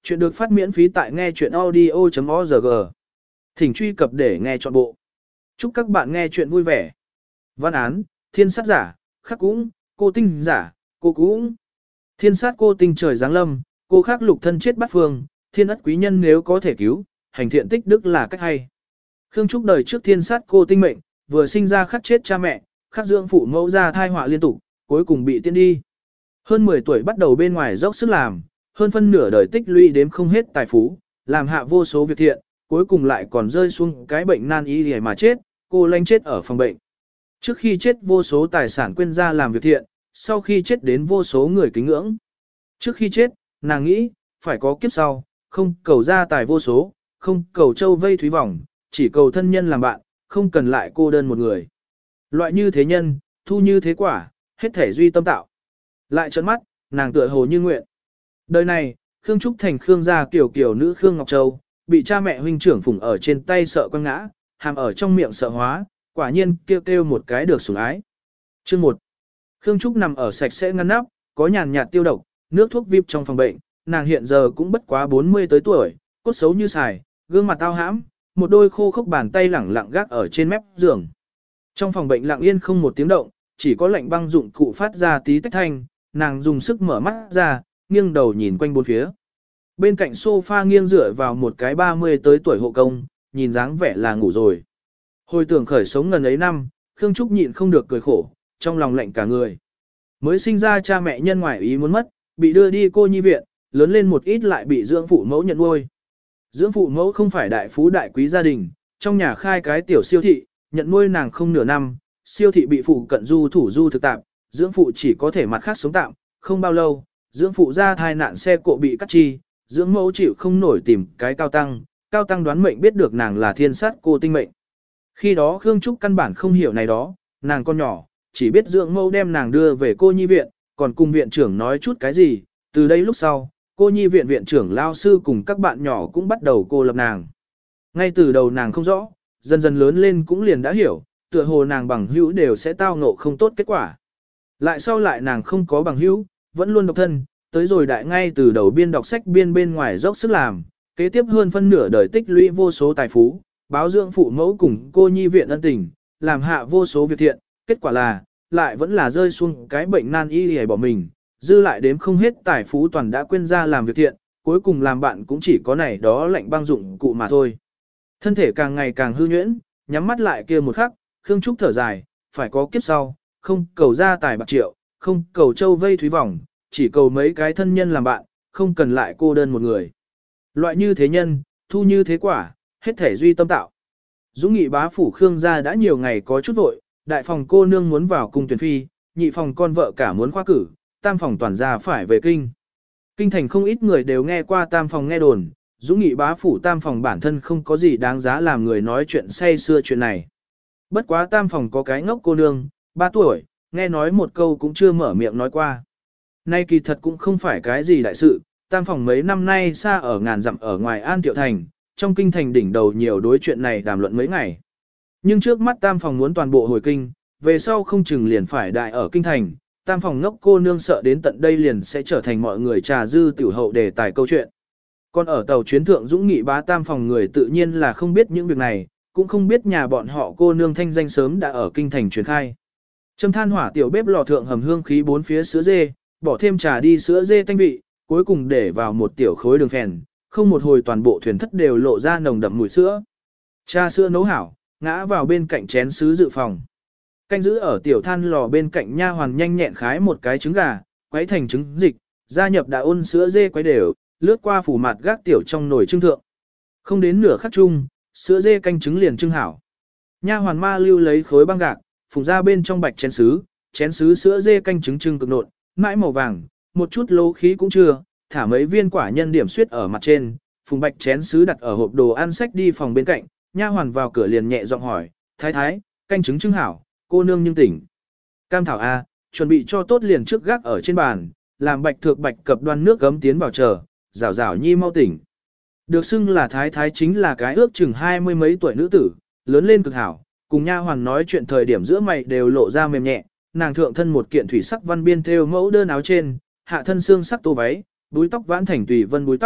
Chuyện được phát miễn phí tại nghe chuyện audio.org. Thỉnh truy cập để nghe trọn bộ. Chúc các bạn nghe chuyện vui vẻ. Văn án, thiên sát giả, khắc cũng, cô tinh giả, cô cũng. Thiên sát cô tinh trời giáng lâm, cô khắc lục thân chết bắt phương, thiên ất quý nhân nếu có thể cứu, hành thiện tích đức là cách hay. Khương Trúc đời trước thiên sát cô tinh mệnh, vừa sinh ra khắc chết cha mẹ, khắc dưỡng phụ mẫu ra thai họa liên tục, cuối cùng bị tiên đi. Hơn 10 tuổi bắt đầu bên ngoài dốc sức làm, hơn phân nửa đời tích lũy đếm không hết tài phú, làm hạ vô số việc thiện, cuối cùng lại còn rơi xuống cái bệnh nan y để mà chết, cô lanh chết ở phòng bệnh. Trước khi chết vô số tài sản quên ra làm việc thiện, sau khi chết đến vô số người kính ngưỡng. Trước khi chết, nàng nghĩ, phải có kiếp sau, không cầu gia tài vô số, không cầu châu vây thúy vòng, chỉ cầu thân nhân làm bạn, không cần lại cô đơn một người. Loại như thế nhân, thu như thế quả, hết thể duy tâm tạo. Lại trợn mắt, nàng tựa hồ như nguyện. Đời này, Khương Trúc thành Khương gia kiểu nữ Khương Ngọc Châu, bị cha mẹ huynh trưởng phụng ở trên tay sợ quăng ngã, hàm ở trong miệng sợ hóa, quả nhiên kêu kêu một cái được sủng ái. Chương 1. Khương Trúc nằm ở sạch sẽ ngăn nắp, có nhàn nhạt tiêu độc, nước thuốc vip trong phòng bệnh, nàng hiện giờ cũng bất quá 40 tới tuổi, cốt xấu như xài, gương mặt tao hãm, một đôi khô khốc bàn tay lẳng lặng gác ở trên mép giường. Trong phòng bệnh lặng yên không một tiếng động, chỉ có lạnh băng dụng cụ phát ra tí tách thanh, nàng dùng sức mở mắt ra, nghiêng đầu nhìn quanh bốn phía. Bên cạnh sofa nghiêng dựa vào một cái 30 tới tuổi hộ công, nhìn dáng vẻ là ngủ rồi. Hồi tưởng khởi sống ngần ấy năm, Khương Trúc nhịn không được cười khổ, trong lòng lạnh cả người. Mới sinh ra cha mẹ nhân ngoại ý muốn mất, bị đưa đi cô nhi viện, lớn lên một ít lại bị dưỡng phụ mẫu nhận nuôi. Dưỡng phụ mẫu không phải đại phú đại quý gia đình, trong nhà khai cái tiểu siêu thị, nhận nuôi nàng không nửa năm, siêu thị bị phụ cận du thủ du thực tạm, dưỡng phụ chỉ có thể mặt khác sống tạm, không bao lâu, dưỡng phụ ra thai nạn xe cộ bị cắt chi, dưỡng mẫu chịu không nổi tìm cái cao tăng đoán mệnh biết được nàng là thiên sát cô tinh mệnh. Khi đó Khương Trúc căn bản không hiểu này đó, nàng con nhỏ, chỉ biết dưỡng mẫu đem nàng đưa về cô nhi viện, còn cùng viện trưởng nói chút cái gì, từ đây lúc sau, cô nhi viện viện trưởng lao sư cùng các bạn nhỏ cũng bắt đầu cô lập nàng. Ngay từ đầu nàng không rõ, dần dần lớn lên cũng liền đã hiểu, tựa hồ nàng bằng hữu đều sẽ tao ngộ không tốt kết quả. Lại sau lại nàng không có bằng hữu, vẫn luôn độc thân, tới rồi đại ngay từ đầu biên đọc sách biên bên ngoài dốc sức làm, kế tiếp hơn phân nửa đời tích lũy vô số tài phú, báo dưỡng phụ mẫu cùng cô nhi viện ân tình, làm hạ vô số việc thiện, kết quả là, lại vẫn là rơi xuống cái bệnh nan y hề bỏ mình, dư lại đếm không hết tài phú toàn đã quên ra làm việc thiện, cuối cùng làm bạn cũng chỉ có này đó lạnh băng dụng cụ mà thôi. Thân thể càng ngày càng hư nhuyễn, nhắm mắt lại kia một khắc, Khương Trúc thở dài, phải có kiếp sau, không cầu gia tài bạc triệu, không cầu châu vây thúy vòng, chỉ cầu mấy cái thân nhân làm bạn, không cần lại cô đơn một người. Loại như thế nhân, thu như thế quả, hết thể duy tâm tạo. Dũng nghị bá phủ Khương gia đã nhiều ngày có chút vội, đại phòng cô nương muốn vào cung tuyển phi, nhị phòng con vợ cả muốn khoa cử, tam phòng toàn gia phải về kinh. Kinh thành không ít người đều nghe qua tam phòng nghe đồn, Dũng nghị bá phủ tam phòng bản thân không có gì đáng giá làm người nói chuyện say xưa chuyện này. Bất quá tam phòng có cái ngốc cô nương, 3 tuổi, nghe nói một câu cũng chưa mở miệng nói qua. Nay kỳ thật cũng không phải cái gì đại sự, tam phòng mấy năm nay xa ở ngàn dặm ở ngoài An Tiệu Thành, trong kinh thành đỉnh đầu nhiều đối chuyện này đàm luận mấy ngày. Nhưng trước mắt tam phòng muốn toàn bộ hồi kinh, về sau không chừng liền phải đại ở kinh thành, tam phòng ngốc cô nương sợ đến tận đây liền sẽ trở thành mọi người trà dư tiểu hậu đề tài câu chuyện. Còn ở tàu chuyến thượng Dũng nghị bá tam phòng người tự nhiên là không biết những việc này, cũng không biết nhà bọn họ cô nương thanh danh sớm đã ở kinh thành truyền khai. Châm than hỏa tiểu bếp lò thượng hầm hương khí bốn phía sữa dê, bỏ thêm trà đi sữa dê thanh vị, cuối cùng để vào một tiểu khối đường phèn, không một hồi toàn bộ thuyền thất đều lộ ra nồng đậm mùi sữa. Trà sữa nấu hảo, ngã vào bên cạnh chén sứ dự phòng. Canh giữ ở tiểu than lò bên cạnh nha hoàn nhanh nhẹn khái một cái trứng gà, quấy thành trứng dịch, gia nhập đã ôn sữa dê quấy đều, lướt qua phủ mặt gác tiểu trong nồi trưng thượng. Không đến nửa khắc chung, sữa dê canh trứng liền trưng hảo. Nha hoàn ma lưu lấy khối băng gạc, phùng ra bên trong bạch chén sứ sữa dê canh trứng trưng cực nộn, mãi màu vàng, một chút lố khí cũng chưa, thả mấy viên quả nhân điểm suyết ở mặt trên, phùng bạch chén sứ đặt ở hộp đồ ăn sách đi phòng bên cạnh, nha hoàn vào cửa liền nhẹ giọng hỏi, thái thái, canh trứng trưng hảo, cô nương nhưng tỉnh. Cam thảo a, chuẩn bị cho tốt liền trước gác ở trên bàn, làm bạch thược bạch cập đoan nước gấm tiến vào chờ, rảo rảo nhi mau tỉnh. Được xưng là thái thái chính là cái ước chừng 20 mấy tuổi nữ tử, lớn lên cực hảo, cùng nha hoàn nói chuyện thời điểm giữa mày đều lộ ra mềm nhẹ, nàng thượng thân một kiện thủy sắc văn biên thêu mẫu đơn áo trên, hạ thân xương sắc tô váy, búi tóc vãn thành tùy vân búi tóc,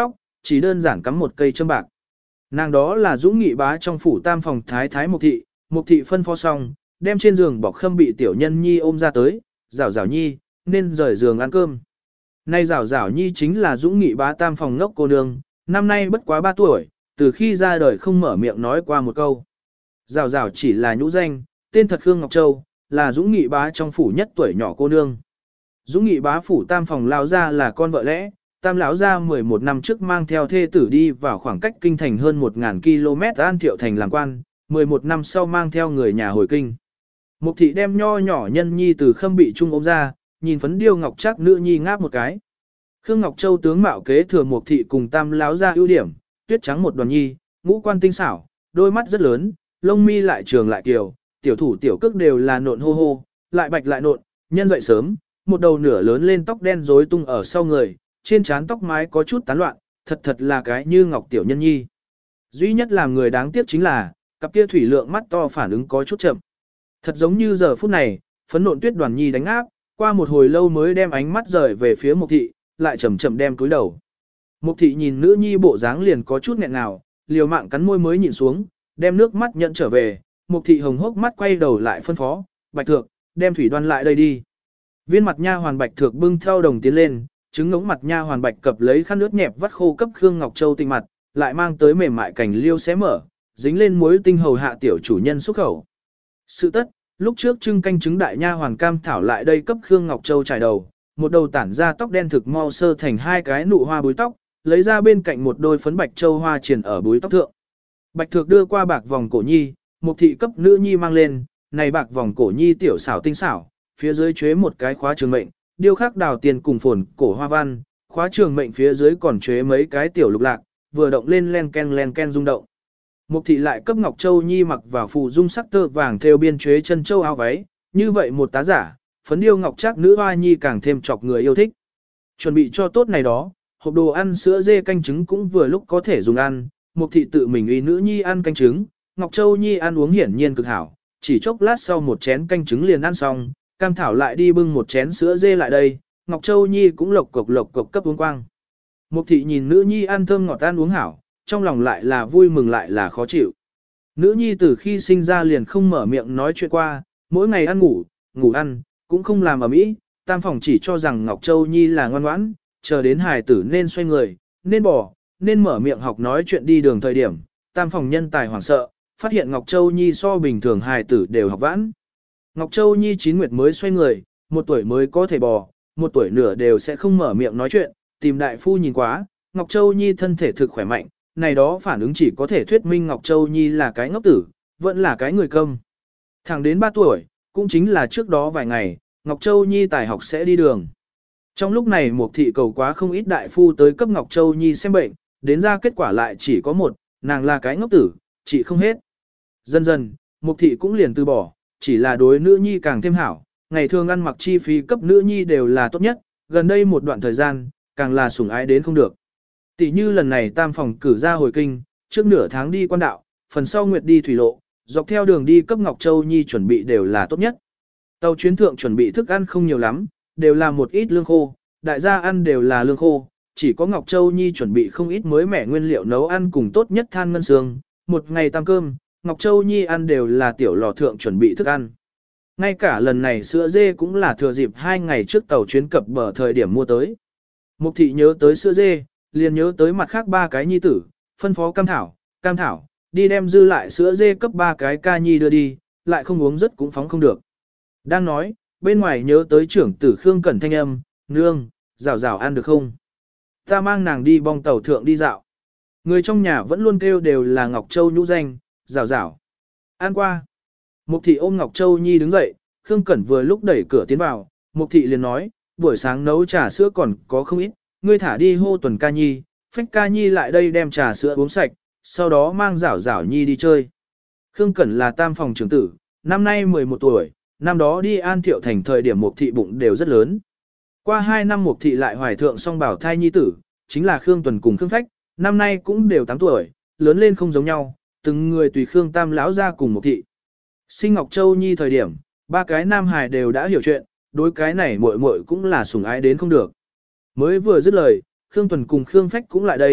chỉ đơn giản cắm một cây châm bạc. Nàng đó là Dũng Nghị bá trong phủ tam phòng thái thái Mục thị phân phó xong, đem trên giường bọc khâm bị tiểu nhân nhi ôm ra tới, rảo rảo nhi, nên rời giường ăn cơm. Nay rảo rảo nhi chính là Dũng Nghị bá tam phòng ngốc cô nương, năm nay bất quá 3 tuổi, từ khi ra đời không mở miệng nói qua một câu. Rảo rảo chỉ là nhũ danh, tên thật Khương Ngọc Châu, là Dũng Nghị bá trong phủ nhất tuổi nhỏ cô nương. Dũng Nghị bá phủ tam phòng lão gia là con vợ lẽ, tam lão gia 11 năm trước mang theo thê tử đi vào khoảng cách kinh thành hơn 1000 km An Thiệu thành làm quan, 11 năm sau mang theo người nhà hồi kinh. Mục thị đem nho nhỏ nhân nhi từ khâm bị trung ôm ra, nhìn phấn điêu ngọc trác nữ nhi ngáp một cái. Khương Ngọc Châu tướng mạo kế thừa Mục thị cùng tam lão gia ưu điểm, tuyết trắng một đoàn nhi, ngũ quan tinh xảo, đôi mắt rất lớn, lông mi lại trường lại kiều, tiểu thủ tiểu cước đều là nộn hô hô, lại bạch lại nộn, nhân dậy sớm, một đầu nửa lớn lên tóc đen rối tung ở sau người, trên trán tóc mái có chút tán loạn, thật là cái như ngọc tiểu nhân nhi. Duy nhất làm người đáng tiếc chính là, cặp kia thủy lượng mắt to phản ứng có chút chậm. Thật giống như giờ phút này, phấn nộn tuyết đoàn nhi đánh áp, qua một hồi lâu mới đem ánh mắt rời về phía Mục thị, lại chậm chậm đem cúi đầu. Mục thị nhìn nữ nhi bộ dáng liền có chút nghẹn ngào, liều mạng cắn môi mới nhìn xuống, đem nước mắt nhận trở về, Mục thị hồng hốc mắt quay đầu lại phân phó, Bạch Thược, đem thủy đoan lại đây đi. Viên mặt nha hoàn Bạch Thược bưng theo đồng tiến lên, trứng ngống mặt nha hoàn Bạch Cập lấy khăn nước nhẹp vắt khô cấp Khương Ngọc Châu tinh mặt, lại mang tới mềm mại cành liêu xé mở, dính lên muối tinh hầu hạ tiểu chủ nhân xúc khẩu. Sự tất, lúc trước trưng canh trứng đại nha hoàn Cam Thảo lại đây cấp Khương Ngọc Châu trải đầu, một đầu tản ra tóc đen thực mau sơ thành 2 cái nụ hoa búi tóc, lấy ra bên cạnh một đôi phấn bạch châu hoa triển ở búi tóc thượng. Bạch Thược đưa qua bạc vòng cổ nhi, Mục thị cấp nữ nhi mang lên, này bạc vòng cổ nhi tiểu xảo tinh xảo, phía dưới chế một cái khóa trường mệnh, điêu khắc đào tiền cùng phồn cổ hoa văn, khóa trường mệnh phía dưới còn chế mấy cái tiểu lục lạc, vừa động lên len ken rung động. Mục thị lại cấp Ngọc Châu nhi mặc vào phù dung sắc tơ vàng theo biên chế chân châu áo váy, như vậy một tá giả, phấn điêu ngọc trác nữ hoa nhi càng thêm chọc người yêu thích. Chuẩn bị cho tốt này đó, hộp đồ ăn sữa dê canh trứng cũng vừa lúc có thể dùng ăn, Mục thị tự mình uy nữ nhi ăn canh trứng, Ngọc Châu nhi ăn uống hiển nhiên cực hảo, chỉ chốc lát sau một chén canh trứng liền ăn xong, Cam Thảo lại đi bưng một chén sữa dê lại đây, Ngọc Châu nhi cũng lộc cộc cấp uống quang. Mục thị nhìn nữ nhi ăn thơm ngọt ăn uống hảo, trong lòng lại là vui mừng lại là khó chịu. Nữ nhi từ khi sinh ra liền không mở miệng nói chuyện qua, mỗi ngày ăn ngủ ăn, cũng không làm ở mỹ, tam phòng chỉ cho rằng Ngọc Châu nhi là ngoan ngoãn, chờ đến hài tử nên xoay người, nên bỏ, nên mở miệng học nói chuyện đi đường thời điểm, tam phòng nhân tài hoảng sợ, phát hiện Ngọc Châu nhi so bình thường hài tử đều học vãn. Ngọc Châu nhi 9 nguyệt mới xoay người, 1 tuổi mới có thể bò, 1 tuổi nửa đều sẽ không mở miệng nói chuyện, tìm đại phu nhìn quá, Ngọc Châu nhi thân thể thực khỏe mạnh, này đó phản ứng chỉ có thể thuyết minh Ngọc Châu nhi là cái ngốc tử, vẫn là cái người câm. Thẳng đến 3 tuổi, cũng chính là trước đó vài ngày, Ngọc Châu nhi tài học sẽ đi đường. Trong lúc này Mục thị cầu quá không ít đại phu tới cấp Ngọc Châu nhi xem bệnh, đến ra kết quả lại chỉ có một, nàng là cái ngốc tử, chỉ không hết. Dần dần, Mục thị cũng liền từ bỏ, chỉ là đối nữ nhi càng thêm hảo, ngày thường ăn mặc chi phí cấp nữ nhi đều là tốt nhất, gần đây một đoạn thời gian, càng là sủng ái đến không được. Tỷ như lần này tam phòng cử ra hồi kinh, trước nửa tháng đi quan đạo, phần sau nguyệt đi thủy lộ, dọc theo đường đi cấp Ngọc Châu nhi chuẩn bị đều là tốt nhất. Tàu chuyến thượng chuẩn bị thức ăn không nhiều lắm, đều là một ít lương khô, đại gia ăn đều là lương khô, chỉ có Ngọc Châu nhi chuẩn bị không ít mới mẻ nguyên liệu nấu ăn cùng tốt nhất than ngân xương, một ngày tam cơm, Ngọc Châu nhi ăn đều là tiểu lò thượng chuẩn bị thức ăn. Ngay cả lần này sữa dê cũng là thừa dịp 2 ngày trước tàu chuyến cập bờ thời điểm mua tới. Mục thị nhớ tới sữa dê, liền nhớ tới mặt khác 3 cái nhi tử, phân phó Cam Thảo, đi đem dư lại sữa dê cấp 3 cái ca nhi đưa đi, lại không uống rất cũng phóng không được. Đang nói, bên ngoài nhớ tới trưởng tử Khương Cẩn thanh âm, nương, rào ăn được không? Ta mang nàng đi bong tàu thượng đi dạo. Người trong nhà vẫn luôn kêu đều là Ngọc Châu nhũ danh, rào. Ăn qua. Mục thị ôm Ngọc Châu nhi đứng dậy, Khương Cẩn vừa lúc đẩy cửa tiến vào, Mục thị liền nói, buổi sáng nấu trà sữa còn có không ít, ngươi thả đi hô Tuần ca nhi, Phách ca nhi lại đây đem trà sữa uống sạch, sau đó mang rảo nhi đi chơi. Khương Cẩn là tam phòng trưởng tử, năm nay 11 tuổi, năm đó đi An Thiệu thành thời điểm Mục thị bụng đều rất lớn. Qua 2 năm Mục thị lại hoài thượng song bảo thai nhi tử, chính là Khương Tuần cùng Khương Phách, năm nay cũng đều 8 tuổi, lớn lên không giống nhau, từng người tùy Khương Tam lão ra cùng Mục thị. Sinh Ngọc Châu nhi thời điểm, 3 cái nam hài đều đã hiểu chuyện, đối cái này muội muội cũng là sủng ái đến không được. Mới vừa dứt lời, Khương Tuần cùng Khương Phách cũng lại đây,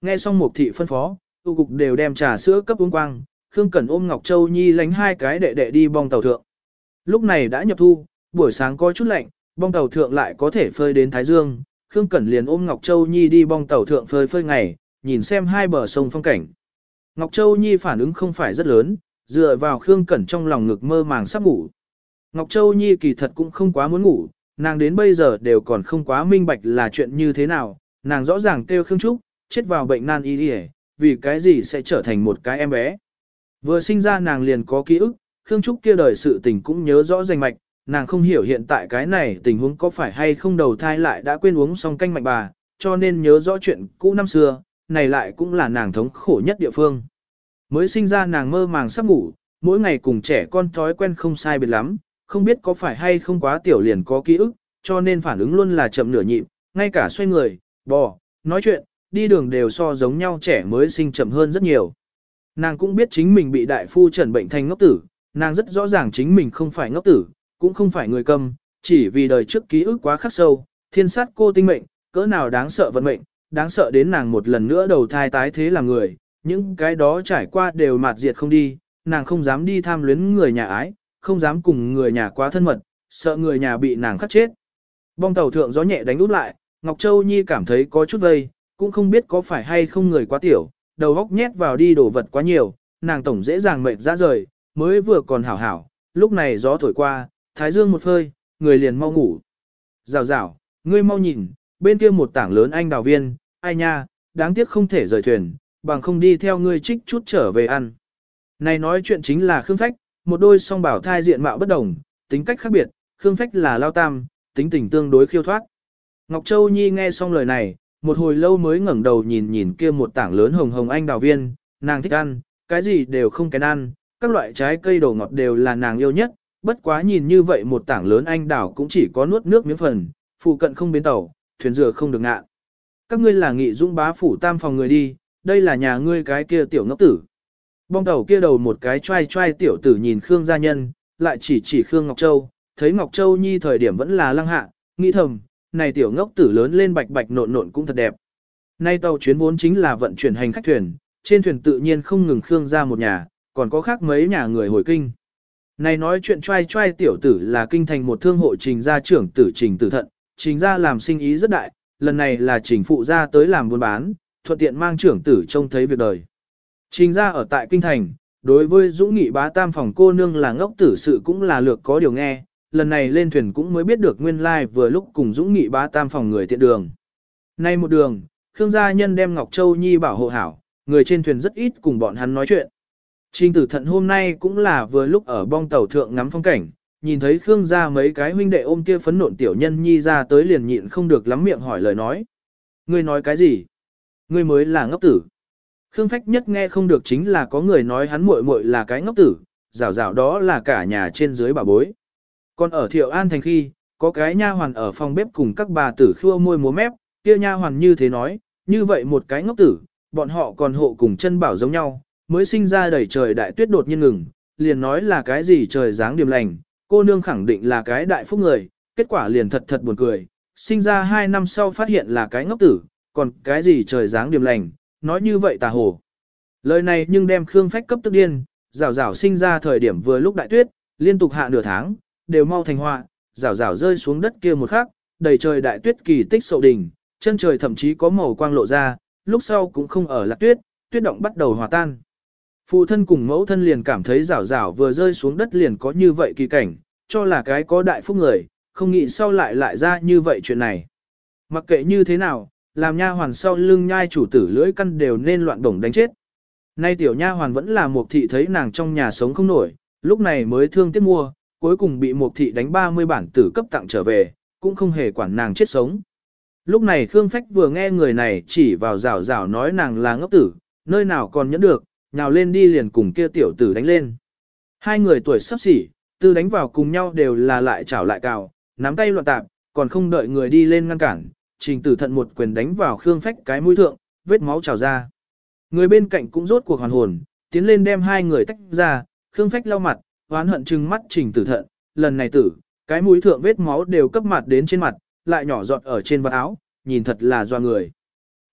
Nghe xong Mục thị phân phó, tu cục đều đem trà sữa cấp uống quang, Khương Cẩn ôm Ngọc Châu Nhi lánh hai cái đệ đệ đi bong tàu thượng. Lúc này đã nhập thu, buổi sáng có chút lạnh, bong tàu thượng lại có thể phơi đến Thái Dương, Khương Cẩn liền ôm Ngọc Châu Nhi đi bong tàu thượng phơi ngày, nhìn xem hai bờ sông phong cảnh. Ngọc Châu Nhi phản ứng không phải rất lớn, dựa vào Khương Cẩn trong lòng ngực mơ màng sắp ngủ. Ngọc Châu Nhi kỳ thật cũng không quá muốn ngủ, nàng đến bây giờ đều còn không quá minh bạch là chuyện như thế nào, nàng rõ ràng kêu Khương Trúc, chết vào bệnh nan y đi, vì cái gì sẽ trở thành một cái em bé. Vừa sinh ra nàng liền có ký ức, Khương Trúc kia đời sự tình cũng nhớ rõ rành mạch, nàng không hiểu hiện tại cái này tình huống có phải hay không đầu thai lại đã quên uống xong canh mạnh bà, cho nên nhớ rõ chuyện cũ năm xưa, này lại cũng là nàng thống khổ nhất địa phương. Mới sinh ra nàng mơ màng sắp ngủ, mỗi ngày cùng trẻ con thói quen không sai biệt lắm, không biết có phải hay không quá tiểu liền có ký ức, cho nên phản ứng luôn là chậm nửa nhịp, ngay cả xoay người, bò, nói chuyện, đi đường đều so giống nhau trẻ mới sinh chậm hơn rất nhiều. Nàng cũng biết chính mình bị đại phu trần bệnh thành ngốc tử, nàng rất rõ ràng chính mình không phải ngốc tử, cũng không phải người câm, chỉ vì đời trước ký ức quá khắc sâu, thiên sát cô tinh mệnh, cỡ nào đáng sợ vận mệnh, đáng sợ đến nàng một lần nữa đầu thai tái thế là người, những cái đó trải qua đều mạt diệt không đi, nàng không dám đi tham luyến người nhà ái, không dám cùng người nhà quá thân mật, sợ người nhà bị nàng khắc chết. Bong tàu thượng gió nhẹ đánh út lại, Ngọc Châu Nhi cảm thấy có chút vây, cũng không biết có phải hay không người quá tiểu, đầu óc nhét vào đi đồ vật quá nhiều, nàng tổng dễ dàng mệt ra rời, mới vừa còn hảo hảo, lúc này gió thổi qua, thái dương một phơi, người liền mau ngủ. Rào rào, ngươi mau nhìn, bên kia một tảng lớn anh đào viên, ai nha, đáng tiếc không thể rời thuyền, bằng không đi theo ngươi trích chút trở về ăn. Này nói chuyện chính là Khương Phách, một đôi song bảo thai diện mạo bất đồng, tính cách khác biệt, Khương Phách là lao tam, tính tình tương đối khiêu thoát. Ngọc Châu Nhi nghe xong lời này, một hồi lâu mới ngẩng đầu nhìn nhìn kia một tảng lớn hồng hồng anh đào viên, nàng thích ăn, cái gì đều không kén ăn, các loại trái cây đồ ngọt đều là nàng yêu nhất, bất quá nhìn như vậy một tảng lớn anh đào cũng chỉ có nuốt nước miếng phần, phụ cận không bến tàu, thuyền dừa không được ngạn. Các ngươi là Nghị Dũng bá phủ tam phòng người đi, đây là nhà ngươi cái kia tiểu ngốc tử. Bong tàu kia đầu một cái trai trai tiểu tử nhìn Khương gia nhân, lại chỉ Khương Ngọc Châu, thấy Ngọc Châu Nhi thời điểm vẫn là lăng hạ, nghĩ thầm, này tiểu ngốc tử lớn lên bạch bạch nộn nộn cũng thật đẹp. Nay tàu chuyến vốn chính là vận chuyển hành khách thuyền, trên thuyền tự nhiên không ngừng Khương gia một nhà, còn có khác mấy nhà người hồi kinh. Này nói chuyện trai trai tiểu tử là kinh thành một thương hộ Trình gia trưởng tử Trình Tử Thận, Trình gia làm sinh ý rất đại, lần này là Trình phụ gia tới làm buôn bán, thuận tiện mang trưởng tử trông thấy việc đời. Trình gia ở tại kinh thành, đối với Dũng Nghị bá tam phòng cô nương là ngốc tử sự cũng là lược có điều nghe, lần này lên thuyền cũng mới biết được nguyên lai vừa lúc cùng Dũng Nghị bá tam phòng người tiện đường. Nay một đường, Khương gia nhân đem Ngọc Châu Nhi bảo hộ hảo, người trên thuyền rất ít cùng bọn hắn nói chuyện. Trình Tử Thận hôm nay cũng là vừa lúc ở bong tàu thượng ngắm phong cảnh, nhìn thấy Khương gia mấy cái huynh đệ ôm kia phấn nộn tiểu nhân Nhi ra tới liền nhịn không được lắm miệng hỏi lời nói. Ngươi nói cái gì? Ngươi mới là ngốc tử. Khương Phách nhất nghe không được chính là có người nói hắn muội muội là cái ngốc tử, rảo rảo đó là cả nhà trên dưới bà bối. Còn ở Thiệu An thành khi, có cái nha hoàn ở phòng bếp cùng các bà tử khua môi múa mép, kia nha hoàn như thế nói, như vậy một cái ngốc tử, bọn họ còn hộ cùng chân bảo giống nhau, mới sinh ra đầy trời đại tuyết đột nhiên ngừng, liền nói là cái gì trời dáng điềm lành, cô nương khẳng định là cái đại phúc người, kết quả liền thật thật buồn cười, sinh ra 2 năm sau phát hiện là cái ngốc tử, còn cái gì trời dáng điềm lành, nói như vậy tà hồ. Lời này nhưng đem Khương Phách cấp tức điên, rảo rảo sinh ra thời điểm vừa lúc đại tuyết, liên tục hạ nửa tháng, đều mau thành họa, rảo rảo rơi xuống đất kia một khắc, đầy trời đại tuyết kỳ tích sậu đình, chân trời thậm chí có màu quang lộ ra, lúc sau cũng không ở lạc tuyết, tuyết động bắt đầu hòa tan. Phụ thân cùng mẫu thân liền cảm thấy rảo rảo vừa rơi xuống đất liền có như vậy kỳ cảnh, cho là cái có đại phúc người, không nghĩ sau lại ra như vậy chuyện này. Mặc kệ như thế nào, làm nha hoàn sau lưng nhai chủ tử lưỡi căn đều nên loạn đồng đánh chết. Nay tiểu nha hoàn vẫn là Mục thị thấy nàng trong nhà sống không nổi, lúc này mới thương tiếc mua, cuối cùng bị Mục thị đánh 30 bản tử cấp tặng trở về, cũng không hề quản nàng chết sống. Lúc này Khương Phách vừa nghe người này chỉ vào rảo rảo nói nàng là ngốc tử, nơi nào còn nhẫn được, nhào lên đi liền cùng kia tiểu tử đánh lên. Hai người tuổi sắp xỉ, tư đánh vào cùng nhau đều là lại chảo lại cào, nắm tay loạn tạp, còn không đợi người đi lên ngăn cản, Trình Tử Thận một quyền đánh vào Khương Phách cái mũi thượng, vết máu trào ra. Người bên cạnh cũng rốt cuộc hoàn hồn, tiến lên đem hai người tách ra, Khương Phách lau mặt, oán hận trừng mắt Trình Tử Thận, lần này tử, cái mũi thượng vết máu đều cấp mặt đến trên mặt, lại nhỏ giọt ở trên vạt áo, nhìn thật là doa người.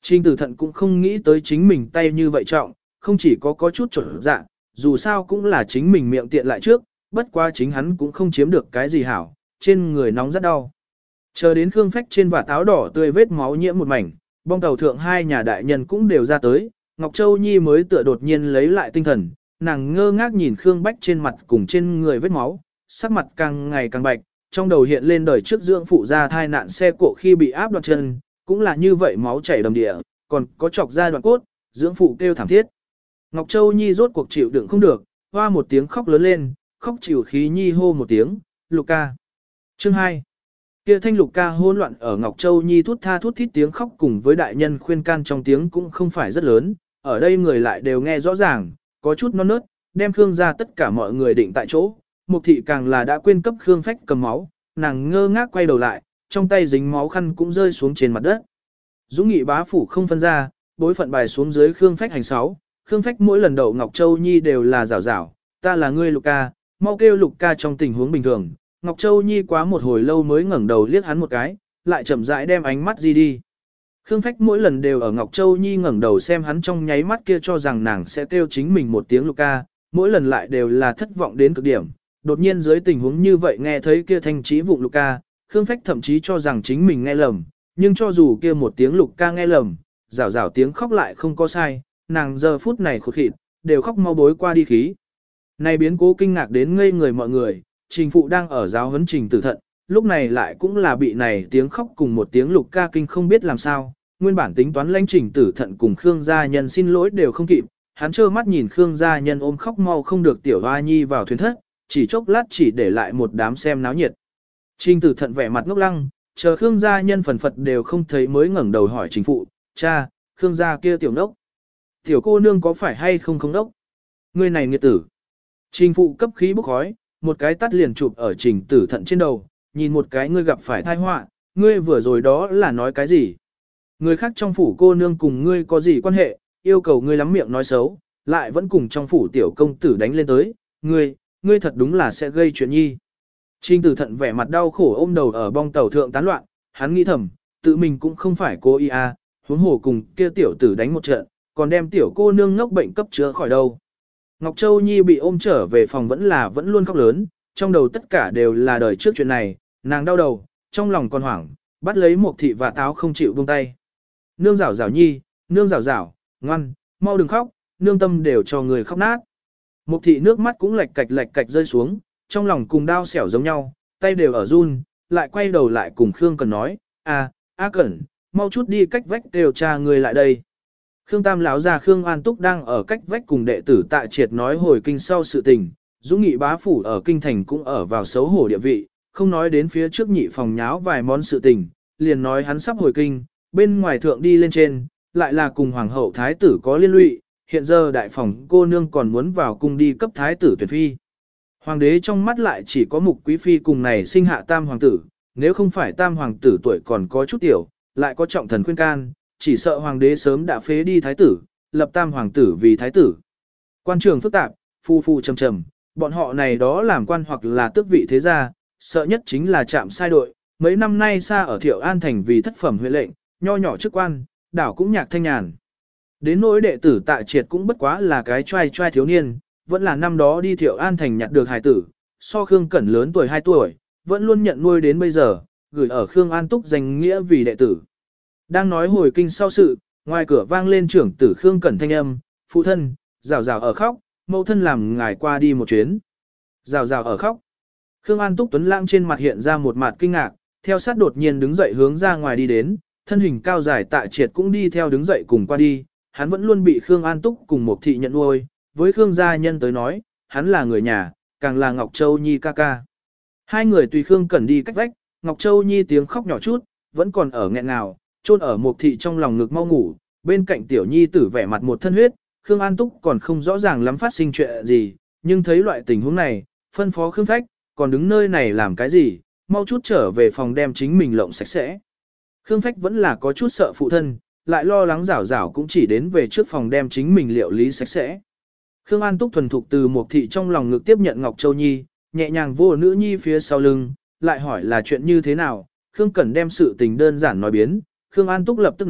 Trình Tử Thận cũng không nghĩ tới chính mình tay như vậy trọng, không chỉ có chút trở dạ, dù sao cũng là chính mình miệng tiện lại trước, bất quá chính hắn cũng không chiếm được cái gì hảo, trên người nóng rất đau. Chờ đến Khương Phách trên vạt áo đỏ tươi vết máu nhiễm một mảnh, bong tàu thượng hai nhà đại nhân cũng đều ra tới, Ngọc Châu Nhi mới tựa đột nhiên lấy lại tinh thần, nàng ngơ ngác nhìn Khương Bách trên mặt cùng trên người vết máu, sắc mặt càng ngày càng bạch, trong đầu hiện lên đời trước dưỡng phụ ra thai nạn xe cộ khi bị áp đoạn chân, cũng là như vậy máu chảy đầm địa, còn có chọc ra đoạn cốt, dưỡng phụ kêu thảm thiết. Ngọc Châu Nhi rốt cuộc chịu đựng không được, hoa một tiếng khóc lớn lên, khóc chịu khí Nhi hô một tiếng, Luca. Chương 2. Kia thanh Luca hỗn loạn ở Ngọc Châu Nhi thút tha thút thít tiếng khóc cùng với đại nhân khuyên can trong tiếng cũng không phải rất lớn, ở đây người lại đều nghe rõ ràng, có chút non nớt, đem Khương ra tất cả mọi người định tại chỗ, Mục thị càng là đã quên cấp Khương Phách cầm máu, nàng ngơ ngác quay đầu lại, trong tay dính máu khăn cũng rơi xuống trên mặt đất. Dũng Nghị bá phủ không phân ra, bối phận bài xuống dưới Khương Phách hành 6, Khương Phách mỗi lần đậu Ngọc Châu Nhi đều là rảo rảo, ta là ngươi Luca, mau kêu Luca trong tình huống bình thường. Ngọc Châu Nhi quá một hồi lâu mới ngẩng đầu liếc hắn một cái, lại chậm rãi đem ánh mắt di đi. Khương Phách mỗi lần đều ở Ngọc Châu Nhi ngẩng đầu xem hắn trong nháy mắt kia cho rằng nàng sẽ kêu chính mình một tiếng Luca, mỗi lần lại đều là thất vọng đến cực điểm. Đột nhiên dưới tình huống như vậy nghe thấy kia thanh trí vụng Luca, Khương Phách thậm chí cho rằng chính mình nghe lầm, nhưng cho dù kia một tiếng Luca nghe lầm, rảo rảo tiếng khóc lại không có sai, nàng giờ phút này khụt khịt, đều khóc mau bối qua đi khí. Này biến cố kinh ngạc đến ngây người mọi người, Trình phụ đang ở giáo huấn Trình Tử Thận, lúc này lại cũng là bị này tiếng khóc cùng một tiếng Luca kinh không biết làm sao, nguyên bản tính toán lãnh Trình Tử Thận cùng Khương gia nhân xin lỗi đều không kịp, hắn trơ mắt nhìn Khương gia nhân ôm khóc mau không được tiểu hoa nhi vào thuyền thất, chỉ chốc lát chỉ để lại một đám xem náo nhiệt. Trình Tử Thận vẻ mặt ngốc lăng, chờ Khương gia nhân phần phật đều không thấy mới ngẩng đầu hỏi Trình phụ, cha, Khương gia kia tiểu nốc. Tiểu cô nương có phải hay không không nốc? Ngươi này nghiệt tử. Trình phụ cấp khí bốc khói, một cái tắt liền chụp ở Trình Tử Thận trên đầu, nhìn một cái ngươi gặp phải tai họa, ngươi vừa rồi đó là nói cái gì? Người khác trong phủ cô nương cùng ngươi có gì quan hệ, yêu cầu ngươi lắm miệng nói xấu, lại vẫn cùng trong phủ tiểu công tử đánh lên tới, ngươi thật đúng là sẽ gây chuyện nhi. Trình Tử Thận vẻ mặt đau khổ ôm đầu ở bong tàu thượng tán loạn, hắn nghĩ thầm, tự mình cũng không phải cô ý à, huống hồ cùng kia tiểu tử đánh một trận, còn đem tiểu cô nương ngốc bệnh cấp chữa khỏi đâu. Ngọc Châu Nhi bị ôm trở về phòng vẫn luôn khóc lớn, trong đầu tất cả đều là đời trước chuyện này, nàng đau đầu, trong lòng còn hoảng, bắt lấy Mục thị và táo không chịu buông tay. Nương rảo rảo nhi, nương rảo rảo, ngoan, mau đừng khóc, nương tâm đều cho người khóc nát. Mục thị nước mắt cũng lạch cạch rơi xuống, trong lòng cùng đau xẻo giống nhau, tay đều ở run, lại quay đầu lại cùng Khương Cẩn nói, Cẩn, mau chút đi cách vách đều cha người lại đây. Khương Tam lão già Khương An Túc đang ở cách vách cùng đệ tử Tạ Triệt nói hồi kinh sau sự tình, Dũng Nghị bá phủ ở kinh thành cũng ở vào xấu hổ địa vị, không nói đến phía trước nhị phòng nháo vài món sự tình, liền nói hắn sắp hồi kinh, bên ngoài thượng đi lên trên, lại là cùng hoàng hậu thái tử có liên lụy, hiện giờ đại phòng cô nương còn muốn vào cung đi cấp thái tử tuyển phi. Hoàng đế trong mắt lại chỉ có Mục quý phi cùng này sinh hạ tam hoàng tử, nếu không phải tam hoàng tử tuổi còn có chút tiểu, lại có trọng thần khuyên can, chỉ sợ hoàng đế sớm đã phế đi thái tử, lập tam hoàng tử vì thái tử. Quan trường phức tạp, phu trầm trầm, bọn họ này đó làm quan hoặc là tước vị thế gia, sợ nhất chính là chạm sai đội, mấy năm nay xa ở Thiệu An thành vì thất phẩm huyện lệnh, nho nhỏ chức quan, đảo cũng nhạc thanh nhàn. Đến nỗi đệ tử Tạ Triệt cũng bất quá là cái trai thiếu niên, vẫn là năm đó đi Thiệu An thành nhặt được hài tử, so Khương Cẩn lớn tuổi 2 tuổi, vẫn luôn nhận nuôi đến bây giờ, gửi ở Khương An Túc danh nghĩa vì đệ tử. Đang nói hồi kinh sau sự, ngoài cửa vang lên trưởng tử Khương Cẩn thanh âm, phụ thân, rào rào ở khóc, mẫu thân làm ngài qua đi một chuyến. Rào rào ở khóc. Khương An Túc Tuấn Lãng trên mặt hiện ra một mặt kinh ngạc, theo sát đột nhiên đứng dậy hướng ra ngoài đi đến, thân hình cao dài Tạ Triệt cũng đi theo đứng dậy cùng qua đi, hắn vẫn luôn bị Khương An Túc cùng một thị nhận nuôi, với Khương gia nhân tới nói, hắn là người nhà, càng là Ngọc Châu Nhi ca ca. Hai người tùy Khương Cẩn đi cách vách, Ngọc Châu Nhi tiếng khóc nhỏ chút, vẫn còn ở nghẹn ngào, chôn ở một thị trong lòng ngực mau ngủ, bên cạnh tiểu nhi tử vẻ mặt một thân huyết, Khương An Túc còn không rõ ràng lắm phát sinh chuyện gì, nhưng thấy loại tình huống này, phân phó Khương Phách, còn đứng nơi này làm cái gì, mau chút trở về phòng đem chính mình lộng sạch sẽ. Khương Phách vẫn là có chút sợ phụ thân, lại lo lắng rảo rảo cũng chỉ đến về trước phòng đem chính mình liệu lý sạch sẽ. Khương An Túc thuần thục từ một thị trong lòng ngực tiếp nhận Ngọc Châu Nhi, nhẹ nhàng vô nữ nhi phía sau lưng, lại hỏi là chuyện như thế nào, Khương Cẩn đem sự tình đơn giản nói biến, Khương An Túc lập tức nói,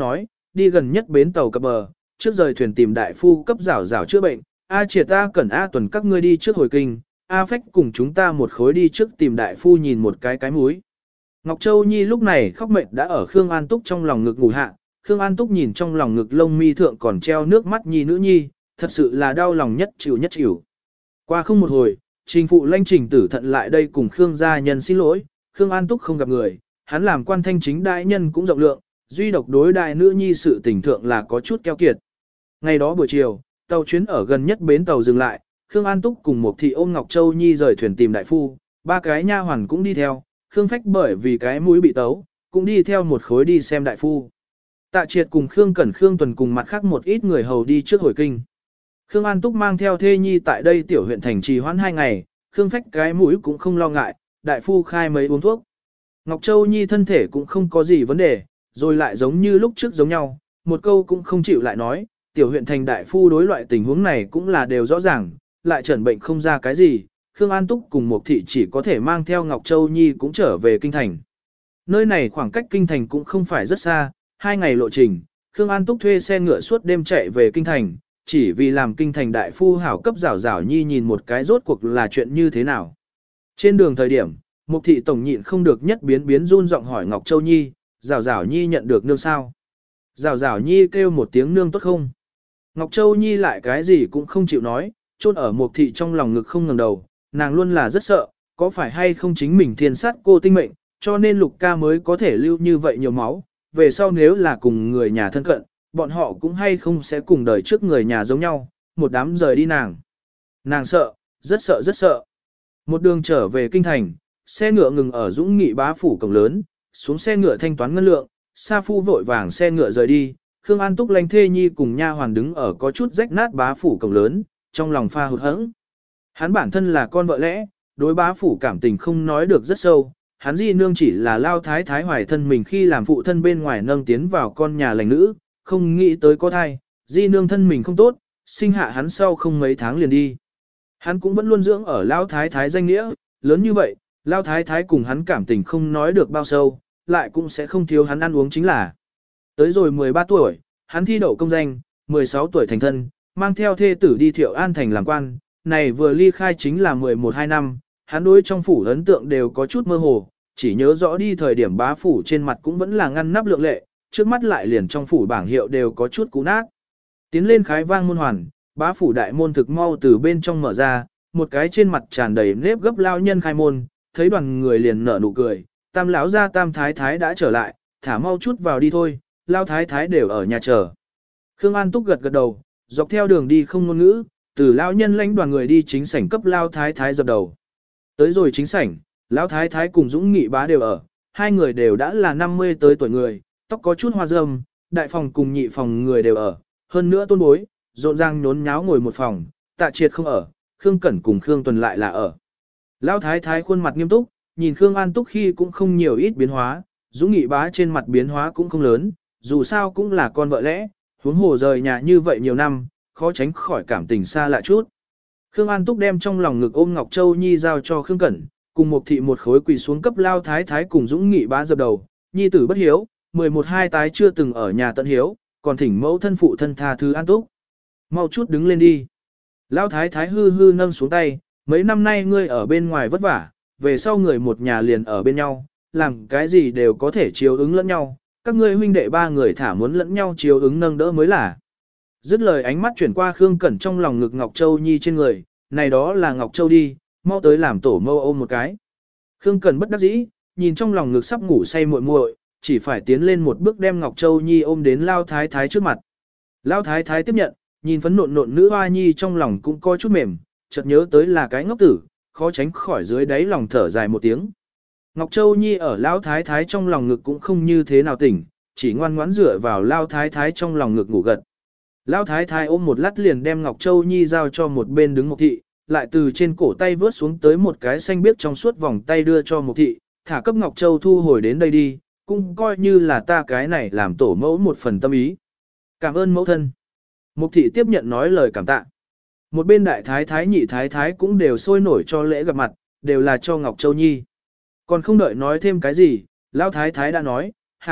đi gần nhất bến tàu cập bờ, trước rời thuyền tìm đại phu cấp rảo rảo chữa bệnh, A Triệt A Cẩn A Tuần các ngươi đi trước hồi kinh, A Phách cùng chúng ta một khối đi trước tìm đại phu nhìn một cái múi. Ngọc Châu Nhi lúc này khóc mệt đã ở Khương An Túc trong lòng ngực ngủ hạ, Khương An Túc nhìn trong lòng ngực lông mi thượng còn treo nước mắt nhi nữ nhi, thật sự là đau lòng nhất chịu. Qua không một hồi, Trình phụ Lanh Trình Tử Thận lại đây cùng Khương gia nhân xin lỗi, Khương An Túc không gặp người, hắn làm quan thanh chính đại nhân cũng rộng lượng, duy độc đối đại nữ nhi sự tình thượng là có chút keo kiệt. Ngày đó buổi chiều, tàu chuyến ở gần nhất bến tàu dừng lại, Khương An Túc cùng một thị ôm Ngọc Châu Nhi rời thuyền tìm đại phu, ba cái nha hoàn cũng đi theo, Khương Phách bởi vì cái mũi bị tấu, cũng đi theo một khối đi xem đại phu. Tạ Triệt cùng Khương Cẩn Khương Tuần cùng mặt khác một ít người hầu đi trước hồi kinh. Khương An Túc mang theo thê nhi tại đây tiểu huyện thành trì hoãn 2 ngày, Khương Phách cái mũi cũng không lo ngại, đại phu khai mấy uống thuốc. Ngọc Châu Nhi thân thể cũng không có gì vấn đề, rồi lại giống như lúc trước giống nhau, một câu cũng không chịu lại nói, tiểu huyện thành đại phu đối loại tình huống này cũng là đều rõ ràng, lại chẩn bệnh không ra cái gì, Khương An Túc cùng một thị chỉ có thể mang theo Ngọc Châu Nhi cũng trở về kinh thành. Nơi này khoảng cách kinh thành cũng không phải rất xa, 2 ngày lộ trình, Khương An Túc thuê xe ngựa suốt đêm chạy về kinh thành, chỉ vì làm kinh thành đại phu hảo cấp rảo rảo nhi nhìn một cái rốt cuộc là chuyện như thế nào. Trên đường thời điểm, Mục thị tổng nhịn không được nhất biến run giọng hỏi Ngọc Châu Nhi, rảo rảo nhi nhận được nương sao? Rảo rảo nhi kêu một tiếng nương tốt không? Ngọc Châu Nhi lại cái gì cũng không chịu nói, chôn ở Mục thị trong lòng ngực không ngẩng đầu, nàng luôn là rất sợ, có phải hay không chính mình thiên sát cô tinh mệnh, cho nên Lục ca mới có thể lưu như vậy nhiều máu, về sau nếu là cùng người nhà thân cận, bọn họ cũng hay không sẽ cùng đời trước người nhà giống nhau, một đám rời đi nàng. Nàng sợ, rất sợ. Một đường trở về kinh thành, xe ngựa ngừng ở Dũng Nghị bá phủ cổng lớn, xuống xe ngựa thanh toán ngân lượng, Sa Phu vội vàng xe ngựa rời đi, Khương An Túc Lanh thê nhi cùng nha hoàn đứng ở có chút rách nát bá phủ cổng lớn, trong lòng pha hụt hẫng. Hắn bản thân là con vợ lẽ, đối bá phủ cảm tình không nói được rất sâu, hắn di nương chỉ là lao thái thái hoài thân mình khi làm phụ thân bên ngoài nâng tiến vào con nhà lành nữ, không nghĩ tới có thai, di nương thân mình không tốt, sinh hạ hắn sau không mấy tháng liền đi. Hắn cũng vẫn luôn dưỡng ở lao thái thái danh nghĩa, lớn như vậy, lao thái thái cùng hắn cảm tình không nói được bao sâu, lại cũng sẽ không thiếu hắn ăn uống chính là. Tới rồi 13 tuổi, hắn thi đậu công danh, 16 tuổi thành thân, mang theo thê tử đi Thiệu An thành làm quan, này vừa ly khai chính là 11-2 năm, hắn đối trong phủ ấn tượng đều có chút mơ hồ, chỉ nhớ rõ đi thời điểm bá phủ trên mặt cũng vẫn là ngăn nắp lượng lệ, trước mắt lại liền trong phủ bảng hiệu đều có chút cũ nát. Tiến lên khái vang môn hoàn, bá phủ đại môn thực mau từ bên trong mở ra, một cái trên mặt tràn đầy nếp gấp lao nhân khai môn, thấy đoàn người liền nở nụ cười, tam lão gia tam thái thái đã trở lại, thả mau chút vào đi thôi, lao thái thái đều ở nhà chờ. Khương An Túc gật đầu, dọc theo đường đi không ngôn ngữ, từ lao nhân lãnh đoàn người đi chính sảnh cấp lao thái thái dập đầu. Tới rồi chính sảnh, lão thái thái cùng Dũng Nghị bá đều ở, hai người đều đã là 50 tới tuổi người, tóc có chút hoa râm, đại phòng cùng nhị phòng người đều ở, hơn nữa tôn bối, rộn ràng nhốn nháo ngồi một phòng, Tạ Triệt không ở, Khương Cẩn cùng Khương Tuần lại là ở. Lão thái thái khuôn mặt nghiêm túc, nhìn Khương An Túc khi cũng không nhiều ít biến hóa, Dũng Nghị bá trên mặt biến hóa cũng không lớn, dù sao cũng là con vợ lẽ, huống hồ rời nhà như vậy nhiều năm, khó tránh khỏi cảm tình xa lạ chút. Khương An Túc đem trong lòng ngực ôm Ngọc Châu Nhi giao cho Khương Cẩn, cùng một thị một khối quỳ xuống cấp lao thái thái cùng Dũng Nghị bá dập đầu, nhi tử bất hiếu, 11-2 tái chưa từng ở nhà tận hiếu, còn thỉnh mẫu thân phụ thân tha thứ An Túc. Mau chút đứng lên đi. Lao thái thái hư nâng xuống tay, mấy năm nay ngươi ở bên ngoài vất vả, về sau người một nhà liền ở bên nhau, làm cái gì đều có thể chiếu ứng lẫn nhau, các ngươi huynh đệ ba người thả muốn lẫn nhau chiếu ứng nâng đỡ mới là. Dứt lời ánh mắt chuyển qua Khương Cẩn trong lòng ngực Ngọc Châu Nhi trên người, này đó là Ngọc Châu đi, mau tới làm tổ mâu ôm một cái. Khương Cẩn bất đắc dĩ, nhìn trong lòng ngực sắp ngủ say muội muội, chỉ phải tiến lên một bước đem Ngọc Châu Nhi ôm đến Lao Thái Thái trước mặt. Lao Thái Thái tiếp nhận, nhìn phấn nộn nữ hoa nhi trong lòng cũng coi chút mềm, chợt nhớ tới là cái ngốc tử, khó tránh khỏi dưới đáy lòng thở dài một tiếng. Ngọc Châu Nhi ở Lao Thái Thái trong lòng ngực cũng không như thế nào tỉnh, chỉ ngoan ngoãn dựa vào Lao Thái Thái trong lòng ngực ngủ gật. Lão thái thái ôm một lát liền đem Ngọc Châu Nhi giao cho một bên đứng Mục thị, lại từ trên cổ tay vớt xuống tới một cái xanh biếc trong suốt vòng tay đưa cho Mục thị, thả cấp Ngọc Châu thu hồi đến đây đi, cũng coi như là ta cái này làm tổ mẫu một phần tâm ý. Cảm ơn mẫu thân. Mục thị tiếp nhận nói lời cảm tạ. Một bên đại thái thái nhị thái thái cũng đều sôi nổi cho lễ gặp mặt, đều là cho Ngọc Châu Nhi. Còn không đợi nói thêm cái gì, Lão thái thái đã nói, hảo,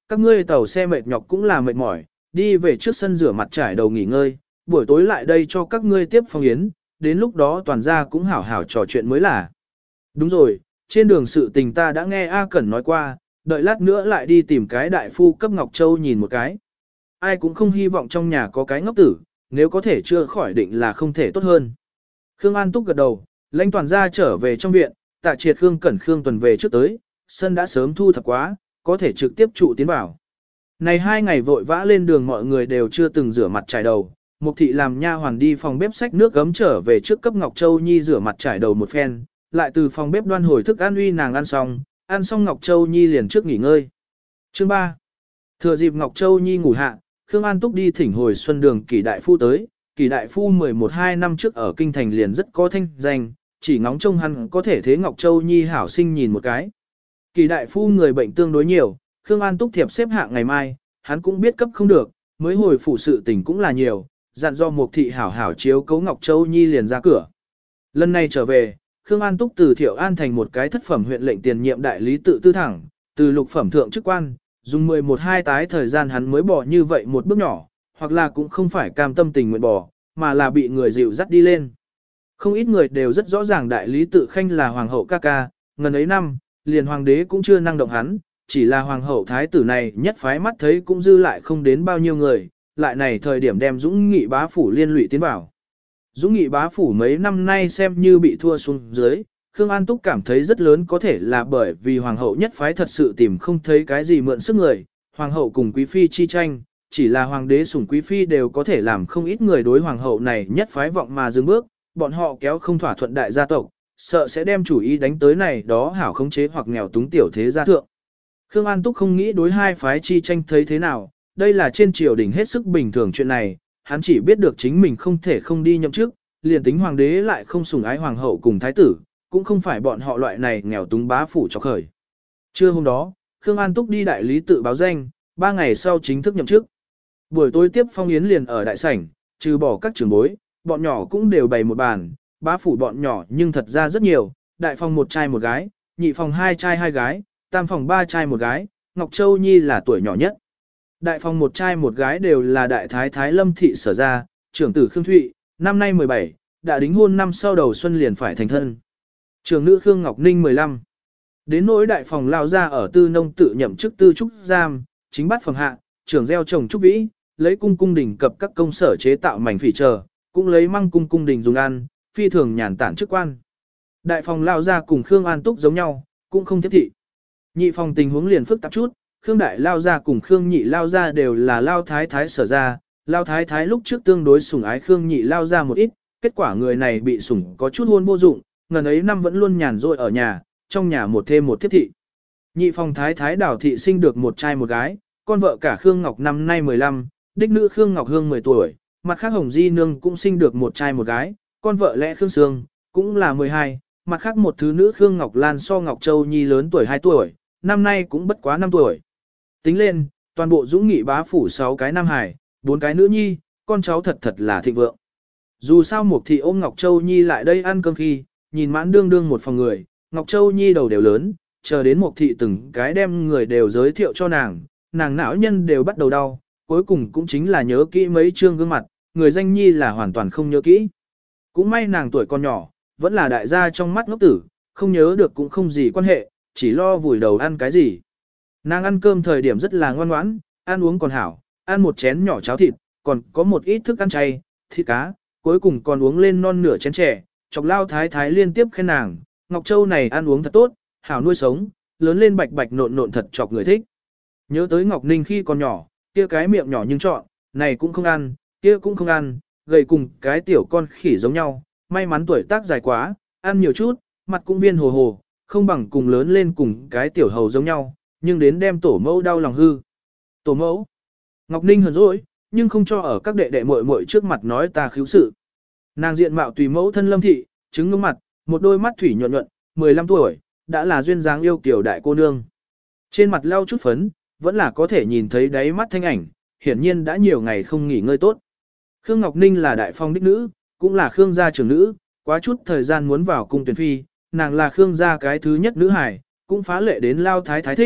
các ngươi tàu xe mệt nhọc cũng là mệt mỏi, đi về trước sân rửa mặt trải đầu nghỉ ngơi, buổi tối lại đây cho các ngươi tiếp phong yến, đến lúc đó toàn gia cũng hảo hảo trò chuyện mới là. Đúng rồi, trên đường sự tình ta đã nghe A Cẩn nói qua, đợi lát nữa lại đi tìm cái đại phu cấp Ngọc Châu nhìn một cái. Ai cũng không hy vọng trong nhà có cái ngốc tử, nếu có thể chưa khỏi định là không thể tốt hơn. Khương An Túc gật đầu, lãnh toàn gia trở về trong viện, Tạ Triệt Khương Cẩn Khương Tuần về trước tới, sân đã sớm thu thập quá, có thể trực tiếp trụ tiến vào. Này 2 ngày vội vã lên đường mọi người đều chưa từng rửa mặt trải đầu, Mục thị làm nha hoàn đi phòng bếp xách nước gấm trở về trước cấp Ngọc Châu Nhi rửa mặt trải đầu một phen, lại từ phòng bếp đoan hồi thức ăn uy nàng ăn xong Ngọc Châu Nhi liền trước nghỉ ngơi. Chương 3. Thừa dịp Ngọc Châu Nhi ngủ hạ, Khương An Túc đi thỉnh hồi xuân đường Kỷ đại phu tới, Kỷ đại phu 11-12 năm trước ở kinh thành liền rất có thanh danh, chỉ ngóng trông hắn có thể thế Ngọc Châu Nhi hảo sinh nhìn một cái. Kỷ đại phu người bệnh tương đối nhiều, Khương An Túc thiệp xếp hạng ngày mai, hắn cũng biết cấp không được, mới hồi phủ sự tình cũng là nhiều, dặn do Mục thị hảo hảo chiếu cố Ngọc Châu Nhi liền ra cửa. Lần này trở về, Khương An Túc từ Thiệu An thành một cái thất phẩm huyện lệnh tiền nhiệm đại lý tự tư thẳng, từ lục phẩm thượng chức quan, dùng 11-12 tái thời gian hắn mới bỏ như vậy một bước nhỏ, hoặc là cũng không phải cam tâm tình nguyện bỏ, mà là bị người dịu dắt đi lên. Không ít người đều rất rõ ràng đại lý tự khanh là hoàng hậu ca ca, ngần ấy năm, liền hoàng đế cũng chưa năng động hắn, chỉ là hoàng hậu thái tử này nhất phái mắt thấy cũng dư lại không đến bao nhiêu người, lại này thời điểm đem Dũng Nghị bá phủ liên lụy tiến vào. Dũng Nghị bá phủ mấy năm nay xem như bị thua xuống dưới, Khương An Túc cảm thấy rất lớn có thể là bởi vì hoàng hậu nhất phái thật sự tìm không thấy cái gì mượn sức người, hoàng hậu cùng quý phi chi tranh, chỉ là hoàng đế sủng quý phi đều có thể làm không ít người đối hoàng hậu này nhất phái vọng mà dừng bước, bọn họ kéo không thỏa thuận đại gia tộc, sợ sẽ đem chủ ý đánh tới này đó hảo khống chế hoặc nghèo túng tiểu thế gia thượng. Khương An Túc không nghĩ đối hai phái chi tranh thấy thế nào, đây là trên triều đình hết sức bình thường chuyện này, hắn chỉ biết được chính mình không thể không đi nhậm chức, liền tính hoàng đế lại không sủng ái hoàng hậu cùng thái tử, cũng không phải bọn họ loại này nghèo túng bá phủ cho khởi. Trưa hôm đó, Khương An Túc đi đại lý tự báo danh, 3 ngày sau chính thức nhậm chức. Buổi tối tiếp phong yến liền ở đại sảnh, trừ bỏ các trưởng bối, bọn nhỏ cũng đều bày một bàn, bá phủ bọn nhỏ nhưng thật ra rất nhiều, đại phòng 1 trai 1 gái, nhị phòng 2 trai 2 gái, tam phòng 3 trai 1 gái, Ngọc Châu Nhi là tuổi nhỏ nhất. Đại phòng 1 trai 1 gái đều là đại thái thái Lâm thị sở ra, trưởng tử Khương Thụy, năm nay 17, đã đính hôn năm sau đầu xuân liền phải thành thân. Trưởng nữ Khương Ngọc Ninh 15. Đến nỗi đại phòng lao ra ở tư nông tự nhậm chức tư trúc giam, chính bát phẩm hạ, trưởng gieo trồng trúc vĩ, lấy cung cung đình cập các công sở chế tạo mảnh phỉ chờ, cũng lấy măng cung cung đình dùng ăn, phi thường nhàn tản chức quan. Đại phòng lao ra cùng Khương An Túc giống nhau, cũng không tiếp thị. Nhị phòng tình huống liền phức tạp chút, Khương đại lao ra cùng Khương nhị lao ra đều là lao thái thái sở ra, lao thái thái lúc trước tương đối sủng ái Khương nhị lao ra một ít, kết quả người này bị sủng có chút hôn vô dụng, ngần ấy năm vẫn luôn nhàn rỗi ở nhà, trong nhà một thêm một tiếp thị. Nhị phòng thái thái Đào thị sinh được 1 trai 1 gái, con vợ cả Khương Ngọc năm nay 15, đích nữ Khương Ngọc Hương 10 tuổi, mặt khác Hồng Di Nương cũng sinh được 1 trai 1 gái, con vợ lẽ Khương Sương, cũng là 12, mặt khác một thứ nữ Khương Ngọc Lan so Ngọc Châu Nhi lớn tuổi 2 tuổi, năm nay cũng bất quá 5 tuổi. Tính lên, toàn bộ Dũng Nghị bá phủ 6 cái nam hải, 4 cái nữ nhi, con cháu thật thật là thịnh vượng. Dù sao Mục thị ôm Ngọc Châu Nhi lại đây ăn cơm khi, nhìn mãn đương đương một phòng người, Ngọc Châu Nhi đầu đều lớn, chờ đến Mục thị từng cái đem người đều giới thiệu cho nàng não nhân đều bắt đầu đau, cuối cùng cũng chính là nhớ kỹ mấy chương gương mặt, người danh Nhi là hoàn toàn không nhớ kỹ. Cũng may nàng tuổi còn nhỏ, vẫn là đại gia trong mắt ngốc tử, không nhớ được cũng không gì quan hệ, chỉ lo vùi đầu ăn cái gì. Nàng ăn cơm thời điểm rất là ngoan ngoãn, ăn uống còn hảo, ăn một chén nhỏ cháo thịt, còn có một ít thức ăn chay, thịt cá, cuối cùng còn uống lên non nửa chén chè, chọc lao thái thái liên tiếp khen nàng, Ngọc Châu này ăn uống thật tốt, hảo nuôi sống, lớn lên bạch bạch nộn nộn thật chọc người thích. Nhớ tới Ngọc Ninh khi còn nhỏ, kia cái miệng nhỏ nhưng chọn, này cũng không ăn, kia cũng không ăn, gầy cùng cái tiểu con khỉ giống nhau, may mắn tuổi tác dài quá, ăn nhiều chút, mặt cũng viên hồ hồ, không bằng cùng lớn lên cùng cái tiểu hầu giống nhau, nhưng đến đem tổ mẫu đau lòng hư. Tổ mẫu, Ngọc Ninh hờn dỗi, nhưng không cho ở các đệ đệ muội muội trước mặt nói ta khiếu sự. Nàng diện mạo tùy mẫu thân Lâm thị, trứng ngưỡng mặt, một đôi mắt thủy nhuận nhuận, 15 tuổi, đã là duyên dáng yêu kiều đại cô nương. Trên mặt lau chút phấn, vẫn là có thể nhìn thấy đáy mắt thanh ảnh, hiển nhiên đã nhiều ngày không nghỉ ngơi tốt. Khương Ngọc Ninh là đại phong đích nữ, cũng là Khương gia trưởng nữ, quá chút thời gian muốn vào cung tuyển phi, nàng là Khương gia cái thứ nhất nữ hài, cũng phá lệ đến lao thái thái thích,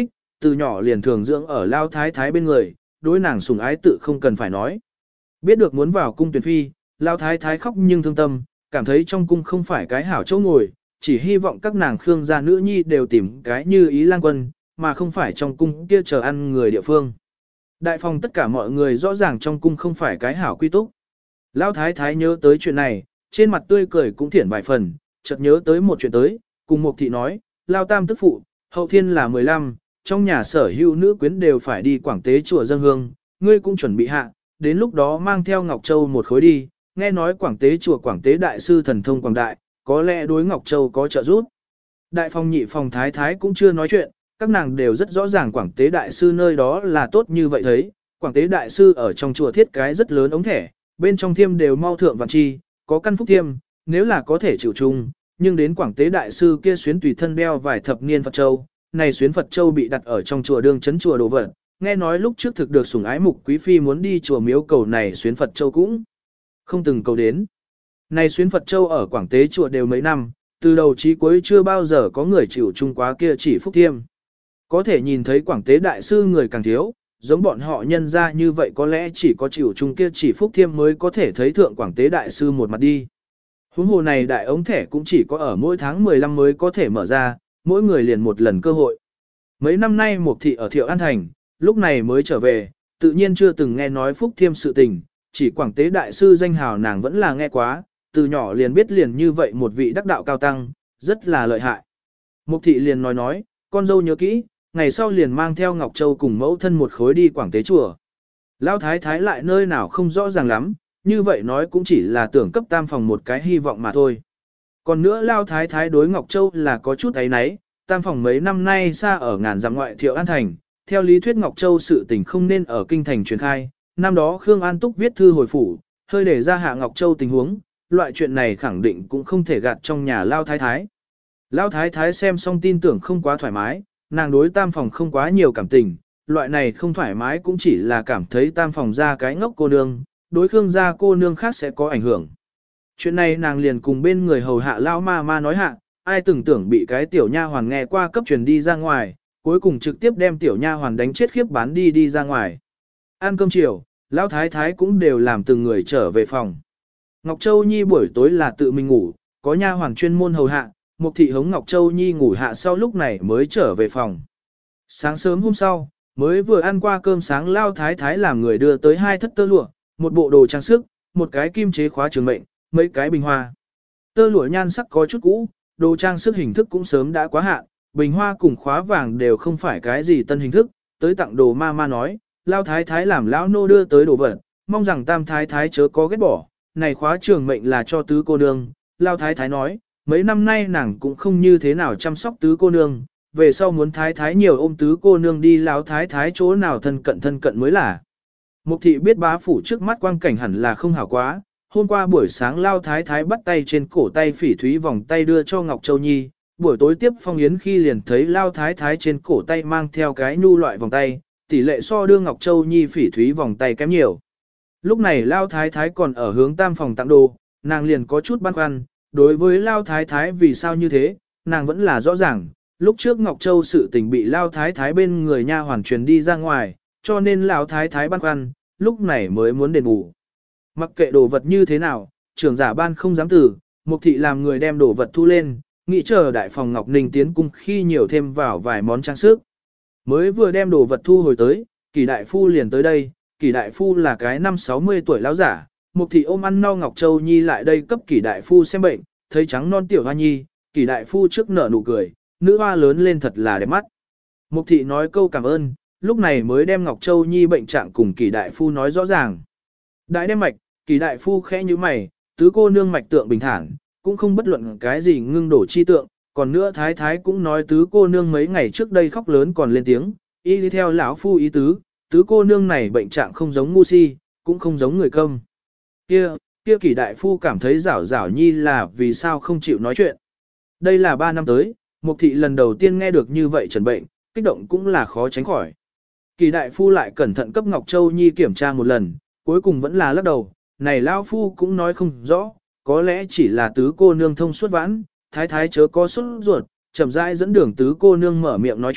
từ nhỏ liền thường dưỡng ở lao thái thái bên người, đối nàng sủng ái tự không cần phải nói. Biết được muốn vào cung tuyển phi, lao thái thái khóc nhưng thương tâm, cảm thấy trong cung không phải cái hảo chỗ ngồi, chỉ hy vọng các nàng Khương gia nữ nhi đều tìm cái như ý lang quân, mà không phải trong cung kia chờ ăn người địa phương. Đại phòng tất cả mọi người rõ ràng trong cung không phải cái hảo quy túc. Lão thái thái nhớ tới chuyện này, trên mặt tươi cười cũng thiển vài phần, chợt nhớ tới một chuyện tới, cùng Mục thị nói, Lao tam tức phụ, hậu thiên là 15, trong nhà sở hữu nữ quyến đều phải đi Quảng Tế chùa dâng hương, ngươi cũng chuẩn bị hạ, đến lúc đó mang theo Ngọc Châu một khối đi, nghe nói Quảng Tế chùa Quảng Tế đại sư thần thông quảng đại, có lẽ đối Ngọc Châu có trợ giúp. Đại phòng nhị phòng thái thái cũng chưa nói chuyện, các nàng đều rất rõ ràng Quảng Tế đại sư nơi đó là tốt như vậy thấy, Quảng Tế đại sư ở trong chùa thiết cái rất lớn ống thẻ, bên trong thiêm đều mau thượng vạn chi, có căn phúc thiêm, nếu là có thể chịu chung, nhưng đến Quảng Tế đại sư kia xuyến tùy thân đeo vài thập niên Phật châu, này xuyến Phật châu bị đặt ở trong chùa đương chấn chùa đồ vật, nghe nói lúc trước thực được sủng ái Mục quý phi muốn đi chùa miếu cầu này xuyến Phật châu cũng không từng cầu đến. Này xuyến Phật châu ở Quảng Tế chùa đều mấy năm, từ đầu chí cuối chưa bao giờ có người chịu chung quá kia chỉ phúc thiêm. Có thể nhìn thấy Quảng Tế đại sư người càng thiếu, giống bọn họ nhân ra như vậy có lẽ chỉ có chịu chung kia chỉ phúc thiêm mới có thể thấy thượng Quảng Tế đại sư một mặt đi. Huống hồ này đại ống thẻ cũng chỉ có ở mỗi tháng 15 mới có thể mở ra, mỗi người liền một lần cơ hội. Mấy năm nay Mục thị ở Thiệu An Thành, lúc này mới trở về, tự nhiên chưa từng nghe nói phúc thiêm sự tình, chỉ Quảng Tế đại sư danh hào nàng vẫn là nghe quá, từ nhỏ liền biết liền như vậy một vị đắc đạo cao tăng, rất là lợi hại. Mục thị liền nói, con dâu nhớ kỹ, ngày sau liền mang theo Ngọc Châu cùng mẫu thân một khối đi Quảng Tế chùa. Lão thái thái lại nơi nào không rõ ràng lắm, như vậy nói cũng chỉ là tưởng cấp tam phòng một cái hy vọng mà thôi. Còn nữa Lão thái thái đối Ngọc Châu là có chút ấy nấy, tam phòng mấy năm nay xa ở ngàn dặm ngoại Thiệu An Thành, theo lý thuyết Ngọc Châu sự tình không nên ở kinh thành truyền khai, năm đó Khương An Túc viết thư hồi phủ, hơi để ra hạ Ngọc Châu tình huống, loại chuyện này khẳng định cũng không thể gạt trong nhà Lão thái thái. Lão thái thái xem xong tin tưởng không quá thoải mái, nàng đối tam phòng không quá nhiều cảm tình, loại này không thoải mái cũng chỉ là cảm thấy tam phòng ra cái ngốc cô nương, đối Khương gia cô nương khác sẽ có ảnh hưởng. Chuyện này nàng liền cùng bên người hầu hạ lão ma nói hạ, ai từng tưởng bị cái tiểu nha hoàn nghe qua cấp truyền đi ra ngoài, cuối cùng trực tiếp đem tiểu nha hoàn đánh chết khiếp bán đi ra ngoài. Ăn cơm chiều, lão thái thái cũng đều làm từng người trở về phòng. Ngọc Châu Nhi buổi tối là tự mình ngủ, có nha hoàn chuyên môn hầu hạ, Mục thị hống Ngọc Châu Nhi ngủ hạ sau lúc này mới trở về phòng. Sáng sớm hôm sau, mới vừa ăn qua cơm sáng Lao thái thái làm người đưa tới 2 thất tơ lụa, một bộ đồ trang sức, một cái kim chế khóa trường mệnh, mấy cái bình hoa. Tơ lụa nhan sắc có chút cũ, đồ trang sức hình thức cũng sớm đã quá hạn, bình hoa cùng khóa vàng đều không phải cái gì tân hình thức, tới tặng đồ ma nói, Lao thái thái làm lão nô đưa tới đồ vật, mong rằng tam thái thái chớ có ghét bỏ, này khóa trường mệnh là cho tứ cô nương. Lao thái thái nói, mấy năm nay nàng cũng không như thế nào chăm sóc tứ cô nương, về sau muốn thái thái nhiều ôm tứ cô nương đi lão thái thái chỗ nào thân cận mới là. Mục thị biết bá phủ trước mắt quang cảnh hẳn là không hảo quá, hôm qua buổi sáng Lao thái thái bắt tay trên cổ tay phỉ thúy vòng tay đưa cho Ngọc Châu Nhi, buổi tối tiếp phong yến khi liền thấy Lao thái thái trên cổ tay mang theo cái nhu loại vòng tay, tỷ lệ so đưa Ngọc Châu Nhi phỉ thúy vòng tay kém nhiều. Lúc này Lao thái thái còn ở hướng tam phòng tặng đồ, nàng liền có chút băn khoăn. Đối với Lao Thái Thái vì sao như thế, nàng vẫn là rõ ràng, lúc trước Ngọc Châu sự tình bị Lao Thái Thái bên người nha hoàn truyền đi ra ngoài, cho nên Lao Thái Thái băn khoăn, lúc này mới muốn đền bù. Mặc kệ đồ vật như thế nào, trưởng giả ban không dám tử, Mục thị làm người đem đồ vật thu lên, nghĩ chờ đại phòng Ngọc Ninh tiến cung khi nhiều thêm vào vài món trang sức. Mới vừa đem đồ vật thu hồi tới, Kỳ đại phu liền tới đây, Kỳ đại phu là cái năm 60 tuổi lão giả. Mục thị ôm ăn no Ngọc Châu Nhi lại đây cấp Kỳ đại phu xem bệnh, thấy trắng non tiểu hoa nhi, Kỳ đại phu trước nở nụ cười, nữ hoa lớn lên thật là đẹp mắt. Mục thị nói câu cảm ơn, lúc này mới đem Ngọc Châu Nhi bệnh trạng cùng Kỳ đại phu nói rõ ràng. Đại đem mạch, Kỳ đại phu khẽ như mày, tứ cô nương mạch tượng bình thản, cũng không bất luận cái gì ngưng đổ chi tượng, còn nữa thái thái cũng nói tứ cô nương mấy ngày trước đây khóc lớn còn lên tiếng, y đi theo lão phu ý tứ cô nương này bệnh trạng không giống ngu si, cũng không giống người câm. Kia Kỳ đại phu cảm thấy rảo rảo nhi là vì sao không chịu nói chuyện. Đây là 3 năm tới, Mục thị lần đầu tiên nghe được như vậy trần bệnh, kích động cũng là khó tránh khỏi. Kỳ đại phu lại cẩn thận cấp Ngọc Châu Nhi kiểm tra một lần, cuối cùng vẫn là lắc đầu, này lão phu cũng nói không rõ, có lẽ chỉ là tứ cô nương thông suốt vãn, thái thái chớ có xuất ruột, chậm rãi dẫn đường tứ cô nương mở miệng nói chuyện,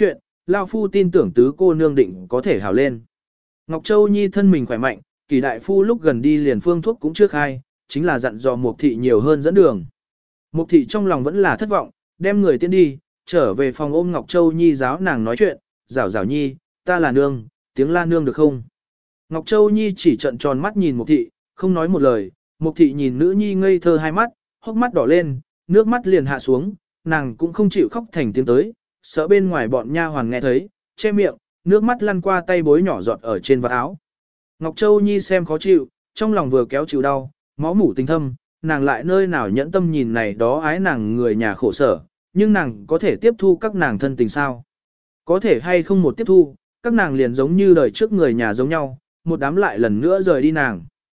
lao phu tin tưởng tứ cô nương định có thể hảo lên. Ngọc Châu Nhi thân mình khỏe mạnh, Kỳ đại phu lúc gần đi liền phương thuốc cũng chưa khai, chính là dặn dò Mục thị nhiều hơn dẫn đường. Mục thị trong lòng vẫn là thất vọng, đem người tiến đi, trở về phòng ôm Ngọc Châu Nhi giáo nàng nói chuyện, "Giảo Giảo Nhi, ta là nương, tiếng la nương được không?" Ngọc Châu Nhi chỉ trợn tròn mắt nhìn Mục thị, không nói một lời. Mục thị nhìn nữ nhi ngây thơ hai mắt, hốc mắt đỏ lên, nước mắt liền hạ xuống, nàng cũng không chịu khóc thành tiếng tới, sợ bên ngoài bọn nha hoàn nghe thấy, che miệng, nước mắt lăn qua tay bối nhỏ giọt ở trên vạt áo. Ngọc Châu Nhi xem khó chịu, trong lòng vừa kéo chịu đau, máu mủ tình thâm, nàng lại nơi nào nhẫn tâm nhìn này đó ái nàng người nhà khổ sở, nhưng nàng có thể tiếp thu các nàng thân tình sao? Có thể hay không một tiếp thu, các nàng liền giống như đời trước người nhà giống nhau, một đám lại lần nữa rời đi nàng.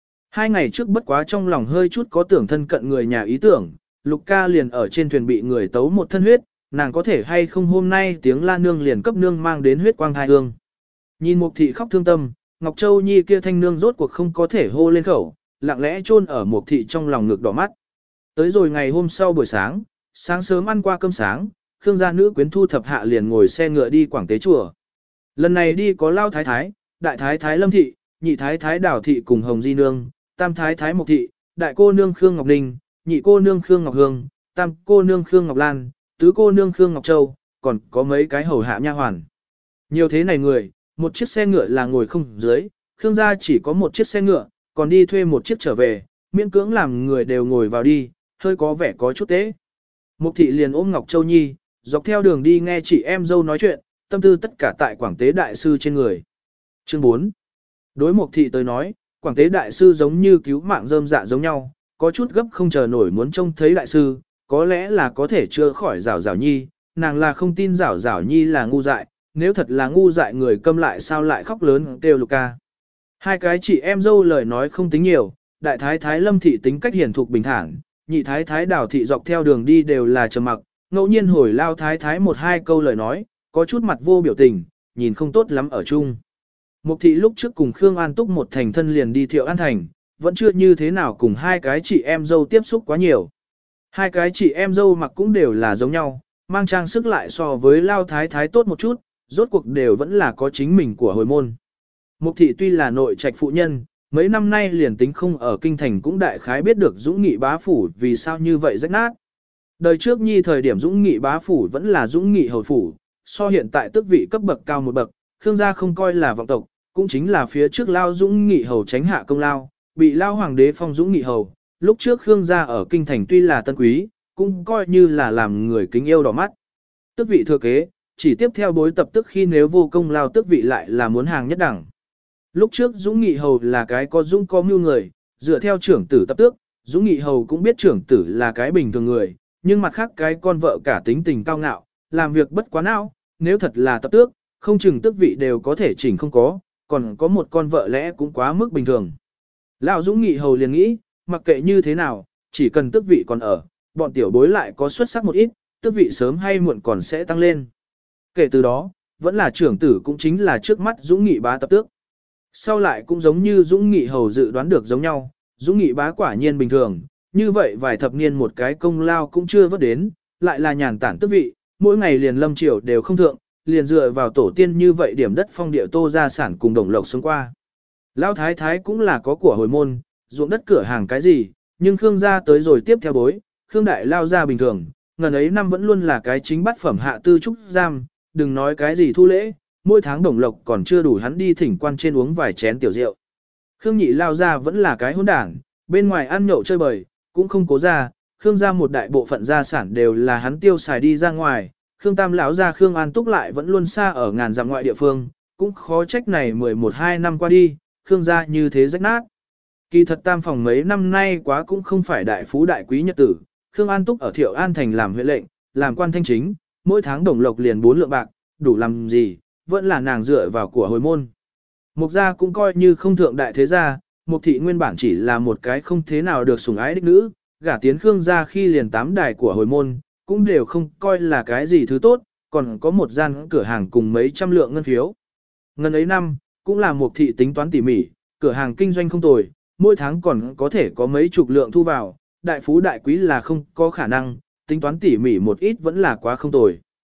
2 ngày trước bất quá trong lòng hơi chút có tưởng thân cận người nhà ý tưởng, Lục ca liền ở trên thuyền bị người tấu một thân huyết, nàng có thể hay không hôm nay tiếng la nương liền cấp nương mang đến huyết quang thai hương. Nhìn Mục thị khóc thương tâm, Ngọc Châu Nhi kia thanh nương rốt cuộc không có thể hô lên khẩu, lặng lẽ chôn ở Mục thị trong lòng ngực đỏ mắt. Tới rồi ngày hôm sau buổi sáng, sáng sớm ăn qua cơm sáng, Khương gia nữ quyến thu thập hạ liền ngồi xe ngựa đi Quảng Tế chùa. Lần này đi có Lao Thái Thái, Đại Thái Thái Lâm thị, Nhị Thái Thái Đào thị cùng Hồng Di nương, Tam Thái Thái Mộc thị, Đại cô nương Khương Ngọc Ninh, Nhị cô nương Khương Ngọc Hương, Tam cô nương Khương Ngọc Lan, Tứ cô nương Khương Ngọc Châu, còn có mấy cái hầu hạ nha hoàn. Nhiều thế này người, một chiếc xe ngựa là ngồi không dưới, Khương gia chỉ có một chiếc xe ngựa, còn đi thuê một chiếc trở về, miễn cưỡng làm người đều ngồi vào đi, hơi có vẻ có chút tế. Mục thị liền ôm Ngọc Châu Nhi, dọc theo đường đi nghe chị em dâu nói chuyện, tâm tư tất cả tại Quảng Tế đại sư trên người. Chương 4. Đối Mục thị tới nói, Quảng Tế đại sư giống như cứu mạng rơm dạ giống nhau, có chút gấp không chờ nổi muốn trông thấy đại sư, có lẽ là có thể chữa khỏi Giảo Giảo Nhi, nàng là không tin Giảo Giảo Nhi là ngu dại, nếu thật là ngu dại người câm lại sao lại khóc lớn kêu Lục ca. Hai cái chị em dâu lời nói không tính nhiều, Đại Thái Thái Lâm thị tính cách hiền thục bình thản, Nhị Thái Thái Đào thị dọc theo đường đi đều là trầm mặc, ngẫu nhiên hồi Lao Thái Thái một hai câu lời nói, có chút mặt vô biểu tình, nhìn không tốt lắm ở chung. Mục thị lúc trước cùng Khương An Túc một thành thân liền đi Thiệu An Thành, vẫn chưa như thế nào cùng hai cái chị em dâu tiếp xúc quá nhiều. Hai cái chị em dâu mặc cũng đều là giống nhau, mang trang sức lại so với Lao Thái Thái tốt một chút, rốt cuộc đều vẫn là có chính mình của hồi môn. Mục thị tuy là nội trạch phụ nhân, mấy năm nay liền tính không ở kinh thành cũng đại khái biết được Dũng Nghị bá phủ vì sao như vậy rách nát. Đời trước nhi thời điểm Dũng Nghị bá phủ vẫn là Dũng Nghị hầu phủ, so hiện tại tước vị cấp bậc cao một bậc, Khương gia không coi là vọng tộc, cũng chính là phía trước Lao Dũng Nghị hầu tránh hạ công lao, bị Lao hoàng đế phong Dũng Nghị hầu. Lúc trước Khương gia ở kinh thành tuy là tân quý, cũng coi như là làm người kính yêu đỏ mắt. Tước vị thừa kế, chỉ tiếp theo bối tập tức khi nếu vô công lao tước vị lại là muốn hàng nhất đẳng. Lúc trước Dũng Nghị hầu là cái có dũng có mưu người, dựa theo trưởng tử tập tước, Dũng Nghị hầu cũng biết trưởng tử là cái bình thường người, nhưng mặt khác cái con vợ cả tính tình cao ngạo, làm việc bất quá não, nếu thật là tập tước, không chừng tước vị đều có thể chỉnh không có, còn có một con vợ lẽ cũng quá mức bình thường. Lão Dũng Nghị hầu liền nghĩ, mặc kệ như thế nào, chỉ cần tước vị còn ở, bọn tiểu bối lại có xuất sắc một ít, tước vị sớm hay muộn còn sẽ tăng lên. Kể từ đó, vẫn là trưởng tử cũng chính là trước mắt Dũng Nghị bá tập tước. Sau lại cũng giống như Dũng Nghị hầu dự đoán được giống nhau, Dũng Nghị bá quả nhiên bình thường, như vậy vài thập niên một cái công lao cũng chưa vớt đến, lại là nhàn tản tước vị, mỗi ngày liền lâm triều đều không thượng, liền dựa vào tổ tiên như vậy điểm đất phong địa tô gia sản cùng đồng lộc sống qua. Lão thái thái cũng là có của hồi môn, ruộng đất cửa hàng cái gì, nhưng Khương gia tới rồi tiếp theo bối, Khương đại lao gia bình thường, ngần ấy năm vẫn luôn là cái chính bát phẩm hạ tư trúc giam, đừng nói cái gì thu lễ, mỗi tháng đồng lộc còn chưa đủ hắn đi thỉnh quan trên uống vài chén tiểu rượu. Khương nhị lao gia vẫn là cái hỗn đảng, bên ngoài ăn nhậu chơi bời, cũng không cố ra, Khương gia một đại bộ phận gia sản đều là hắn tiêu xài đi ra ngoài, Khương tam lão gia Khương An Túc lại vẫn luôn xa ở ngàn dặm ngoại địa phương, cũng khó trách này 11-12 năm qua đi, Khương gia như thế rách nát. Kỳ thật tam phòng mấy năm nay quá cũng không phải đại phú đại quý nhật tử, Khương An Túc ở Thiệu An Thành làm huyện lệnh, làm quan thanh chính, mỗi tháng đồng lộc liền 4 lượng bạc, đủ làm gì, vẫn là nàng dựa vào của hồi môn. Mục gia cũng coi như không thượng đại thế gia, Mục thị nguyên bản chỉ là một cái không thế nào được sủng ái đích nữ, gả tiến Khương gia khi liền 8 đài của hồi môn, cũng đều không coi là cái gì thứ tốt, còn có một gian cửa hàng cùng mấy trăm lượng ngân phiếu. Ngân ấy năm, cũng là Mục thị tính toán tỉ mỉ, cửa hàng kinh doanh không tồi, mỗi tháng còn có thể có mấy chục lượng thu vào, đại phú đại quý là không có khả năng, tính toán tỉ mỉ một ít vẫn là quá không tồi.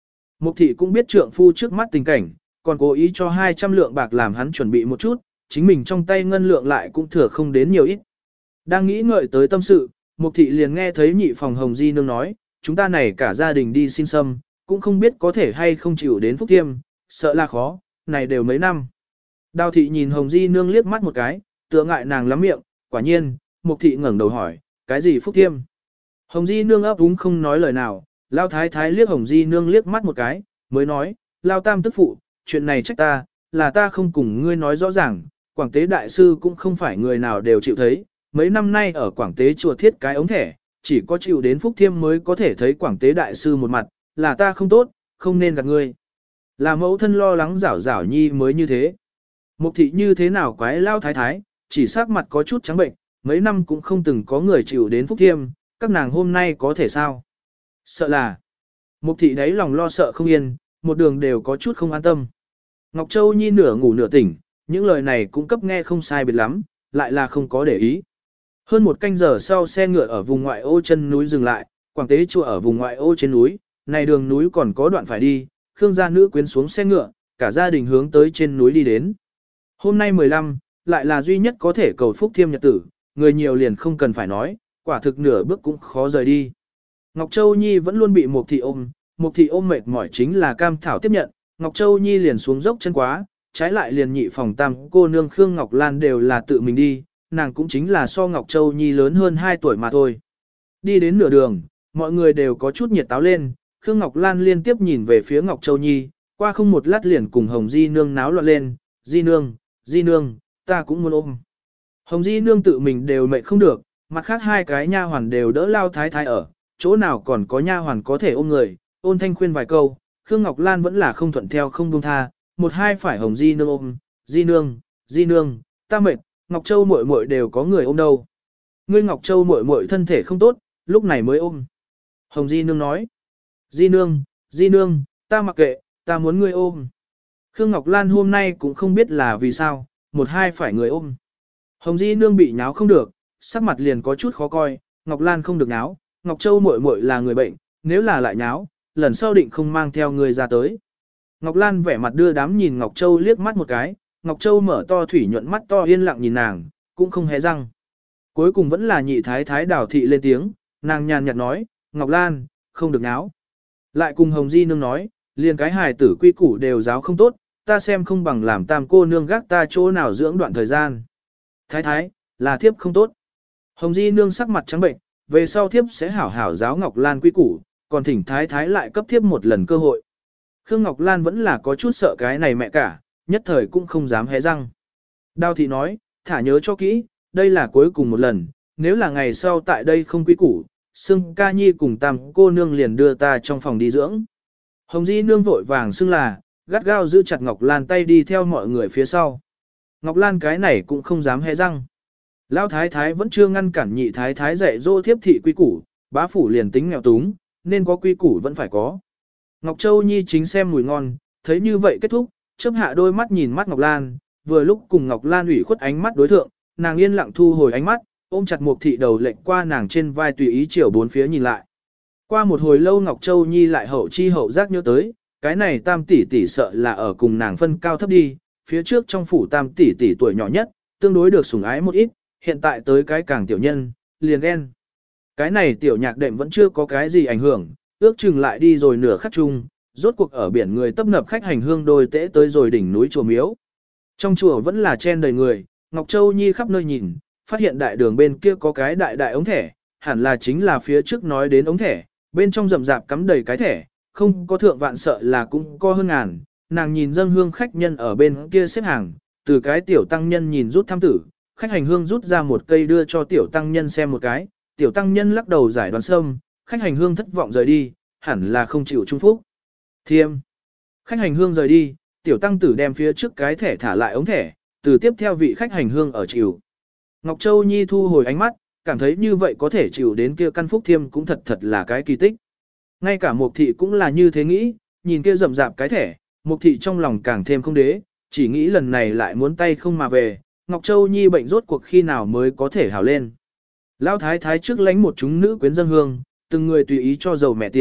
Mục thị cũng biết trượng phu trước mắt tình cảnh, còn cố ý cho 200 lượng bạc làm hắn chuẩn bị một chút, chính mình trong tay ngân lượng lại cũng thừa không đến nhiều ít. Đang nghĩ ngợi tới tâm sự, Mục thị liền nghe thấy nhị phòng Hồng Di Nương nói, chúng ta này cả gia đình đi xin xâm, cũng không biết có thể hay không chịu đến Phúc Thiêm, sợ là khó, này đều mấy năm. Đào thị nhìn Hồng Di Nương liếc mắt một cái, tựa ngại nàng lắm miệng, quả nhiên, Mục thị ngẩng đầu hỏi, cái gì Phúc Thiêm? Hồng Di Nương ấp úng không nói lời nào, Lao Thái Thái liếc Hồng Di Nương liếc mắt một cái, mới nói, Lao Tam tức phụ, chuyện này trách ta, là ta không cùng ngươi nói rõ ràng, Quảng Tế Đại Sư cũng không phải người nào đều chịu thấy, mấy năm nay ở Quảng Tế chùa thiết cái ống thẻ, chỉ có chịu đến Phúc Thiêm mới có thể thấy Quảng Tế Đại Sư một mặt, là ta không tốt, không nên gạt ngươi. Là mẫu thân lo lắng rảo rảo nhi mới như thế. Mục thị như thế nào quái Lao Thái Thái, chỉ sắc mặt có chút trắng bệnh, mấy năm cũng không từng có người chịu đến Phúc Thiêm, các nàng hôm nay có thể sao? Sợ là, Mục thị đấy lòng lo sợ không yên, một đường đều có chút không an tâm. Ngọc Châu Nhi nửa ngủ nửa tỉnh, những lời này cũng cấp nghe không sai biệt lắm, lại là không có để ý. Hơn một canh giờ sau xe ngựa ở vùng ngoại ô chân núi dừng lại, Quảng Tế chùa ở vùng ngoại ô trên núi, này đường núi còn có đoạn phải đi, Khương gia nữ quyến xuống xe ngựa, cả gia đình hướng tới trên núi đi đến. Hôm nay 15, lại là duy nhất có thể cầu Phúc Thiêm nhật tử, người nhiều liền không cần phải nói, quả thực nửa bước cũng khó rời đi. Ngọc Châu Nhi vẫn luôn bị Mục thị ôm mệt mỏi chính là cam thảo tiếp nhận, Ngọc Châu Nhi liền xuống dốc chân quá, trái lại liền nhị phòng tam cô nương Khương Ngọc Lan đều là tự mình đi, nàng cũng chính là so Ngọc Châu Nhi lớn hơn 2 tuổi mà thôi. Đi đến nửa đường, mọi người đều có chút nhiệt táo lên, Khương Ngọc Lan liên tiếp nhìn về phía Ngọc Châu Nhi, qua không một lát liền cùng Hồng Di Nương náo loạn lên, Di Nương, ta cũng muốn ôm. Hồng Di Nương tự mình đều mệt không được, mặt khác hai cái nha hoàn đều đỡ Lao Thái Thái ở, chỗ nào còn có nha hoàn có thể ôm người, ôn thanh khuyên vài câu, Khương Ngọc Lan vẫn là không thuận theo không buông tha, một hai phải Hồng Di Nương ôm, Di Nương, ta mệt, Ngọc Châu muội muội đều có người ôm đâu. Ngươi Ngọc Châu muội muội thân thể không tốt, lúc này mới ôm. Hồng Di Nương nói, Di Nương, ta mặc kệ, ta muốn ngươi ôm. Khương Ngọc Lan hôm nay cũng không biết là vì sao, một hai phải người ôm. Hồng Di Nương bị nháo không được, sắc mặt liền có chút khó coi, Ngọc Lan không được nháo, Ngọc Châu muội muội là người bệnh, nếu là lại nháo, lần sau định không mang theo người ra tới. Ngọc Lan vẻ mặt đưa đám nhìn Ngọc Châu liếc mắt một cái, Ngọc Châu mở to thủy nhuận mắt to yên lặng nhìn nàng, cũng không hé răng. Cuối cùng vẫn là nhị thái thái Đào thị lên tiếng, nàng nhàn nhạt nói, Ngọc Lan, không được nháo. Lại cùng Hồng Di Nương nói, liền cái hài tử quy củ đều giáo không tốt, ta xem không bằng làm tam cô nương gác ta chỗ nào dưỡng đoạn thời gian. Thái thái, là thiếp không tốt. Hồng Di Nương sắc mặt trắng bệnh, về sau thiếp sẽ hảo hảo giáo Ngọc Lan quy củ, còn thỉnh thái thái lại cấp thiếp một lần cơ hội. Khương Ngọc Lan vẫn là có chút sợ cái này mẹ cả, nhất thời cũng không dám hé răng. Đào thị nói, thả nhớ cho kỹ, đây là cuối cùng một lần, nếu là ngày sau tại đây không quy củ, Sương Ca Nhi cùng tam cô nương liền đưa ta trong phòng đi dưỡng. Hồng Di Nương vội vàng xưng là, gắt gao giữ chặt Ngọc Lan tay đi theo mọi người phía sau. Ngọc Lan cái này cũng không dám hé răng. Lão thái thái vẫn chưa ngăn cản nhị thái thái dạy dỗ thiếp thị quy củ, bá phủ liền tính nghèo túng, nên có quy củ vẫn phải có. Ngọc Châu Nhi chính xem mùi ngon, thấy như vậy kết thúc, chớp hạ đôi mắt nhìn mắt Ngọc Lan, vừa lúc cùng Ngọc Lan ủy khuất ánh mắt đối thượng, nàng yên lặng thu hồi ánh mắt, ôm chặt Mục thị đầu lệnh qua nàng trên vai tùy ý chiều bốn phía nhìn lại. Qua một hồi lâu Ngọc Châu Nhi lại hậu chi hậu giác nhớ tới, cái này tam tỷ tỷ sợ là ở cùng nàng phân cao thấp đi, phía trước trong phủ tam tỷ tỷ tuổi nhỏ nhất, tương đối được sủng ái một ít, hiện tại tới cái càng tiểu nhân, liền ghen. Cái này tiểu nhạc đệm vẫn chưa có cái gì ảnh hưởng, ước chừng lại đi rồi nửa khắc chung, rốt cuộc ở biển người tấp nập khách hành hương đôi tễ tới rồi đỉnh núi chùa miếu. Trong chùa vẫn là chen đầy người, Ngọc Châu Nhi khắp nơi nhìn, phát hiện đại đường bên kia có cái đại ống thẻ, hẳn là chính là phía trước nói đến ống thẻ, bên trong rậm rạp cắm đầy cái thẻ, không có thượng vạn sợ là cũng có hơn ngàn, nàng nhìn dâng hương khách nhân ở bên kia xếp hàng, từ cái tiểu tăng nhân nhìn rút thăm tử, khách hành hương rút ra một cây đưa cho tiểu tăng nhân xem một cái, tiểu tăng nhân lắc đầu giải đoán sâm, khách hành hương thất vọng rời đi, hẳn là không chịu trung phúc. Thiêm. Khách hành hương rời đi, tiểu tăng tử đem phía trước cái thẻ thả lại ống thẻ, từ tiếp theo vị khách hành hương ở chịu. Ngọc Châu Nhi thu hồi ánh mắt, cảm thấy như vậy có thể chịu đến kia căn phúc thiêm cũng thật là cái kỳ tích. Ngay cả Mục thị cũng là như thế nghĩ, nhìn kia rậm rạp cái thẻ, Mục thị trong lòng càng thêm không đế, chỉ nghĩ lần này lại muốn tay không mà về, Ngọc Châu Nhi bệnh rốt cuộc khi nào mới có thể hảo lên. Lão thái thái trước lánh một chúng nữ quyến dân hương, từng người tùy ý cho dầu mẹ tiền,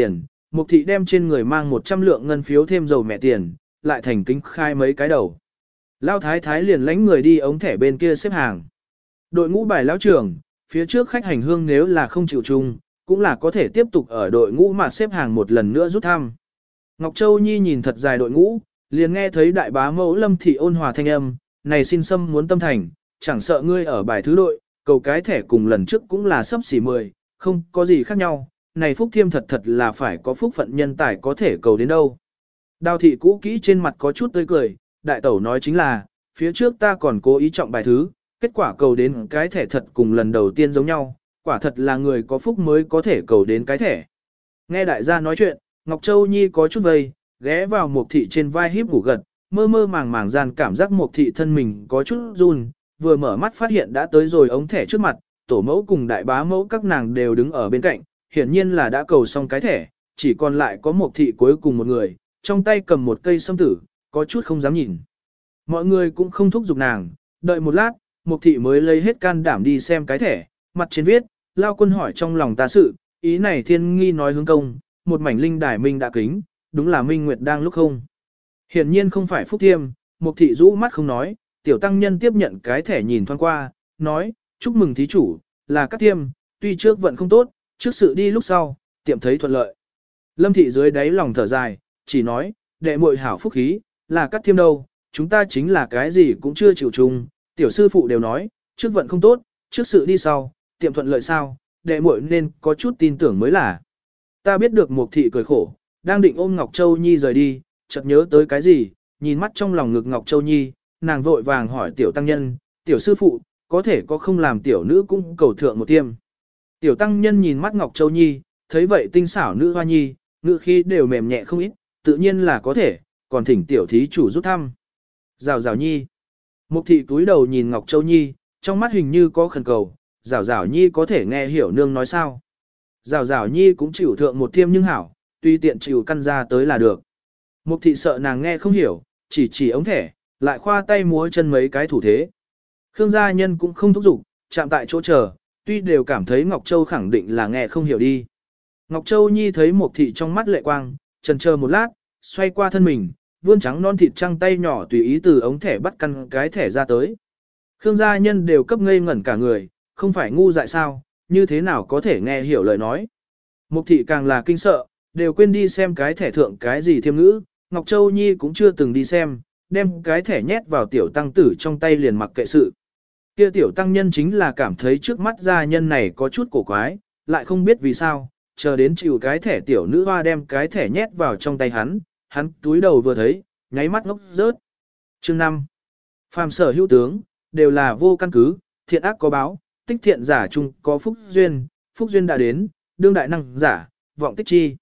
Mục thị đem trên người mang 100 lượng ngân phiếu thêm dầu mẹ tiền, lại thành kính khai mấy cái đầu. Lao thái thái liền lánh người đi ống thẻ bên kia xếp hàng. Đội ngũ bài lão trưởng, phía trước khách hành hương nếu là không chịu chung, cũng là có thể tiếp tục ở đội ngũ mà xếp hàng một lần nữa rút thăm. Ngọc Châu Nhi nhìn thật dài đội ngũ, liền nghe thấy đại bá mẫu Lâm thị ôn hòa thanh âm, này xin xâm muốn tâm thành, chẳng sợ ngươi ở bài thứ đội, cầu cái thẻ cùng lần trước cũng là sấp xỉ 10, không có gì khác nhau, này phúc thiêm thật thật là phải có phúc phận nhân tài có thể cầu đến đâu. Đào thị cũ kỹ trên mặt có chút tươi cười, đại tẩu nói chính là, phía trước ta còn cố ý trọng bài thứ, kết quả cầu đến cái thẻ thật cùng lần đầu tiên giống nhau, quả thật là người có phúc mới có thể cầu đến cái thẻ. Nghe đại gia nói chuyện, Ngọc Châu Nhi có chút vây, ghé vào Mục thị trên vai híp ngủ gật, mơ mơ màng màng gian cảm giác Mục thị thân mình có chút run, vừa mở mắt phát hiện đã tới rồi ống thẻ trước mặt, tổ mẫu cùng đại bá mẫu các nàng đều đứng ở bên cạnh, hiển nhiên là đã cầu xong cái thẻ, chỉ còn lại có Mục thị cuối cùng một người, trong tay cầm một cây sâm tử, có chút không dám nhìn. Mọi người cũng không thúc giục nàng, đợi một lát, Mục thị mới lấy hết can đảm đi xem cái thẻ, mặt trên viết, Lao quân hỏi trong lòng ta sự, ý này thiên nghi nói hướng công, một mảnh linh đài minh đã kính, đúng là minh nguyệt đang lúc không. Hiển nhiên không phải phúc thiêm, Mục thị rũ mắt không nói, tiểu tăng nhân tiếp nhận cái thẻ nhìn thoáng qua, nói, chúc mừng thí chủ, là các thiêm, tuy trước vận không tốt, trước sự đi lúc sau, tiệm thấy thuận lợi. Lâm thị dưới đáy lòng thở dài, chỉ nói, đệ muội hảo phúc khí, là các thiêm đâu, chúng ta chính là cái gì cũng chưa chịu chung, tiểu sư phụ đều nói, trước vận không tốt, trước sự đi sau, tiệm thuận lợi sao, đệ muội nên có chút tin tưởng mới là. Ta biết được Mục thị cười khổ, đang định ôm Ngọc Châu Nhi rời đi, chợt nhớ tới cái gì, nhìn mắt trong lòng ngực Ngọc Châu Nhi, nàng vội vàng hỏi tiểu tăng nhân, tiểu sư phụ, có thể có không làm tiểu nữ cũng cầu thượng một tiêm. Tiểu tăng nhân nhìn mắt Ngọc Châu Nhi, thấy vậy tinh xảo nữ hoa nhi, ngữ khi đều mềm nhẹ không ít, tự nhiên là có thể, còn thỉnh tiểu thí chủ rút thăm. Rào rào nhi. Mục thị túi đầu nhìn Ngọc Châu Nhi, trong mắt hình như có khẩn cầu, rào rào nhi có thể nghe hiểu nương nói sao. Rào rào nhi cũng chịu thượng một tiêm nhưng hảo, tuy tiện chịu căn ra tới là được. Mục thị sợ nàng nghe không hiểu, chỉ ống thẻ, lại khoa tay múa chân mấy cái thủ thế. Khương gia nhân cũng không thúc giục, chạm tại chỗ chờ, tuy đều cảm thấy Ngọc Châu khẳng định là nghe không hiểu đi. Ngọc Châu Nhi thấy Mục thị trong mắt lệ quang, chần chờ một lát, xoay qua thân mình, vươn trắng non thịt trăng tay nhỏ tùy ý từ ống thẻ bắt căn cái thẻ ra tới. Khương gia nhân đều cấp ngây ngẩn cả người, không phải ngu dại sao, như thế nào có thể nghe hiểu lời nói. Mục thị càng là kinh sợ, đều quên đi xem cái thẻ thượng cái gì thiêm ngữ, Ngọc Châu Nhi cũng chưa từng đi xem, đem cái thẻ nhét vào tiểu tăng tử trong tay liền mặc kệ sự. Kia tiểu tăng nhân chính là cảm thấy trước mắt gia nhân này có chút cổ quái, lại không biết vì sao, chờ đến chịu cái thẻ tiểu nữ hoa đem cái thẻ nhét vào trong tay hắn túi đầu vừa thấy, nháy mắt ngốc rớt. Chương 5. Phàm sở hữu tướng, đều là vô căn cứ, thiện ác có báo, tích thiện giả chung có phúc duyên đã đến, đương đại năng giả, vọng tích chi.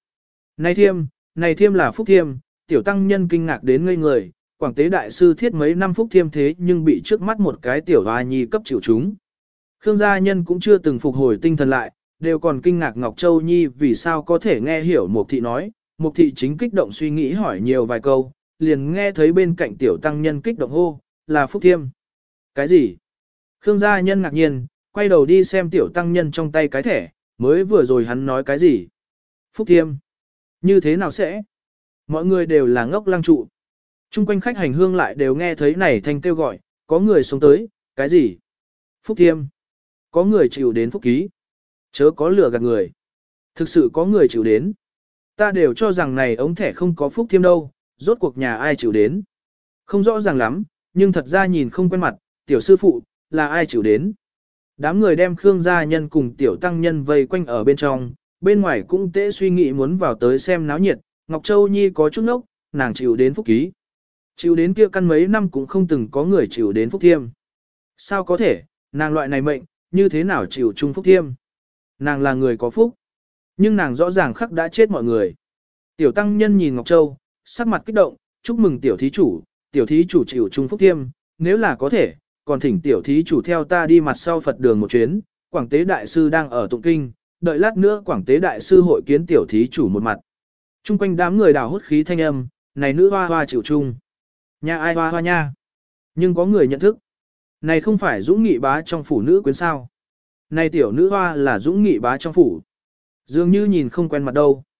Này thiêm là phúc thiêm, tiểu tăng nhân kinh ngạc đến ngây người, Quảng Tế đại sư thiết mấy năm phúc thiêm thế nhưng bị trước mắt một cái tiểu hoa nhi cấp chịu chúng. Khương gia nhân cũng chưa từng phục hồi tinh thần lại, đều còn kinh ngạc Ngọc Châu Nhi vì sao có thể nghe hiểu Mục thị nói, Mục thị chính kích động suy nghĩ hỏi nhiều vài câu, liền nghe thấy bên cạnh tiểu tăng nhân kích động hô, là phúc thiêm. Cái gì? Khương gia nhân ngạc nhiên, quay đầu đi xem tiểu tăng nhân trong tay cái thẻ, mới vừa rồi hắn nói cái gì? Phúc thiêm. Như thế nào sẽ? Mọi người đều là ngốc lăng trụ. Trung quanh khách hành hương lại đều nghe thấy này thanh kêu gọi, có người xuống tới, cái gì? Phúc thiêm. Có người chịu đến phúc ký. Chớ có lừa gạt người. Thực sự có người chịu đến. Ta đều cho rằng này ống thẻ không có phúc thiêm đâu, rốt cuộc nhà ai chịu đến. Không rõ ràng lắm, nhưng thật ra nhìn không quen mặt, tiểu sư phụ, là ai chịu đến. Đám người đem Khương gia nhân cùng tiểu tăng nhân vây quanh ở bên trong, bên ngoài cũng tễ suy nghĩ muốn vào tới xem náo nhiệt, Ngọc Châu Nhi có chút nốc, nàng chịu đến phúc ký. Chịu đến kia căn mấy năm cũng không từng có người chịu đến phúc thiêm. Sao có thể, nàng loại này mệnh, như thế nào chịu chung phúc thiêm. Nàng là người có phúc, nhưng nàng rõ ràng khắc đã chết mọi người. Tiểu tăng nhân nhìn Ngọc Châu, sắc mặt kích động, chúc mừng tiểu thí chủ chịu chung phúc thiêm, nếu là có thể, còn thỉnh tiểu thí chủ theo ta đi mặt sau Phật đường một chuyến, Quảng Tế đại sư đang ở tụng kinh, đợi lát nữa Quảng Tế đại sư hội kiến tiểu thí chủ một mặt. Trung quanh đám người đào hút khí thanh âm, này nữ hoa hoa chịu chung. Nhà ai hoa hoa nha? Nhưng có người nhận thức. Này không phải Dũng Nghị bá trong phủ nữ quyến sao? Này tiểu nữ hoa là Dũng Nghị bá trong phủ. Dường như nhìn không quen mặt đâu.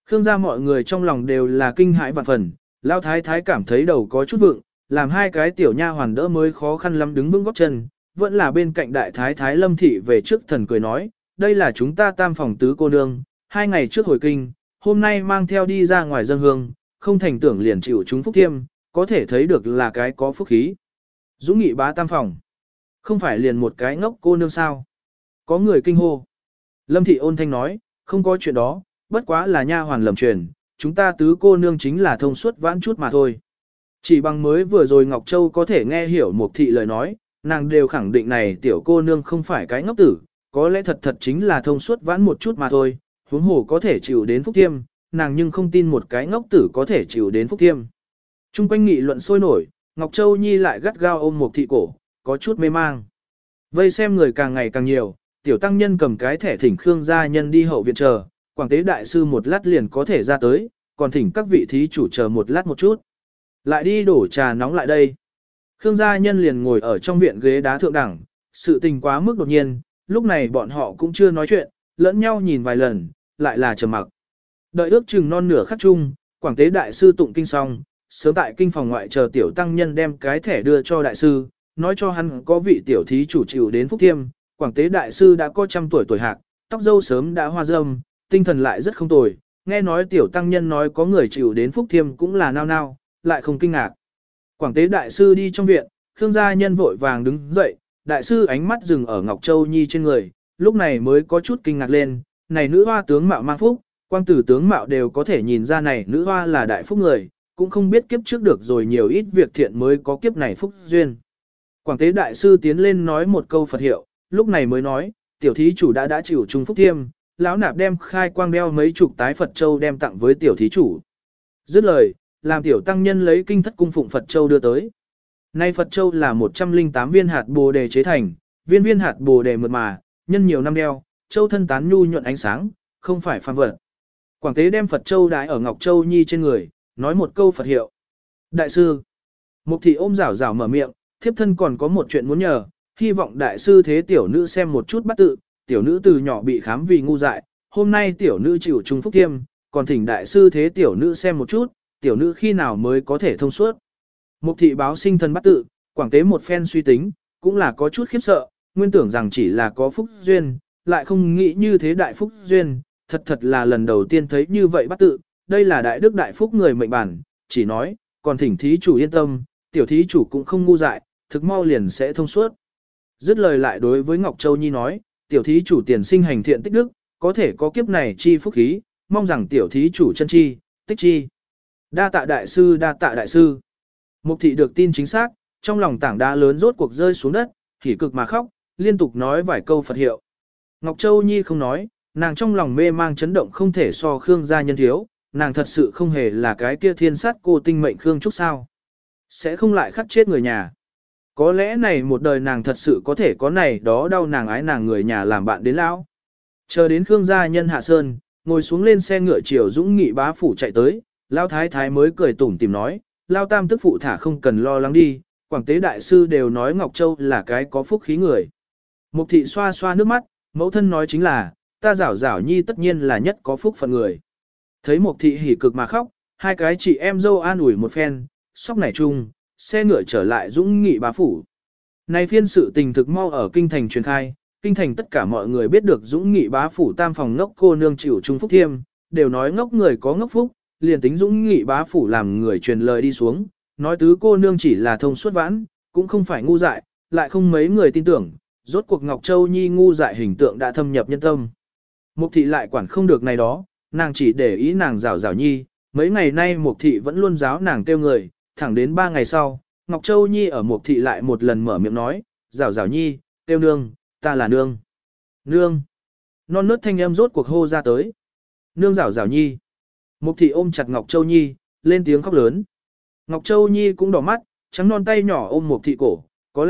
Khương gia mọi người trong lòng đều là kinh hãi vạn phần, Lão thái thái cảm thấy đầu có chút vượng, làm hai cái tiểu nha hoàn đỡ mới khó khăn lắm đứng vững gót chân, vẫn là bên cạnh đại thái thái Lâm thị về trước thần cười nói, đây là chúng ta tam phòng tứ cô nương, 2 ngày trước hồi kinh, hôm nay mang theo đi ra ngoài dân hương, không thành tưởng liền chịu chúng phúc thiêm, có thể thấy được là cái có phúc khí. Dũng nghị bá tam phòng, không phải liền một cái ngốc cô nương sao? Có người kinh hô. Lâm thị ôn thanh nói, không có chuyện đó, bất quá là nha hoàn lầm truyền, chúng ta tứ cô nương chính là thông suốt vãn chút mà thôi. Chỉ bằng mới vừa rồi Ngọc Châu có thể nghe hiểu một thị lời nói, nàng đều khẳng định này tiểu cô nương không phải cái ngốc tử, có lẽ thật chính là thông suốt vãn một chút mà thôi, huống hồ có thể chịu đến phúc thiêm, nàng nhưng không tin một cái ngốc tử có thể chịu đến phúc thiêm. Trung quanh nghị luận sôi nổi, Ngọc Châu Nhi lại gắt gao ôm một thị cổ, có chút mê mang. Vây xem người càng ngày càng nhiều, tiểu tăng nhân cầm cái thẻ thỉnh Khương gia nhân đi hậu viện chờ, Quảng Tế đại sư một lát liền có thể ra tới, còn thỉnh các vị thí chủ chờ một lát một chút. Lại đi đổ trà nóng lại đây. Khương gia nhân liền ngồi ở trong viện ghế đá thượng đẳng, sự tình quá mức đột nhiên, lúc này bọn họ cũng chưa nói chuyện, lẫn nhau nhìn vài lần, lại là trầm mặc. Đợi ước chừng non nửa khắc chung, Quảng Tế đại sư tụng kinh xong, sớm tại kinh phòng ngoại chờ tiểu tăng nhân đem cái thẻ đưa cho đại sư, nói cho hắn có vị tiểu thí chủ chịu đến phúc thiêm, Quảng Tế đại sư đã có 100 tuổi tuổi hạc, tóc râu sớm đã hoa râm, tinh thần lại rất không tồi, nghe nói tiểu tăng nhân nói có người chịu đến phúc thiêm cũng là nao nao, lại không kinh ngạc. Quảng Tế đại sư đi trong viện, Khương gia nhân vội vàng đứng dậy, đại sư ánh mắt dừng ở Ngọc Châu Nhi trên người, lúc này mới có chút kinh ngạc lên, này nữ hoa tướng mạo mang phúc, quang tử tướng mạo đều có thể nhìn ra này nữ hoa là đại phúc người, cũng không biết kiếp trước được rồi nhiều ít việc thiện mới có kiếp này phúc duyên. Quảng Tế đại sư tiến lên nói một câu Phật hiệu, lúc này mới nói, tiểu thí chủ đã chịu trung phúc thiêm, lão nạp đem khai quang đeo mấy chục tái Phật châu đem tặng với tiểu thí chủ. Dứt lời, làm tiểu tăng nhân lấy kinh thất cung phụng Phật châu đưa tới. Nay Phật châu là 108 viên hạt bồ đề chế thành, viên viên hạt bồ đề mượt mà, nhân nhiều năm đeo, châu thân tán nhu nhuận ánh sáng, không phải phàm vật. Quảng Tế đem Phật châu đái ở Ngọc Châu Nhi trên người, nói một câu Phật hiệu. Đại sư, Mục thị ôm rảo rảo mở miệng, thiếp thân còn có một chuyện muốn nhờ, hy vọng đại sư thế tiểu nữ xem một chút bắt tự, tiểu nữ từ nhỏ bị khám vì ngu dại, hôm nay tiểu nữ chịu trung phúc thiêm, còn thỉnh đại sư thế tiểu nữ xem một chút, tiểu nữ khi nào mới có thể thông suốt. Mục thị báo sinh thân bắt tự, Quảng Tế một phen suy tính, cũng là có chút khiếp sợ, nguyên tưởng rằng chỉ là có phúc duyên, lại không nghĩ như thế đại phúc duyên, thật là lần đầu tiên thấy như vậy bắt tự, đây là đại đức đại phúc người mệnh bản, chỉ nói, còn thỉnh thí chủ yên tâm, tiểu thí chủ cũng không ngu dại, thực mau liền sẽ thông suốt. Dứt lời lại đối với Ngọc Châu Nhi nói, tiểu thí chủ tiền sinh hành thiện tích đức, có thể có kiếp này chi phúc khí, mong rằng tiểu thí chủ chân chi, tích chi. Đa tạ đại sư, đa tạ đại sư. Mục thị được tin chính xác, trong lòng tảng đá lớn rốt cuộc rơi xuống đất, hỉ cực mà khóc, liên tục nói vài câu Phật hiệu. Ngọc Châu Nhi không nói, nàng trong lòng mê mang chấn động không thể so Khương gia nhân thiếu, nàng thật sự không hề là cái kia thiên sát cô tinh mệnh Khương Trúc sao. Sẽ không lại khắc chết người nhà. Có lẽ này một đời nàng thật sự có thể có này đó đau nàng ái nàng người nhà làm bạn đến lão. Chờ đến Khương gia nhân hạ sơn, ngồi xuống lên xe ngựa chiều Dũng Nghị bá phủ chạy tới, Lão thái thái mới cười tủm tỉm nói, Lão tam tức phụ thả không cần lo lắng đi, Quảng Tế đại sư đều nói Ngọc Châu là cái có phúc khí người. Mục thị xoa xoa nước mắt, mẫu thân nói chính là, ta Giảo Giảo nhi tất nhiên là nhất có phúc phận người. Thấy Mục thị hỉ cực mà khóc, hai cái chị em dâu an ủi một phen, sóc nảy chung, xe ngựa trở lại Dũng Nghị bá phủ. Này phiên sự tình thực mau ở kinh thành truyền khai, kinh thành tất cả mọi người biết được Dũng Nghị bá phủ tam phòng ngốc cô nương chịu trung phúc thiêm, đều nói ngốc người có ngốc phúc, liền tính Dũng Nghị bá phủ làm người truyền lời đi xuống, nói tứ cô nương chỉ là thông suốt vãn, cũng không phải ngu dại, lại không mấy người tin tưởng, rốt cuộc Ngọc Châu Nhi ngu dại hình tượng đã thâm nhập nhân tâm. Mục thị lại quản không được này đó, nàng chỉ để ý nàng Giảo Giảo nhi, mấy ngày nay Mục thị vẫn luôn giáo nàng kêu người, thẳng đến 3 ngày sau, Ngọc Châu Nhi ở Mục thị lại một lần mở miệng nói, Giảo Giảo nhi, kêu nương, ta là nương. Nương. Non nớt thanh âm rốt cuộc hô ra tới. Nương Giảo Giảo nhi. Mục thị ôm chặt Ngọc Châu Nhi, lên tiếng khóc lớn. Ngọc Châu Nhi cũng đỏ mắt, trắng non tay nhỏ ôm Mục thị cổ,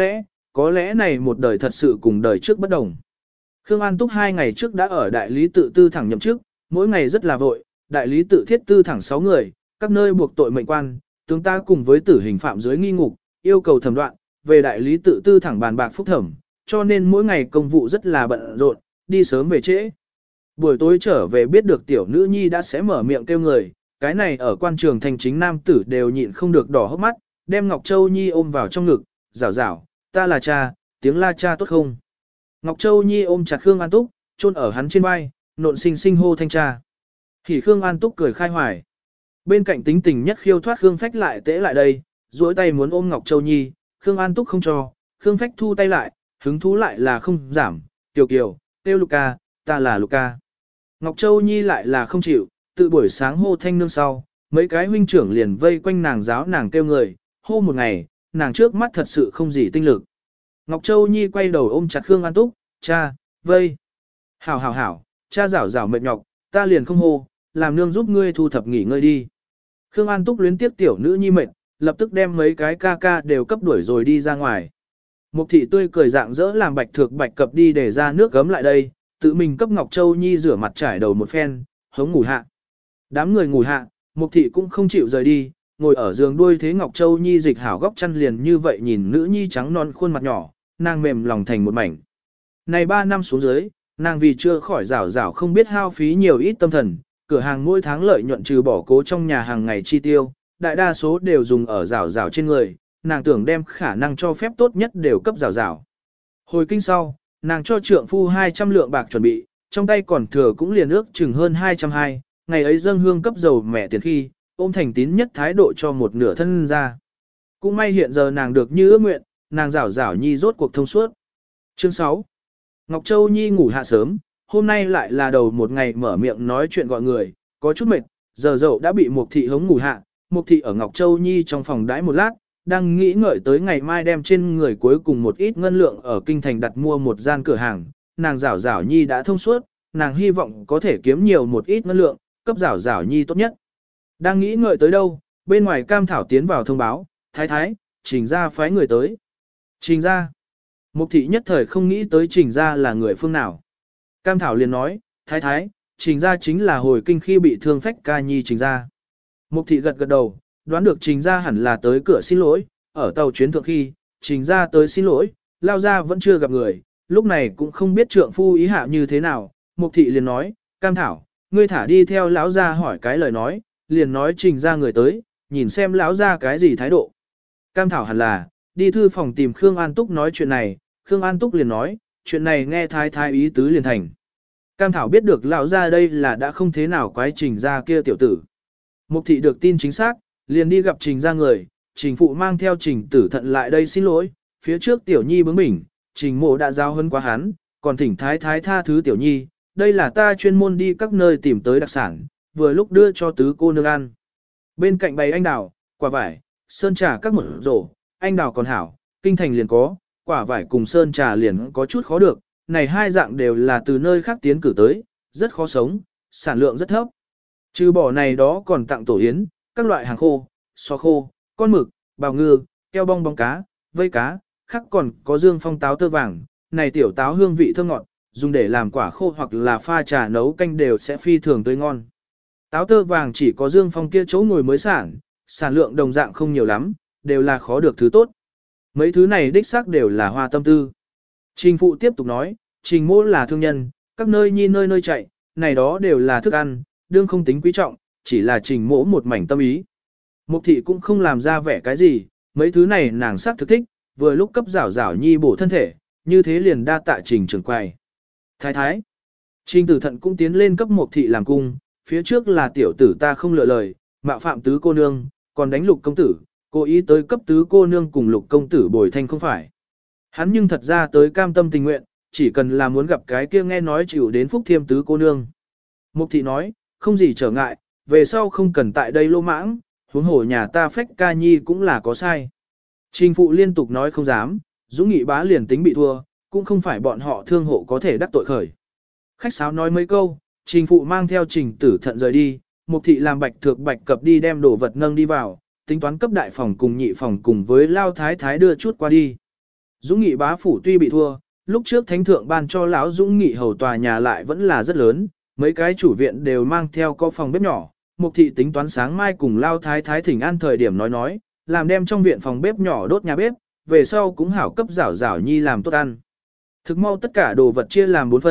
có lẽ này một đời thật sự cùng đời trước bất đồng. Khương An Túc 2 ngày trước đã ở đại lý tự tư thẳng nhậm chức, mỗi ngày rất là vội, đại lý tự thiết tư thẳng 6 người, các nơi buộc tội mệnh quan, tướng ta cùng với tử hình phạm dưới nghi ngục, yêu cầu thẩm đoạn, về đại lý tự tư thẳng bàn bạc phúc thẩm, cho nên mỗi ngày công vụ rất là bận rộn, đi sớm về trễ. Buổi tối trở về biết được tiểu nữ nhi đã sẽ mở miệng kêu người, cái này ở quan trường thành chính nam tử đều nhịn không được đỏ hốc mắt, đem Ngọc Châu Nhi ôm vào trong ngực, rảo rảo, ta là cha, tiếng la cha tốt không? Ngọc Châu Nhi ôm chặt Khương An Túc, chôn ở hắn trên vai, nộn xinh xinh hô thanh cha. Thì Khương An Túc cười khai hoài. Bên cạnh tính tình nhất khiêu thoát Khương Phách lại tễ lại đây, duỗi tay muốn ôm Ngọc Châu Nhi, Khương An Túc không cho, Khương Phách thu tay lại, hứng thú lại là không giảm, Kiều Kiều, kêu Luca, ta là Luca. Ngọc Châu Nhi lại là không chịu, tự buổi sáng hô thanh nương sau, mấy cái huynh trưởng liền vây quanh nàng giáo nàng kêu người, hô một ngày, nàng trước mắt thật sự không gì tinh lực. Ngọc Châu Nhi quay đầu ôm chặt Khương An Túc, cha, vây. Hảo hảo hảo, cha rảo rảo mệt nhọc, ta liền không hô, làm nương giúp ngươi thu thập nghỉ ngơi đi. Khương An Túc luyến tiếp tiểu nữ nhi mệt, lập tức đem mấy cái ca ca đều cấp đuổi rồi đi ra ngoài. Mục thị tươi cười dạng dỡ làm bạch thược bạch cập đi để ra nước gấm lại đây, tự mình cấp Ngọc Châu Nhi rửa mặt trải đầu một phen, hống ngủ hạ. Đám người ngủ hạ, Mục thị cũng không chịu rời đi, ngồi ở giường đuôi thế Ngọc Châu Nhi dịch hảo góc chăn liền như vậy nhìn nữ nhi trắng non khuôn mặt nhỏ, nàng mềm lòng thành một mảnh. Này 3 năm xuống dưới, nàng vì chưa khỏi rảo rảo không biết hao phí nhiều ít tâm thần, cửa hàng mỗi tháng lợi nhuận trừ bỏ cố trong nhà hàng ngày chi tiêu, đại đa số đều dùng ở rảo rảo trên người, nàng tưởng đem khả năng cho phép tốt nhất đều cấp rảo rảo. Hồi kinh sau, nàng cho trượng phu 200 lượng bạc chuẩn bị, trong tay còn thừa cũng liền ước chừng hơn 220, ngày ấy dâng hương cấp dầu mẹ tiền khi, ôm thành tín nhất thái độ cho một nửa thân ra. Cũng may hiện giờ nàng được như ước nguyện, nàng rảo rảo nhi rốt cuộc thông suốt. Chương 6. Ngọc Châu Nhi ngủ hạ sớm, hôm nay lại là đầu một ngày mở miệng nói chuyện gọi người, có chút mệt, giờ dậu đã bị Mục thị hống ngủ hạ. Mục thị ở Ngọc Châu Nhi trong phòng đãi một lát, đang nghĩ ngợi tới ngày mai đem trên người cuối cùng một ít ngân lượng ở kinh thành đặt mua một gian cửa hàng, nàng rảo rảo Nhi đã thông suốt, nàng hy vọng có thể kiếm nhiều một ít ngân lượng, cấp rảo rảo Nhi tốt nhất. Đang nghĩ ngợi tới đâu, bên ngoài Cam Thảo tiến vào thông báo, thái thái, Trình gia phái người tới. Trình gia. Mục thị nhất thời không nghĩ tới Trình gia là người phương nào. Cam Thảo liền nói, thái thái, Trình gia chính là hồi kinh khi bị thương Phách ca nhi Trình gia. Mục thị gật gật đầu, đoán được Trình gia hẳn là tới cửa xin lỗi, ở tàu chuyến thượng khi, Trình gia tới xin lỗi, lao ra vẫn chưa gặp người, lúc này cũng không biết trượng phu ý hạ như thế nào. Mục thị liền nói, Cam Thảo, ngươi thả đi theo lão gia hỏi cái lời nói, liền nói Trình gia người tới, nhìn xem lão gia cái gì thái độ. Cam Thảo hẳn là, đi thư phòng tìm Khương An Túc nói chuyện này, Khương An Túc liền nói, chuyện này nghe thái thái ý tứ liền thành. Cam Thảo biết được lão gia đây là đã không thế nào quái Trình gia kia tiểu tử. Mục thị được tin chính xác, liền đi gặp Trình gia người, Trình phụ mang theo Trình tử thận lại đây xin lỗi, phía trước tiểu nhi bướng bỉnh, Trình mộ đã giao hấn quá hắn, còn thỉnh thái thái tha thứ tiểu nhi, đây là ta chuyên môn đi các nơi tìm tới đặc sản, vừa lúc đưa cho tứ cô nương ăn. Bên cạnh bày anh đào, quả vải, sơn trà các một rổ, anh đào còn hảo, kinh thành liền có, quả vải cùng sơn trà liền có chút khó được, này hai dạng đều là từ nơi khác tiến cử tới, rất khó sống, sản lượng rất thấp. Trừ bỏ này đó còn tặng tổ yến, các loại hàng khô, so khô, con mực, bào ngư, keo bong bóng cá, vây cá, khác còn có dương phong táo tơ vàng, này tiểu táo hương vị thơm ngọt, dùng để làm quả khô hoặc là pha trà nấu canh đều sẽ phi thường tươi ngon. Táo tơ vàng chỉ có dương phong kia chỗ ngồi mới sản lượng đồng dạng không nhiều lắm, đều là khó được thứ tốt. Mấy thứ này đích xác đều là hoa tâm tư. Trình phụ tiếp tục nói, Trình mỗ là thương nhân, các nơi nhi nơi nơi chạy, này đó đều là thức ăn, đương không tính quý trọng, chỉ là Trình mỗ một mảnh tâm ý. Mục thị cũng không làm ra vẻ cái gì, mấy thứ này nàng sắc thực thích, vừa lúc cấp rảo rảo nhi bổ thân thể, như thế liền đa tạ Trình trưởng quầy. Thái thái, Trình tử thận cũng tiến lên cấp Mục thị làm cung, phía trước là tiểu tử ta không lựa lời, mạo phạm tứ cô nương, còn đánh Lục công tử, cố ý tới cấp tứ cô nương cùng Lục công tử bồi thanh không phải. Hắn nhưng thật ra tới cam tâm tình nguyện, chỉ cần là muốn gặp cái kia nghe nói chịu đến phúc thiêm tứ cô nương. Mục thị nói, không gì trở ngại, về sau không cần tại đây lô mãng, huống hồ nhà ta Phách ca nhi cũng là có sai. Trình phụ liên tục nói không dám, Dũng Nghị bá liền tính bị thua, cũng không phải bọn họ thương hộ có thể đắc tội khởi. Khách sáo nói mấy câu, Trình phụ mang theo Trình tử thận rời đi, Mục thị làm bạch thược bạch cập đi đem đồ vật nâng đi vào, tính toán cấp đại phòng cùng nhị phòng cùng với lao thái thái đưa chút qua đi. Dũng Nghị bá phủ tuy bị thua, lúc trước thánh thượng ban cho lão Dũng Nghị hầu tòa nhà lại vẫn là rất lớn, mấy cái chủ viện đều mang theo có phòng bếp nhỏ. Mục thị tính toán sáng mai cùng lao thái thái thỉnh an thời điểm nói, làm đem trong viện phòng bếp nhỏ đốt nhà bếp, về sau cũng hảo cấp rảo rảo nhi làm tốt ăn. Thực mau tất cả đồ vật chia làm 4 phần,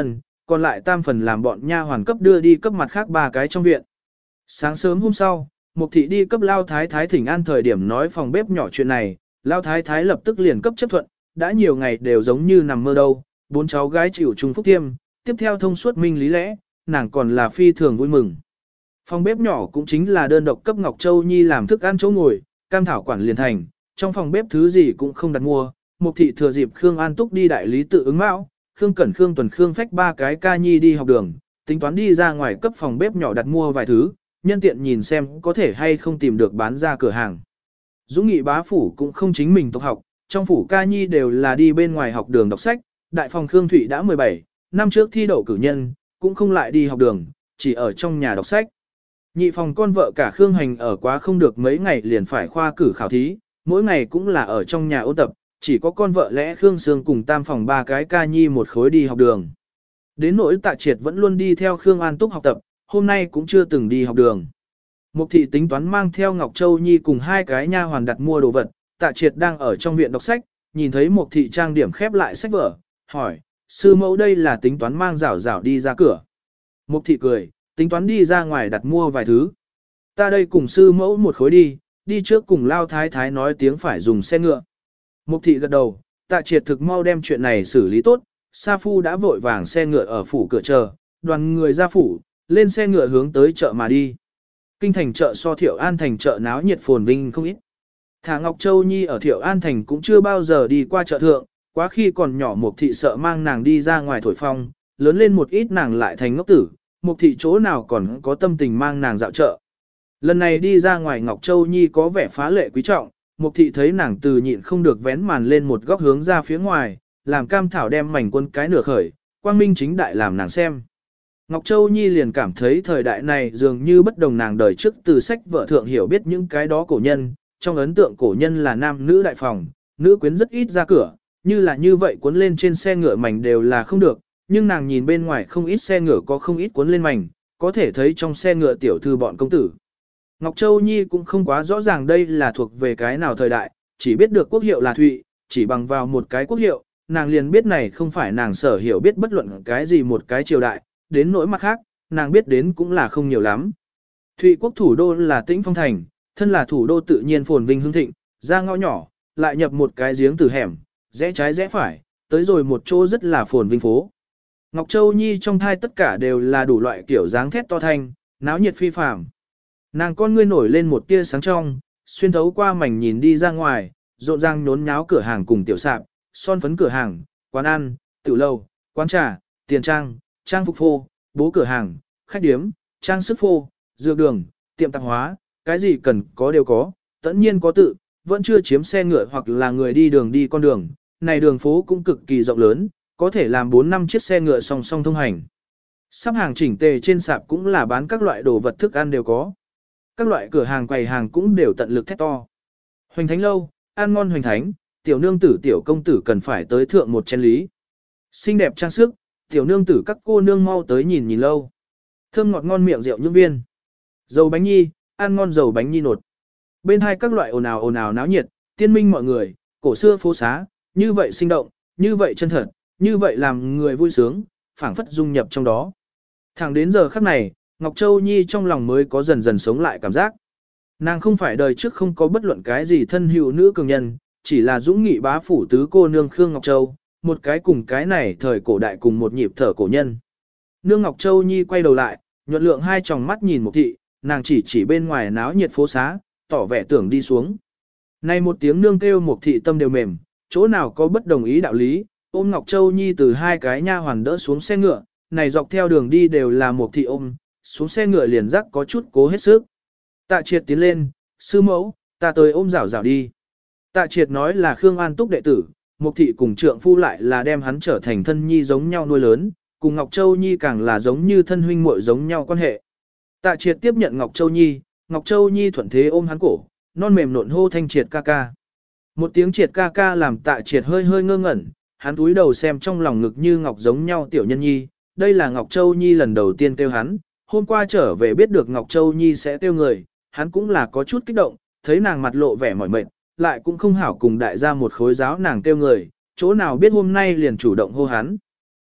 còn lại tam phần làm bọn nha hoàn cấp đưa đi cấp mặt khác ba cái trong viện. Sáng sớm hôm sau, Mục thị đi cấp Lao Thái Thái thỉnh an thời điểm nói phòng bếp nhỏ chuyện này, Lao Thái Thái lập tức liền cấp chấp thuận, đã nhiều ngày đều giống như nằm mơ đâu, bốn cháu gái chịu chung phúc tiêm, tiếp theo thông suốt minh lý lẽ, nàng còn là phi thường vui mừng. Phòng bếp nhỏ cũng chính là đơn độc cấp Ngọc Châu Nhi làm thức ăn chỗ ngồi, cam thảo quản liền thành, trong phòng bếp thứ gì cũng không đặt mua, Mục thị thừa dịp Khương An Túc đi đại lý tự ứng mão, Khương Cẩn Khương Tuần Khương Phách ba cái ca nhi đi học đường, tính toán đi ra ngoài cấp phòng bếp nhỏ đặt mua vài thứ, nhân tiện nhìn xem có thể hay không tìm được bán ra cửa hàng. Dũng Nghị bá phủ cũng không chính mình tộc học, trong phủ ca nhi đều là đi bên ngoài học đường đọc sách, đại phòng Khương Thụy đã 17, năm trước thi đậu cử nhân, cũng không lại đi học đường, chỉ ở trong nhà đọc sách. Nhị phòng con vợ cả Khương Hành ở quá không được mấy ngày liền phải khoa cử khảo thí, mỗi ngày cũng là ở trong nhà ôn tập, chỉ có con vợ lẽ Khương Sương cùng tam phòng ba cái ca nhi một khối đi học đường. Đến nỗi Tạ Triệt vẫn luôn đi theo Khương An Túc học tập, hôm nay cũng chưa từng đi học đường. Mục thị tính toán mang theo Ngọc Châu Nhi cùng hai cái nha hoàn đặt mua đồ vật, Tạ Triệt đang ở trong viện đọc sách, nhìn thấy Mục thị trang điểm khép lại sách vở, hỏi, sư mẫu đây là tính toán mang rảo rảo đi ra cửa. Mục thị cười, tính toán đi ra ngoài đặt mua vài thứ. Ta đây cùng sư mẫu một khối đi trước cùng Lao Thái Thái nói tiếng phải dùng xe ngựa. Mục thị gật đầu, Tạ Triệt thực mau đem chuyện này xử lý tốt, Sa Phu đã vội vàng xe ngựa ở phủ cửa chờ, đoàn người ra phủ, lên xe ngựa hướng tới chợ mà đi. Kinh thành chợ so Thiệu An thành chợ náo nhiệt phồn vinh không ít. Thả Ngọc Châu Nhi ở Thiệu An thành cũng chưa bao giờ đi qua chợ thượng, quá khi còn nhỏ Mục thị sợ mang nàng đi ra ngoài thổi phong, lớn lên một ít nàng lại thành ngốc tử, Mục thị chỗ nào còn có tâm tình mang nàng dạo chợ. Lần này đi ra ngoài Ngọc Châu Nhi có vẻ phá lệ quý trọng, Mục thị thấy nàng từ nhịn không được vén màn lên một góc hướng ra phía ngoài, làm cam thảo đem mảnh quân cái nửa khởi, quang minh chính đại làm nàng xem. Ngọc Châu Nhi liền cảm thấy thời đại này dường như bất đồng nàng đời trước từ sách vợ thượng hiểu biết những cái đó cổ nhân, trong ấn tượng cổ nhân là nam nữ đại phòng, nữ quyến rất ít ra cửa, như là như vậy cuốn lên trên xe ngựa mảnh đều là không được, nhưng nàng nhìn bên ngoài không ít xe ngựa có không ít cuốn lên mảnh, có thể thấy trong xe ngựa tiểu thư bọn công tử. Ngọc Châu Nhi cũng không quá rõ ràng đây là thuộc về cái nào thời đại, chỉ biết được quốc hiệu là Thụy, chỉ bằng vào một cái quốc hiệu, nàng liền biết này không phải nàng sở hiểu biết bất luận cái gì một cái triều đại, đến nỗi mặt khác, nàng biết đến cũng là không nhiều lắm. Thụy quốc thủ đô là Tĩnh Phong Thành, thân là thủ đô tự nhiên phồn vinh hưng thịnh, ra ngõ nhỏ, lại nhập một cái giếng từ hẻm, rẽ trái rẽ phải, tới rồi một chỗ rất là phồn vinh phố. Ngọc Châu Nhi trong thai tất cả đều là đủ loại kiểu dáng thét to thanh, náo nhiệt phi phàm. Nàng con ngươi nổi lên một tia sáng trong, xuyên thấu qua mảnh nhìn đi ra ngoài, rộn ràng nhốn nháo cửa hàng cùng tiểu sạp, son phấn cửa hàng, quán ăn, tiểu lầu, quán trà, tiền trang, trang phục phô, bố cửa hàng, khách điếm, trang sức phô, dược đường, tiệm tạp hóa, cái gì cần có đều có, tất nhiên có tự, vẫn chưa chiếm xe ngựa hoặc là người đi đường đi con đường, này đường phố cũng cực kỳ rộng lớn, có thể làm 4-5 chiếc xe ngựa song song thông hành. Sắp hàng chỉnh tề trên sạp cũng là bán các loại đồ vật thức ăn đều có. Các loại cửa hàng quầy hàng cũng đều tận lực thét to. Hoành thánh lâu, ăn ngon hoành thánh, tiểu nương tử tiểu công tử cần phải tới thượng một chén lý. Xinh đẹp trang sức, tiểu nương tử các cô nương mau tới nhìn nhìn lâu. Thơm ngọt ngon miệng rượu những viên. Dầu bánh nhi, ăn ngon dầu bánh nhi nột. Bên hai các loại ồn ào náo nhiệt, tiên minh mọi người, cổ xưa phố xá, như vậy sinh động, như vậy chân thật, như vậy làm người vui sướng, phảng phất dung nhập trong đó. Thẳng đến giờ khắc này, Ngọc Châu Nhi trong lòng mới có dần dần sống lại cảm giác. Nàng không phải đời trước không có bất luận cái gì thân hữu nữ cường nhân, chỉ là dũng nghị bá phủ tứ cô nương Khương Ngọc Châu, một cái cùng cái này thời cổ đại cùng một nhịp thở cổ nhân. Nương Ngọc Châu Nhi quay đầu lại, nhuận lượng hai tròng mắt nhìn Mục thị, nàng chỉ bên ngoài náo nhiệt phố xá, tỏ vẻ tưởng đi xuống. Nay một tiếng nương kêu Mục thị tâm đều mềm, chỗ nào có bất đồng ý đạo lý, ôm Ngọc Châu Nhi từ hai cái nha hoàn đỡ xuống xe ngựa, này dọc theo đường đi đều là Mục thị ôm, xuống xe ngựa liền rắc có chút cố hết sức. Tạ Triệt tiến lên, sư mẫu, ta tới ôm rảo rảo đi. Tạ Triệt nói là Khương An Túc đệ tử, Mục thị cùng trượng phu lại là đem hắn trở thành thân nhi giống nhau nuôi lớn, cùng Ngọc Châu Nhi càng là giống như thân huynh muội giống nhau quan hệ. Tạ Triệt tiếp nhận Ngọc Châu Nhi thuận thế ôm hắn cổ, non mềm nộn hô thanh Triệt ca ca. Một tiếng Triệt ca ca làm Tạ Triệt hơi hơi ngơ ngẩn, hắn túi đầu xem trong lòng ngực như ngọc giống nhau tiểu nhân nhi, đây là Ngọc Châu Nhi lần đầu tiên kêu hắn, hôm qua trở về biết được Ngọc Châu Nhi sẽ kêu người, hắn cũng là có chút kích động, thấy nàng mặt lộ vẻ mỏi mệt, lại cũng không hảo cùng đại gia một khối giáo nàng kêu người, chỗ nào biết hôm nay liền chủ động hô hắn.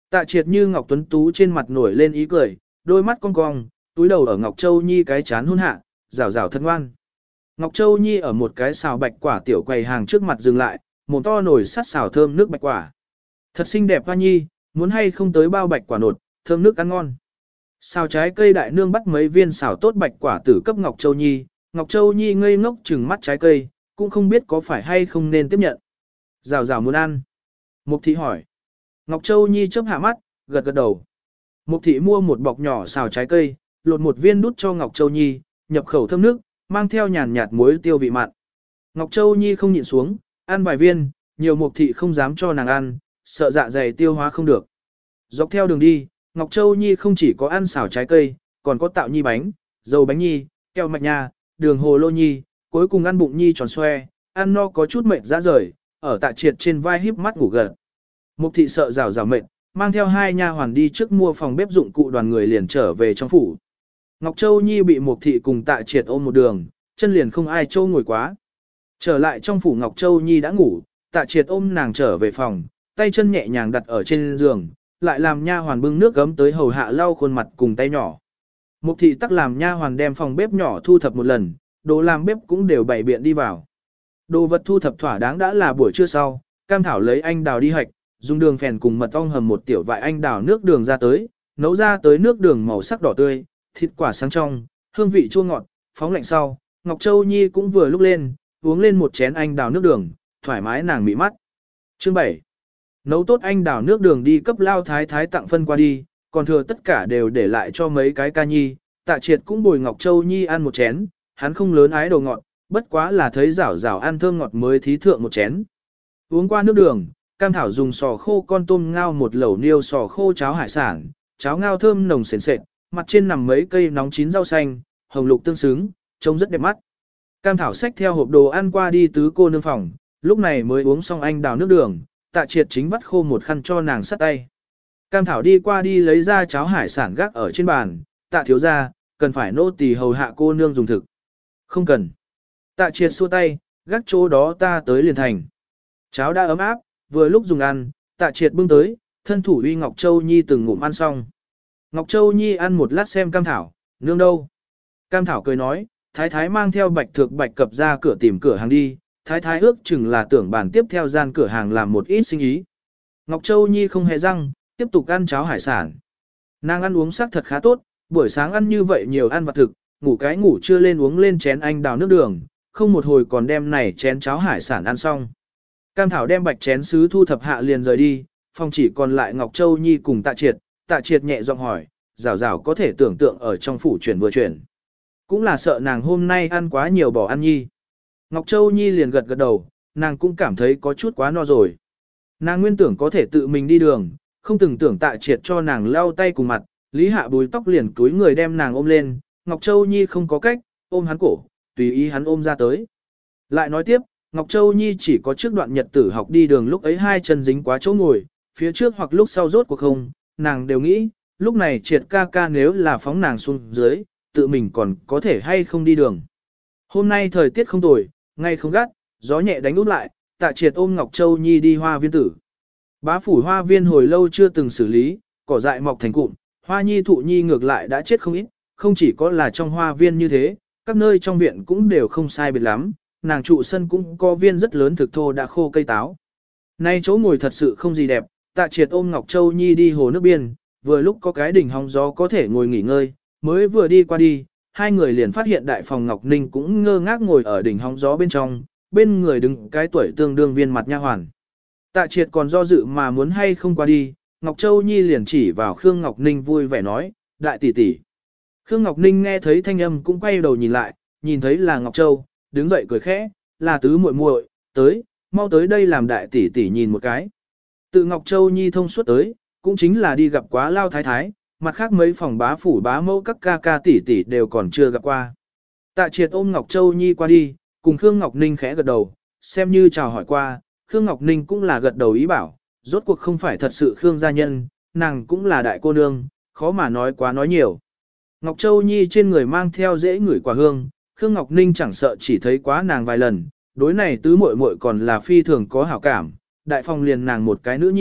Tạ Triệt như ngọc tuấn tú trên mặt nổi lên ý cười, đôi mắt cong cong, túi đầu ở Ngọc Châu Nhi cái chán hôn hạ, rảo rảo thân ngoan. Ngọc Châu Nhi ở một cái xào bạch quả tiểu quầy hàng trước mặt dừng lại, mồm to nổi sắt xào thơm nước bạch quả. Thật xinh đẹp Hoa Nhi, muốn hay không tới bao bạch quả nột, thơm nước ăn ngon. Xào trái cây đại nương bắt mấy viên xào tốt bạch quả tử cấp Ngọc Châu Nhi, Ngọc Châu Nhi ngây ngốc chừng mắt trái cây, cũng không biết có phải hay không nên tiếp nhận. Rào rào muốn ăn. Mục thị hỏi. Ngọc Châu Nhi chớp hạ mắt, gật gật đầu. Mục thị mua một bọc nhỏ xào trái cây, lột một viên đút cho Ngọc Châu Nhi, nhập khẩu thơm nước, mang theo nhàn nhạt muối tiêu vị mặn. Ngọc Châu Nhi không nhịn xuống, ăn vài viên, nhiều mục thị không dám cho nàng ăn, sợ dạ dày tiêu hóa không được. Dọc theo đường đi, Ngọc Châu Nhi không chỉ có ăn xào trái cây, còn có tạo nhi bánh, dầu bánh nhi, kẹo mạch nha, đường hồ lô nhi, cuối cùng ăn bụng nhi tròn xoe, ăn no có chút mệt ra rời, ở Tạ Triệt trên vai híp mắt ngủ gật. Mục thị sợ rào rào mệt, mang theo hai nha hoàn đi trước mua phòng bếp dụng cụ đoàn người liền trở về trong phủ. Ngọc Châu Nhi bị Mục thị cùng Tạ Triệt ôm một đường, chân liền không ai châu ngồi quá. Trở lại trong phủ Ngọc Châu Nhi đã ngủ, Tạ Triệt ôm nàng trở về phòng, tay chân nhẹ nhàng đặt ở trên giường, lại làm nha hoàn bưng nước gấm tới hầu hạ lau khuôn mặt cùng tay nhỏ. Mục thị tắc làm nha hoàn đem phòng bếp nhỏ thu thập một lần, đồ làm bếp cũng đều bày biện đi vào. Đồ vật thu thập thỏa đáng đã là buổi trưa sau, Cam Thảo lấy anh đào đi hạch, dùng đường phèn cùng mật ong hầm một tiểu vại anh đào nước đường ra tới, nấu ra tới nước đường màu sắc đỏ tươi, thịt quả sáng trong, hương vị chua ngọt, phóng lạnh sau, Ngọc Châu Nhi cũng vừa lúc lên, uống lên một chén anh đào nước đường, thoải mái nàng mị mắt. Chương 7. Nấu tốt anh đào nước đường đi cấp lao thái thái tặng phân qua đi, còn thừa tất cả đều để lại cho mấy cái ca nhi, Tạ Triệt cũng bồi Ngọc Châu Nhi ăn một chén, hắn không lớn ái đồ ngọt, bất quá là thấy rảo rảo ăn thơm ngọt mới thí thượng một chén. Uống qua nước đường, Cam Thảo dùng sò khô con tôm ngao một lẩu niêu sò khô cháo hải sản, cháo ngao thơm nồng sền sệt, mặt trên nằm mấy cây nóng chín rau xanh, hồng lục tương xứng, trông rất đẹp mắt. Cam Thảo xách theo hộp đồ ăn qua đi tứ cô nương phòng, lúc này mới uống xong anh đào nước đường, Tạ Triệt chính vắt khô một khăn cho nàng sắt tay. Cam Thảo đi qua đi lấy ra cháo hải sản gác ở trên bàn, Tạ thiếu ra, cần phải nô tỳ hầu hạ cô nương dùng thực. Không cần. Tạ Triệt xua tay, gác chỗ đó ta tới liền thành. Cháo đã ấm áp, vừa lúc dùng ăn, Tạ Triệt bưng tới, thân thủ uy Ngọc Châu Nhi từng ngụm ăn xong. Ngọc Châu Nhi ăn một lát xem Cam Thảo, nương đâu. Cam Thảo cười nói, thái thái mang theo bạch thược bạch cập ra cửa tìm cửa hàng đi, thái thái ước chừng là tưởng bàn tiếp theo gian cửa hàng làm một ít sinh ý. Ngọc Châu Nhi không hề răng, tiếp tục ăn cháo hải sản. Nàng ăn uống sắc thật khá tốt, buổi sáng ăn như vậy nhiều ăn vặt thực, ngủ cái ngủ trưa lên uống lên chén anh đào nước đường, không một hồi còn đem này chén cháo hải sản ăn xong. Cam Thảo đem bạch chén sứ thu thập hạ liền rời đi, phòng chỉ còn lại Ngọc Châu Nhi cùng Tạ Triệt nhẹ giọng hỏi, rảo rảo có thể tưởng tượng ở trong phủ chuyển vừa chuyển. Cũng là sợ nàng hôm nay ăn quá nhiều bỏ ăn nhi. Ngọc Châu Nhi liền gật gật đầu, nàng cũng cảm thấy có chút quá no rồi. Nàng nguyên tưởng có thể tự mình đi đường, không từng tưởng Tạ Triệt cho nàng lau tay cùng mặt, Lý Hạ bùi tóc liền túi người đem nàng ôm lên, Ngọc Châu Nhi không có cách, ôm hắn cổ, tùy ý hắn ôm ra tới. Lại nói tiếp, Ngọc Châu Nhi chỉ có trước đoạn nhật tử học đi đường lúc ấy hai chân dính quá chỗ ngồi, phía trước hoặc lúc sau rốt cuộc không, nàng đều nghĩ, lúc này Triệt ca ca nếu là phóng nàng xuống dưới, tự mình còn có thể hay không đi đường. Hôm nay thời tiết không tồi, ngay không gắt, gió nhẹ đánh út lại, Tạ Triệt ôm Ngọc Châu Nhi đi hoa viên tử. Bá phủ hoa viên hồi lâu chưa từng xử lý, cỏ dại mọc thành cụm, hoa nhi thụ nhi ngược lại đã chết không ít, không chỉ có là trong hoa viên như thế, các nơi trong viện cũng đều không sai biệt lắm, nàng trụ sân cũng có viên rất lớn thực thô đã khô cây táo. Nay chỗ ngồi thật sự không gì đẹp, Tạ Triệt ôm Ngọc Châu Nhi đi hồ nước biên, vừa lúc có cái đỉnh hóng gió có thể ngồi nghỉ ngơi, mới vừa đi qua đi, hai người liền phát hiện đại phòng Ngọc Ninh cũng ngơ ngác ngồi ở đỉnh hóng gió bên trong, bên người đứng cái tuổi tương đương viên mặt nha hoàn. Tạ Triệt còn do dự mà muốn hay không qua đi, Ngọc Châu Nhi liền chỉ vào Khương Ngọc Ninh vui vẻ nói, đại tỷ tỷ. Khương Ngọc Ninh nghe thấy thanh âm cũng quay đầu nhìn lại, nhìn thấy là Ngọc Châu, đứng dậy cười khẽ, là tứ muội muội, tới, mau tới đây làm đại tỷ tỷ nhìn một cái. Tự Ngọc Châu Nhi thông suốt tới, cũng chính là đi gặp quá lao thái thái, mặt khác mấy phòng bá phủ bá mẫu các ca ca tỷ tỷ đều còn chưa gặp qua. Tạ Triệt ôm Ngọc Châu Nhi qua đi, cùng Khương Ngọc Ninh khẽ gật đầu, xem như chào hỏi qua, Khương Ngọc Ninh cũng là gật đầu ý bảo, rốt cuộc không phải thật sự Khương gia nhân, nàng cũng là đại cô nương, khó mà nói quá nói nhiều. Ngọc Châu Nhi trên người mang theo dễ ngửi quả hương, Khương Ngọc Ninh chẳng sợ chỉ thấy quá nàng vài lần, đối này tứ muội muội còn là phi thường có hảo cảm, đại phòng liền nàng một cái nữ nhi,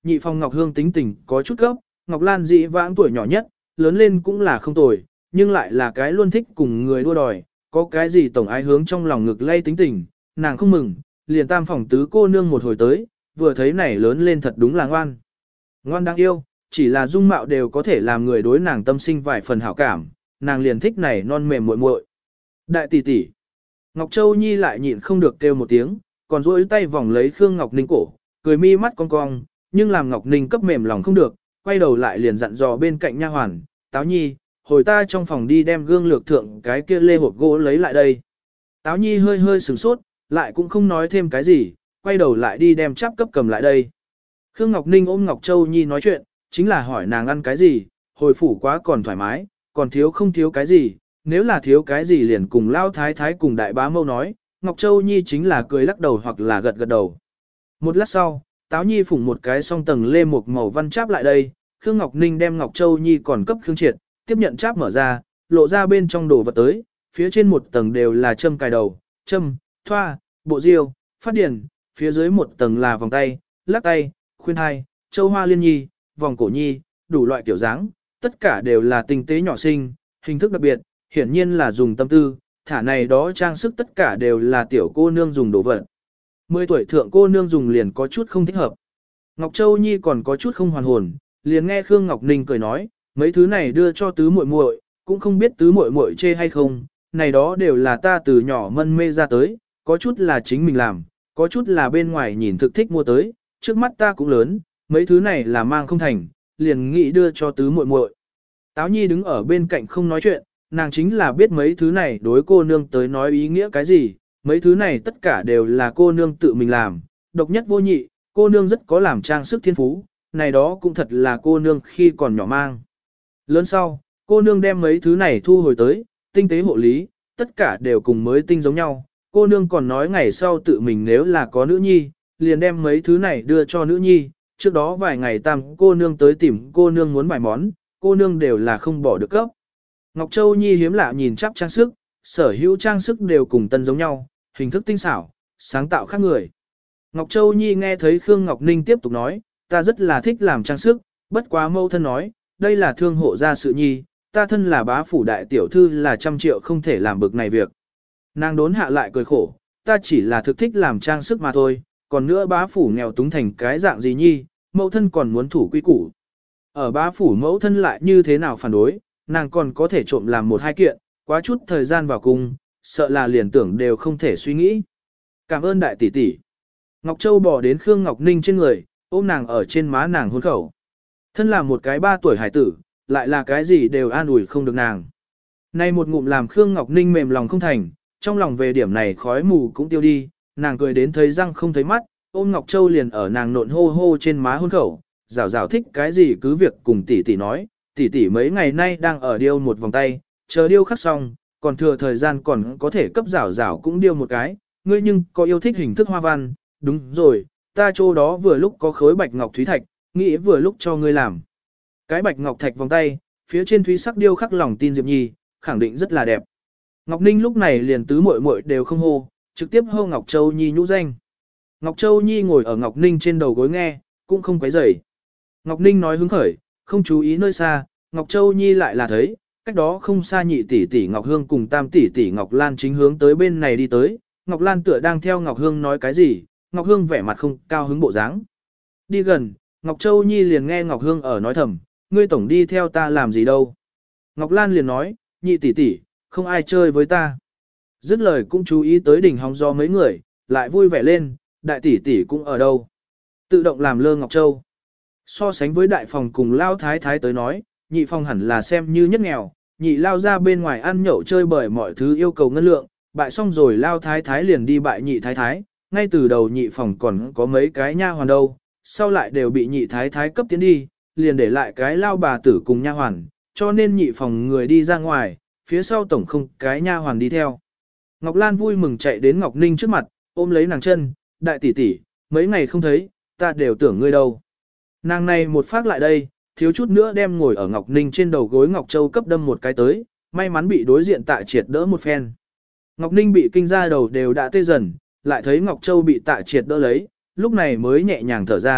nhị phòng Ngọc Hương tính tình có chút cấp, Ngọc Lan dị vãng tuổi nhỏ nhất, lớn lên cũng là không tồi, nhưng lại là cái luôn thích cùng người đua đòi, có cái gì tổng ái hướng trong lòng ngực lay tính tình, nàng không mừng, liền tam phòng tứ cô nương một hồi tới, vừa thấy này lớn lên thật đúng là ngoan. Ngoan đáng yêu, chỉ là dung mạo đều có thể làm người đối nàng tâm sinh vài phần hảo cảm, nàng liền thích này non mềm muội muội. Đại tỷ tỷ. Ngọc Châu Nhi lại nhịn không được kêu một tiếng, còn duỗi tay vòng lấy Khương Ngọc Ninh cổ, cười mi mắt cong cong, nhưng làm Ngọc Ninh cấp mềm lòng không được, quay đầu lại liền dặn dò bên cạnh nha hoàn, Táo Nhi, hồi ta trong phòng đi đem gương lược thượng cái kia lê hộp gỗ lấy lại đây. Táo Nhi hơi hơi sửng sốt, lại cũng không nói thêm cái gì, quay đầu lại đi đem cháp cấp cầm lại đây. Khương Ngọc Ninh ôm Ngọc Châu Nhi nói chuyện, chính là hỏi nàng ăn cái gì, hồi phủ quá còn thoải mái, còn thiếu không thiếu cái gì, nếu là thiếu cái gì liền cùng Lao Thái Thái cùng Đại Bá Mâu nói, Ngọc Châu Nhi chính là cười lắc đầu hoặc là gật gật đầu. Một lát sau, Táo Nhi phủng một cái song tầng lê một màu văn cháp lại đây, Khương Ngọc Ninh đem Ngọc Châu Nhi còn cấp Khương Triệt, tiếp nhận cháp mở ra, lộ ra bên trong đồ vật tới, phía trên một tầng đều là châm cài đầu, châm, thoa, bộ diêu, phát điển, phía dưới một tầng là vòng tay, lắc tay, khuyên hai, châu hoa liên nhi, vòng cổ nhi, đủ loại kiểu dáng, tất cả đều là tinh tế nhỏ xinh, hình thức đặc biệt, hiển nhiên là dùng tâm tư, thả này đó trang sức tất cả đều là tiểu cô nương dùng đồ vật. 10 tuổi thượng cô nương dùng liền có chút không thích hợp. Ngọc Châu Nhi còn có chút không hoàn hồn, liền nghe Khương Ngọc Ninh cười nói, mấy thứ này đưa cho tứ muội muội, cũng không biết tứ muội muội chê hay không, này đó đều là ta từ nhỏ mân mê ra tới, có chút là chính mình làm, có chút là bên ngoài nhìn thực thích mua tới, trước mắt ta cũng lớn, mấy thứ này là mang không thành, liền nghĩ đưa cho tứ muội muội. Táo Nhi đứng ở bên cạnh không nói chuyện, nàng chính là biết mấy thứ này đối cô nương tới nói ý nghĩa cái gì, mấy thứ này tất cả đều là cô nương tự mình làm, độc nhất vô nhị, cô nương rất có làm trang sức thiên phú, này đó cũng thật là cô nương khi còn nhỏ mang. Lớn sau, cô nương đem mấy thứ này thu hồi tới, tinh tế hộ lý, tất cả đều cùng mới tinh giống nhau, cô nương còn nói ngày sau tự mình nếu là có nữ nhi, liền đem mấy thứ này đưa cho nữ nhi, trước đó vài ngày tam cô nương tới tìm cô nương muốn vài món, cô nương đều là không bỏ được cấp. Ngọc Châu Nhi hiếm lạ nhìn chắp trang sức, sở hữu trang sức đều cùng tân giống nhau, hình thức tinh xảo, sáng tạo khác người. Ngọc Châu Nhi nghe thấy Khương Ngọc Ninh tiếp tục nói, ta rất là thích làm trang sức, bất quá mâu thân nói, đây là thương hộ gia sự nhi, ta thân là bá phủ đại tiểu thư là 100 triệu không thể làm bực này việc. Nàng đốn hạ lại cười khổ, ta chỉ là thực thích làm trang sức mà thôi, còn nữa bá phủ nghèo túng thành cái dạng gì nhi, mẫu thân còn muốn thủ quy củ. Ở bá phủ mẫu thân lại như thế nào phản đối, nàng còn có thể trộm làm một hai kiện, quá chút thời gian vào cung, sợ là liền tưởng đều không thể suy nghĩ. Cảm ơn đại tỷ tỷ. Ngọc Châu bỏ đến Khương Ngọc Ninh trên người, ôm nàng ở trên má nàng hôn khẩu. Thân là một cái 3 tuổi hải tử, lại là cái gì đều an ủi không được nàng. Nay một ngụm làm Khương Ngọc Ninh mềm lòng không thành, trong lòng về điểm này khói mù cũng tiêu đi, nàng cười đến thấy răng không thấy mắt, ôm Ngọc Châu liền ở nàng nộn hô hô trên má hôn khẩu, rảo rảo thích cái gì cứ việc cùng tỷ tỷ nói, tỷ tỷ mấy ngày nay đang ở điêu một vòng tay, chờ điêu khắc xong, còn thừa thời gian còn có thể cấp rảo rảo cũng điêu một cái, ngươi nhưng có yêu thích hình thức hoa văn, đúng rồi, ta chỗ đó vừa lúc có khối bạch ngọc thúy thạch, nghĩ vừa lúc cho ngươi làm. Cái bạch ngọc thạch vòng tay, phía trên thúy sắc điêu khắc lòng tin Diệp Nhi, khẳng định rất là đẹp. Ngọc Ninh lúc này liền tứ muội muội đều không hô, trực tiếp hô Ngọc Châu Nhi nhũ danh. Ngọc Châu Nhi ngồi ở Ngọc Ninh trên đầu gối nghe, cũng không quấy rầy. Ngọc Ninh nói hứng khởi, không chú ý nơi xa, Ngọc Châu Nhi lại là thấy, cách đó không xa nhị tỷ tỷ Ngọc Hương cùng tam tỷ tỷ Ngọc Lan chính hướng tới bên này đi tới, Ngọc Lan tựa đang theo Ngọc Hương nói cái gì, Ngọc Hương vẻ mặt không cao hứng bộ dáng. Đi gần, Ngọc Châu Nhi liền nghe Ngọc Hương ở nói thầm, ngươi tổng đi theo ta làm gì đâu. Ngọc Lan liền nói, nhị tỷ tỷ, không ai chơi với ta. Dứt lời cũng chú ý tới đỉnh hóng gió mấy người, lại vui vẻ lên, đại tỷ tỷ cũng ở đâu. Tự động làm lơ Ngọc Châu. So sánh với đại phòng cùng lao thái thái tới nói, nhị phòng hẳn là xem như nhất nghèo, nhị lao ra bên ngoài ăn nhậu chơi bởi mọi thứ yêu cầu ngân lượng, bại xong rồi lao thái thái liền đi bại nhị thái thái, ngay từ đầu nhị phòng còn có mấy cái nha hoàn đâu, sau lại đều bị nhị thái thái cấp tiến đi, liền để lại cái lao bà tử cùng nha hoàn, cho nên nhị phòng người đi ra ngoài, phía sau tổng không cái nha hoàn đi theo. Ngọc Lan vui mừng chạy đến Ngọc Ninh trước mặt, ôm lấy nàng chân, đại tỷ tỷ, mấy ngày không thấy, ta đều tưởng ngươi đâu. Nàng này một phát lại đây, thiếu chút nữa đem ngồi ở Ngọc Ninh trên đầu gối Ngọc Châu cấp đâm một cái tới, may mắn bị đối diện Tạ Triệt đỡ một phen. Ngọc Ninh bị kinh ra đầu đều đã tê dần, lại thấy Ngọc Châu bị Tạ Triệt đỡ lấy, lúc này mới nhẹ nhàng thở ra,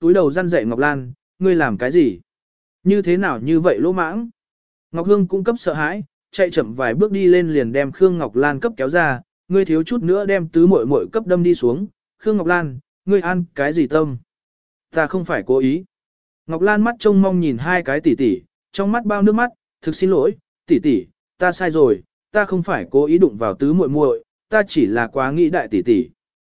túi đầu răn dậy Ngọc Lan, ngươi làm cái gì? Như thế nào như vậy lỗ mãng? Ngọc Hương cũng cấp sợ hãi, chạy chậm vài bước đi lên liền đem Khương Ngọc Lan cấp kéo ra, ngươi thiếu chút nữa đem tứ muội muội cấp đâm đi xuống. Khương Ngọc Lan, ngươi ăn cái gì tâm? Ta không phải cố ý. Ngọc Lan mắt trông mong nhìn hai cái tỷ tỷ, trong mắt bao nước mắt, thực xin lỗi, tỷ tỷ, ta sai rồi, ta không phải cố ý đụng vào tứ muội muội, ta chỉ là quá nghĩ đại tỷ tỷ.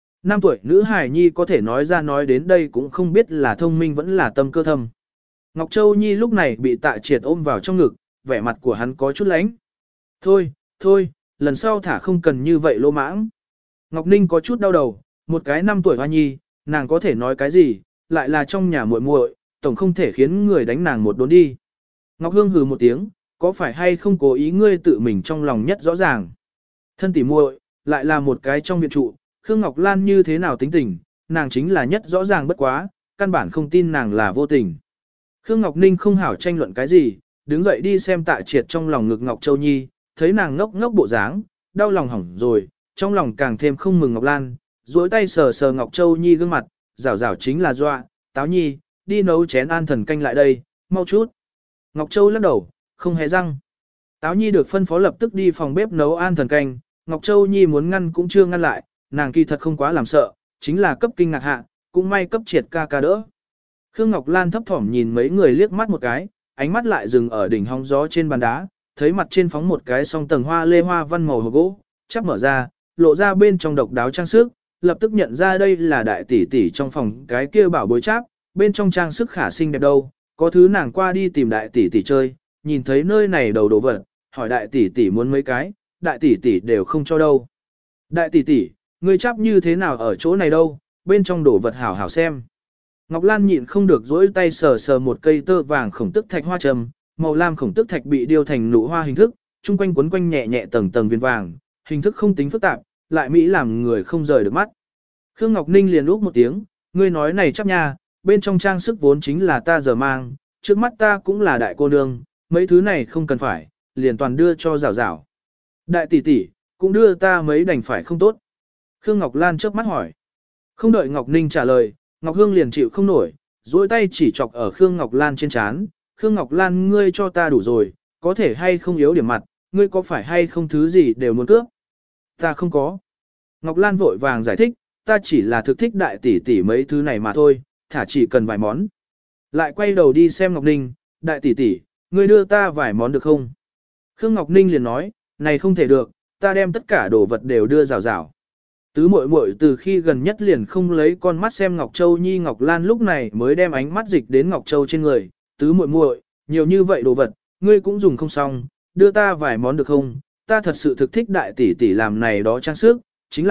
5 tuổi nữ hài nhi có thể nói ra nói đến đây cũng không biết là thông minh vẫn là tâm cơ thâm. Ngọc Châu Nhi lúc này bị Tạ Triệt ôm vào trong ngực, vẻ mặt của hắn có chút lánh. Thôi, thôi, lần sau thả không cần như vậy lô mãng. Ngọc Ninh có chút đau đầu, một cái 5 tuổi hoa nhi, nàng có thể nói cái gì, lại là trong nhà muội muội, tổng không thể khiến người đánh nàng một đốn đi. Ngọc Hương hừ một tiếng, có phải hay không cố ý ngươi tự mình trong lòng nhất rõ ràng. Thân tỉ muội, lại là một cái trong viện trụ, Khương Ngọc Lan như thế nào tính tình, nàng chính là nhất rõ ràng bất quá, căn bản không tin nàng là vô tình. Khương Ngọc Ninh không hảo tranh luận cái gì, đứng dậy đi xem Tạ Triệt trong lòng ngực Ngọc Châu Nhi, thấy nàng ngốc ngốc bộ dáng, đau lòng hỏng rồi, trong lòng càng thêm không mừng Ngọc Lan, duỗi tay sờ sờ Ngọc Châu Nhi gương mặt, rảo rảo chính là dọa, Táo Nhi, đi nấu chén an thần canh lại đây, mau chút. Ngọc Châu lắc đầu, không hề răng. Táo Nhi được phân phó lập tức đi phòng bếp nấu an thần canh, Ngọc Châu Nhi muốn ngăn cũng chưa ngăn lại, nàng kỳ thật không quá làm sợ, chính là cấp kinh ngạc hạ, cũng may cấp Triệt ca ca đỡ. Khương Ngọc Lan thấp thỏm nhìn mấy người liếc mắt một cái, ánh mắt lại dừng ở đỉnh hóng gió trên bàn đá, thấy mặt trên phóng một cái song tầng hoa lê hoa văn màu hộp gỗ, chắp mở ra, lộ ra bên trong độc đáo trang sức, lập tức nhận ra đây là đại tỷ tỷ trong phòng cái kia bảo bối cháp, bên trong trang sức khả xinh đẹp đâu, có thứ nàng qua đi tìm đại tỷ tỷ chơi, nhìn thấy nơi này đầu đồ vật, hỏi đại tỷ tỷ muốn mấy cái, đại tỷ tỷ đều không cho đâu. Đại tỷ tỷ, ngươi cháp như thế nào ở chỗ này đâu, bên trong đồ vật hảo hảo xem. Ngọc Lan nhịn không được dỗi tay sờ sờ một cây tơ vàng khổng tức thạch hoa trầm, màu lam khổng tức thạch bị điêu thành nụ hoa hình thức, chung quanh quấn quanh nhẹ nhẹ tầng tầng viên vàng, hình thức không tính phức tạp, lại mỹ làm người không rời được mắt. Khương Ngọc Ninh liền úp một tiếng, ngươi nói này chắc nha, bên trong trang sức vốn chính là ta giờ mang, trước mắt ta cũng là đại cô nương, mấy thứ này không cần phải, liền toàn đưa cho rào rào. Đại tỷ tỷ, cũng đưa ta mấy đành phải không tốt. Khương Ngọc Lan chớp mắt hỏi. Không đợi Ngọc Ninh trả lời, Ngọc Hương liền chịu không nổi, duỗi tay chỉ chọc ở Khương Ngọc Lan trên trán. Khương Ngọc Lan, ngươi cho ta đủ rồi, có thể hay không yếu điểm mặt, ngươi có phải hay không thứ gì đều muốn cướp. Ta không có. Ngọc Lan vội vàng giải thích, ta chỉ là thực thích đại tỷ tỷ mấy thứ này mà thôi, thả chỉ cần vài món. Lại quay đầu đi xem Ngọc Ninh, đại tỷ tỷ, ngươi đưa ta vài món được không? Khương Ngọc Ninh liền nói, này không thể được, ta đem tất cả đồ vật đều đưa rào rào. Tứ muội muội từ khi gần nhất liền không lấy con mắt xem Ngọc Châu Nhi, Ngọc Lan lúc này mới đem ánh mắt dịch đến Ngọc Châu trên người. Tứ muội muội, nhiều như vậy đồ vật, ngươi cũng dùng không xong, đưa ta vài món được không? Ta thật sự thực thích đại tỷ tỷ làm này đó trang sức,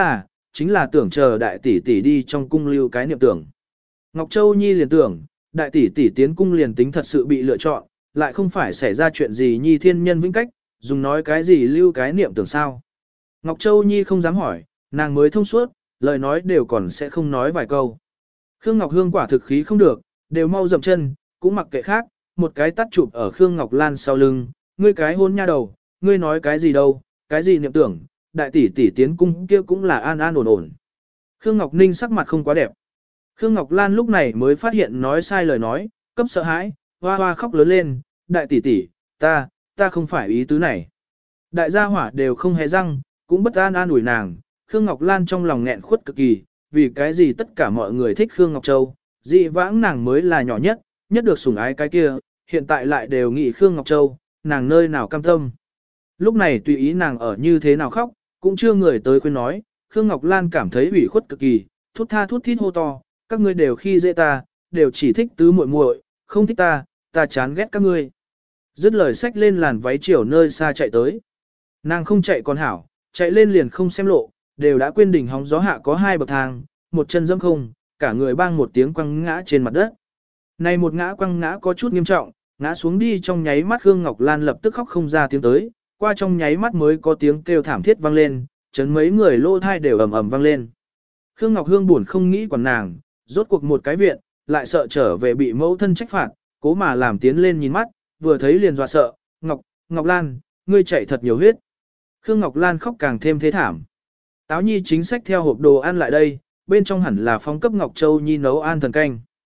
chính là tưởng chờ đại tỷ tỷ đi trong cung lưu cái niệm tưởng. Ngọc Châu Nhi liền tưởng, đại tỷ tỷ tiến cung liền tính thật sự bị lựa chọn, lại không phải xảy ra chuyện gì Nhi thiên nhân vĩnh cách, dùng nói cái gì lưu cái niệm tưởng sao. Ngọc Châu Nhi không dám hỏi, nàng mới thông suốt, lời nói đều còn sẽ không nói vài câu. Khương Ngọc Hương quả thực khí không được, đều mau dậm chân, cũng mặc kệ khác, một cái tắt chụp ở Khương Ngọc Lan sau lưng, ngươi cái hôn nha đầu, ngươi nói cái gì đâu, cái gì niệm tưởng, đại tỷ tỷ tiến cung kia cũng là an an ổn ổn. Khương Ngọc Ninh sắc mặt không quá đẹp. Khương Ngọc Lan lúc này mới phát hiện nói sai lời nói, cấp sợ hãi, hoa hoa khóc lớn lên, đại tỷ tỷ, ta không phải ý tứ này. Đại gia hỏa đều không hề răng, cũng bất an an ủi nàng, Khương Ngọc Lan trong lòng nghẹn khuất cực kỳ, vì cái gì tất cả mọi người thích Khương Ngọc Châu, dị vãng nàng mới là nhỏ nhất, nhất được sủng ái cái kia, hiện tại lại đều nghĩ Khương Ngọc Châu, nàng nơi nào cam tâm. Lúc này tùy ý nàng ở như thế nào khóc, cũng chưa người tới khuyên nói, Khương Ngọc Lan cảm thấy ủy khuất cực kỳ, thút tha thút thít hô to, các ngươi đều khi dễ ta, đều chỉ thích tứ muội muội, không thích ta chán ghét các ngươi. Dứt lời xách lên làn váy chiều nơi xa chạy tới. Nàng không chạy còn hảo, chạy lên liền không xem lộ, đều đã quên đỉnh hóng gió hạ có 2 bậc thang, một chân dẫm không, cả người bang một tiếng quăng ngã trên mặt đất. Này một ngã quăng ngã có chút nghiêm trọng, ngã xuống đi trong nháy mắt Khương Ngọc Lan lập tức khóc không ra tiếng tới, qua trong nháy mắt mới có tiếng kêu thảm thiết vang lên, chấn mấy người lô thai đều ầm ầm vang lên. Khương Ngọc Hương buồn không nghĩ quản nàng, rốt cuộc một cái viện, lại sợ trở về bị mẫu thân trách phạt, cố mà làm tiến lên nhìn mắt, vừa thấy liền dọa sợ, Ngọc Lan, ngươi chảy thật nhiều huyết. Khương Ngọc Lan khóc càng thêm thế thảm. Táo Nhi chính sách theo hộp đồ ăn lại đây, bên trong hẳn là phong cấp Ngọc Châu Nhi nấu an thần canh.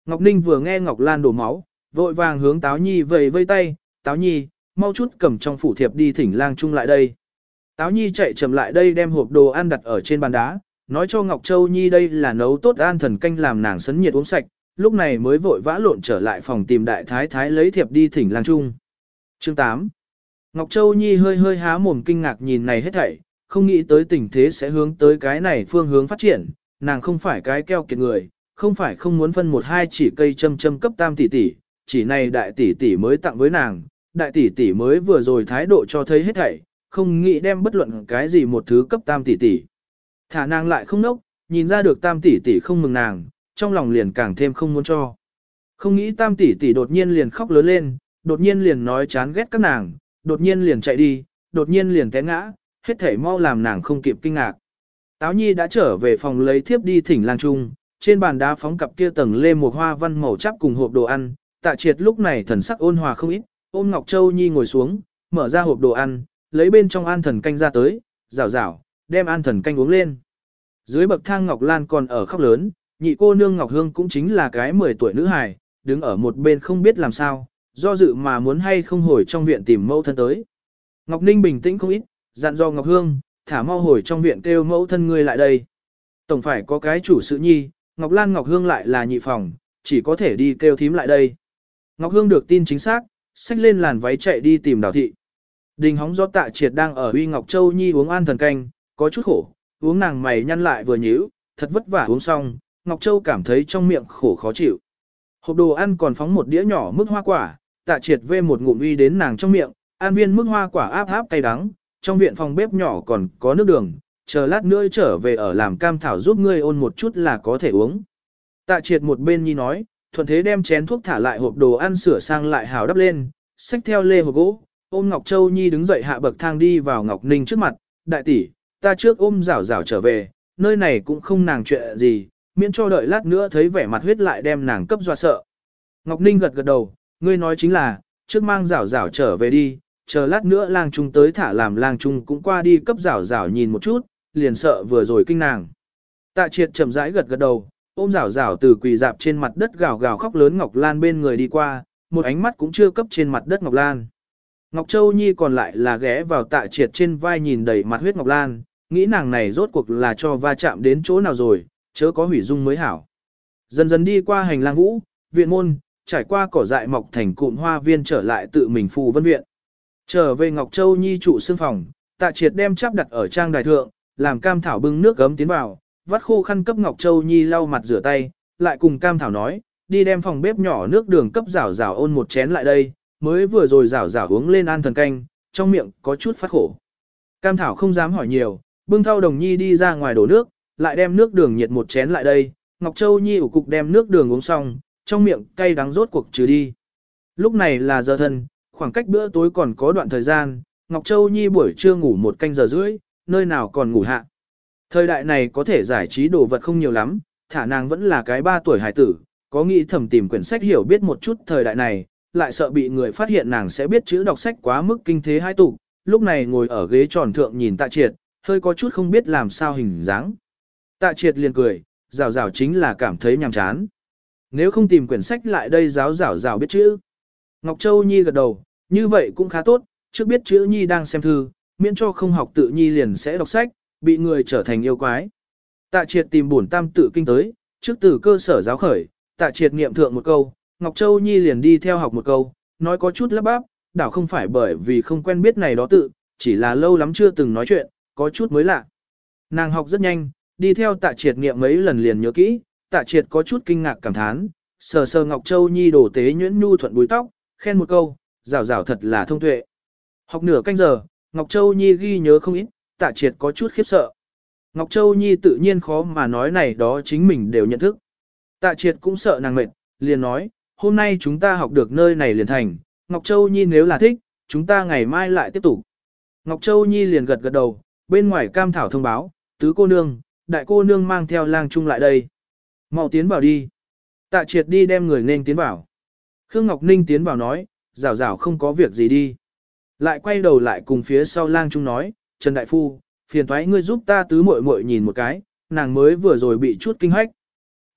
Ngọc Ninh vừa nghe Ngọc Lan đổ máu, vội vàng hướng Táo Nhi vẫy vây tay, Táo Nhi, mau chút cầm trong phủ thiệp đi thỉnh lang trung lại đây. Táo Nhi chạy chậm lại đây đem hộp đồ ăn đặt ở trên bàn đá, nói cho Ngọc Châu Nhi đây là nấu tốt an thần canh làm nàng sấn nhiệt uống sạch, lúc này mới vội vã lộn trở lại phòng tìm đại thái thái lấy thiệp đi thỉnh lang trung. Chương 8. Ngọc Châu Nhi hơi hơi há mồm kinh ngạc nhìn này hết thảy, không nghĩ tới tình thế sẽ hướng tới cái này phương hướng phát triển, nàng không phải cái keo kiệt người, không phải không muốn phân một hai chỉ cây châm châm cấp tam tỷ tỷ, chỉ này đại tỷ tỷ mới tặng với nàng, đại tỷ tỷ mới vừa rồi thái độ cho thấy hết thảy, không nghĩ đem bất luận cái gì một thứ cấp tam tỷ tỷ. Thả nàng lại không nốc, nhìn ra được tam tỷ tỷ không mừng nàng, trong lòng liền càng thêm không muốn cho. Không nghĩ tam tỷ tỷ đột nhiên liền khóc lớn lên, đột nhiên liền nói chán ghét các nàng, đột nhiên liền chạy đi, đột nhiên liền té ngã, hết thảy mau làm nàng không kịp kinh ngạc. Táo Nhi đã trở về phòng lấy thiếp đi thỉnh lang trung, trên bàn đá phóng cặp kia tầng lê một hoa văn màu chắp cùng hộp đồ ăn, Tạ Triệt lúc này thần sắc ôn hòa không ít, ôm Ngọc Châu Nhi ngồi xuống, mở ra hộp đồ ăn, lấy bên trong an thần canh ra tới, rảo rảo, đem an thần canh uống lên. Dưới bậc thang Ngọc Lan còn ở khóc lớn, nhị cô nương Ngọc Hương cũng chính là cái 10 tuổi nữ hài, đứng ở một bên không biết làm sao, do dự mà muốn hay không hồi trong viện tìm mẫu thân tới. Ngọc Ninh bình tĩnh không ít, dặn dò Ngọc Hương, thả mau hồi trong viện kêu mẫu thân ngươi lại đây. Tổng phải có cái chủ sự nhi, Ngọc Lan Ngọc Hương lại là nhị phòng, chỉ có thể đi kêu thím lại đây. Ngọc Hương được tin chính xác, xách lên làn váy chạy đi tìm Đào thị. Đình hóng gió Tạ Triệt đang ở uy Ngọc Châu Nhi uống an thần canh, có chút khổ, uống nàng mày nhăn lại vừa nhíu, thật vất vả uống xong, Ngọc Châu cảm thấy trong miệng khổ khó chịu. Hộp đồ ăn còn phóng một đĩa nhỏ mức hoa quả, Tạ Triệt vê một ngụm uy đến nàng trong miệng, an viên mức hoa quả áp áp cay đắng, trong viện phòng bếp nhỏ còn có nước đường, chờ lát nữa trở về ở làm cam thảo giúp ngươi ôn một chút là có thể uống. Tạ Triệt một bên nhi nói, thuận thế đem chén thuốc thả lại hộp đồ ăn sửa sang lại hào đắp lên, xách theo lê hộp gỗ, ôm Ngọc Châu Nhi đứng dậy hạ bậc thang đi vào Ngọc Ninh trước mặt, đại tỷ, ta trước ôm rảo rảo trở về, nơi này cũng không nàng chuyện gì, miễn cho đợi lát nữa thấy vẻ mặt huyết lại đem nàng cấp dọa sợ. Ngọc Ninh gật gật đầu, ngươi nói chính là, trước mang rảo rảo trở về đi, chờ lát nữa lang trung tới thả làm lang trung cũng qua đi cấp rảo rảo nhìn một chút, liền sợ vừa rồi kinh nàng. Tạ Triệt chậm rãi gật gật đầu, ôm rảo rảo từ quỳ dạp trên mặt đất gào gào khóc lớn Ngọc Lan bên người đi qua, một ánh mắt cũng chưa cấp trên mặt đất Ngọc Lan. Ngọc Châu Nhi còn lại là ghé vào Tạ Triệt trên vai nhìn đầy mặt huyết Ngọc Lan, nghĩ nàng này rốt cuộc là cho va chạm đến chỗ nào rồi, chớ có hủy dung mới hảo. Dần dần đi qua hành lang vũ, viện môn, trải qua cỏ dại mọc thành cụm hoa viên trở lại tự mình phù vân viện. Trở về Ngọc Châu Nhi trụ xương phòng, Tạ Triệt đem chắp đặt ở trang đài thượng, làm cam thảo bưng nước gấm tiến vào, vắt khô khăn cấp Ngọc Châu Nhi lau mặt rửa tay, lại cùng cam thảo nói, đi đem phòng bếp nhỏ nước đường cấp rảo rảo ôn một chén lại đây, mới vừa rồi rảo rảo uống lên an thần canh, trong miệng có chút phát khổ. Cam thảo không dám hỏi nhiều, bưng thau đồng nhi đi ra ngoài đổ nước, lại đem nước đường nhiệt một chén lại đây, Ngọc Châu Nhi ủ cục đem nước đường uống xong, trong miệng cay đắng rốt cuộc trừ đi. Lúc này là giờ thân, khoảng cách bữa tối còn có đoạn thời gian, Ngọc Châu Nhi buổi trưa ngủ 1 canh giờ rưỡi, nơi nào còn ngủ hạ. Thời đại này có thể giải trí đồ vật không nhiều lắm, thả nàng vẫn là cái 3 tuổi hải tử, có nghĩ thầm tìm quyển sách hiểu biết một chút thời đại này, lại sợ bị người phát hiện nàng sẽ biết chữ đọc sách quá mức kinh thế hai tục, lúc này ngồi ở ghế tròn thượng nhìn Tạ Triệt, hơi có chút không biết làm sao hình dáng. Tạ Triệt liền cười, rào rào chính là cảm thấy nhàm chán. Nếu không tìm quyển sách lại đây giáo rào rào biết chữ. Ngọc Châu Nhi gật đầu, như vậy cũng khá tốt, trước biết chữ Nhi đang xem thư, miễn cho không học tự Nhi liền sẽ đọc sách, bị người trở thành yêu quái. Tạ Triệt tìm bổn tam tự kinh tới, trước từ cơ sở giáo khởi, Tạ Triệt niệm thượng một câu, Ngọc Châu Nhi liền đi theo học một câu, nói có chút lắp bắp, đảo không phải bởi vì không quen biết này đó tự, chỉ là lâu lắm chưa từng nói chuyện, có chút mới lạ. Nàng học rất nhanh, đi theo Tạ Triệt niệm mấy lần liền nhớ kỹ, Tạ Triệt có chút kinh ngạc cảm thán, sờ sờ Ngọc Châu Nhi đổ tế nhuyễn nhu thuận búi tóc, khen một câu, rào rào thật là thông tuệ. Học nửa canh giờ, Ngọc Châu Nhi ghi nhớ không ít, Tạ Triệt có chút khiếp sợ. Ngọc Châu Nhi tự nhiên khó mà nói này đó chính mình đều nhận thức. Tạ Triệt cũng sợ nàng mệt, liền nói, hôm nay chúng ta học được nơi này liền thành, Ngọc Châu Nhi nếu là thích, chúng ta ngày mai lại tiếp tục. Ngọc Châu Nhi liền gật gật đầu, bên ngoài cam thảo thông báo, tứ cô nương, đại cô nương mang theo lang trung lại đây. Mau tiến vào đi. Tạ Triệt đi đem người nên tiến vào. Khương Ngọc Ninh tiến vào nói, rảo rảo không có việc gì đi. Lại quay đầu lại cùng phía sau lang trung nói, Trần Đại Phu, phiền thoái ngươi giúp ta tứ muội muội nhìn một cái, nàng mới vừa rồi bị chút kinh hách.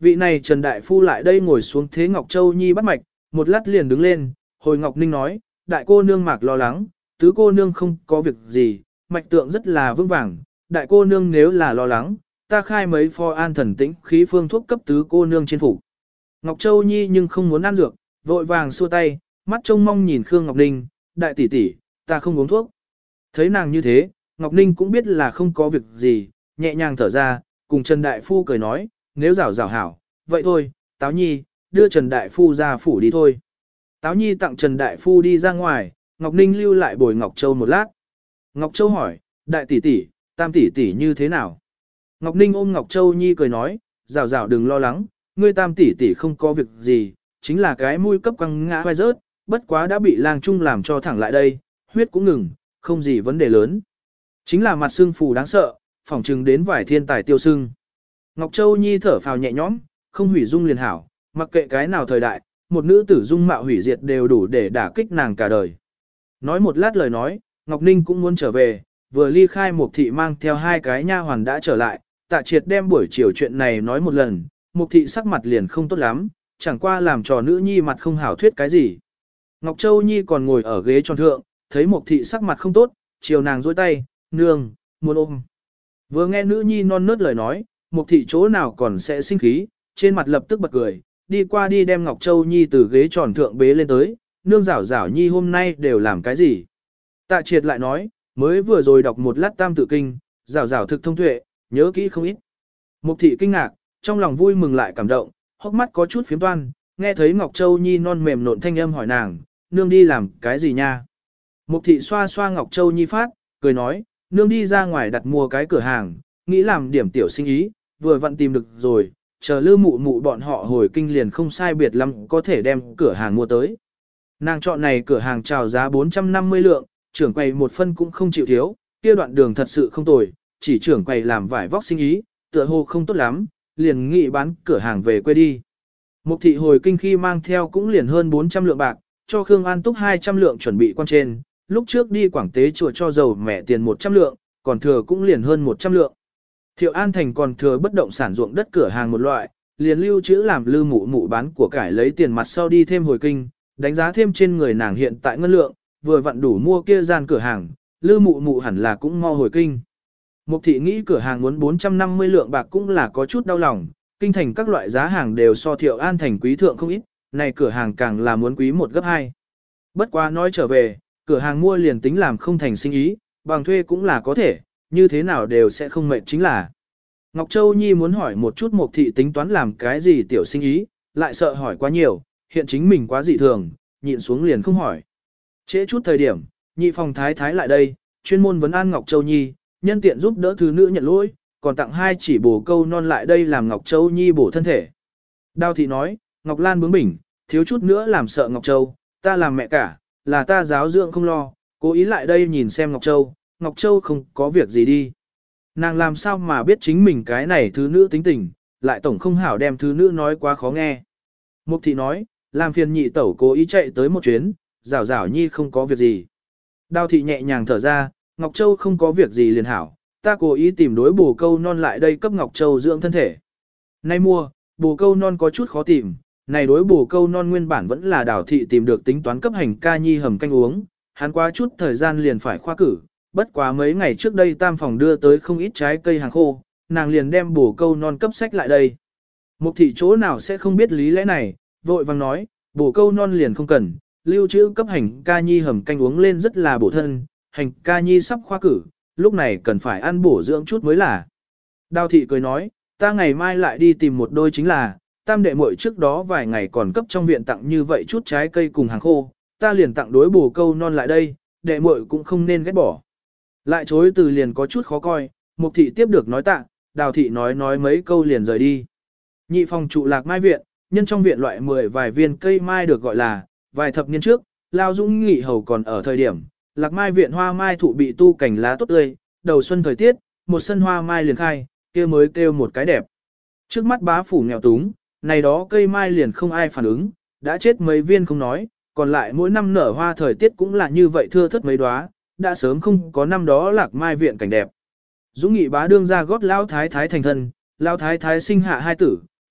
Vị này Trần Đại Phu lại đây ngồi xuống thế Ngọc Châu Nhi bắt mạch, một lát liền đứng lên, hồi Ngọc Ninh nói, đại cô nương mạc lo lắng, tứ cô nương không có việc gì, mạch tượng rất là vững vàng, đại cô nương nếu là lo lắng, ta khai mấy pho an thần tĩnh khí phương thuốc cấp tứ cô nương trên phủ. Ngọc Châu Nhi nhưng không muốn ăn dược, vội vàng xua tay, mắt trông mong nhìn Khương Ngọc Ninh, đại tỷ tỷ, ta không uống thuốc. Thấy nàng như thế, Ngọc Ninh cũng biết là không có việc gì, nhẹ nhàng thở ra, cùng Trần Đại Phu cười nói, nếu rảo rảo hảo, vậy thôi, Táo Nhi, đưa Trần Đại Phu ra phủ đi thôi. Táo Nhi tặng Trần Đại Phu đi ra ngoài, Ngọc Ninh lưu lại bồi Ngọc Châu một lát. Ngọc Châu hỏi, đại tỷ tỷ, tam tỷ tỷ như thế nào? Ngọc Ninh ôm Ngọc Châu Nhi cười nói, rảo rảo đừng lo lắng, ngươi tam tỷ tỷ không có việc gì, chính là cái mũi cấp quăng ngã vai rớt, bất quá đã bị lang trung làm cho thẳng lại đây, huyết cũng ngừng, không gì vấn đề lớn. Chính là mặt sưng phù đáng sợ, phỏng chừng đến vài thiên tài tiêu sưng. Ngọc Châu Nhi thở phào nhẹ nhõm, không hủy dung liền hảo, mặc kệ cái nào thời đại, một nữ tử dung mạo hủy diệt đều đủ để đả kích nàng cả đời. Nói một lát lời nói, Ngọc Ninh cũng muốn trở về, vừa ly khai Mục thị mang theo hai cái nha hoàn đã trở lại, Tạ Triệt đem buổi chiều chuyện này nói một lần, Mục thị sắc mặt liền không tốt lắm, chẳng qua làm trò nữ nhi mặt không hảo thuyết cái gì. Ngọc Châu Nhi còn ngồi ở ghế tròn thượng, thấy Mục thị sắc mặt không tốt, chiều nàng dôi tay, nương, muốn ôm. Vừa nghe nữ nhi non nớt lời nói, Mục thị chỗ nào còn sẽ sinh khí, trên mặt lập tức bật cười, đi qua đi đem Ngọc Châu Nhi từ ghế tròn thượng bế lên tới, nương rảo rảo Nhi hôm nay đều làm cái gì. Tạ Triệt lại nói, mới vừa rồi đọc một lát tam tự kinh, rảo rảo thực thông tuệ, nhớ kỹ không ít. Mục thị kinh ngạc, trong lòng vui mừng lại cảm động, hốc mắt có chút phiếm toan, nghe thấy Ngọc Châu Nhi non mềm nộn thanh âm hỏi nàng, nương đi làm cái gì nha. Mục thị xoa xoa Ngọc Châu Nhi phát, cười nói, nương đi ra ngoài đặt mua cái cửa hàng, nghĩ làm điểm tiểu sinh ý, vừa vặn tìm được rồi, chờ Lư mụ mụ bọn họ hồi kinh liền không sai biệt lắm có thể đem cửa hàng mua tới. Nàng chọn này cửa hàng chào giá 450 lượng, trưởng quầy một phân cũng không chịu thiếu, kia đoạn đường thật sự không tồi, chỉ trưởng quầy làm vải vóc sinh ý, tựa hồ không tốt lắm, liền nghị bán cửa hàng về quê đi. Mục thị hồi kinh khi mang theo cũng liền hơn 400 lượng bạc, cho Khương An Túc 200 lượng chuẩn bị quan trên, lúc trước đi Quảng Tế chùa cho dầu mẹ tiền 100 lượng, còn thừa cũng liền hơn 100 lượng. Thiệu An Thành còn thừa bất động sản ruộng đất cửa hàng một loại, liền lưu trữ làm Lư mụ mụ bán của cải lấy tiền mặt sau đi thêm hồi kinh, đánh giá thêm trên người nàng hiện tại ngân lượng, vừa vặn đủ mua kia gian cửa hàng, Lư mụ mụ hẳn là cũng mau hồi kinh. Mục thị nghĩ cửa hàng muốn 450 lượng bạc cũng là có chút đau lòng, kinh thành các loại giá hàng đều so Thiệu An Thành quý thượng không ít, này cửa hàng càng là muốn quý một gấp hai. Bất quá nói trở về, cửa hàng mua liền tính làm không thành sinh ý, bằng thuê cũng là có thể, như thế nào đều sẽ không mệt chính là. Ngọc Châu Nhi muốn hỏi một chút Mục thị tính toán làm cái gì tiểu sinh ý, lại sợ hỏi quá nhiều, hiện chính mình quá dị thường, nhịn xuống liền không hỏi. Trễ chút thời điểm, nhị phòng thái thái lại đây, chuyên môn vấn an Ngọc Châu Nhi, nhân tiện giúp đỡ thứ nữ nhận lỗi, còn tặng hai chỉ bổ câu non lại đây làm Ngọc Châu Nhi bổ thân thể. Đào thị nói, Ngọc Lan bướng bỉnh, thiếu chút nữa làm sợ Ngọc Châu, ta làm mẹ cả, là ta giáo dưỡng không lo, cố ý lại đây nhìn xem Ngọc Châu không có việc gì đi. Nàng làm sao mà biết chính mình cái này thứ nữ tính tình, lại tổng không hảo đem thứ nữ nói quá khó nghe. Mục thị nói, làm phiền nhị tẩu cố ý chạy tới một chuyến, rảo rảo Nhi không có việc gì. Đào thị nhẹ nhàng thở ra, Ngọc Châu không có việc gì liền hảo, ta cố ý tìm đối bồ câu non lại đây cấp Ngọc Châu dưỡng thân thể. Nay mua, bồ câu non có chút khó tìm, này đối bồ câu non nguyên bản vẫn là Đào thị tìm được tính toán cấp hành ca nhi hầm canh uống, hắn quá chút thời gian liền phải khoa cử, bất quá mấy ngày trước đây tam phòng đưa tới không ít trái cây hàng khô, nàng liền đem bồ câu non cấp sách lại đây. Mục thị chỗ nào sẽ không biết lý lẽ này, vội vàng nói, bồ câu non liền không cần, lưu trữ cấp hành ca nhi hầm canh uống lên rất là bổ thân, hành ca nhi sắp khoa cử, lúc này cần phải ăn bổ dưỡng chút mới là. Đào thị cười nói, ta ngày mai lại đi tìm một đôi chính là, tam đệ muội trước đó vài ngày còn cấp trong viện tặng như vậy chút trái cây cùng hàng khô, ta liền tặng đối bồ câu non lại đây, đệ muội cũng không nên ghét bỏ. Lại chối từ liền có chút khó coi, mục thị tiếp được nói tạ, đào thị nói mấy câu liền rời đi. Nhị phòng trụ lạc mai viện, nhân trong viện loại 10 vài viên cây mai được gọi là, vài thập niên trước, Lao Dũng Nghị hầu còn ở thời điểm, lạc mai viện hoa mai thụ bị tu cảnh lá tốt tươi, đầu xuân thời tiết, một sân hoa mai liền khai, kia mới kêu một cái đẹp. Trước mắt bá phủ nghèo túng, này đó cây mai liền không ai phản ứng, đã chết mấy viên không nói, còn lại mỗi năm nở hoa thời tiết cũng là như vậy thưa thớt mấy đóa, đã sớm không có năm đó lạc mai viện cảnh đẹp. Dũng Nghị bá đương ra gót Lao Thái Thái thành thân, Lao Thái Thái sinh hạ hai tử,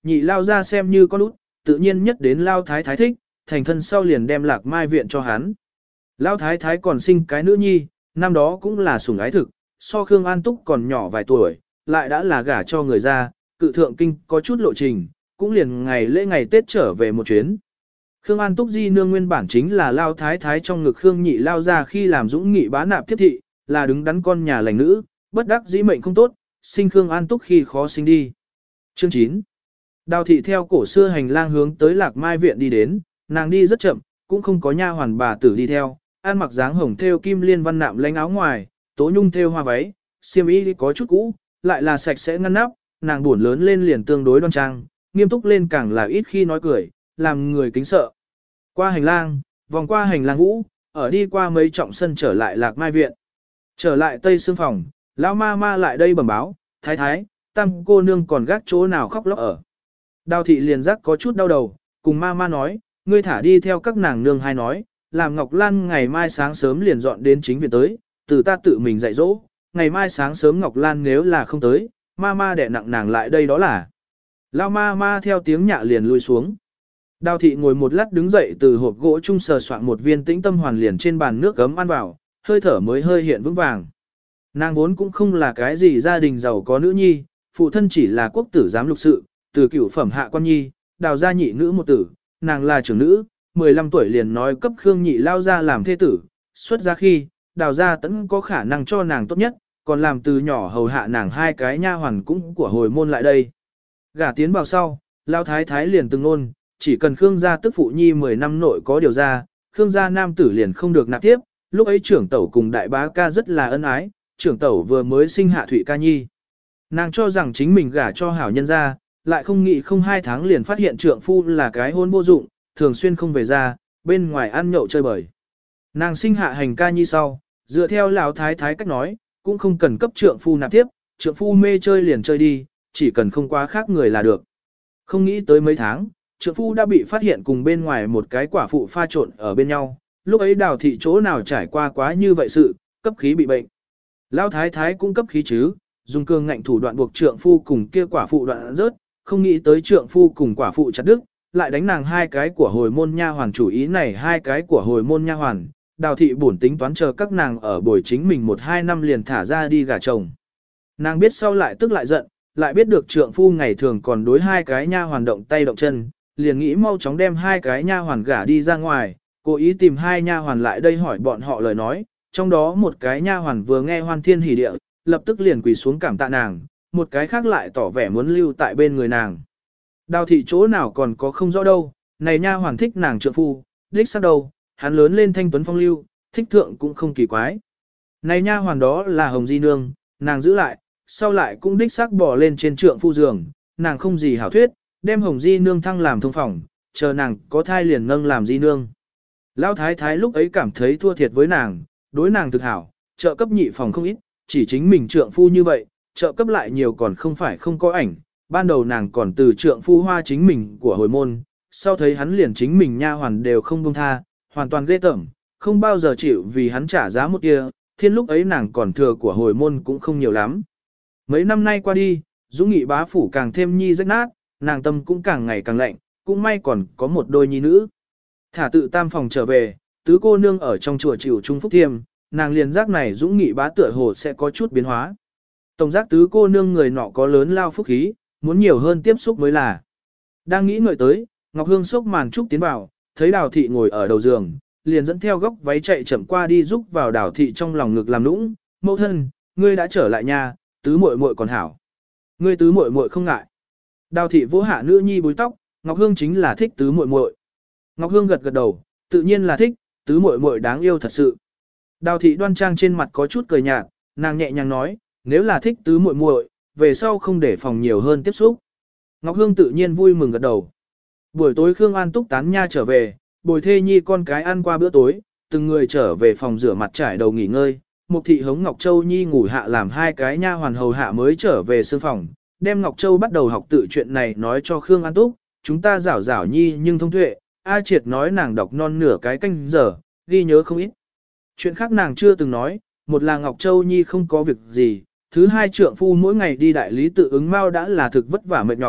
nhị lao ra xem như con út, tự nhiên nhất đến lao thái thái thích, thành thân sau liền đem Lạc Mai viện cho hắn. Lao thái thái còn sinh cái nữ nhi, năm đó cũng là sủng ái thực, so Khương An Túc còn nhỏ vài tuổi, lại đã là gả cho người ra, cự thượng kinh có chút lộ trình, cũng liền ngày lễ ngày Tết trở về một chuyến. Khương An Túc di nương nguyên bản chính là lao thái thái trong ngực Khương nhị lao ra khi làm dũng nghị bá nạp tiếp thị, là đứng đắn con nhà lành nữ, bất đắc dĩ mệnh không tốt, sinh Khương An Túc khi khó sinh đi. Chương 9. Đào thị theo cổ xưa hành lang hướng tới Lạc Mai viện đi đến, nàng đi rất chậm, cũng không có nha hoàn bà tử đi theo, ăn mặc dáng hồng thêu kim liên văn nạm lánh áo ngoài, tố nhung thêu hoa váy, xiêm y có chút cũ, lại là sạch sẽ ngăn nắp, nàng buồn lớn lên liền tương đối đoan trang, nghiêm túc lên càng là ít khi nói cười, làm người kính sợ. Qua hành lang, vòng qua hành lang vũ, ở đi qua mấy trọng sân trở lại Lạc Mai viện. Trở lại tây xương phòng, lão ma ma lại đây bẩm báo, thái thái, tam cô nương còn gác chỗ nào khóc lóc ở. Đào thị liền giác có chút đau đầu, cùng ma ma nói, ngươi thả đi theo các nàng nương hai nói, làm Ngọc Lan ngày mai sáng sớm liền dọn đến chính viện tới, từ ta tự mình dạy dỗ, ngày mai sáng sớm Ngọc Lan nếu là không tới, ma ma đẻ nặng nàng lại đây đó là. Lao ma ma theo tiếng nhạ liền lui xuống. Đào thị ngồi một lát đứng dậy từ hộp gỗ chung sờ soạn một viên tĩnh tâm hoàn liền trên bàn nước gấm ăn vào, hơi thở mới hơi hiện vững vàng. Nàng vốn cũng không là cái gì gia đình giàu có nữ nhi, phụ thân chỉ là quốc tử giám lục sự, từ cửu phẩm hạ quan nhi, đào gia nhị nữ một tử, nàng là trưởng nữ, 15 tuổi liền nói cấp Khương nhị lao ra làm thê tử, xuất ra khi, đào gia tẫn có khả năng cho nàng tốt nhất, còn làm từ nhỏ hầu hạ nàng hai cái nha hoàn cũng của hồi môn lại đây. Gả tiến vào sau, lao thái thái liền từng nôn, chỉ cần Khương gia tức phụ nhi 10 năm nội có điều ra, Khương gia nam tử liền không được nạp tiếp, lúc ấy trưởng tẩu cùng đại bá ca rất là ân ái, trưởng tẩu vừa mới sinh hạ Thụy ca nhi. Nàng cho rằng chính mình gả cho hảo nhân gia, lại không nghĩ không 2 tháng liền phát hiện trượng phu là cái hôn vô dụng, thường xuyên không về ra, bên ngoài ăn nhậu chơi bời. Nàng sinh hạ hành ca nhi sau, dựa theo lão thái thái cách nói, cũng không cần cấp trượng phu nạp tiếp, trượng phu mê chơi liền chơi đi, chỉ cần không quá khác người là được. Không nghĩ tới mấy tháng, trượng phu đã bị phát hiện cùng bên ngoài một cái quả phụ pha trộn ở bên nhau, lúc ấy đào thị chỗ nào trải qua quá như vậy sự, cấp khí bị bệnh. Lão thái thái cũng cấp khí chứ, dùng cường ngạnh thủ đoạn buộc trượng phu cùng kia quả phụ đoạn rớt, không nghĩ tới trượng phu cùng quả phụ chặt đứt, lại đánh nàng hai cái của hồi môn nha hoàn chủ ý này hai cái của hồi môn nha hoàn, đào thị bổn tính toán chờ các nàng ở buổi chính mình 1-2 năm liền thả ra đi gả chồng. Nàng biết sau lại tức lại giận, lại biết được trượng phu ngày thường còn đối hai cái nha hoàn động tay động chân, liền nghĩ mau chóng đem hai cái nha hoàn gả đi ra ngoài, cố ý tìm hai nha hoàn lại đây hỏi bọn họ lời nói, trong đó một cái nha hoàn vừa nghe Hoan Thiên hỉ địa, lập tức liền quỳ xuống cảm tạ nàng, một cái khác lại tỏ vẻ muốn lưu tại bên người nàng. Đào thị chỗ nào còn có không rõ đâu, này nha hoàn thích nàng trượng phu, đích xác đâu, hắn lớn lên thanh tuấn phong lưu, thích thượng cũng không kỳ quái. Này nha hoàn đó là Hồng Di Nương, nàng giữ lại, sau lại cũng đích xác bỏ lên trên trượng phu giường, nàng không gì hảo thuyết, đem Hồng Di Nương thăng làm thông phòng, chờ nàng có thai liền nâng làm Di Nương. Lão thái thái lúc ấy cảm thấy thua thiệt với nàng, đối nàng thực hảo, trợ cấp nhị phòng không ít, chỉ chính mình trượng phu như vậy, trợ cấp lại nhiều còn không phải không có ảnh. Ban đầu nàng còn từ trượng phu hoa chính mình của hồi môn, sau thấy hắn liền chính mình nha hoàn đều không buông tha, hoàn toàn ghê tởm, không bao giờ chịu vì hắn trả giá một kia, thiên lúc ấy nàng còn thừa của hồi môn cũng không nhiều lắm. Mấy năm nay qua đi, Dũng Nghị bá phủ càng thêm nhi rách nát, nàng tâm cũng càng ngày càng lạnh, cũng may còn có một đôi nhi nữ. Thả tự tam phòng trở về, tứ cô nương ở trong chùa chịu trung phúc thiêm, nàng liền giác này Dũng Nghị bá tựa hồ sẽ có chút biến hóa. Tổng giác tứ cô nương người nọ có lớn lao phúc khí, muốn nhiều hơn tiếp xúc mới là. Đang nghĩ ngợi tới, Ngọc Hương xốc màn trúc tiến vào, thấy Đào thị ngồi ở đầu giường, liền dẫn theo góc váy chạy chậm qua đi giúp vào Đào thị trong lòng ngực làm nũng, mẫu thân, ngươi đã trở lại nhà, tứ muội muội còn hảo. Ngươi tứ muội muội không ngại. Đào thị vỗ hạ nữ nhi búi tóc, Ngọc Hương chính là thích tứ muội muội. Ngọc Hương gật gật đầu, tự nhiên là thích, tứ muội muội đáng yêu thật sự. Đào thị đoan trang trên mặt có chút cười nhạt, nàng nhẹ nhàng nói, nếu là thích tứ muội muội, về sau không để phòng nhiều hơn tiếp xúc. Ngọc Hương tự nhiên vui mừng gật đầu. Buổi tối Khương An Túc tán nha trở về, bồi thê nhi con cái ăn qua bữa tối, từng người trở về phòng rửa mặt trải đầu nghỉ ngơi. Mục thị hống Ngọc Châu Nhi ngủ hạ làm hai cái nha hoàn hầu hạ mới trở về sương phòng, đem Ngọc Châu bắt đầu học tự chuyện này nói cho Khương An Túc, chúng ta rảo rảo nhi nhưng thông tuệ, A Triệt nói nàng đọc non nửa cái canh giờ, ghi nhớ không ít. Chuyện khác nàng chưa từng nói, một là Ngọc Châu Nhi không có việc gì, thứ hai trượng phu mỗi ngày đi đại lý tự ứng mau đã là thực vất vả mệt nhọc,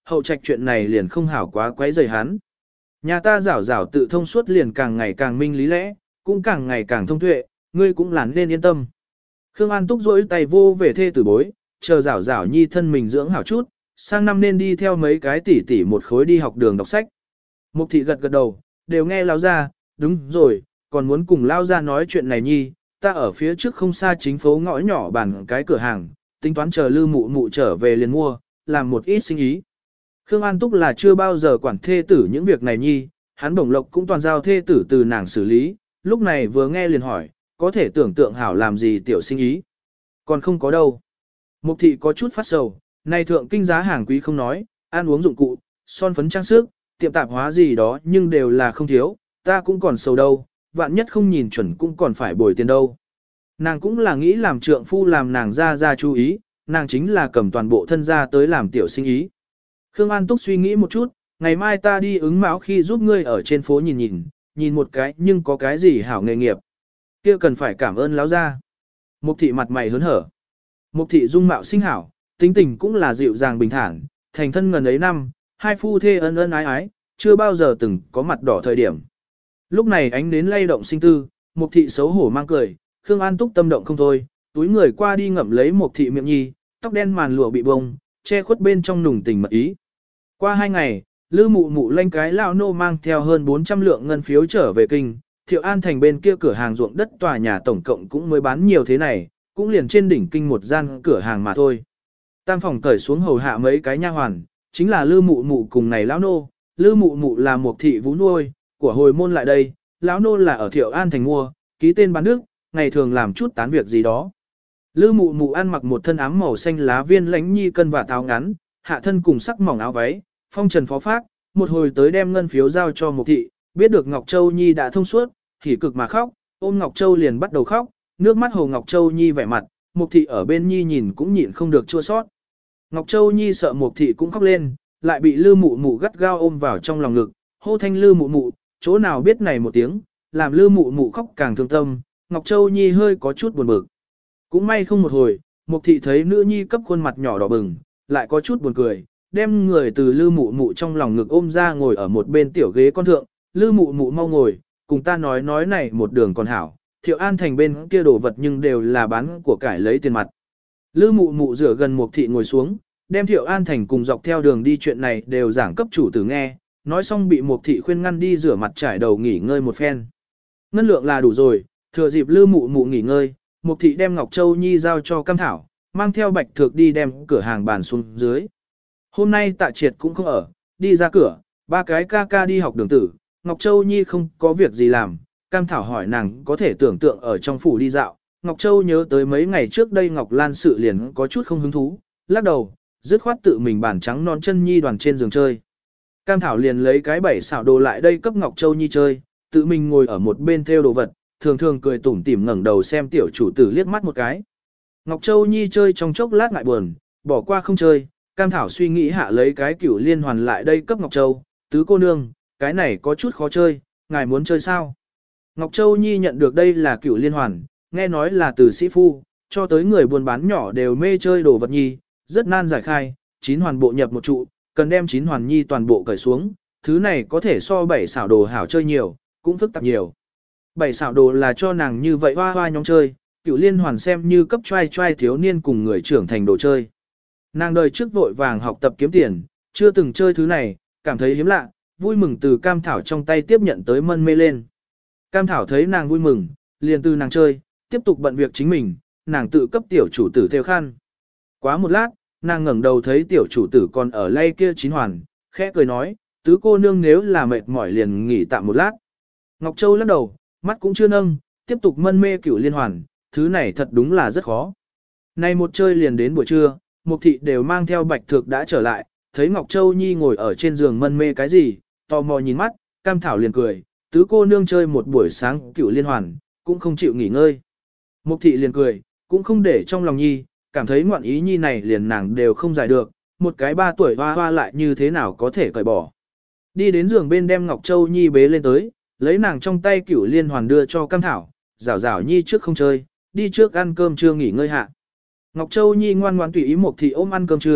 hậu trạch chuyện này liền không hảo quá quấy rầy hắn. Nhà ta rảo rảo tự thông suốt liền càng ngày càng minh lý lẽ, cũng càng ngày càng thông tuệ, ngươi cũng là nên yên tâm. Khương An Túc rỗi tay vô về thê tử bối, chờ rảo rảo nhi thân mình dưỡng hảo chút, sang năm nên đi theo mấy cái tỷ tỷ một khối đi học đường đọc sách. Mục thị gật gật đầu, đều nghe lao ra, đúng rồi, còn muốn cùng lao ra nói chuyện này nhi, ta ở phía trước không xa chính phố ngõ nhỏ bàn cái cửa hàng, tính toán chờ Lư Mụ Mụ trở về liền mua, làm một ít sinh ý. Khương An Túc là chưa bao giờ quản thê tử những việc này nhi, hắn bổng lộc cũng toàn giao thê tử từ nàng xử lý, lúc này vừa nghe liền hỏi, có thể tưởng tượng hảo làm gì tiểu sinh ý. Còn không có đâu. Mục thị có chút phát sầu, này thượng kinh giá hàng quý không nói, ăn uống dụng cụ, son phấn trang sức, tiệm tạp hóa gì đó nhưng đều là không thiếu, ta cũng còn sầu đâu, vạn nhất không nhìn chuẩn cũng còn phải bồi tiền đâu. Nàng cũng là nghĩ làm trượng phu làm nàng ra chú ý, nàng chính là cầm toàn bộ thân ra tới làm tiểu sinh ý. Khương An Túc suy nghĩ một chút, ngày mai ta đi ứng mão khi giúp ngươi ở trên phố nhìn một cái nhưng có cái gì hảo nghề nghiệp. Kia cần phải cảm ơn lão gia. Mục thị mặt mày hớn hở. Mục thị dung mạo sinh hảo, tính tình cũng là dịu dàng bình thản, thành thân ngần ấy năm, hai phu thê ân ân ái ái, chưa bao giờ từng có mặt đỏ thời điểm. Lúc này ánh nến lay động sinh tư, Mục thị xấu hổ mang cười, Khương An Túc tâm động không thôi, túi người qua đi ngậm lấy Mục thị miệng nhi, tóc đen màn lụa bị bông, che khuất bên trong nùng tình mật ý. Qua 2 ngày, Lư Mụ Mụ lanh cái lão nô mang theo hơn 400 lượng ngân phiếu trở về kinh, Thiệu An thành bên kia cửa hàng ruộng đất tòa nhà tổng cộng cũng mới bán nhiều thế này, cũng liền trên đỉnh kinh một gian cửa hàng mà thôi. Tam phòng cởi xuống hầu hạ mấy cái nha hoàn, chính là Lư Mụ Mụ cùng này lão nô, Lư Mụ Mụ là một thị vú nuôi, của hồi môn lại đây, lão nô là ở Thiệu An thành mua, ký tên bán nước, ngày thường làm chút tán việc gì đó. Lư Mụ Mụ ăn mặc một thân ám màu xanh lá viên lãnh nhi cân và táo ngắn, hạ thân cùng sắc mỏng áo váy, phong trần phó phác, một hồi tới đem ngân phiếu giao cho Mục thị, biết được Ngọc Châu Nhi đã thông suốt, hỉ cực mà khóc, ôm Ngọc Châu liền bắt đầu khóc, nước mắt Hồ Ngọc Châu Nhi vẻ mặt, Mục thị ở bên Nhi nhìn cũng nhịn không được chua xót. Ngọc Châu Nhi sợ Mục thị cũng khóc lên, lại bị Lư Mụ Mụ gắt gao ôm vào trong lòng ngực, hô thanh Lư Mụ Mụ, chỗ nào biết này một tiếng, làm Lư Mụ Mụ khóc càng thương tâm, Ngọc Châu Nhi hơi có chút buồn bực. Cũng may không một hồi, Mục thị thấy nữ nhi cấp khuôn mặt nhỏ đỏ bừng, lại có chút buồn cười, đem người từ Lư Mụ Mụ trong lòng ngực ôm ra ngồi ở một bên tiểu ghế con thượng, Lư Mụ Mụ mau ngồi, cùng ta nói này một đường còn hảo, Thiệu An thành bên kia đồ vật nhưng đều là bán của cải lấy tiền mặt. Lư Mụ Mụ rửa gần Mục thị ngồi xuống, đem Thiệu An thành cùng dọc theo đường đi chuyện này đều giảng cấp chủ tử nghe, nói xong bị Mục thị khuyên ngăn đi rửa mặt trải đầu nghỉ ngơi một phen. Ngân lượng là đủ rồi, thừa dịp Lư Mụ Mụ nghỉ ngơi, Mục thị đem Ngọc Châu Nhi giao cho Cam Thảo, mang theo Bạch Thược đi đem cửa hàng bàn xuống dưới. Hôm nay Tạ Triệt cũng không ở, đi ra cửa, ba cái ca ca đi học đường tử, Ngọc Châu Nhi không có việc gì làm, Cam Thảo hỏi nàng có thể tưởng tượng ở trong phủ đi dạo, Ngọc Châu nhớ tới mấy ngày trước đây Ngọc Lan sự liền có chút không hứng thú, lắc đầu, dứt khoát tự mình bàn trắng non chân Nhi đoàn trên giường chơi. Cam Thảo liền lấy cái bảy xảo đồ lại đây cấp Ngọc Châu Nhi chơi, tự mình ngồi ở một bên theo đồ vật, thường thường cười tủm tỉm ngẩng đầu xem tiểu chủ tử liếc mắt một cái. Ngọc Châu Nhi chơi trong chốc lát ngại buồn, bỏ qua không chơi, Cam Thảo suy nghĩ hạ lấy cái cửu liên hoàn lại đây cấp Ngọc Châu, tứ cô nương, cái này có chút khó chơi, ngài muốn chơi sao? Ngọc Châu Nhi nhận được đây là cửu liên hoàn, nghe nói là từ sĩ phu, cho tới người buôn bán nhỏ đều mê chơi đồ vật nhi, rất nan giải khai, 9 hoàn bộ nhập một trụ, cần đem 9 hoàn nhi toàn bộ cởi xuống, thứ này có thể so 7 xảo đồ hảo chơi nhiều, cũng phức tạp nhiều. 7 xảo đồ là cho nàng như vậy hoa hoa nhóm chơi, cửu liên hoàn xem như cấp trai trai thiếu niên cùng người trưởng thành đồ chơi. Nàng đời trước vội vàng học tập kiếm tiền, chưa từng chơi thứ này, cảm thấy hiếm lạ, vui mừng từ Cam Thảo trong tay tiếp nhận tới mân mê lên. Cam Thảo thấy nàng vui mừng, liền từ nàng chơi, tiếp tục bận việc chính mình, nàng tự cấp tiểu chủ tử theo khăn. Quá một lát, nàng ngẩng đầu thấy tiểu chủ tử còn ở lay kia 9 hoàn, khẽ cười nói, tứ cô nương nếu là mệt mỏi liền nghỉ tạm một lát. Ngọc Châu lắc đầu, mắt cũng chưa nâng, tiếp tục mân mê cửu liên hoàn, thứ này thật đúng là rất khó. Nay một chơi liền đến buổi trưa, Mục thị đều mang theo Bạch Thược đã trở lại, thấy Ngọc Châu Nhi ngồi ở trên giường mân mê cái gì, tò mò nhìn mắt, Cam Thảo liền cười, tứ cô nương chơi một buổi sáng cửu liên hoàn, cũng không chịu nghỉ ngơi. Mục thị liền cười, cũng không để trong lòng Nhi, cảm thấy ngoạn ý Nhi này liền nàng đều không giải được, một cái 3 tuổi hoa hoa lại như thế nào có thể cởi bỏ. Đi đến giường bên đem Ngọc Châu Nhi bế lên tới, lấy nàng trong tay cửu liên hoàn đưa cho Cam Thảo, rảo rảo Nhi trước không chơi, đi trước ăn cơm trưa nghỉ ngơi hạ. Ngọc Châu Nhi ngoan ngoãn tùy ý Mục thị ôm ăn cơm trưa,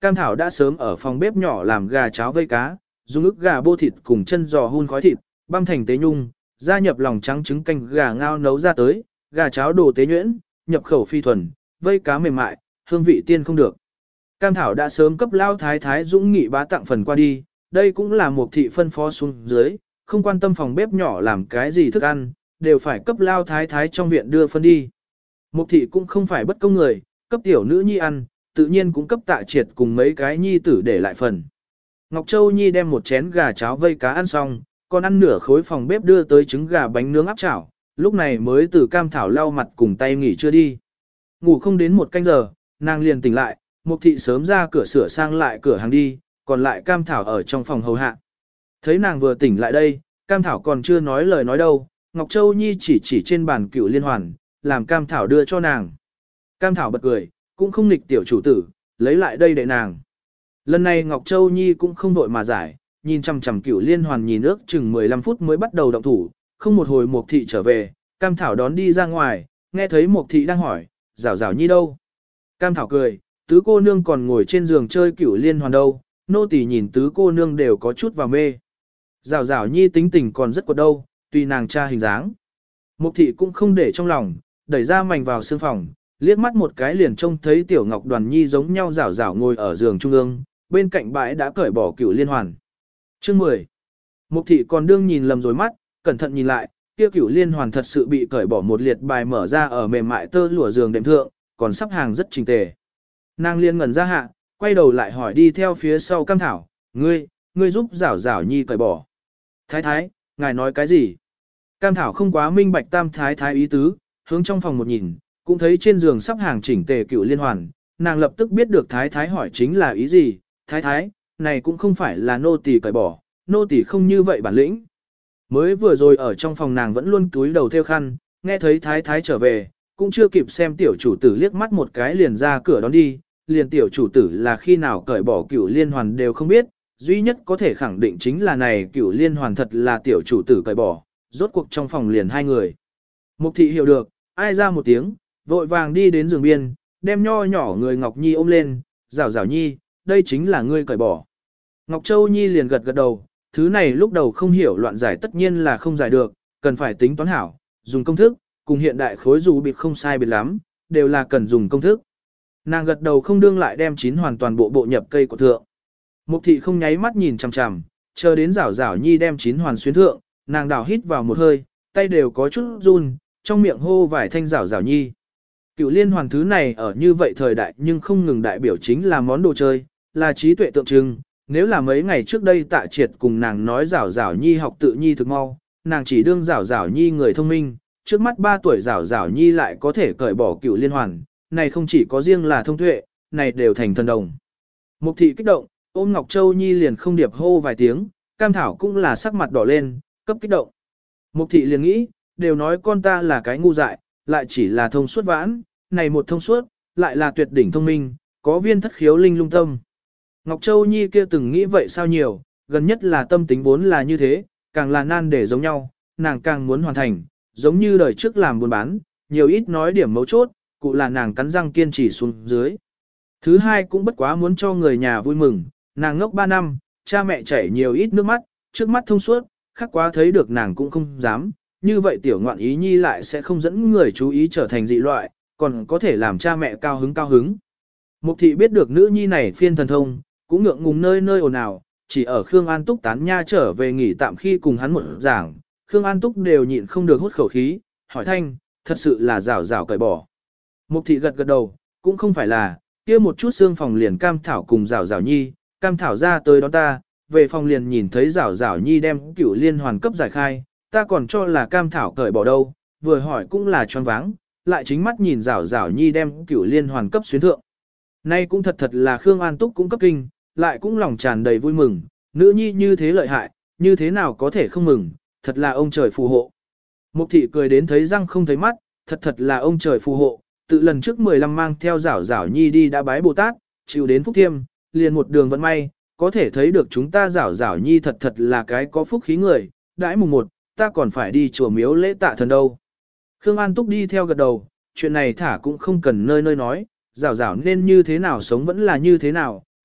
Cam Thảo đã sớm ở phòng bếp nhỏ làm gà cháo vây cá, dùng ức gà bô thịt cùng chân giò hun khói thịt, băm thành tế nhung, gia nhập lòng trắng trứng canh gà ngao nấu ra tới, gà cháo đồ tế nhuyễn, nhập khẩu phi thuần, vây cá mềm mại, hương vị tiên không được. Cam Thảo đã sớm cấp lao thái thái Dũng Nghị bá tặng phần qua đi, đây cũng là một thị phân phó xuống dưới, không quan tâm phòng bếp nhỏ làm cái gì thức ăn, đều phải cấp lao thái thái trong viện đưa phân đi. Mục thị cũng không phải bất công người, cấp tiểu nữ nhi ăn, tự nhiên cũng cấp Tạ Triệt cùng mấy cái nhi tử để lại phần. Ngọc Châu Nhi đem một chén gà cháo vây cá ăn xong, còn ăn nửa khối phòng bếp đưa tới trứng gà bánh nướng áp chảo, lúc này mới từ Cam Thảo lau mặt cùng tay nghỉ chưa đi. Ngủ không đến một canh giờ, nàng liền tỉnh lại, Mục thị sớm ra cửa sửa sang lại cửa hàng đi, còn lại Cam Thảo ở trong phòng hầu hạ. Thấy nàng vừa tỉnh lại đây, Cam Thảo còn chưa nói lời nói đâu, Ngọc Châu Nhi chỉ trên bàn cựu liên hoàn, làm Cam Thảo đưa cho nàng. Cam Thảo bật cười, cũng không nghịch tiểu chủ tử, lấy lại đây để nàng. Lần này Ngọc Châu Nhi cũng không vội mà giải, nhìn chằm chằm cựu liên hoàn nhìn ước chừng 15 phút mới bắt đầu động thủ, không một hồi Mục thị trở về, Cam Thảo đón đi ra ngoài, nghe thấy Mục thị đang hỏi, Giảo Giảo Nhi đâu? Cam Thảo cười, tứ cô nương còn ngồi trên giường chơi cựu liên hoàn đâu, nô tỳ nhìn tứ cô nương đều có chút vào mê. Giảo Giảo Nhi tính tình còn rất quật đâu, tùy nàng cha hình dáng. Mục thị cũng không để trong lòng, đẩy ra mảnh vào sương phòng, liếc mắt một cái liền trông thấy tiểu Ngọc Đoàn Nhi giống nhau Giảo Giảo ngồi ở giường trung ương, bên cạnh bãi đã cởi bỏ cựu liên hoàn. Chương 10. Mục thị còn đương nhìn lầm rồi mắt, cẩn thận nhìn lại, kia cựu liên hoàn thật sự bị cởi bỏ một liệt bài mở ra ở mềm mại tơ lụa giường đệm thượng, còn sắp hàng rất chỉnh tề. Nàng liên ngẩn ra hạ, quay đầu lại hỏi đi theo phía sau Cam Thảo, ngươi giúp Giảo Giảo Nhi cởi bỏ. Thái thái, ngài nói cái gì? Cam Thảo không quá minh bạch tam thái thái ý tứ, hướng trong phòng một nhìn, cũng thấy trên giường sắp hàng chỉnh tề cựu liên hoàn, nàng lập tức biết được thái thái hỏi chính là ý gì, thái thái, này cũng không phải là nô tỳ cởi bỏ, nô tỳ không như vậy bản lĩnh. Mới vừa rồi ở trong phòng nàng vẫn luôn túi đầu theo khăn, nghe thấy thái thái trở về, cũng chưa kịp xem tiểu chủ tử liếc mắt một cái liền ra cửa đón đi, liền tiểu chủ tử là khi nào cởi bỏ cựu liên hoàn đều không biết, duy nhất có thể khẳng định chính là này cựu liên hoàn thật là tiểu chủ tử cởi bỏ, rốt cuộc trong phòng liền hai người. Mục thị hiểu được, ai ra một tiếng, vội vàng đi đến giường biên, đem nho nhỏ người Ngọc Nhi ôm lên, Giảo Giảo Nhi, đây chính là ngươi cởi bỏ. Ngọc Châu Nhi liền gật gật đầu, thứ này lúc đầu không hiểu loạn giải tất nhiên là không giải được, cần phải tính toán hảo, dùng công thức, cùng hiện đại khối dù biệt không sai biệt lắm, đều là cần dùng công thức. Nàng gật đầu không đương lại đem chín hoàn toàn bộ nhập cây của thượng. Mục thị không nháy mắt nhìn chằm chằm, chờ đến Giảo Giảo Nhi đem chín hoàn xuyến thượng, nàng đào hít vào một hơi, tay đều có chút run, trong miệng hô vài thanh Giảo Giảo Nhi. Cựu liên hoàn thứ này ở như vậy thời đại nhưng không ngừng đại biểu chính là món đồ chơi, là trí tuệ tượng trưng. Nếu là mấy ngày trước đây Tạ Triệt cùng nàng nói Giảo Giảo Nhi học tự nhi thực mau, nàng chỉ đương Giảo Giảo Nhi người thông minh, trước mắt 3 tuổi Giảo Giảo Nhi lại có thể cởi bỏ cựu liên hoàn, này không chỉ có riêng là thông tuệ, này đều thành thần đồng. Mục thị kích động, ôm Ngọc Châu Nhi liền không điệp hô vài tiếng, Cam Thảo cũng là sắc mặt đỏ lên, cấp kích động. Mục thị liền nghĩ, đều nói con ta là cái ngu dại, lại chỉ là thông suốt vãn, này một thông suốt, lại là tuyệt đỉnh thông minh, có viên thất khiếu linh lung tâm. Ngọc Châu Nhi kia từng nghĩ vậy sao nhiều, gần nhất là tâm tính vốn là như thế, càng là nan để giống nhau, nàng càng muốn hoàn thành, giống như đời trước làm buôn bán, nhiều ít nói điểm mấu chốt, cụ là nàng cắn răng kiên trì xuống dưới. Thứ hai cũng bất quá muốn cho người nhà vui mừng, nàng ngốc 3 năm, cha mẹ chảy nhiều ít nước mắt, trước mắt thông suốt, khác quá thấy được nàng cũng không dám, như vậy tiểu ngoạn ý nhi lại sẽ không dẫn người chú ý trở thành dị loại, còn có thể làm cha mẹ cao hứng. Mục thị biết được nữ nhi này phiên thần thông, cũng ngượng ngùng nơi nơi ồn ào, chỉ ở Khương An Túc tán nha trở về nghỉ tạm khi cùng hắn một giảng, Khương An Túc đều nhịn không được hút khẩu khí, hỏi thanh, thật sự là Giảo Giảo cởi bỏ. Mục thị gật gật đầu, cũng không phải là, kia một chút xương phòng liền Cam Thảo cùng Giảo Giảo Nhi, Cam Thảo ra tới đón ta, về phòng liền nhìn thấy Giảo Giảo Nhi đem cửu liên hoàn cấp giải khai, ta còn cho là Cam Thảo cởi bỏ đâu, vừa hỏi cũng là choáng váng, lại chính mắt nhìn Giảo Giảo Nhi đem cửu liên hoàn cấp xuyến thượng. Nay cũng thật là Khương An Túc cũng cấp kinh, lại cũng lòng tràn đầy vui mừng, nữ nhi như thế lợi hại, như thế nào có thể không mừng, thật là ông trời phù hộ. Mục thị cười đến thấy răng không thấy mắt, thật là ông trời phù hộ, tự lần trước 15 mang theo Giảo Giảo Nhi đi đã bái Bồ Tát, chịu đến phúc thiêm, liền một đường vận may, có thể thấy được chúng ta Giảo Giảo Nhi thật là cái có phúc khí người, đãi mùng 1, ta còn phải đi chùa miếu lễ tạ thần đâu. Khương An Túc đi theo gật đầu, chuyện này thả cũng không cần nơi nói, Giảo Giảo nên như thế nào sống vẫn là như thế nào,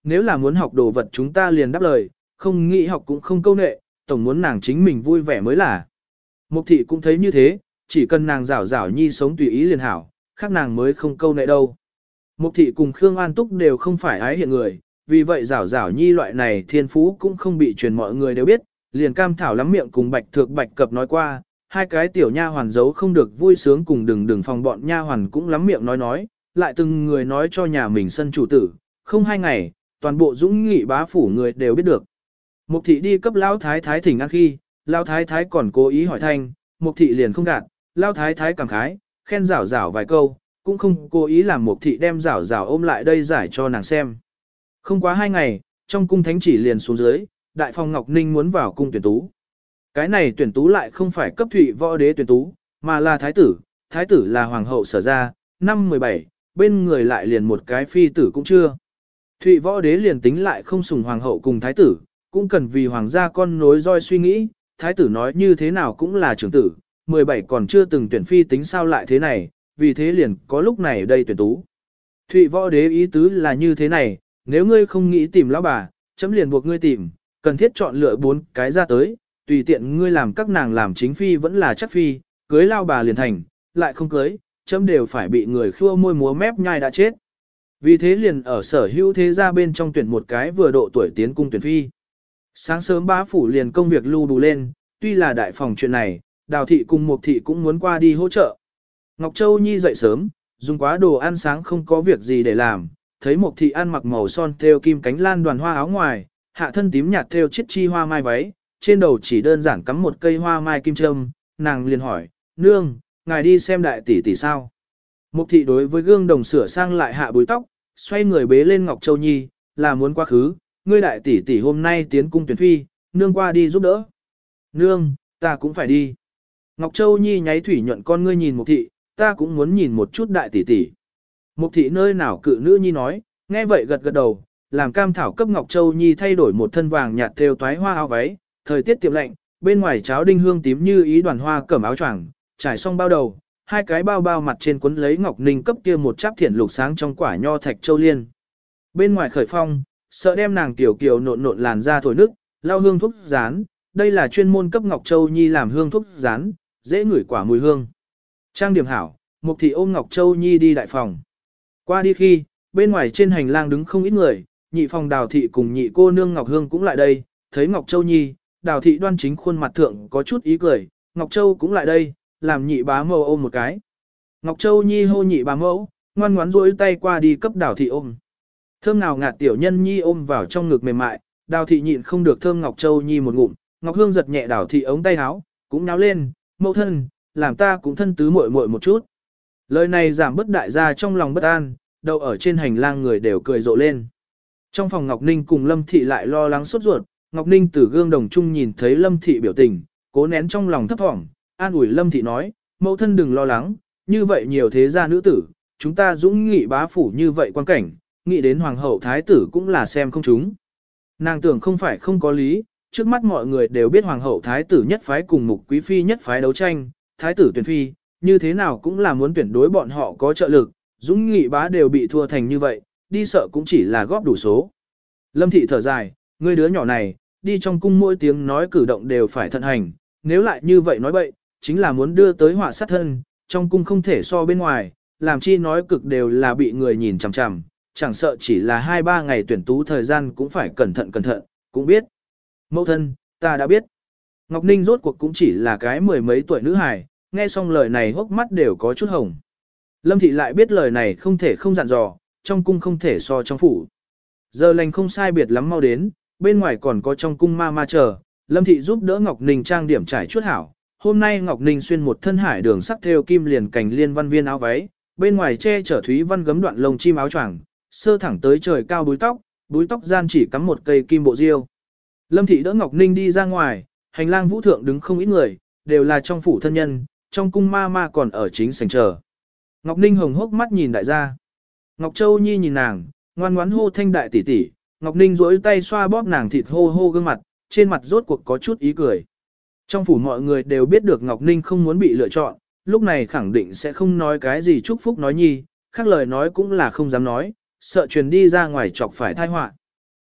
nếu là muốn học đồ vật chúng ta liền đáp lời, không nghĩ học cũng không câu nệ, tổng muốn nàng chính mình vui vẻ mới là. Mục thị cũng thấy như thế, chỉ cần nàng rảo rảo nhi sống tùy ý liền hảo, khác nàng mới không câu nệ đâu. Mục thị cùng Khương An Túc đều không phải ái hiện người, vì vậy rảo rảo nhi loại này thiên phú cũng không bị truyền mọi người đều biết, liền cam thảo lắm miệng cùng bạch thược bạch cập nói qua, hai cái tiểu nha hoàn giấu không được vui sướng cùng đừng phòng bọn nha hoàn cũng lắm miệng nói, lại từng người nói cho nhà mình sân chủ tử, không 2 ngày, toàn bộ dũng nghị bá phủ người đều biết được. Mục thị đi cấp lão thái thái thỉnh ăn khi, lão thái thái còn cố ý hỏi thanh, mục thị liền không gạt, lão thái thái cảm khái, khen rảo rảo vài câu, cũng không cố ý làm mục thị đem rảo rảo ôm lại đây giải cho nàng xem. Không quá 2 ngày, trong cung thánh chỉ liền xuống dưới, đại phòng Ngọc Ninh muốn vào cung tuyển tú. Cái này tuyển tú lại không phải cấp thụy võ đế tuyển tú, mà là thái tử là hoàng hậu sở ra, năm 17, bên người lại liền một cái phi tử cũng chưa. Thụy võ đế liền tính lại không sủng hoàng hậu cùng thái tử, cũng cần vì hoàng gia con nối roi suy nghĩ, thái tử nói như thế nào cũng là trưởng tử, 17 còn chưa từng tuyển phi tính sao lại thế này, vì thế liền có lúc này đây tuyển tú. Thụy võ đế ý tứ là như thế này, nếu ngươi không nghĩ tìm lão bà, chấm liền buộc ngươi tìm, cần thiết chọn lựa 4 cái ra tới, tùy tiện ngươi làm các nàng làm chính phi vẫn là chắc phi, cưới lao bà liền thành, lại không cưới, chấm đều phải bị người khua môi múa mép nhai đã chết. Vì thế liền ở sở hữu thế gia bên trong tuyển một cái vừa độ tuổi tiến cung tuyển phi. Sáng sớm bá phủ liền công việc lưu đủ lên, tuy là đại phòng chuyện này, Đào thị cùng Mục thị cũng muốn qua đi hỗ trợ. Ngọc Châu Nhi dậy sớm, dùng quá đồ ăn sáng không có việc gì để làm, thấy Mục thị ăn mặc màu son thêu kim cánh lan đoàn hoa áo ngoài, hạ thân tím nhạt thêu chiếc chi hoa mai váy, trên đầu chỉ đơn giản cắm một cây hoa mai kim châm, nàng liền hỏi, nương, ngài đi xem đại tỷ tỷ sao? Mục thị đối với gương đồng sửa sang lại hạ búi tóc, xoay người bế lên Ngọc Châu Nhi, là muốn quá khứ, ngươi đại tỷ tỷ hôm nay tiến cung tuyển phi, nương qua đi giúp đỡ. Nương, ta cũng phải đi. Ngọc Châu Nhi nháy thủy nhuận con ngươi nhìn Mục thị, ta cũng muốn nhìn một chút đại tỷ tỷ. Mục thị nơi nào cự nữ nhi nói, nghe vậy gật gật đầu, làm cam thảo cấp Ngọc Châu Nhi thay đổi một thân vàng nhạt thêu toái hoa áo váy, thời tiết tiệm lạnh, bên ngoài cháo đinh hương tím như ý đoàn hoa cẩm áo choàng, trải xong bao đầu, hai cái bao bao mặt trên quấn lấy Ngọc Ninh cấp kia một cháp thiển lục sáng trong quả nho thạch châu liên. Bên ngoài khởi phong, sợ đem nàng tiểu kiều nộn nộn làn ra thổi nước, lau hương thuốc rán, đây là chuyên môn cấp Ngọc Châu Nhi làm hương thuốc rán, dễ ngửi quả mùi hương. Trang điểm hảo, Mục thị ôm Ngọc Châu Nhi đi đại phòng. Qua đi khi, bên ngoài trên hành lang đứng không ít người, nhị phòng Đào thị cùng nhị cô nương Ngọc Hương cũng lại đây, thấy Ngọc Châu Nhi, Đào thị đoan chính khuôn mặt thượng có chút ý cười, Ngọc Châu cũng lại đây, làm nhị bá mẫu ôm một cái. Ngọc Châu Nhi hô nhị bá mẫu, ngoan ngoãn duỗi tay qua đi cấp Đào thị ôm. Thơm nào ngạt tiểu nhân Nhi ôm vào trong ngực mềm mại, Đào thị nhịn không được thơm Ngọc Châu Nhi một ngụm, Ngọc Hương giật nhẹ Đào thị ống tay áo, cũng nháo lên, mẫu thân, làm ta cũng thân tứ muội muội một chút. Lời này giảm bớt đại gia trong lòng bất an, đậu ở trên hành lang người đều cười rộ lên. Trong phòng Ngọc Ninh cùng Lâm thị lại lo lắng sốt ruột, Ngọc Ninh từ gương đồng chung nhìn thấy Lâm thị biểu tình, cố nén trong lòng thấp thỏm, an ủi Lâm thị nói, mẫu thân đừng lo lắng, như vậy nhiều thế gia nữ tử, chúng ta dũng nghị bá phủ như vậy quan cảnh, nghĩ đến hoàng hậu thái tử cũng là xem không chúng. Nàng tưởng không phải không có lý, trước mắt mọi người đều biết hoàng hậu thái tử nhất phái cùng Mục quý phi nhất phái đấu tranh, thái tử tuyển phi, như thế nào cũng là muốn tuyển đối bọn họ có trợ lực, dũng nghị bá đều bị thua thành như vậy, đi sợ cũng chỉ là góp đủ số. Lâm thị thở dài, ngươi đứa nhỏ này, đi trong cung mỗi tiếng nói cử động đều phải thận hành, nếu lại như vậy nói bậy, chính là muốn đưa tới họa sát thân, trong cung không thể so bên ngoài, làm chi nói cực đều là bị người nhìn chằm chằm, chẳng sợ chỉ là 2-3 ngày tuyển tú thời gian cũng phải cẩn thận, cũng biết. Mẫu thân, ta đã biết. Ngọc Ninh rốt cuộc cũng chỉ là cái 10 mấy tuổi nữ hài, nghe xong lời này hốc mắt đều có chút hồng. Lâm thị lại biết lời này không thể không dặn dò, trong cung không thể so trong phủ. Giờ lành không sai biệt lắm mau đến, bên ngoài còn có trong cung ma ma chờ, Lâm thị giúp đỡ Ngọc Ninh trang điểm trải chuốt hảo. Hôm nay Ngọc Ninh xuyên một thân hải đường sắc thêu kim liền cành liên văn viên áo váy, bên ngoài che chở thúy văn gấm đoạn lông chim áo choàng, sơ thẳng tới trời cao búi tóc gian chỉ cắm một cây kim bộ diêu. Lâm thị đỡ Ngọc Ninh đi ra ngoài, hành lang vũ thượng đứng không ít người, đều là trong phủ thân nhân, trong cung ma ma còn ở chính sảnh chờ. Ngọc Ninh hồng hốc mắt nhìn đại gia. Ngọc Châu Nhi nhìn nàng, ngoan ngoãn hô thanh đại tỷ tỷ, Ngọc Ninh duỗi tay xoa bóp nàng thịt hô hô gương mặt, trên mặt rốt cuộc có chút ý cười. Trong phủ mọi người đều biết được Ngọc Ninh không muốn bị lựa chọn, lúc này khẳng định sẽ không nói cái gì chúc phúc nói nhi, khác lời nói cũng là không dám nói, sợ truyền đi ra ngoài chọc phải tai họa.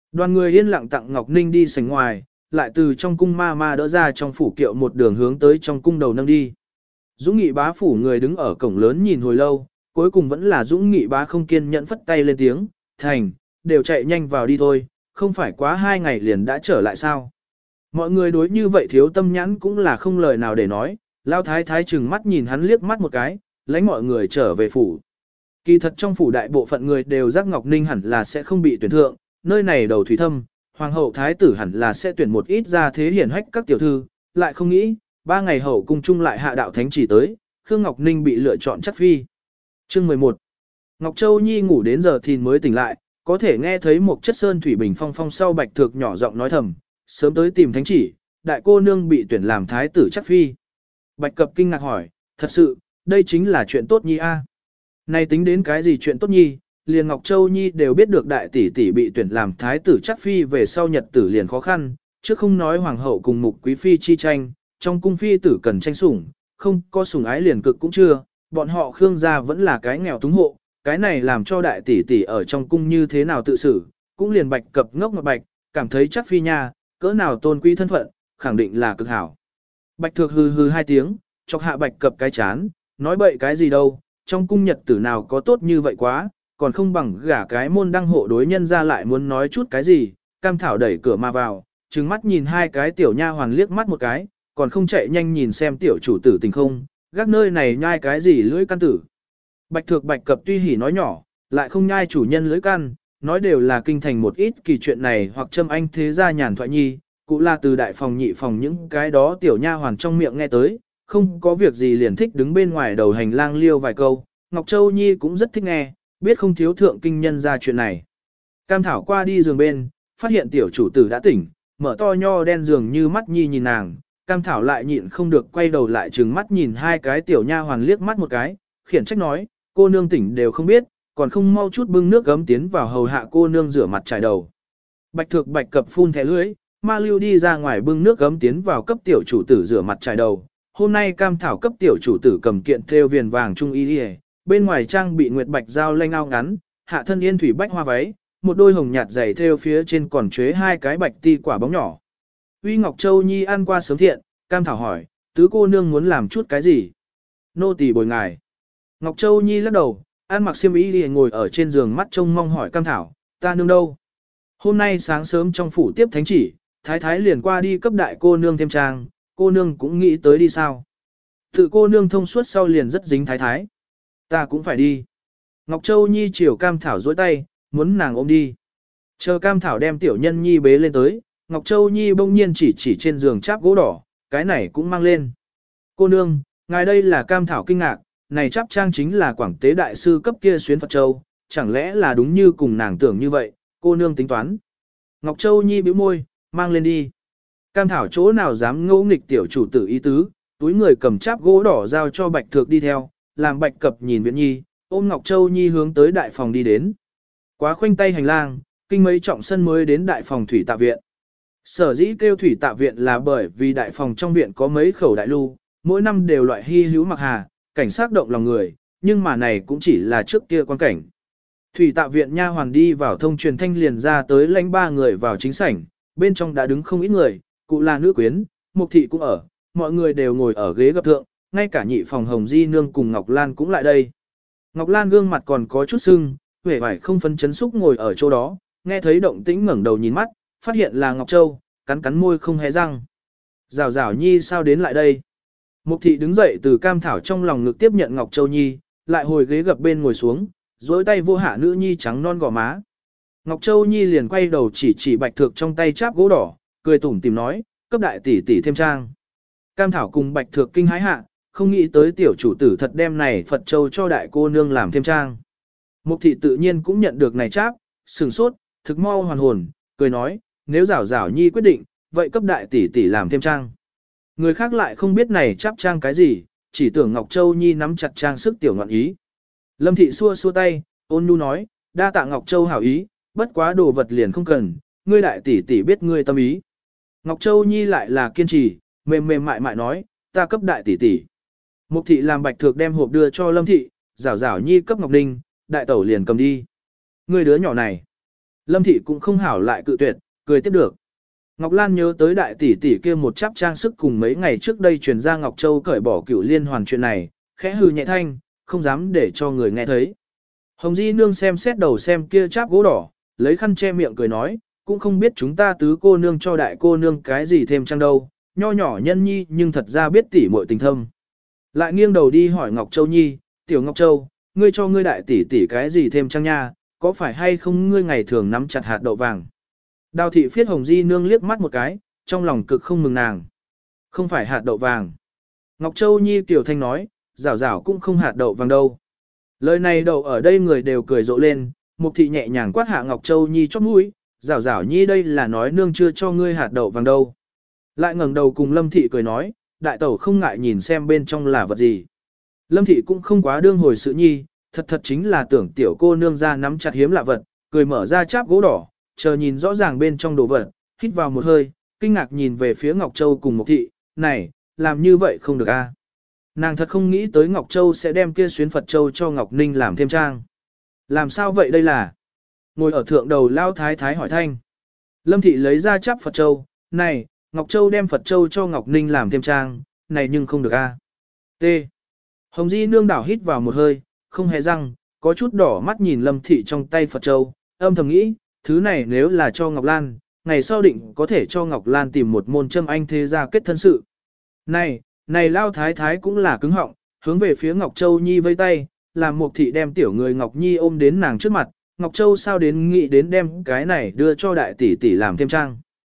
Đoàn người yên lặng tặng Ngọc Ninh đi sảnh ngoài, lại từ trong cung ma ma đỡ ra trong phủ kiệu một đường hướng tới trong cung đầu nâng đi. Dũng Nghị bá phủ người đứng ở cổng lớn nhìn hồi lâu, cuối cùng vẫn là Dũng Nghị bá không kiên nhẫn phất tay lên tiếng, thành, đều chạy nhanh vào đi thôi, không phải quá 2 ngày liền đã trở lại sao. Mọi người đối như vậy thiếu tâm nhãn cũng là không lời nào để nói, Lao Thái Thái chừng mắt nhìn hắn liếc mắt một cái, lãnh mọi người trở về phủ. Kỳ thật trong phủ đại bộ phận người đều giác Ngọc Ninh hẳn là sẽ không bị tuyển thượng, nơi này đầu thủy thâm, hoàng hậu thái tử hẳn là sẽ tuyển một ít ra thế hiển hách các tiểu thư, lại không nghĩ, 3 ngày hậu cung chung lại hạ đạo thánh chỉ tới, Khương Ngọc Ninh bị lựa chọn chắc phi. Chương 11. Ngọc Châu Nhi ngủ đến giờ thì mới tỉnh lại, có thể nghe thấy một chất sơn thủy bình phong phong sau bạch thược nhỏ giọng nói thầm, sớm tới tìm thánh chỉ, đại cô nương bị tuyển làm thái tử chắc phi. Bạch Cập kinh ngạc hỏi, thật sự, đây chính là chuyện tốt nhi a. Này tính đến cái gì chuyện tốt nhi, liền Ngọc Châu Nhi đều biết được đại tỷ tỷ bị tuyển làm thái tử chắc phi về sau nhật tử liền khó khăn, chứ không nói hoàng hậu cùng mục quý phi chi tranh, trong cung phi tử cần tranh sủng, không có sủng ái liền cực cũng chưa, bọn họ Khương gia vẫn là cái nghèo túng hộ, cái này làm cho đại tỷ tỷ ở trong cung như thế nào tự xử, cũng liền Bạch Cập ngốc ngọc bạch, cảm thấy chắc phi nha, cỡ nào tôn quý thân phận, khẳng định là cực hảo. Bạch Thược hừ hừ 2 tiếng, chọc hạ Bạch Cập cái chán, nói bậy cái gì đâu, trong cung nhật tử nào có tốt như vậy quá, còn không bằng gả cái môn đăng hộ đối nhân ra lại muốn nói chút cái gì. Cam Thảo đẩy cửa mà vào, trừng mắt nhìn 2 cái tiểu nha hoàn liếc mắt một cái, còn không chạy nhanh nhìn xem tiểu chủ tử tình không, gác nơi này nhai cái gì lưỡi căn tử. Bạch Thược Bạch Cập tuy hỉ nói nhỏ, lại không nhai chủ nhân lưỡi căn, nói đều là kinh thành một ít kỳ chuyện này hoặc châm anh thế gia nhàn thoại nhi, cũng là từ đại phòng nhị phòng những cái đó tiểu nha hoàn trong miệng nghe tới, không có việc gì liền thích đứng bên ngoài đầu hành lang liêu vài câu, Ngọc Châu Nhi cũng rất thích nghe, biết không thiếu thượng kinh nhân ra chuyện này. Cam Thảo qua đi giường bên, phát hiện tiểu chủ tử đã tỉnh, mở to nho đen giường như mắt nhi nhìn nàng, Cam Thảo lại nhịn không được quay đầu lại trừng mắt nhìn 2 cái tiểu nha hoàn liếc mắt một cái, khiển trách nói, cô nương tỉnh đều không biết, còn không mau chút bưng nước gấm tiến vào hầu hạ cô nương rửa mặt trải đầu. Bạch Thược Bạch Cập phun thẻ lưỡi, ma lưu đi ra ngoài bưng nước gấm tiến vào cấp tiểu chủ tử rửa mặt trải đầu. Hôm nay Cam Thảo cấp tiểu chủ tử cầm kiện thêu viền vàng trung y đi, bên ngoài trang bị nguyệt bạch dao lanh ao ngắn, hạ thân yên thủy bách hoa váy, một đôi hồng nhạt giày thêu phía trên còn chế 2 cái bạch ti quả bóng nhỏ. Uy Ngọc Châu Nhi ăn qua sớm thiện, Cam Thảo hỏi, tứ cô nương muốn làm chút cái gì? Nô tỳ bồi ngài. Ngọc Châu Nhi lắc đầu, ăn mặc xiêm y đi ngồi ở trên giường mắt trông mong hỏi Cam Thảo, ta nương đâu? Hôm nay sáng sớm trong phủ tiếp thánh chỉ, thái thái liền qua đi cấp đại cô nương thêm trang, cô nương cũng nghĩ tới đi sao? Tự cô nương thông suốt sau liền rất dính thái thái. Ta cũng phải đi. Ngọc Châu Nhi chiều Cam Thảo dối tay, muốn nàng ôm đi. Chờ Cam Thảo đem tiểu nhân Nhi bế lên tới, Ngọc Châu Nhi bỗng nhiên chỉ trên giường cháp gỗ đỏ, cái này cũng mang lên. Cô nương, ngài đây là Cam Thảo kinh ngạc, này cháp trang chính là Quảng Tế Đại Sư cấp kia xuyến Phật Châu, chẳng lẽ là đúng như cùng nàng tưởng như vậy, cô nương tính toán. Ngọc Châu Nhi bĩu môi, mang lên đi. Cam Thảo chỗ nào dám ngỗ nghịch tiểu chủ tử ý tứ, túi người cầm cháp gỗ đỏ giao cho Bạch Thược đi theo, làm Bạch Cập nhìn Viễn Nhi, ôm Ngọc Châu Nhi hướng tới đại phòng đi đến. Quá khoanh tay hành lang, kinh mấy trọng sân mới đến đại phòng thủy tạ viện. Sở dĩ kêu thủy tạ viện là bởi vì đại phòng trong viện có mấy khẩu đại lưu, mỗi năm đều loại hy hữu mặc hà, cảnh sát động lòng người, nhưng mà này cũng chỉ là trước kia quan cảnh. Thủy tạ viện nha hoàn đi vào thông truyền thanh liền ra tới lãnh 3 người vào chính sảnh, bên trong đã đứng không ít người, cụ là nữ quyến, mục thị cũng ở, mọi người đều ngồi ở ghế gặp thượng, ngay cả nhị phòng Hồng Di Nương cùng Ngọc Lan cũng lại đây. Ngọc Lan gương mặt còn có chút sưng, vẻ vải không phấn chấn xúc ngồi ở chỗ đó, nghe thấy động tĩnh ngẩng đầu nhìn mắt, phát hiện là Ngọc Châu, cắn cắn môi không hé răng. Rào rào Nhi sao đến lại đây? Mục thị đứng dậy từ Cam Thảo trong lòng ngực tiếp nhận Ngọc Châu Nhi, lại hồi ghế gập bên ngồi xuống, dối tay vô hạ nữ nhi trắng non gò má. Ngọc Châu Nhi liền quay đầu chỉ Bạch Thược trong tay cháp gỗ đỏ, cười tủm tìm nói, cấp đại tỷ tỷ thêm trang. Cam Thảo cùng Bạch Thược kinh hái hạ, không nghĩ tới tiểu chủ tử thật đem này Phật Châu cho đại cô nương làm thêm trang. Mục thị tự nhiên cũng nhận được này cháp, sừng sốt, thực mau hoàn hồn, cười nói, nếu rảo rảo Nhi quyết định, vậy cấp đại tỷ tỷ làm thêm trang. Người khác lại không biết này cháp trang cái gì, chỉ tưởng Ngọc Châu Nhi nắm chặt trang sức tiểu ngọn ý. Lâm thị xua xua tay, ôn nhu nói, đa tạ Ngọc Châu hảo ý, bất quá đồ vật liền không cần, ngươi đại tỷ tỷ biết ngươi tâm ý. Ngọc Châu Nhi lại là kiên trì, mềm mềm mại mại nói, ta cấp đại tỷ tỷ. Mục thị làm Bạch Thược đem hộp đưa cho Lâm thị, rảo rảo Nhi cấp Ngọc Ninh, đại tẩu liền cầm đi. Ngươi đứa nhỏ này. Lâm Thị cũng không hảo lại cự tuyệt, cười tiếp được. Ngọc Lan nhớ tới đại tỷ tỷ kia một chắp trang sức cùng mấy ngày trước đây truyền ra Ngọc Châu cởi bỏ cửu liên hoàn chuyện này, khẽ hừ nhẹ thanh, không dám để cho người nghe thấy. Hồng Di nương xem xét đầu xem kia cháp gỗ đỏ, lấy khăn che miệng cười nói, cũng không biết chúng ta tứ cô nương cho đại cô nương cái gì thêm chăng đâu, nho nhỏ nhân nhi nhưng thật ra biết tỷ muội tình thâm. Lại nghiêng đầu đi hỏi Ngọc Châu Nhi, tiểu Ngọc Châu, ngươi cho ngươi đại tỷ tỷ cái gì thêm chăng nha, có phải hay không ngươi ngày thường nắm chặt hạt đậu vàng. Đào thị phiết Hồng Di nương liếc mắt một cái, trong lòng cực không mừng nàng. Không phải hạt đậu vàng. Ngọc Châu Nhi tiểu thanh nói, rảo rảo cũng không hạt đậu vàng đâu. Lời này đậu ở đây người đều cười rộ lên, Mục thị nhẹ nhàng quát hạ Ngọc Châu Nhi chóp mũi, rảo rảo Nhi đây là nói nương chưa cho ngươi hạt đậu vàng đâu. Lại ngẩng đầu cùng Lâm thị cười nói, đại tẩu không ngại nhìn xem bên trong là vật gì. Lâm thị cũng không quá đương hồi sự nhi, thật chính là tưởng tiểu cô nương ra nắm chặt hiếm lạ vật, cười mở ra cháp gỗ đỏ, chờ nhìn rõ ràng bên trong đồ vật, hít vào một hơi, kinh ngạc nhìn về phía Ngọc Châu cùng Mục thị, này, làm như vậy không được a. Nàng thật không nghĩ tới Ngọc Châu sẽ đem kia xuyến Phật Châu cho Ngọc Ninh làm thêm trang. Làm sao vậy đây là? Ngồi ở thượng đầu lao thái thái hỏi thanh. Lâm thị lấy ra chắp Phật Châu, này, Ngọc Châu đem Phật Châu cho Ngọc Ninh làm thêm trang, này nhưng không được a. T. Hồng Di nương đảo hít vào một hơi, không hề răng, có chút đỏ mắt nhìn Lâm thị trong tay Phật Châu, âm thầm nghĩ, thứ này nếu là cho Ngọc Lan, ngày sau định có thể cho Ngọc Lan tìm một môn châm anh thế gia kết thân sự. Này lao thái thái cũng là cứng họng, hướng về phía Ngọc Châu Nhi vây tay, làm Mục thị đem tiểu người Ngọc Nhi ôm đến nàng trước mặt, Ngọc Châu sao đến nghĩ đến đem cái này đưa cho đại tỷ tỷ làm thêm trang.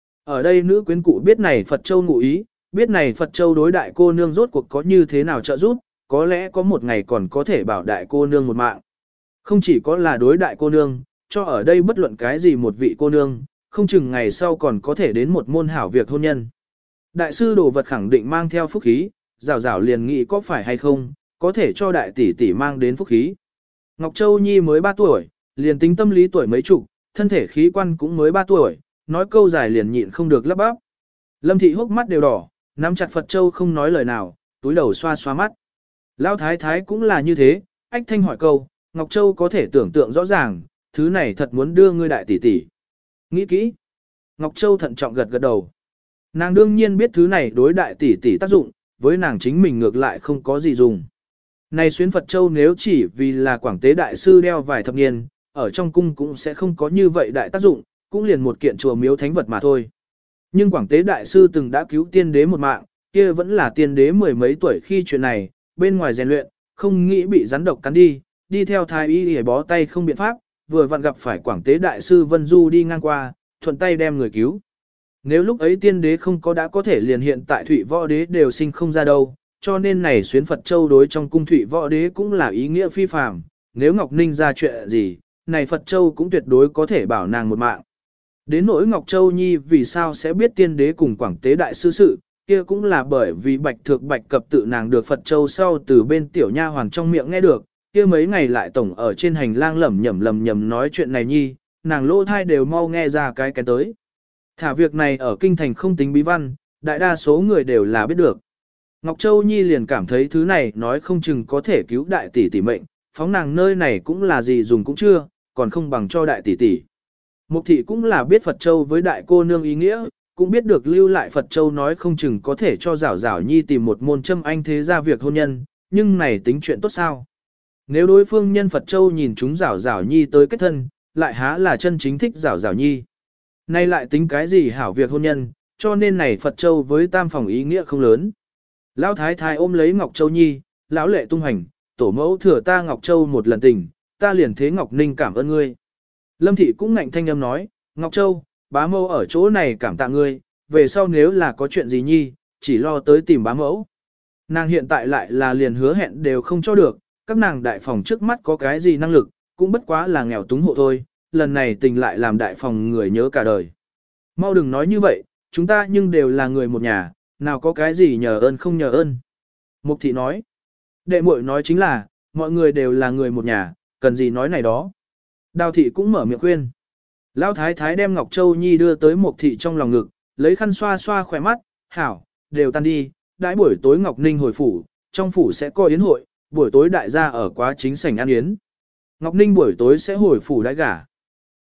Ở đây nữ quyến cụ biết này Phật Châu ngụ ý, biết này Phật Châu đối đại cô nương rốt cuộc có như thế nào trợ giúp, có lẽ có một ngày còn có thể bảo đại cô nương một mạng. Không chỉ có là đối đại cô nương, cho ở đây bất luận cái gì một vị cô nương, không chừng ngày sau còn có thể đến một môn hảo việc hôn nhân. Đại sư đồ vật khẳng định mang theo phúc khí, rào rào liền nghĩ có phải hay không, có thể cho đại tỷ tỷ mang đến phúc khí. Ngọc Châu Nhi mới 3 tuổi, liền tính tâm lý tuổi mấy chục, thân thể khí quan cũng mới 3 tuổi, nói câu dài liền nhịn không được lắp bắp. Lâm thị hốc mắt đều đỏ, nắm chặt Phật Châu không nói lời nào, túi đầu xoa xoa mắt. Lão thái thái cũng là như thế, ách thanh hỏi câu, Ngọc Châu có thể tưởng tượng rõ ràng, thứ này thật muốn đưa ngươi đại tỷ tỷ. Nghĩ kỹ. Ngọc Châu thận trọng gật gật đầu. Nàng đương nhiên biết thứ này đối đại tỷ tỷ tác dụng, với nàng chính mình ngược lại không có gì dùng. Này xuyến Phật Châu nếu chỉ vì là quảng tế đại sư đeo vài thập niên, ở trong cung cũng sẽ không có như vậy đại tác dụng, cũng liền một kiện chùa miếu thánh vật mà thôi. Nhưng quảng tế đại sư từng đã cứu tiên đế một mạng, kia vẫn là tiên đế mười mấy tuổi khi chuyện này, bên ngoài rèn luyện, không nghĩ bị rắn độc cắn đi theo thái y để bó tay không biện pháp, vừa vặn gặp phải quảng tế đại sư Vân Du đi ngang qua, thuận tay đem người cứu. Nếu lúc ấy tiên đế không có đã có thể liền hiện tại Thụy Võ Đế đều sinh không ra đâu, cho nên này xuyến Phật Châu đối trong cung Thụy Võ Đế cũng là ý nghĩa phi phàm. Nếu Ngọc Ninh ra chuyện gì, này Phật Châu cũng tuyệt đối có thể bảo nàng một mạng. Đến nỗi Ngọc Châu Nhi vì sao sẽ biết tiên đế cùng quảng tế đại sư sự, kia cũng là bởi vì Bạch Thược Bạch Cập tự nàng được Phật Châu sau từ bên tiểu nha hoàn trong miệng nghe được, kia mấy ngày lại tổng ở trên hành lang lẩm nhẩm nói chuyện này nhi, nàng lỗ thai đều mau nghe ra cái tới. Thả việc này ở kinh thành không tính bí văn, đại đa số người đều là biết được. Ngọc Châu Nhi liền cảm thấy thứ này nói không chừng có thể cứu đại tỷ tỷ mệnh, phóng nàng nơi này cũng là gì dùng cũng chưa, còn không bằng cho đại tỷ tỷ. Mục thị cũng là biết Phật Châu với đại cô nương ý nghĩa, cũng biết được lưu lại Phật Châu nói không chừng có thể cho Giảo Giảo Nhi tìm một môn châm anh thế ra việc hôn nhân, nhưng này tính chuyện tốt sao? Nếu đối phương nhân Phật Châu nhìn chúng Giảo Giảo Nhi tới kết thân, lại há là chân chính thích Giảo Giảo Nhi. Nay lại tính cái gì hảo việc hôn nhân, cho nên này Phật Châu với tam phòng ý nghĩa không lớn. Lão thái thái ôm lấy Ngọc Châu Nhi, lão lệ tung hành, tổ mẫu thừa ta Ngọc Châu một lần tình, ta liền thế Ngọc Ninh cảm ơn ngươi. Lâm thị cũng ngạnh thanh âm nói, Ngọc Châu, bá mẫu ở chỗ này cảm tạ ngươi, về sau nếu là có chuyện gì nhi, chỉ lo tới tìm bá mẫu. Nàng hiện tại lại là liền hứa hẹn đều không cho được, các nàng đại phòng trước mắt có cái gì năng lực, cũng bất quá là nghèo túng hộ thôi, lần này tình lại làm đại phòng người nhớ cả đời. Mau đừng nói như vậy, chúng ta nhưng đều là người một nhà, nào có cái gì nhờ ơn không nhờ ơn. Mục thị nói, đệ muội nói chính là, mọi người đều là người một nhà, cần gì nói này đó. Đào thị cũng mở miệng khuyên. Lão thái thái đem Ngọc Châu Nhi đưa tới Mục thị trong lòng ngực, lấy khăn xoa xoa khỏe mắt, hảo, đều tan đi, đãi buổi tối Ngọc Ninh hồi phủ, trong phủ sẽ có yến hội, buổi tối đại gia ở quá chính sảnh ăn yến. Ngọc Ninh buổi tối sẽ hồi phủ đãi gả.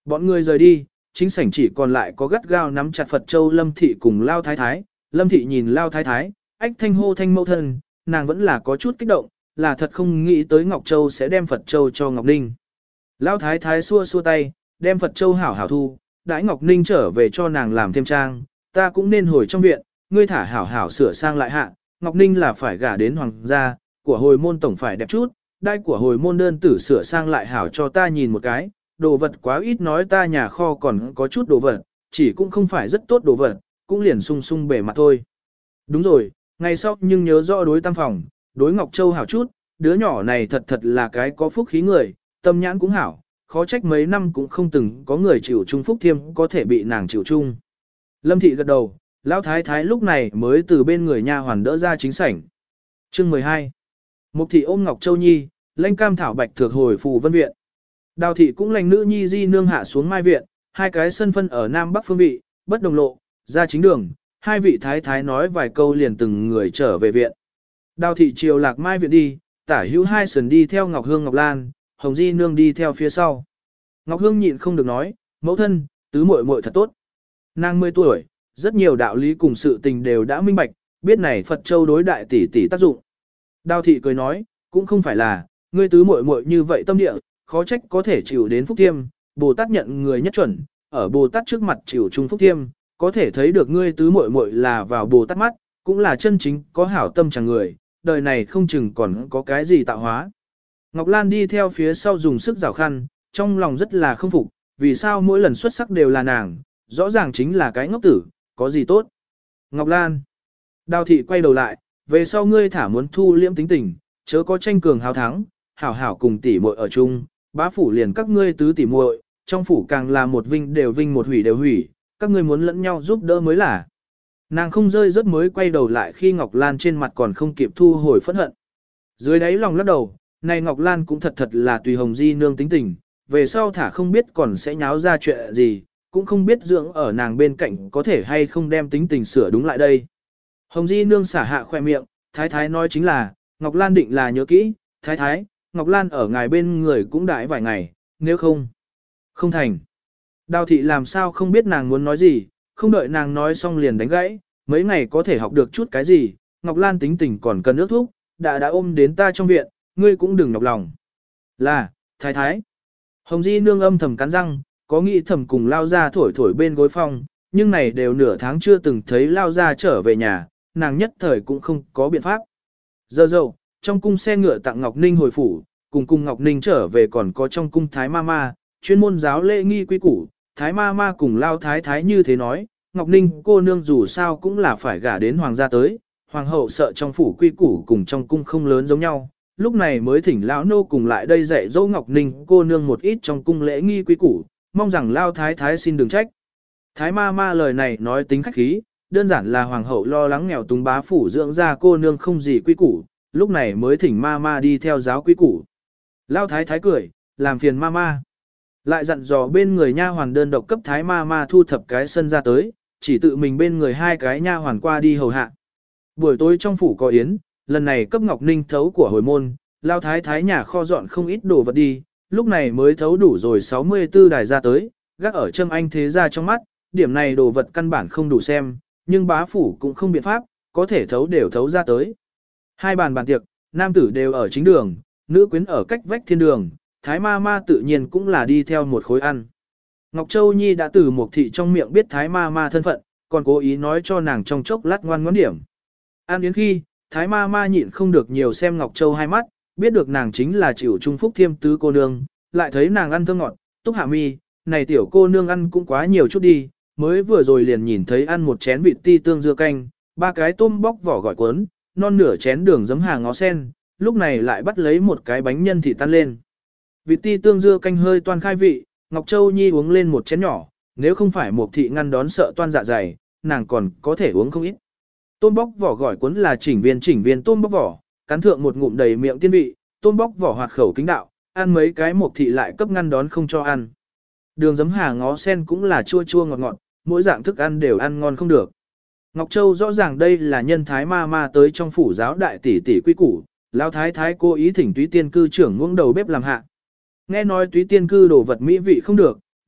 Bọn người rời đi, chính sảnh chỉ còn lại có gắt gao nắm chặt Phật Châu Lâm Thị cùng Lao Thái Thái. Lâm Thị nhìn Lao Thái Thái, ách thanh hô thanh mẫu thân, nàng vẫn là có chút kích động, là thật không nghĩ tới Ngọc Châu sẽ đem Phật Châu cho Ngọc Ninh. Lao Thái Thái xua xua tay, đem Phật Châu hảo hảo thu, đãi Ngọc Ninh trở về cho nàng làm thêm trang, ta cũng nên hồi trong viện, ngươi thả hảo hảo sửa sang lại hạ, Ngọc Ninh là phải gả đến hoàng gia, của hồi môn tổng phải đẹp chút, đai của hồi môn đơn tử sửa sang lại hảo cho ta nhìn một cái, đồ vật quá ít nói ta nhà kho còn có chút đồ vật, chỉ cũng không phải rất tốt đồ vật, cũng liền sung sung bề mặt thôi. Đúng rồi, ngày sau nhưng nhớ rõ đối tam phòng, đối Ngọc Châu hảo chút, đứa nhỏ này thật thật là cái có phúc khí người, tâm nhãn cũng hảo, khó trách mấy năm cũng không từng có người chịu chung phúc thiêm có thể bị nàng chịu chung. Lâm Thị gật đầu, Lão Thái Thái lúc này mới từ bên người nha hoàn đỡ ra chính sảnh. Chương 12. Mục Thị ôm Ngọc Châu Nhi, lãnh cam thảo bạch thược hồi phù vân viện. Đào Thị cũng lãnh nữ nhi di nương hạ xuống mai viện, hai cái sân phân ở nam bắc phương vị, bất đồng lộ, ra chính đường, hai vị thái thái nói vài câu liền từng người trở về viện. Đào Thị chiều lạc mai viện đi, tả hữu hai sườn đi theo Ngọc Hương Ngọc Lan, Hồng Di nương đi theo phía sau. Ngọc Hương nhịn không được nói, mẫu thân, tứ muội muội thật tốt. Nàng 10 tuổi, rất nhiều đạo lý cùng sự tình đều đã minh bạch, biết này Phật Châu đối đại tỷ tỷ tác dụng. Đào Thị cười nói, cũng không phải là, ngươi tứ muội muội như vậy tâm địa, khó trách có thể chịu đến phúc thiêm, Bồ Tát nhận người nhất chuẩn, ở Bồ Tát trước mặt chịu chung phúc thiêm, có thể thấy được ngươi tứ muội muội là vào Bồ Tát mắt, cũng là chân chính có hảo tâm chẳng người, đời này không chừng còn có cái gì tạo hóa. Ngọc Lan đi theo phía sau dùng sức rảo khăn, trong lòng rất là không phục, vì sao mỗi lần xuất sắc đều là nàng, rõ ràng chính là cái ngốc tử, có gì tốt. Ngọc Lan. Đào Thị quay đầu lại, về sau ngươi thả muốn thu liễm tính tình, chớ có tranh cường hào thắng, hảo hảo cùng tỷ muội ở chung, bá phủ liền các ngươi tứ tỷ muội, trong phủ càng là một vinh đều vinh một hủy đều hủy, các ngươi muốn lẫn nhau giúp đỡ mới là. Nàng không rơi rớt mới quay đầu lại khi Ngọc Lan trên mặt còn không kịp thu hồi phẫn hận. Dưới đáy lòng lắc đầu, này Ngọc Lan cũng thật thật là tùy Hồng Di nương tính tình, về sau thả không biết còn sẽ nháo ra chuyện gì, cũng không biết dưỡng ở nàng bên cạnh có thể hay không đem tính tình sửa đúng lại đây. Hồng Di nương xả hạ khoe miệng, thái thái nói chính là, Ngọc Lan định là nhớ kỹ, thái thái, Ngọc Lan ở ngài bên người cũng đãi vài ngày, nếu không, không thành. Đào Thị làm sao không biết nàng muốn nói gì, không đợi nàng nói xong liền đánh gãy, mấy ngày có thể học được chút cái gì, Ngọc Lan tính tình còn cần nước thuốc, đã ôm đến ta trong viện, ngươi cũng đừng nhọc lòng. Là, thái thái. Hồng Di nương âm thầm cắn răng, có nghĩ thầm cùng lao ra thổi thổi bên gối phong, nhưng này đều nửa tháng chưa từng thấy lao ra trở về nhà, nàng nhất thời cũng không có biện pháp. Giờ dậu, trong cung xe ngựa tặng Ngọc Ninh hồi phủ, cùng Ngọc Ninh trở về còn có trong cung Thái Mama, chuyên môn giáo lễ nghi quy củ, Thái Mama cùng lao thái thái như thế nói, Ngọc Ninh cô nương dù sao cũng là phải gả đến hoàng gia tới, hoàng hậu sợ trong phủ quy củ cùng trong cung không lớn giống nhau, lúc này mới thỉnh lão nô cùng lại đây dạy dỗ Ngọc Ninh cô nương một ít trong cung lễ nghi quý củ, mong rằng lao thái thái xin đừng trách. Thái ma ma lời này nói tính khách khí, đơn giản là hoàng hậu lo lắng nghèo túng bá phủ dưỡng ra cô nương không gì quý củ, lúc này mới thỉnh ma ma đi theo giáo quý củ. Lao thái thái cười, làm phiền ma ma. Lại dặn dò bên người nha hoàn đơn độc cấp thái ma ma thu thập cái sân ra tới, chỉ tự mình bên người hai cái nha hoàn qua đi hầu hạ. Buổi tối trong phủ có yến, lần này cấp Ngọc Ninh thấu của hồi môn, lao thái thái nhà kho dọn không ít đồ vật đi, lúc này mới thấu đủ rồi 64 đài ra tới, gác ở Trâm Anh thế ra trong mắt, điểm này đồ vật căn bản không đủ xem, nhưng bá phủ cũng không biện pháp, có thể thấu đều thấu ra tới. Hai bàn tiệc, nam tử đều ở chính đường, nữ quyến ở cách vách thiên đường, thái ma ma tự nhiên cũng là đi theo một khối ăn. Ngọc Châu Nhi đã từ một thị trong miệng biết thái ma ma thân phận, còn cố ý nói cho nàng trong chốc lát ngoan ngoãn điểm. Ăn đến khi, thái ma ma nhịn không được nhiều xem Ngọc Châu hai mắt, biết được nàng chính là chịu trung phúc thiêm tứ cô nương, lại thấy nàng ăn thơm ngọt, túc hạ mi, này tiểu cô nương ăn cũng quá nhiều chút đi, mới vừa rồi liền nhìn thấy ăn một chén vịt ti tương dưa canh, ba cái tôm bóc vỏ gỏi cuốn, non nửa chén đường giấm hà ngó sen, lúc này lại bắt lấy một cái bánh nhân thịt tan lên. Vịt ti tương dưa canh hơi toan khai vị, Ngọc Châu Nhi uống lên một chén nhỏ, nếu không phải một thị ngăn đón sợ toan dạ dày, nàng còn có thể uống không ít. Tôm bóc vỏ gỏi cuốn là chỉnh viên tôm bóc vỏ, cắn thượng một ngụm đầy miệng tiên vị, tôm bóc vỏ hoạt khẩu kính đạo, ăn mấy cái một thị lại cấp ngăn đón không cho ăn. Đường giấm hà ngó sen cũng là chua chua ngọt ngọt, mỗi dạng thức ăn đều ăn ngon không được. Ngọc Châu rõ ràng đây là nhân thái ma ma tới trong phủ giáo đại tỷ tỷ quy củ, lão thái thái cố ý thỉnh Túy Tiên cư trưởng ngưỡng đầu bếp làm hạ. Nghe nói Túy Tiên cư đồ vật mỹ vị không được,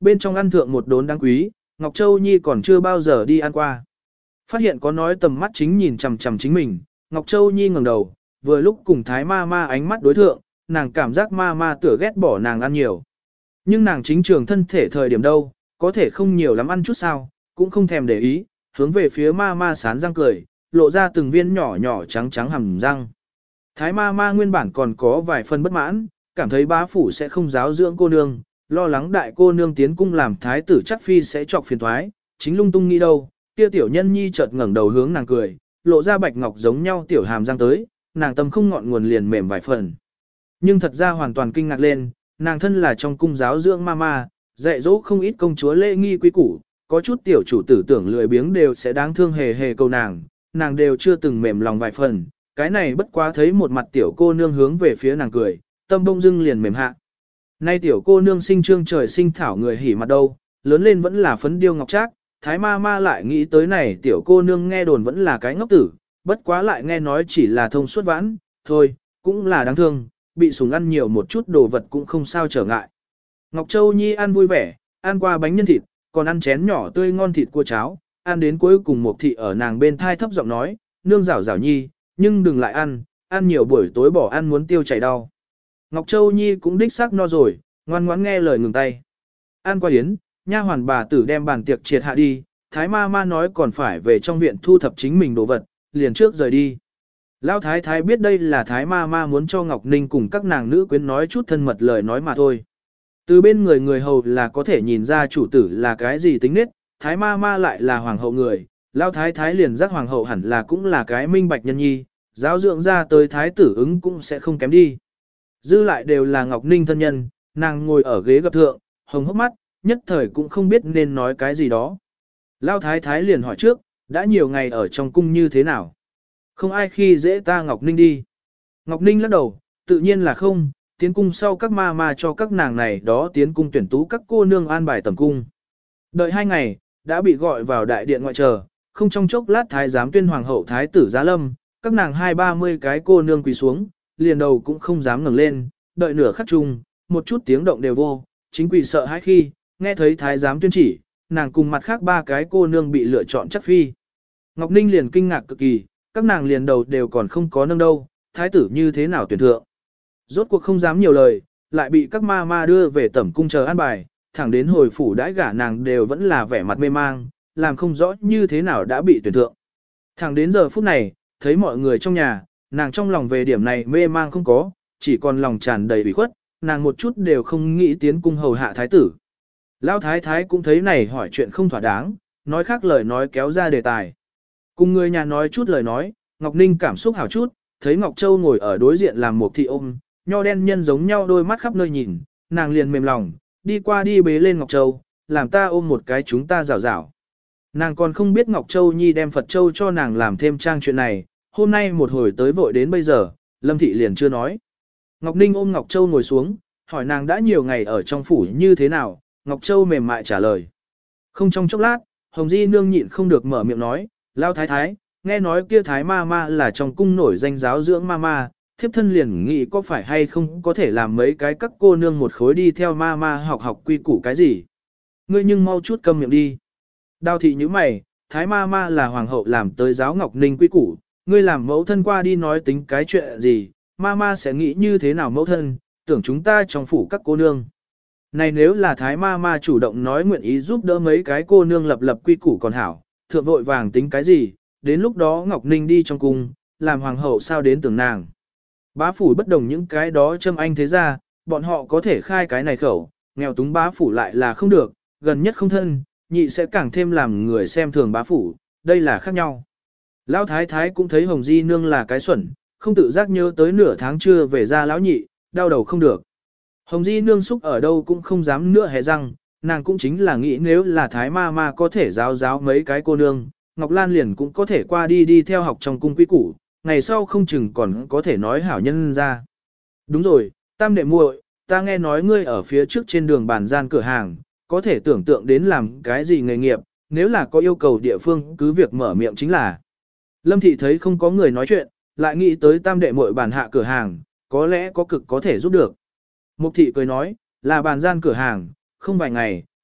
bên trong ăn thượng một đốn đáng quý, Ngọc Châu Nhi còn chưa bao giờ đi ăn qua. Phát hiện có nói tầm mắt chính nhìn chằm chằm chính mình, Ngọc Châu Nhi ngẩng đầu, vừa lúc cùng Thái ma ma ánh mắt đối thượng, nàng cảm giác ma ma tựa ghét bỏ nàng ăn nhiều. Nhưng nàng chính trường thân thể thời điểm đâu, có thể không nhiều lắm ăn chút sao, cũng không thèm để ý, hướng về phía ma ma sán răng cười, lộ ra từng viên nhỏ nhỏ trắng trắng hàm răng. Thái ma ma nguyên bản còn có vài phần bất mãn, cảm thấy bá phủ sẽ không giáo dưỡng cô nương, lo lắng đại cô nương tiến cung làm thái tử chắc phi sẽ chọc phiền toái, chính lung tung nghĩ đâu, kia tiểu nhân nhi chợt ngẩng đầu hướng nàng cười, lộ ra bạch ngọc giống nhau tiểu hàm răng tới, nàng tâm không ngọn nguồn liền mềm vài phần. Nhưng thật ra hoàn toàn kinh ngạc lên, nàng thân là trong cung giáo dưỡng mama, dạy dỗ không ít công chúa lễ nghi quý củ, có chút tiểu chủ tử tưởng lười biếng đều sẽ đáng thương hề hề câu nàng đều chưa từng mềm lòng vài phần, cái này bất quá thấy một mặt tiểu cô nương hướng về phía nàng cười, tâm bông dưng liền mềm hạ. Nay tiểu cô nương sinh trương trời sinh thảo người hỉ mặt đâu, lớn lên vẫn là phấn điêu ngọc trác, thái ma ma lại nghĩ tới này tiểu cô nương nghe đồn vẫn là cái ngốc tử, bất quá lại nghe nói chỉ là thông suốt vãn, thôi, cũng là đáng thương, bị sủng ăn nhiều một chút đồ vật cũng không sao trở ngại. Ngọc Châu Nhi ăn vui vẻ, ăn qua bánh nhân thịt, còn ăn chén nhỏ tươi ngon thịt cua cháo, ăn đến cuối cùng một thị ở nàng bên thai thấp giọng nói, nương rảo rảo nhi, nhưng đừng lại ăn nhiều buổi tối bỏ ăn muốn tiêu chảy đau. Ngọc Châu Nhi cũng đích xác no rồi, ngoan ngoãn nghe lời ngừng tay. Ăn qua yến, nha hoàn bà tử đem bàn tiệc triệt hạ đi, thái ma ma nói còn phải về trong viện thu thập chính mình đồ vật, liền trước rời đi. Lão thái thái biết đây là thái ma ma muốn cho Ngọc Ninh cùng các nàng nữ quyến nói chút thân mật lời nói mà thôi. Từ bên người hầu là có thể nhìn ra chủ tử là cái gì tính nết, thái ma ma lại là hoàng hậu người, lão thái thái liền giác hoàng hậu hẳn là cũng là cái minh bạch nhân nhi, giáo dưỡng ra tới thái tử ứng cũng sẽ không kém đi. Dư lại đều là Ngọc Ninh thân nhân, nàng ngồi ở ghế gặp thượng, hồng hốc mắt, nhất thời cũng không biết nên nói cái gì đó. Lão thái thái liền hỏi trước, đã nhiều ngày ở trong cung như thế nào? Không ai khi dễ ta Ngọc Ninh đi. Ngọc Ninh lắc đầu, tự nhiên là không, tiến cung sau các ma ma cho các nàng này đó tiến cung tuyển tú các cô nương an bài tầm cung. Đợi 2 ngày, đã bị gọi vào đại điện ngoại chờ, không trong chốc lát thái giám tuyên hoàng hậu thái tử giá lâm, các nàng 20-30 cái cô nương quỳ xuống, liền đầu cũng không dám ngẩng lên, đợi nửa khắc chung, một chút tiếng động đều vô, chính quỳ sợ hãi khi, nghe thấy thái giám tuyên chỉ, nàng cùng mặt khác 3 cái cô nương bị lựa chọn chắc phi. Ngọc Ninh liền kinh ngạc cực kỳ, các nàng liền đầu đều còn không có nâng đâu, thái tử như thế nào tuyển thượng. Rốt cuộc không dám nhiều lời, lại bị các ma ma đưa về tẩm cung chờ an bài, thẳng đến hồi phủ đãi gả nàng đều vẫn là vẻ mặt mê mang, làm không rõ như thế nào đã bị tuyển thượng. Thẳng đến giờ phút này, thấy mọi người trong nhà, nàng trong lòng về điểm này mê mang không có, chỉ còn lòng tràn đầy ủy khuất, nàng một chút đều không nghĩ tiến cung hầu hạ thái tử. Lão thái thái cũng thấy này hỏi chuyện không thỏa đáng, nói khác lời nói kéo ra đề tài. Cùng người nhà nói chút lời nói, Ngọc Ninh cảm xúc hảo chút, thấy Ngọc Châu ngồi ở đối diện làm một thị ôm, nho đen nhân giống nhau đôi mắt khắp nơi nhìn, nàng liền mềm lòng, đi qua đi bế lên Ngọc Châu, làm ta ôm một cái chúng ta rảo rảo. Nàng còn không biết Ngọc Châu Nhi đem Phật Châu cho nàng làm thêm trang chuyện này, hôm nay một hồi tới vội đến bây giờ, Lâm Thị liền chưa nói. Ngọc Ninh ôm Ngọc Châu ngồi xuống, hỏi nàng đã nhiều ngày ở trong phủ như thế nào, Ngọc Châu mềm mại trả lời. Không trong chốc lát, Hồng Di Nương nhịn không được mở miệng nói, lao thái thái, nghe nói kia thái ma ma là trong cung nổi danh giáo dưỡng ma ma, thiếp thân liền nghĩ có phải hay không có thể làm mấy cái các cô nương một khối đi theo ma ma học quy củ cái gì. Ngươi nhưng mau chút câm miệng đi. Đào thị như mày, thái ma ma là hoàng hậu làm tới giáo Ngọc Ninh quy củ, ngươi làm mẫu thân qua đi nói tính cái chuyện gì, ma ma sẽ nghĩ như thế nào mẫu thân, tưởng chúng ta trong phủ các cô nương. Này nếu là thái ma ma chủ động nói nguyện ý giúp đỡ mấy cái cô nương lập quy củ còn hảo, thượng vội vàng tính cái gì, đến lúc đó Ngọc Ninh đi trong cung, làm hoàng hậu sao đến tưởng nàng. Bá phủ bất đồng những cái đó châm anh thế ra, bọn họ có thể khai cái này khẩu, nghèo túng bá phủ lại là không được, gần nhất không thân, nhị sẽ càng thêm làm người xem thường bá phủ, đây là khác nhau. Lão thái thái cũng thấy Hồng Di Nương là cái xuẩn, không tự giác nhớ tới nửa tháng trưa về ra lão nhị, đau đầu không được. Hồng Di Nương xúc ở đâu cũng không dám nữa hé răng, nàng cũng chính là nghĩ nếu là thái ma ma có thể giáo mấy cái cô nương, Ngọc Lan liền cũng có thể qua đi theo học trong cung quý củ, ngày sau không chừng còn có thể nói hảo nhân ra. Đúng rồi, tam đệ muội, ta nghe nói ngươi ở phía trước trên đường bàn gian cửa hàng, có thể tưởng tượng đến làm cái gì nghề nghiệp, nếu là có yêu cầu địa phương cứ việc mở miệng chính là. Lâm Thị thấy không có người nói chuyện, lại nghĩ tới tam đệ muội bàn hạ cửa hàng, có lẽ có cực có thể giúp được. Mục Thị cười nói, là bàn gian cửa hàng, không vài ngày,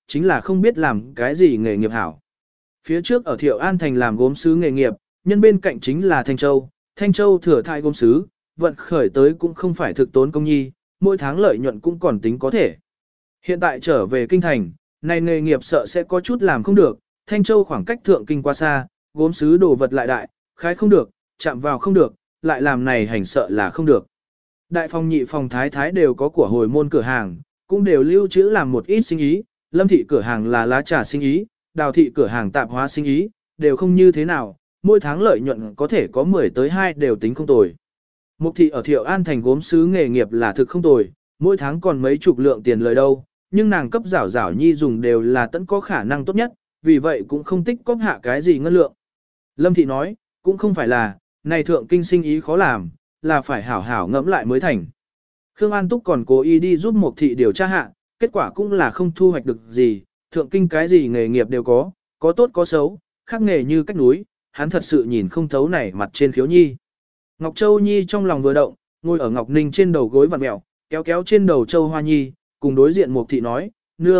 chính là không biết làm cái gì nghề nghiệp hảo. Phía trước ở Thiệu An Thành làm gốm sứ nghề nghiệp, nhân bên cạnh chính là Thanh Châu thừa thai gốm sứ, vận khởi tới cũng không phải thực tốn công nhi, mỗi tháng lợi nhuận cũng còn tính có thể. Hiện tại trở về kinh thành, này nghề nghiệp sợ sẽ có chút làm không được, Thanh Châu khoảng cách thượng kinh quá xa, gốm sứ đồ vật lại đại, khái không được, chạm vào không được, lại làm này hành sợ là không được. Đại phòng nhị phòng thái thái đều có của hồi môn cửa hàng, cũng đều lưu trữ làm một ít sinh ý, Lâm thị cửa hàng là lá trà sinh ý, Đào thị cửa hàng tạp hóa sinh ý, đều không như thế nào, mỗi tháng lợi nhuận có thể có 10 tới 2 đều tính không tồi. Mục thị ở Thiệu An Thành gốm sứ nghề nghiệp là thực không tồi, mỗi tháng còn mấy chục lượng tiền lời đâu, nhưng nàng cấp giảo giảo nhi dùng đều là tận có khả năng tốt nhất, vì vậy cũng không tích cóp hạ cái gì ngân lượng. Lâm thị nói, cũng không phải là, này thượng kinh sinh ý khó làm, là phải hảo hảo ngẫm lại mới thành. Khương An Túc còn cố ý đi giúp Mục thị điều tra hạ, kết quả cũng là không thu hoạch được gì, thượng kinh cái gì nghề nghiệp đều có tốt có xấu, khác nghề như cách núi, hắn thật sự nhìn không thấu này mặt trên khiếu nhi. Ngọc Châu Nhi trong lòng vừa động, ngồi ở Ngọc Ninh trên đầu gối vặn mẹo, kéo kéo trên đầu Châu Hoa Nhi, cùng đối diện Mục thị nói,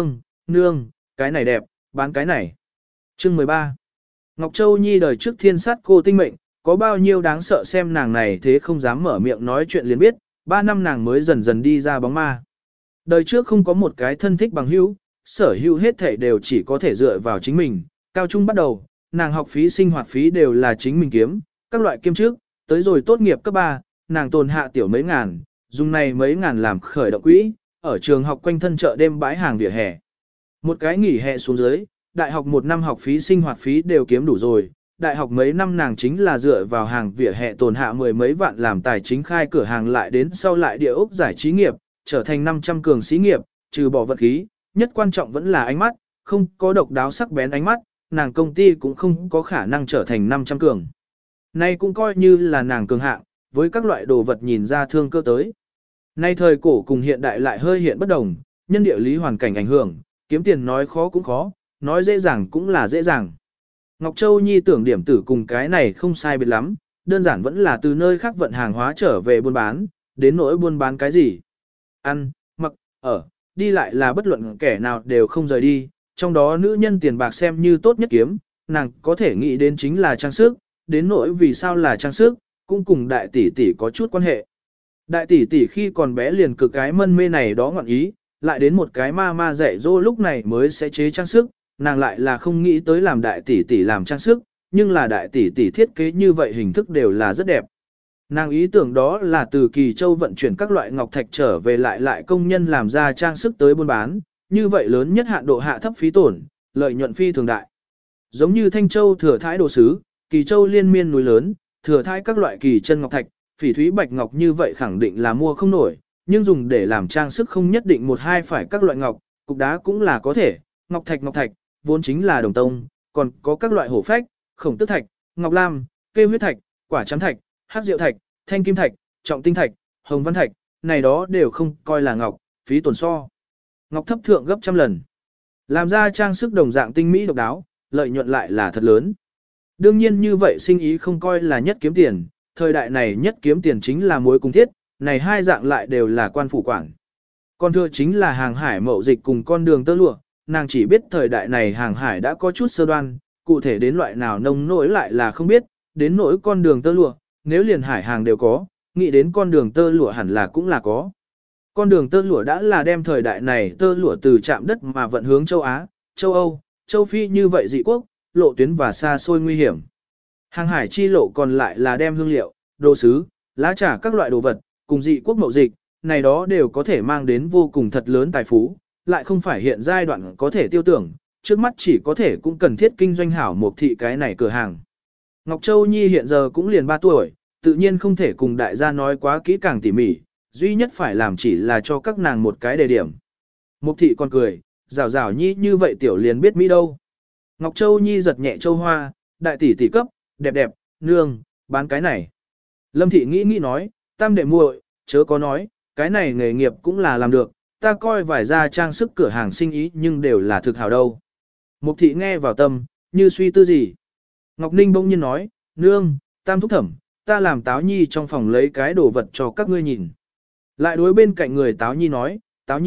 nương, cái này đẹp, bán cái này. Chương 13. Ngọc Châu Nhi đời trước thiên sát cô tinh mệnh, có bao nhiêu đáng sợ xem nàng này thế không dám mở miệng nói chuyện liền biết, 3 năm nàng mới dần dần đi ra bóng ma. Đời trước không có một cái thân thích bằng hữu, sở hữu hết thảy đều chỉ có thể dựa vào chính mình, cao trung bắt đầu, nàng học phí sinh hoạt phí đều là chính mình kiếm, các loại kiêm trước, tới rồi tốt nghiệp cấp 3, nàng tồn hạ tiểu mấy ngàn, dùng này mấy ngàn làm khởi động quỹ, ở trường học quanh thân chợ đêm bãi hàng vỉa hè. Một cái nghỉ hè xuống dưới, đại học 1 năm học phí sinh hoạt phí đều kiếm đủ rồi, đại học mấy năm nàng chính là dựa vào hàng vỉa hè tồn hạ 10 mấy vạn làm tài chính khai cửa hàng lại đến sau lại địa ốc giải trí nghiệp, trở thành 500 cường sĩ nghiệp, trừ bỏ vật khí, nhất quan trọng vẫn là ánh mắt, không có độc đáo sắc bén ánh mắt, nàng công ty cũng không có khả năng trở thành 500 cường. Nay cũng coi như là nàng cường hạng, với các loại đồ vật nhìn ra thương cơ tới. Nay thời cổ cùng hiện đại lại hơi hiện bất đồng, nhân địa lý hoàn cảnh ảnh hưởng, kiếm tiền nói khó cũng khó, nói dễ dàng cũng là dễ dàng. Ngọc Châu Nhi tưởng điểm tử cùng cái này không sai biệt lắm, đơn giản vẫn là từ nơi khác vận hàng hóa trở về buôn bán, đến nỗi buôn bán cái gì. Ăn, mặc, ở, đi lại là bất luận kẻ nào đều không rời đi, trong đó nữ nhân tiền bạc xem như tốt nhất kiếm, nàng có thể nghĩ đến chính là trang sức, đến nỗi vì sao là trang sức, cũng cùng đại tỷ tỷ có chút quan hệ. Đại tỷ tỷ khi còn bé liền cực cái mân mê này đó ngọn ý, lại đến một cái ma dạy dỗ lúc này mới sẽ chế trang sức, nàng lại là không nghĩ tới làm đại tỷ tỷ làm trang sức, nhưng là đại tỷ tỷ thiết kế như vậy hình thức đều là rất đẹp. Nàng ý tưởng đó là từ Kỳ Châu vận chuyển các loại ngọc thạch trở về lại công nhân làm ra trang sức tới buôn bán, như vậy lớn nhất hạn độ hạ thấp phí tổn, lợi nhuận phi thường đại. Giống như Thanh Châu thừa thái đồ sứ, Kỳ Châu liên miên núi lớn, thừa thái các loại kỳ chân ngọc thạch, phỉ thúy bạch ngọc như vậy khẳng định là mua không nổi, nhưng dùng để làm trang sức không nhất định một hai phải các loại ngọc, cục đá cũng là có thể, ngọc thạch, vốn chính là đồng tông, còn có các loại hổ phách, khổng tước thạch, ngọc lam, kê huyết thạch, quả trắng thạch, hắc diệu thạch, thanh kim thạch, trọng tinh thạch, hồng văn thạch, này đó đều không coi là ngọc, phí tổn so. Ngọc thấp thượng gấp trăm lần. Làm ra trang sức đồng dạng tinh mỹ độc đáo, lợi nhuận lại là thật lớn. Đương nhiên như vậy sinh ý không coi là nhất kiếm tiền, thời đại này nhất kiếm tiền chính là muối cùng thiết, này hai dạng lại đều là quan phủ quản. Còn thừa chính là hàng hải mậu dịch cùng con đường tơ lụa, nàng chỉ biết thời đại này hàng hải đã có chút sơ đoan, cụ thể đến loại nào nông nỗi lại là không biết, đến nỗi con đường tơ lụa, nếu liền hải hàng đều có, nghĩ đến con đường tơ lụa hẳn là cũng là có. Con đường tơ lụa đã là đem thời đại này tơ lụa từ trạm đất mà vận hướng châu Á, châu Âu, châu Phi như vậy dị quốc, lộ tuyến và xa xôi nguy hiểm. Hàng hải chi lộ còn lại là đem hương liệu, đồ sứ, lá trà các loại đồ vật, cùng dị quốc mậu dịch, này đó đều có thể mang đến vô cùng thật lớn tài phú, lại không phải hiện giai đoạn có thể tiêu tưởng, trước mắt chỉ có thể cũng cần thiết kinh doanh hảo một thị cái này cửa hàng. Ngọc Châu Nhi hiện giờ cũng liền 3 tuổi, tự nhiên không thể cùng đại gia nói quá kỹ càng tỉ mỉ, duy nhất phải làm chỉ là cho các nàng một cái đề điểm. Mục thị còn cười, rào rào Nhi như vậy tiểu liền biết Mỹ đâu. Ngọc Châu Nhi giật nhẹ châu hoa, đại tỷ tỷ cấp, đẹp, nương, bán cái này. Lâm thị nghĩ nói, tam đệ muội, chớ có nói, cái này nghề nghiệp cũng là làm được, ta coi vài ra trang sức cửa hàng sinh ý nhưng đều là thực hảo đâu. Mục thị nghe vào tâm, như suy tư gì. Ngọc Ninh bỗng nhiên nói, nương, tam thúc thẩm, ta làm Táo Nhi trong phòng lấy cái đồ vật cho các ngươi nhìn. Lại đối bên cạnh người Táo Nhi nói, Táo Nhi,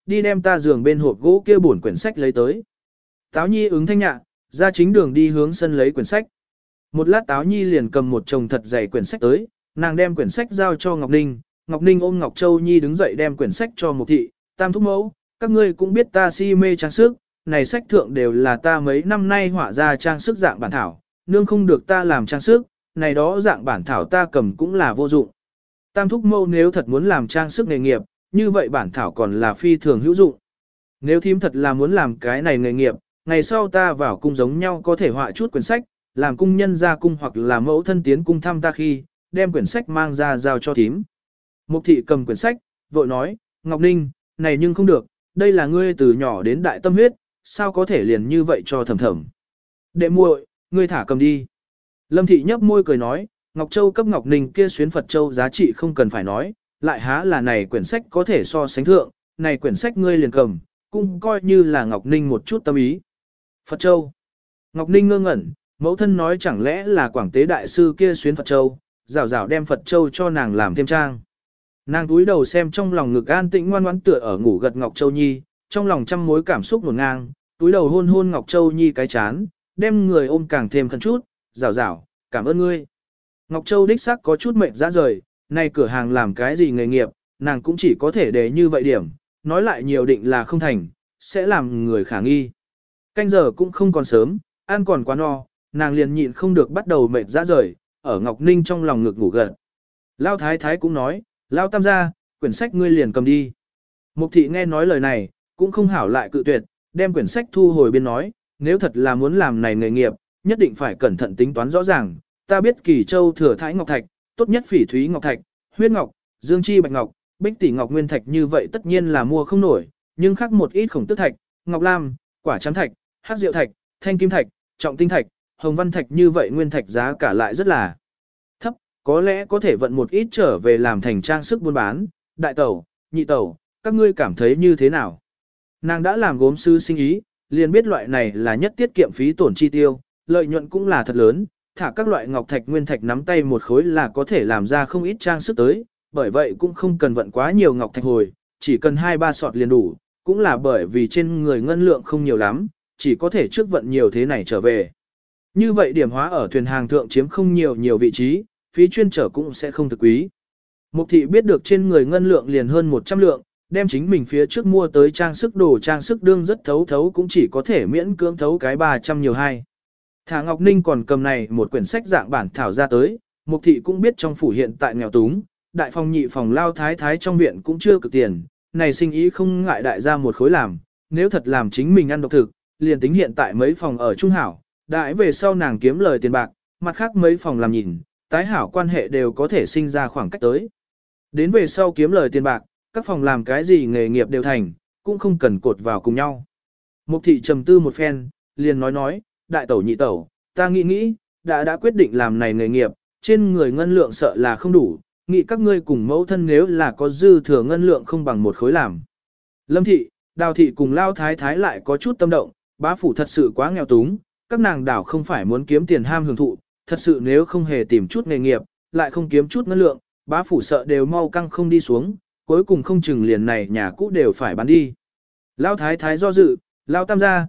đi đem ta giường bên hộp gỗ kia bổn quyển sách lấy tới. Táo Nhi ứng thanh nhạ, ra chính đường đi hướng sân lấy quyển sách. Một lát Táo Nhi liền cầm một chồng thật dày quyển sách tới, nàng đem quyển sách giao cho Ngọc Ninh, Ngọc Ninh ôm Ngọc Châu Nhi đứng dậy đem quyển sách cho Mục Thị, Tam thúc mẫu, các ngươi cũng biết ta si mê trang sức, này sách thượng đều là ta mấy năm nay họa ra trang sức dạng bản thảo, nương không được ta làm trang sức, này đó dạng bản thảo ta cầm cũng là vô dụng. Tam thúc mẫu nếu thật muốn làm trang sức nghề nghiệp, như vậy bản thảo còn là phi thường hữu dụng. Nếu thím thật là muốn làm cái này nghề nghiệp, ngày sau ta vào cung giống nhau có thể họa chút quyển sách, làm cung nhân ra cung hoặc là mẫu thân tiến cung thăm ta khi, đem quyển sách mang ra giao cho thím. Mục thị cầm quyển sách, vội nói, Ngọc Ninh, này nhưng không được, đây là ngươi từ nhỏ đến đại tâm huyết, sao có thể liền như vậy cho thầm thầm. Đệ muội, ngươi thả cầm đi. Lâm thị nhấp môi cười nói, Ngọc Châu cấp Ngọc Ninh kia xuyến Phật Châu giá trị không cần phải nói, lại há là này quyển sách có thể so sánh thượng, này quyển sách ngươi liền cầm, cũng coi như là Ngọc Ninh một chút tâm ý. Phật Châu. Ngọc Ninh ngơ ngẩn, mẫu thân nói chẳng lẽ là Quảng Tế Đại Sư kia xuyến Phật Châu, rảo rảo đem Phật Châu cho nàng làm thêm trang. Nàng túi đầu xem trong lòng ngực an tĩnh ngoan ngoãn tựa ở ngủ gật Ngọc Châu Nhi, trong lòng trăm mối cảm xúc ngổn ngang, túi đầu hôn hôn Ngọc Châu Nhi cái chán, đem người ôm càng thêm khẩn chút, rảo rảo, cảm ơn ngươi. Ngọc Châu đích xác có chút mệt ra rời, này cửa hàng làm cái gì nghề nghiệp, nàng cũng chỉ có thể để như vậy điểm, nói lại nhiều định là không thành, sẽ làm người khả nghi. Canh giờ cũng không còn sớm, ăn còn quá no, nàng liền nhịn không được bắt đầu mệt ra rời, ở Ngọc Ninh trong lòng ngực ngủ gật. Lao Thái Thái cũng nói, Lao Tam gia, quyển sách ngươi liền cầm đi. Mục thị nghe nói lời này, cũng không hảo lại cự tuyệt, đem quyển sách thu hồi bên nói, nếu thật là muốn làm này nghề nghiệp, nhất định phải cẩn thận tính toán rõ ràng. Ta biết Kỳ Châu thừa thái ngọc thạch, tốt nhất phỉ thúy ngọc thạch, huyết ngọc, dương chi bạch ngọc, bích tỷ ngọc nguyên thạch như vậy tất nhiên là mua không nổi, nhưng khác một ít khổng tức thạch, ngọc lam, quả chám thạch, hắc diệu thạch, thanh kim thạch, trọng tinh thạch, hồng văn thạch như vậy nguyên thạch giá cả lại rất là thấp, có lẽ có thể vận một ít trở về làm thành trang sức buôn bán. Đại tẩu, nhị tẩu, các ngươi cảm thấy như thế nào? Nàng đã làm gốm sư sinh ý, liền biết loại này là nhất tiết kiệm phí tổn chi tiêu, lợi nhuận cũng là thật lớn, thả các loại ngọc thạch nguyên thạch nắm tay một khối là có thể làm ra không ít trang sức tới, bởi vậy cũng không cần vận quá nhiều ngọc thạch hồi, chỉ cần 2-3 sọt liền đủ, cũng là bởi vì trên người ngân lượng không nhiều lắm, chỉ có thể trước vận nhiều thế này trở về. Như vậy điểm hóa ở thuyền hàng thượng chiếm không nhiều vị trí, phí chuyên trở cũng sẽ không thực quý. Mục thị biết được trên người ngân lượng liền hơn 100 lượng, đem chính mình phía trước mua tới trang sức đồ trang sức đương rất thấu cũng chỉ có thể miễn cưỡng thấu cái 300 nhiều hai. Thả Ngọc Ninh còn cầm này một quyển sách dạng bản thảo ra tới, Mục thị cũng biết trong phủ hiện tại nghèo túng, đại phòng nhị phòng Lao Thái Thái trong viện cũng chưa cực tiền, này sinh ý không ngại đại gia một khối làm, nếu thật làm chính mình ăn độc thực, liền tính hiện tại mấy phòng ở Trung Hảo, đại về sau nàng kiếm lời tiền bạc, mặt khác mấy phòng làm nhìn, tái hảo quan hệ đều có thể sinh ra khoảng cách tới. Đến về sau kiếm lời tiền bạc, các phòng làm cái gì nghề nghiệp đều thành, cũng không cần cột vào cùng nhau. Mục thị trầm tư một phen, liền nói, đại tẩu nhị tẩu, ta nghĩ, đã quyết định làm này nghề nghiệp, trên người ngân lượng sợ là không đủ, nghĩ các ngươi cùng mẫu thân nếu là có dư thừa ngân lượng không bằng một khối làm. Lâm thị, Đào thị cùng Lao Thái Thái lại có chút tâm động, bá phủ thật sự quá nghèo túng, các nàng đảo không phải muốn kiếm tiền ham hưởng thụ, thật sự nếu không hề tìm chút nghề nghiệp, lại không kiếm chút ngân lượng, bá phủ sợ đều mau căng không đi xuống, cuối cùng không chừng liền này nhà cũ đều phải bán đi. Lao Thái Thái do dự, Lao Tam gia,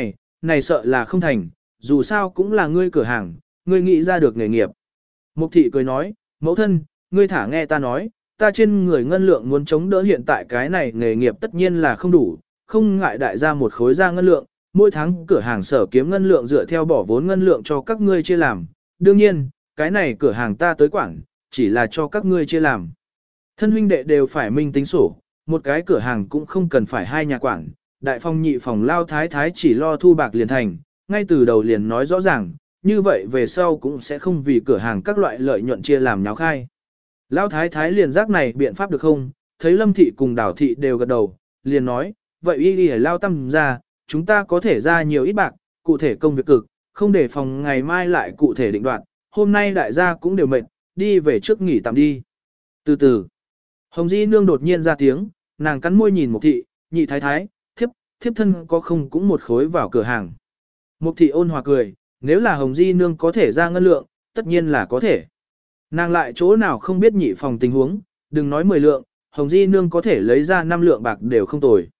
này sợ là không thành, dù sao cũng là ngươi cửa hàng, ngươi nghĩ ra được nghề nghiệp. Mục thị cười nói, mẫu thân, ngươi thả nghe ta nói, ta trên người ngân lượng muốn chống đỡ hiện tại cái này nghề nghiệp tất nhiên là không đủ, không ngại đại gia một khối ra ngân lượng, mỗi tháng cửa hàng sở kiếm ngân lượng dựa theo bỏ vốn ngân lượng cho các ngươi chia làm. Đương nhiên, cái này cửa hàng ta tới quản, chỉ là cho các ngươi chia làm. Thân huynh đệ đều phải minh tính sổ, một cái cửa hàng cũng không cần phải hai nhà quản, đại phòng nhị phòng Lao Thái Thái chỉ lo thu bạc liền thành, ngay từ đầu liền nói rõ ràng, như vậy về sau cũng sẽ không vì cửa hàng các loại lợi nhuận chia làm nháo khai. Lao Thái Thái liền giác này biện pháp được không, thấy Lâm thị cùng Đào thị đều gật đầu, liền nói, vậy y đi Lao Tam ra, chúng ta có thể ra nhiều ít bạc, cụ thể công việc cực, không để phòng ngày mai lại cụ thể định đoạt, hôm nay đại gia cũng đều mệt, đi về trước nghỉ tạm đi. Từ từ, Hồng Di Nương đột nhiên ra tiếng, nàng cắn môi nhìn Mục thị, nhị thái thái, thiếp thân có không cũng một khối vào cửa hàng. Mục thị ôn hòa cười, nếu là Hồng Di Nương có thể ra ngân lượng, tất nhiên là có thể. Nàng lại chỗ nào không biết nhị phòng tình huống, đừng nói 10 lượng, Hồng Di Nương có thể lấy ra 5 lượng bạc đều không tồi.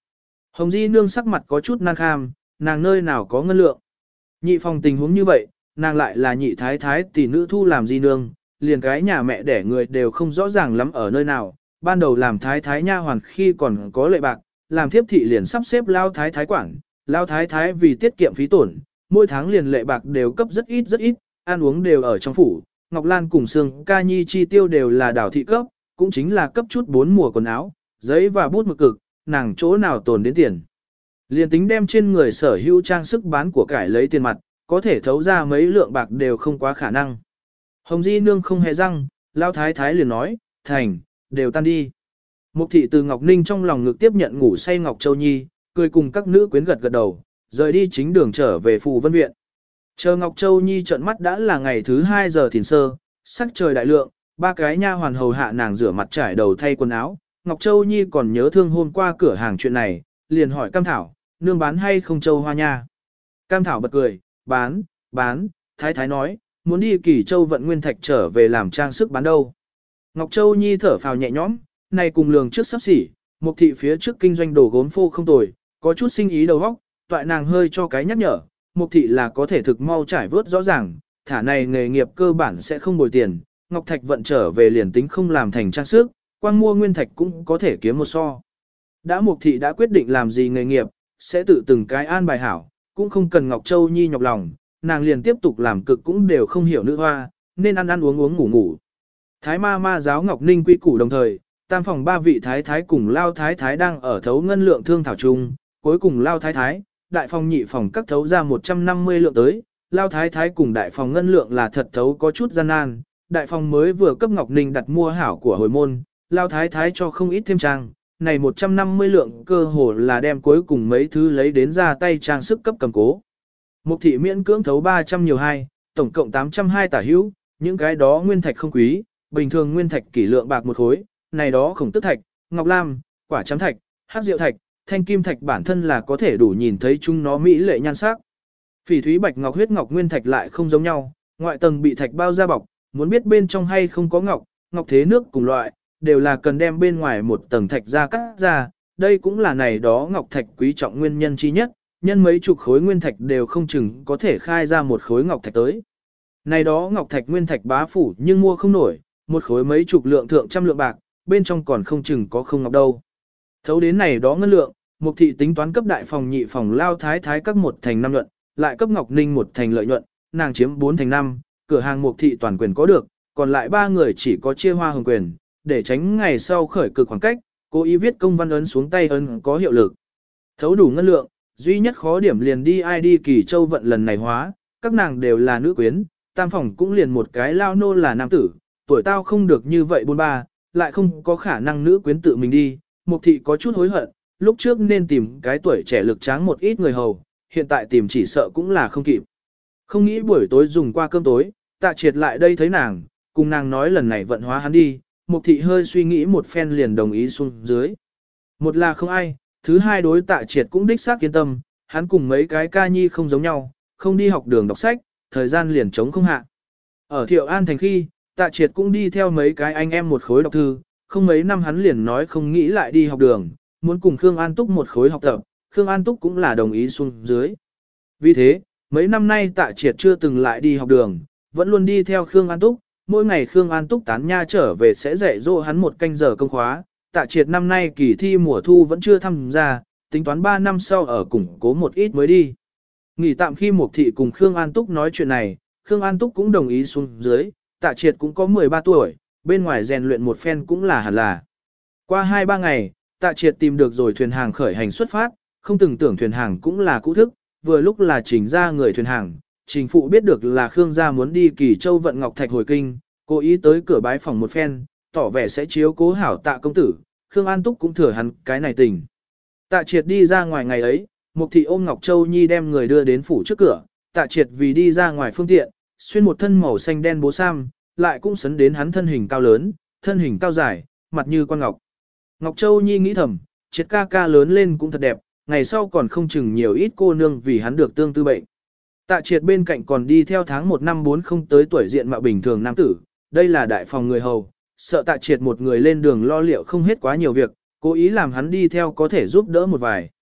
Hồng Di nương sắc mặt có chút nan kham, nàng nơi nào có ngân lượng. Nhị phòng tình huống như vậy, nàng lại là nhị thái thái tỷ nữ thu làm Di nương, liền cái nhà mẹ đẻ người đều không rõ ràng lắm ở nơi nào. Ban đầu làm thái thái nha hoàn khi còn có lệ bạc, làm thiếp thị liền sắp xếp lao thái thái quản, lao thái thái vì tiết kiệm phí tổn, mỗi tháng liền lệ bạc đều cấp rất ít, ăn uống đều ở trong phủ. Ngọc Lan cùng Sương Ca Nhi chi tiêu đều là đảo thị cấp, cũng chính là cấp chút 4 mùa quần áo, giấy và bút mực cực, nàng chỗ nào tồn đến tiền. Liền tính đem trên người sở hữu trang sức bán của cải lấy tiền mặt, có thể thấu ra mấy lượng bạc đều không quá khả năng. Hồng Di nương không hề răng, lao thái thái liền nói, thành, đều tan đi. Mục thị từ Ngọc Ninh trong lòng ngực tiếp nhận ngủ say Ngọc Châu Nhi, cười cùng các nữ quyến gật gật đầu, rời đi chính đường trở về Phù Vân Viện. Chờ Ngọc Châu Nhi trợn mắt đã là ngày thứ 2 giờ thìn sơ, sắc trời đại lượng, ba cái nha hoàn hầu hạ nàng rửa mặt trải đầu thay quần áo. Ngọc Châu Nhi còn nhớ thương hôm qua cửa hàng chuyện này, liền hỏi Cam Thảo, nương bán hay không châu hoa nha. Cam Thảo bật cười, bán, thái thái nói, muốn đi Kỳ Châu vận nguyên thạch trở về làm trang sức bán đâu. Ngọc Châu Nhi thở phào nhẹ nhõm, này cùng lường trước sắp xỉ, Mục thị phía trước kinh doanh đồ gốm phô không tồi, có chút sinh ý đầu óc, toại nàng hơi cho cái nhắc nhở, Mục thị là có thể thực mau trải vớt rõ ràng, thả này nghề nghiệp cơ bản sẽ không bồi tiền, Ngọc Thạch vận trở về liền tính không làm thành trang sức, quang mua nguyên thạch cũng có thể kiếm một so. Đã Mục thị đã quyết định làm gì nghề nghiệp, sẽ tự từng cái an bài hảo, cũng không cần Ngọc Châu Nhi nhọc lòng, nàng liền tiếp tục làm cực cũng đều không hiểu nữ hoa, nên ăn uống ngủ. Thái ma ma giáo Ngọc Ninh quy củ đồng thời, tam phòng ba vị thái thái cùng lao thái thái đang ở thấu ngân lượng thương thảo chung, cuối cùng lao thái thái, đại phòng nhị phòng các thấu ra 150 lượng tới, lao thái thái cùng đại phòng ngân lượng là thật thấu có chút gian nan, đại phòng mới vừa cấp Ngọc Ninh đặt mua hảo của hồi môn, lao thái thái cho không ít thêm trang, này 150 lượng cơ hồ là đem cuối cùng mấy thứ lấy đến ra tay trang sức cấp cầm cố. Mục thị miễn cưỡng thấu 300 nhiều hai, tổng cộng 820 tả hữu, những cái đó nguyên thạch không quý, bình thường nguyên thạch kỷ lượng bạc một khối, này đó khổng tức thạch, ngọc lam, quả chám thạch, hắc diệu thạch, thanh kim thạch bản thân là có thể đủ nhìn thấy chúng nó mỹ lệ nhan sắc. Phỉ thúy bạch ngọc huyết ngọc nguyên thạch lại không giống nhau, ngoại tầng bị thạch bao ra bọc, muốn biết bên trong hay không có ngọc, ngọc thế nước cùng loại, đều là cần đem bên ngoài một tầng thạch ra cắt ra, đây cũng là này đó ngọc thạch quý trọng nguyên nhân chi nhất, nhân mấy chục khối nguyên thạch đều không chừng có thể khai ra một khối ngọc thạch tới. Này đó ngọc thạch nguyên thạch bá phủ nhưng mua không nổi, một khối mấy chục lượng thượng trăm lượng bạc, bên trong còn không chừng có không ngọc đâu. Thấu đến này đó ngân lượng, Mục thị tính toán cấp đại phòng nhị phòng lao thái thái cấp 1 thành 5 nhuận, lại cấp Ngọc Ninh 1 thành lợi nhuận, nàng chiếm 4 thành 5, cửa hàng Mục thị toàn quyền có được, còn lại 3 người chỉ có chia hoa hồng quyền, để tránh ngày sau khởi cực khoảng cách, cố ý viết công văn ấn xuống tay ấn có hiệu lực. Thấu đủ ngân lượng, duy nhất khó điểm liền đi ai đi Kỳ Châu vận lần này hóa, các nàng đều là nữ quyến, tam phòng cũng liền một cái lao nô là nam tử, tuổi tao không được như vậy 43, lại không có khả năng nữ quyến tự mình đi, Mục thị có chút hối hận, lúc trước nên tìm cái tuổi trẻ lực tráng một ít người hầu, hiện tại tìm chỉ sợ cũng là không kịp. Không nghĩ buổi tối dùng qua cơm tối, Tạ Triệt lại đây thấy nàng, cùng nàng nói lần này vận hóa hắn đi, Mục thị hơi suy nghĩ một phen liền đồng ý xuống dưới. Một là không ai, thứ hai đối Tạ Triệt cũng đích xác yên tâm, hắn cùng mấy cái ca nhi không giống nhau, không đi học đường đọc sách, thời gian liền trống không hạ. Ở Thiệu An thành khi, Tạ Triệt cũng đi theo mấy cái anh em một khối đọc thư, không mấy năm hắn liền nói không nghĩ lại đi học đường, muốn cùng Khương An Túc một khối học tập, Khương An Túc cũng là đồng ý xuống dưới. Vì thế, mấy năm nay Tạ Triệt chưa từng lại đi học đường, vẫn luôn đi theo Khương An Túc, mỗi ngày Khương An Túc tán nha trở về sẽ dạy dỗ hắn 1 canh giờ công khóa. Tạ Triệt năm nay kỳ thi mùa thu vẫn chưa tham gia, tính toán 3 năm sau ở củng cố một ít mới đi. Nghỉ tạm khi Mục thị cùng Khương An Túc nói chuyện này, Khương An Túc cũng đồng ý xuống dưới, Tạ Triệt cũng có 13 tuổi, bên ngoài rèn luyện một phen cũng là hẳn là. Qua 2-3 ngày, Tạ Triệt tìm được rồi thuyền hàng khởi hành xuất phát, không từng tưởng thuyền hàng cũng là cũ thức, vừa lúc là Trình ra người thuyền hàng, Trình phụ biết được là Khương gia muốn đi Kỳ Châu vận ngọc thạch hồi kinh, cố ý tới cửa bái phòng một phen, tỏ vẻ sẽ chiếu cố hảo Tạ công tử, Khương An Túc cũng thừa hắn cái này tình. Tạ Triệt đi ra ngoài ngày ấy, Mục thị ôm Ngọc Châu Nhi đem người đưa đến phủ trước cửa, Tạ Triệt vì đi ra ngoài phương tiện, xuyên một thân màu xanh đen bố sam, lại cũng sấn đến hắn thân hình cao lớn, thân hình cao dài, mặt như quan ngọc. Ngọc Châu Nhi nghĩ thầm, Triệt ca ca lớn lên cũng thật đẹp, ngày sau còn không chừng nhiều ít cô nương vì hắn được tương tư bệnh. Tạ Triệt bên cạnh còn đi theo tháng 1 năm 40 tới tuổi diện mạo bình thường nam tử, đây là đại phòng người hầu, sợ Tạ Triệt một người lên đường lo liệu không hết quá nhiều việc, cố ý làm hắn đi theo có thể giúp đỡ một vài.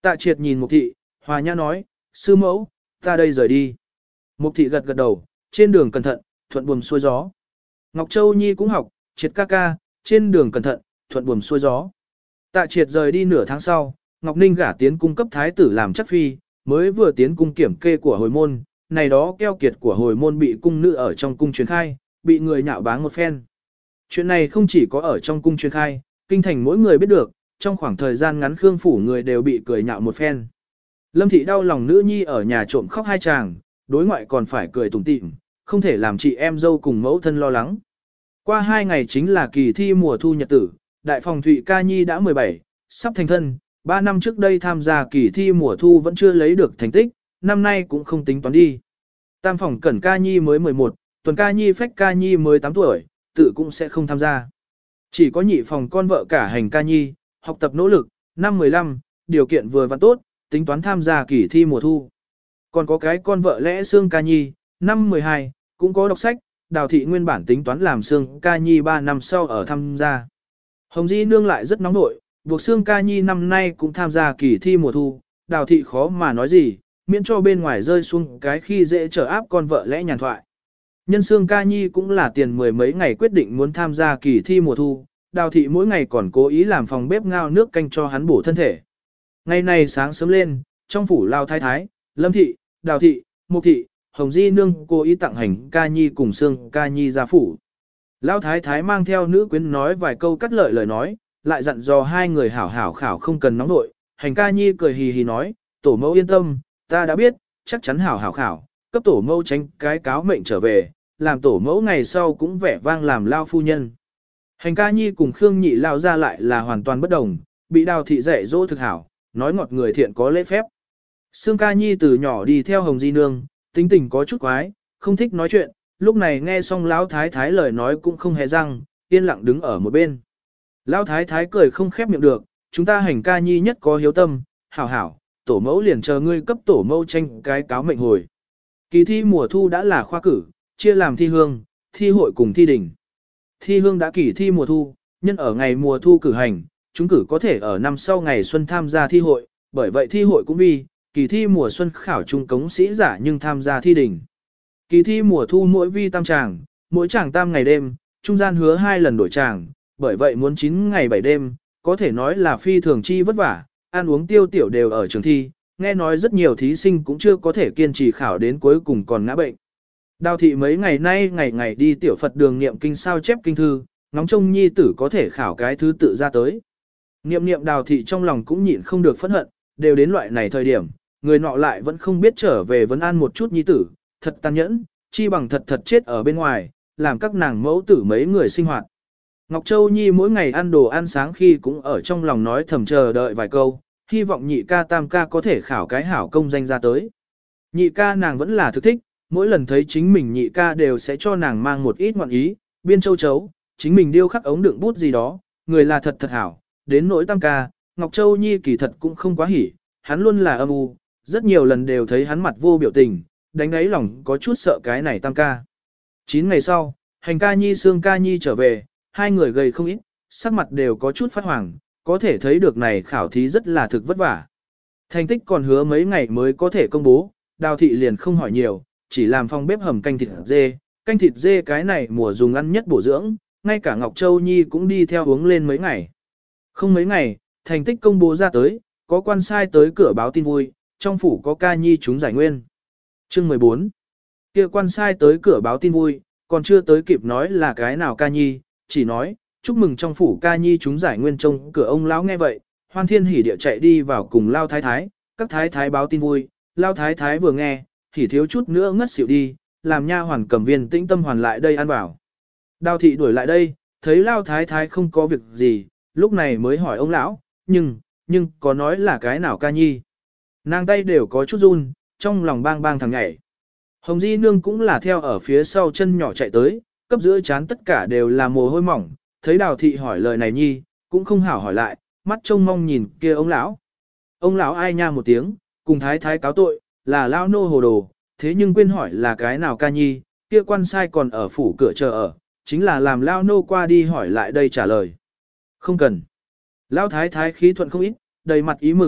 Tạ Triệt nhìn Mục Thị, hòa nhã nói, sư mẫu, ta đây rời đi. Mục Thị gật gật đầu, trên đường cẩn thận, thuận buồm xuôi gió. Ngọc Châu Nhi cũng học, Triệt ca ca, trên đường cẩn thận, thuận buồm xuôi gió. Tạ Triệt rời đi nửa tháng sau, Ngọc Ninh gả tiến cung cấp thái tử làm chắc phi, mới vừa tiến cung kiểm kê của hồi môn, này đó keo kiệt của hồi môn bị cung nữ ở trong cung truyền khai, bị người nhạo báng một phen. Chuyện này không chỉ có ở trong cung truyền khai, kinh thành mỗi người biết được, trong khoảng thời gian ngắn Khương phủ người đều bị cười nhạo một phen. Lâm Thị đau lòng nữ nhi ở nhà trộm khóc hai chàng, đối ngoại còn phải cười tủm tỉm, không thể làm chị em dâu cùng mẫu thân lo lắng. Qua 2 ngày chính là kỳ thi mùa thu nhật tử, đại phòng Thụy Ca Nhi đã 17, sắp thành thân, 3 năm trước đây tham gia kỳ thi mùa thu vẫn chưa lấy được thành tích, năm nay cũng không tính toán đi. Tam phòng Cẩn Ca Nhi mới 11, Tuần Ca Nhi Phách Ca Nhi mới 8 tuổi, tự cũng sẽ không tham gia. Chỉ có nhị phòng con vợ cả Hành Ca Nhi, học tập nỗ lực, năm 15, điều kiện vừa vặn tốt, tính toán tham gia kỳ thi mùa thu. Còn có cái con vợ lẽ Sương Ca Nhi, năm 12, cũng có đọc sách, Đào Thị nguyên bản tính toán làm Sương Ca Nhi 3 năm sau ở tham gia. Hồng Di Nương lại rất nóng nội, buộc Sương Ca Nhi năm nay cũng tham gia kỳ thi mùa thu, Đào Thị khó mà nói gì, miễn cho bên ngoài rơi xuống cái khi dễ trở áp con vợ lẽ nhàn thoại. Nhân Sương Ca Nhi cũng là tiền 10 mấy ngày quyết định muốn tham gia kỳ thi mùa thu, Đào Thị mỗi ngày còn cố ý làm phòng bếp ngao nước canh cho hắn bổ thân thể. Ngày này sáng sớm lên, trong phủ Lao Thái Thái, Lâm Thị, Đào Thị, Mục Thị, Hồng Di Nương cố ý tặng Hành Ca Nhi cùng Sương Ca Nhi ra phủ. Lao Thái Thái mang theo nữ quyến nói vài câu cắt lợi lời nói, lại dặn dò hai người hảo hảo khảo không cần nóng nội. Hành Ca Nhi cười hì hì nói, tổ mẫu yên tâm, ta đã biết, chắc chắn hảo hảo khảo, cấp tổ mẫu tránh cái cáo mệnh trở về, làm tổ mẫu ngày sau cũng vẻ vang làm lao phu nhân. Hành Ca Nhi cùng Khương Nhị lao ra lại là hoàn toàn bất đồng, bị Đào Thị dạy dỗ thực hảo, nói ngọt người thiện có lễ phép. Sương Ca Nhi từ nhỏ đi theo Hồng Di Nương, tính tình có chút quái, không thích nói chuyện, lúc này nghe xong Lão Thái Thái lời nói cũng không hề răng, yên lặng đứng ở một bên. Lão Thái Thái cười không khép miệng được, chúng ta Hành Ca Nhi nhất có hiếu tâm, hảo hảo, tổ mẫu liền chờ ngươi cấp tổ mẫu tranh cái cáo mệnh hồi. Kỳ thi mùa thu đã là khoa cử, chia làm thi hương, thi hội cùng thi đỉnh. Thi hương đã kỳ thi mùa thu, nhân ở ngày mùa thu cử hành, chúng cử có thể ở năm sau ngày xuân tham gia thi hội, bởi vậy thi hội cũng vì kỳ thi mùa xuân khảo trung cống sĩ giả nhưng tham gia thi đỉnh. Kỳ thi mùa thu mỗi vi tam tràng, mỗi tràng tam ngày đêm, trung gian hứa 2 lần đổi tràng, bởi vậy muốn 9 ngày 7 đêm, có thể nói là phi thường chi vất vả, ăn uống tiêu tiểu đều ở trường thi, nghe nói rất nhiều thí sinh cũng chưa có thể kiên trì khảo đến cuối cùng còn ngã bệnh. Đào Thị mấy ngày nay ngày ngày đi tiểu Phật đường niệm kinh sao chép kinh thư, ngóng trông nhi tử có thể khảo cái thứ tự ra tới. Niệm niệm Đào Thị trong lòng cũng nhịn không được phẫn hận, đều đến loại này thời điểm, người nọ lại vẫn không biết trở về vấn an một chút nhi tử, thật tàn nhẫn, chi bằng thật thật chết ở bên ngoài, làm các nàng mẫu tử mấy người sinh hoạt. Ngọc Châu Nhi mỗi ngày ăn đồ ăn sáng khi cũng ở trong lòng nói thầm chờ đợi vài câu, hy vọng nhị ca tam ca có thể khảo cái hảo công danh ra tới. Nhị ca nàng vẫn là thực thích, mỗi lần thấy chính mình nhị ca đều sẽ cho nàng mang một ít ngọn ý, biên châu chấu, chính mình điêu khắc ống đựng bút gì đó, người là thật thật hảo, đến nỗi tam ca, Ngọc Châu Nhi kỳ thật cũng không quá hỉ, hắn luôn là âm u, rất nhiều lần đều thấy hắn mặt vô biểu tình, đánh đáy lòng có chút sợ cái này tam ca. 9 ngày sau, Hành Ca Nhi Sương Ca Nhi trở về, hai người gầy không ít, sắc mặt đều có chút phát hoàng, có thể thấy được này khảo thí rất là thực vất vả. Thành tích còn hứa mấy ngày mới có thể công bố, Đào Thị liền không hỏi nhiều, chỉ làm phòng bếp hầm canh thịt dê cái này mùa dùng ăn nhất bổ dưỡng, ngay cả Ngọc Châu Nhi cũng đi theo uống lên mấy ngày. Không mấy ngày, thành tích công bố ra tới, có quan sai tới cửa báo tin vui, trong phủ có Ca Nhi trúng giải nguyên. Chương 14. Kia quan sai tới cửa báo tin vui, còn chưa tới kịp nói là cái nào Ca Nhi, chỉ nói, chúc mừng trong phủ Ca Nhi trúng giải nguyên. Trông cửa ông lão nghe vậy, hoan thiên hỉ địa chạy đi vào cùng Lao Thái Thái, các thái thái báo tin vui, Lao Thái Thái vừa nghe, thì thiếu chút nữa ngất xỉu đi, làm nha hoàn cầm viên tĩnh tâm hoàn lại đây ăn vào. Đào Thị đuổi lại đây, thấy Lao Thái Thái không có việc gì, lúc này mới hỏi ông lão, nhưng có nói là cái nào Ca Nhi. Nàng tay đều có chút run, trong lòng bang bang thằng nhảy. Hồng Di Nương cũng là theo ở phía sau chân nhỏ chạy tới, cấp giữa chán tất cả đều là mồ hôi mỏng, thấy Đào Thị hỏi lời này nhi, cũng không hảo hỏi lại, mắt trông mong nhìn kia ông lão. Ông lão ai nha một tiếng, cùng thái thái cáo tội, là lão nô hồ đồ, thế nhưng quên hỏi là cái nào Ca Nhi, kia quan sai còn ở phủ cửa chờ ở, chính là làm lão nô qua đi hỏi lại đây trả lời. Không cần. Lão thái thái khí thuận không ít, đầy mặt ý mừng,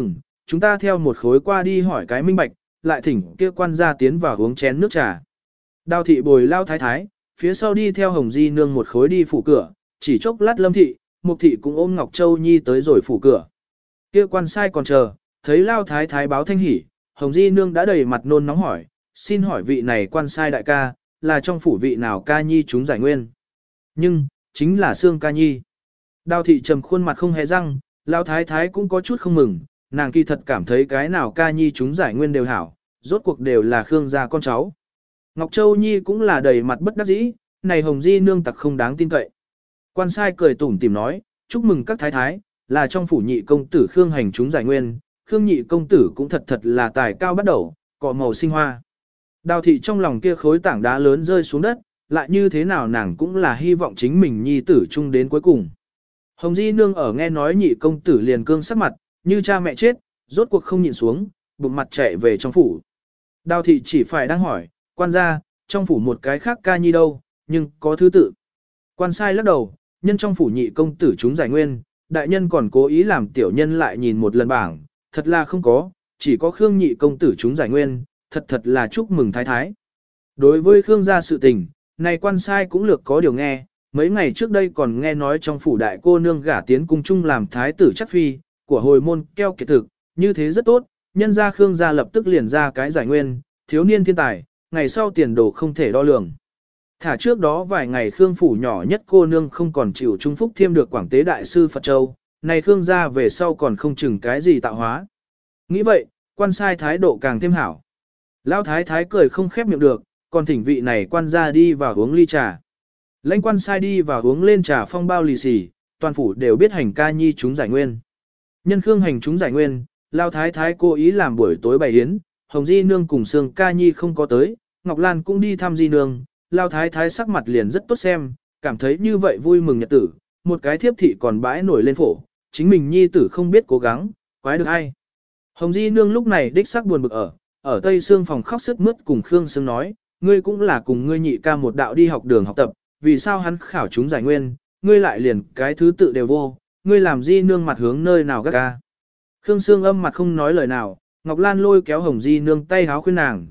chúng ta theo một khối qua đi hỏi cái minh bạch, lại thỉnh kia quan gia tiến vào uống chén nước trà. Đào thị bồi lao thái thái, phía sau đi theo Hồng Di Nương một khối đi phủ cửa, chỉ chốc lát Lâm thị, Mục thị cũng ôm Ngọc Châu Nhi tới rồi phủ cửa. Kia quan sai còn chờ, thấy lao thái thái báo thanh hỉ, Hồng Di Nương đã đầy mặt nôn nóng hỏi, xin hỏi vị này quan sai đại ca, là trong phủ vị nào ca nhi chúng giải nguyên. Nhưng, chính là Sương ca nhi. Đào thị trầm khuôn mặt không hề răng, lao thái thái cũng có chút không mừng, nàng kỳ thật cảm thấy cái nào ca nhi chúng giải nguyên đều hảo, rốt cuộc đều là Khương gia con cháu. Ngọc Châu Nhi cũng là đầy mặt bất đắc dĩ, này Hồng Di Nương tặc không đáng tin cậy. Quan sai cười tủm tỉm nói, chúc mừng các thái thái, là trong phủ nhị công tử Khương hành chúng giải nguyên, Khương nhị công tử cũng thật thật là tài cao bắt đầu, cọ màu sinh hoa. Đào thị trong lòng kia khối tảng đá lớn rơi xuống đất, lại như thế nào nàng cũng là hy vọng chính mình nhi tử chung đến cuối cùng. Hồng Di Nương ở nghe nói nhị công tử liền cương sắc mặt, như cha mẹ chết, rốt cuộc không nhịn xuống, bụng mặt chạy về trong phủ. Đào thị chỉ phải đang hỏi, quan gia, trong phủ một cái khác ca nhi đâu, nhưng có thứ tự. Quan sai lắc đầu, nhân trong phủ nhị công tử chúng giải nguyên, đại nhân còn cố ý làm tiểu nhân lại nhìn một lần bảng, thật là không có, chỉ có Khương nhị công tử chúng giải nguyên, thật thật là chúc mừng thái thái. Đối với Khương gia sự tình, này quan sai cũng lược có điều nghe, mấy ngày trước đây còn nghe nói trong phủ đại cô nương gả tiến cung chung làm thái tử chắc phi, của hồi môn keo kiệt thực, như thế rất tốt, nhân ra Khương gia lập tức liền ra cái giải nguyên, thiếu niên thiên tài, ngày sau tiền đồ không thể đo lường. Thả trước đó vài ngày Khương phủ nhỏ nhất cô nương không còn chịu trung phúc thêm được quảng tế đại sư Phật Châu, này Khương gia về sau còn không chừng cái gì tạo hóa. Nghĩ vậy, quan sai thái độ càng thêm hảo. Lão thái thái cười không khép miệng được, còn thỉnh vị này quan gia đi vào uống ly trà. Lãnh quan sai đi vào uống lên trà phong bao lì xì, toàn phủ đều biết hành ca nhi chúng giải nguyên. Nhân Khương hành chúng giải nguyên, Lão thái thái cố ý làm buổi tối bày yến, Hồng Di Nương cùng Sương ca nhi không có tới, Ngọc Lan cũng đi thăm Di Nương, Lão thái thái sắc mặt liền rất tốt xem, cảm thấy như vậy vui mừng nhật tử, một cái thiếp thị còn bãi nổi lên phổ, chính mình nhi tử không biết cố gắng, quái được ai. Hồng Di Nương lúc này đích xác buồn bực ở Tây Sương phòng khóc sướt mướt cùng Khương Sương nói, ngươi cũng là cùng ngươi nhị ca một đạo đi học đường học tập, vì sao hắn khảo chúng giải nguyên, ngươi lại liền cái thứ tự đều vô, ngươi làm Di Nương mặt hướng nơi nào gắt ca. Khương Sương âm mặt không nói lời nào, Ngọc Lan lôi kéo Hồng Di Nương tay háo khuyên nàng,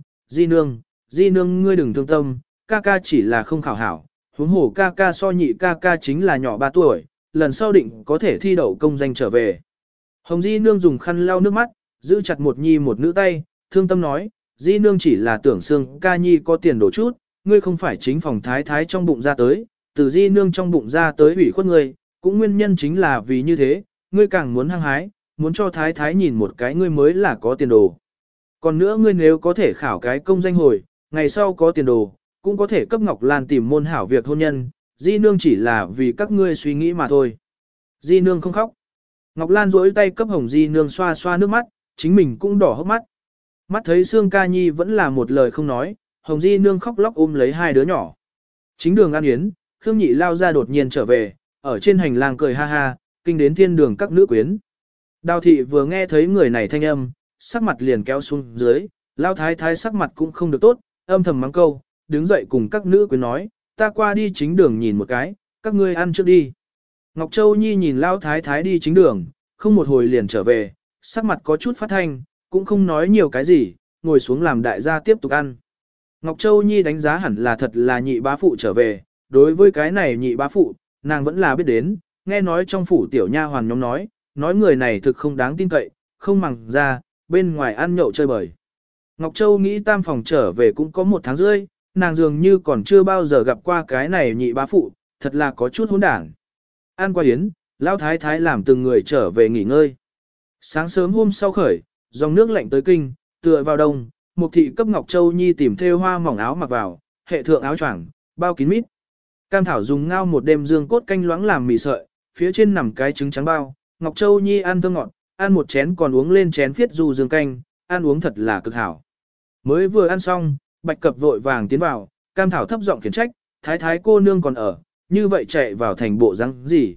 Di Nương ngươi đừng thương tâm, ca ca chỉ là không khảo hảo, huống hồ ca ca so nhị ca ca chính là nhỏ 3 tuổi, lần sau định có thể thi đậu công danh trở về. Hồng Di Nương dùng khăn lau nước mắt, giữ chặt một nhi một nữ tay, thương tâm nói, Di Nương chỉ là tưởng Sương ca nhi có tiền đổ chút, ngươi không phải chính phòng thái thái trong bụng ra tới, từ Di Nương trong bụng ra tới ủy khuất ngươi, cũng nguyên nhân chính là vì như thế, ngươi càng muốn hăng hái, muốn cho thái thái nhìn một cái ngươi mới là có tiền đồ. Còn nữa ngươi nếu có thể khảo cái công danh hồi, ngày sau có tiền đồ, cũng có thể cấp Ngọc Lan tìm môn hảo việc hôn nhân, Di Nương chỉ là vì các ngươi suy nghĩ mà thôi. Di Nương không khóc. Ngọc Lan duỗi tay cấp Hồng Di Nương xoa xoa nước mắt, chính mình cũng đỏ hốc mắt. Mắt thấy Sương ca nhi vẫn là một lời không nói, Hồng Di Nương khóc lóc ôm lấy hai đứa nhỏ. Chính đường ăn yến, Khương Nhị lao ra đột nhiên trở về, ở trên hành lang cười ha ha, kinh đến thiên đường các nữ quyến. Đào thị vừa nghe thấy người này thanh âm, sắc mặt liền kéo xuống dưới, lao thái thái sắc mặt cũng không được tốt, âm thầm mắng câu, đứng dậy cùng các nữ quyến nói, ta qua đi chính đường nhìn một cái, các ngươi ăn trước đi. Ngọc Châu Nhi nhìn lao thái thái đi chính đường, không một hồi liền trở về, sắc mặt có chút phát thanh, cũng không nói nhiều cái gì, ngồi xuống làm đại gia tiếp tục ăn. Ngọc Châu Nhi đánh giá hẳn là thật là nhị bá phụ trở về, đối với cái này nhị bá phụ, nàng vẫn là biết đến, nghe nói trong phủ tiểu nha hoàn nhóm nói người này thực không đáng tin cậy, không màng ra, bên ngoài ăn nhậu chơi bời. Ngọc Châu nghĩ tam phòng trở về cũng có 1 tháng rưỡi, nàng dường như còn chưa bao giờ gặp qua cái này nhị bá phụ, thật là có chút hỗn đản. Ăn qua yến, lão thái thái làm từng người trở về nghỉ ngơi. Sáng sớm hôm sau khởi, dòng nước lạnh tới kinh, tựa vào đông, Mục thị cấp Ngọc Châu Nhi tìm thêu hoa mỏng áo mặc vào, hệ thượng áo choàng, bao kín mít. Cam Thảo dùng ngao một đêm dương cốt canh loãng làm mì sợi, phía trên nằm cái trứng trắng bao, Ngọc Châu Nhi ăn thơm ngọt, ăn một chén còn uống lên chén phiết du dương canh, ăn uống thật là cực hảo. Mới vừa ăn xong, Bạch Cập vội vàng tiến vào, Cam Thảo thấp giọng khiển trách, thái thái cô nương còn ở, như vậy chạy vào thành bộ răng gì.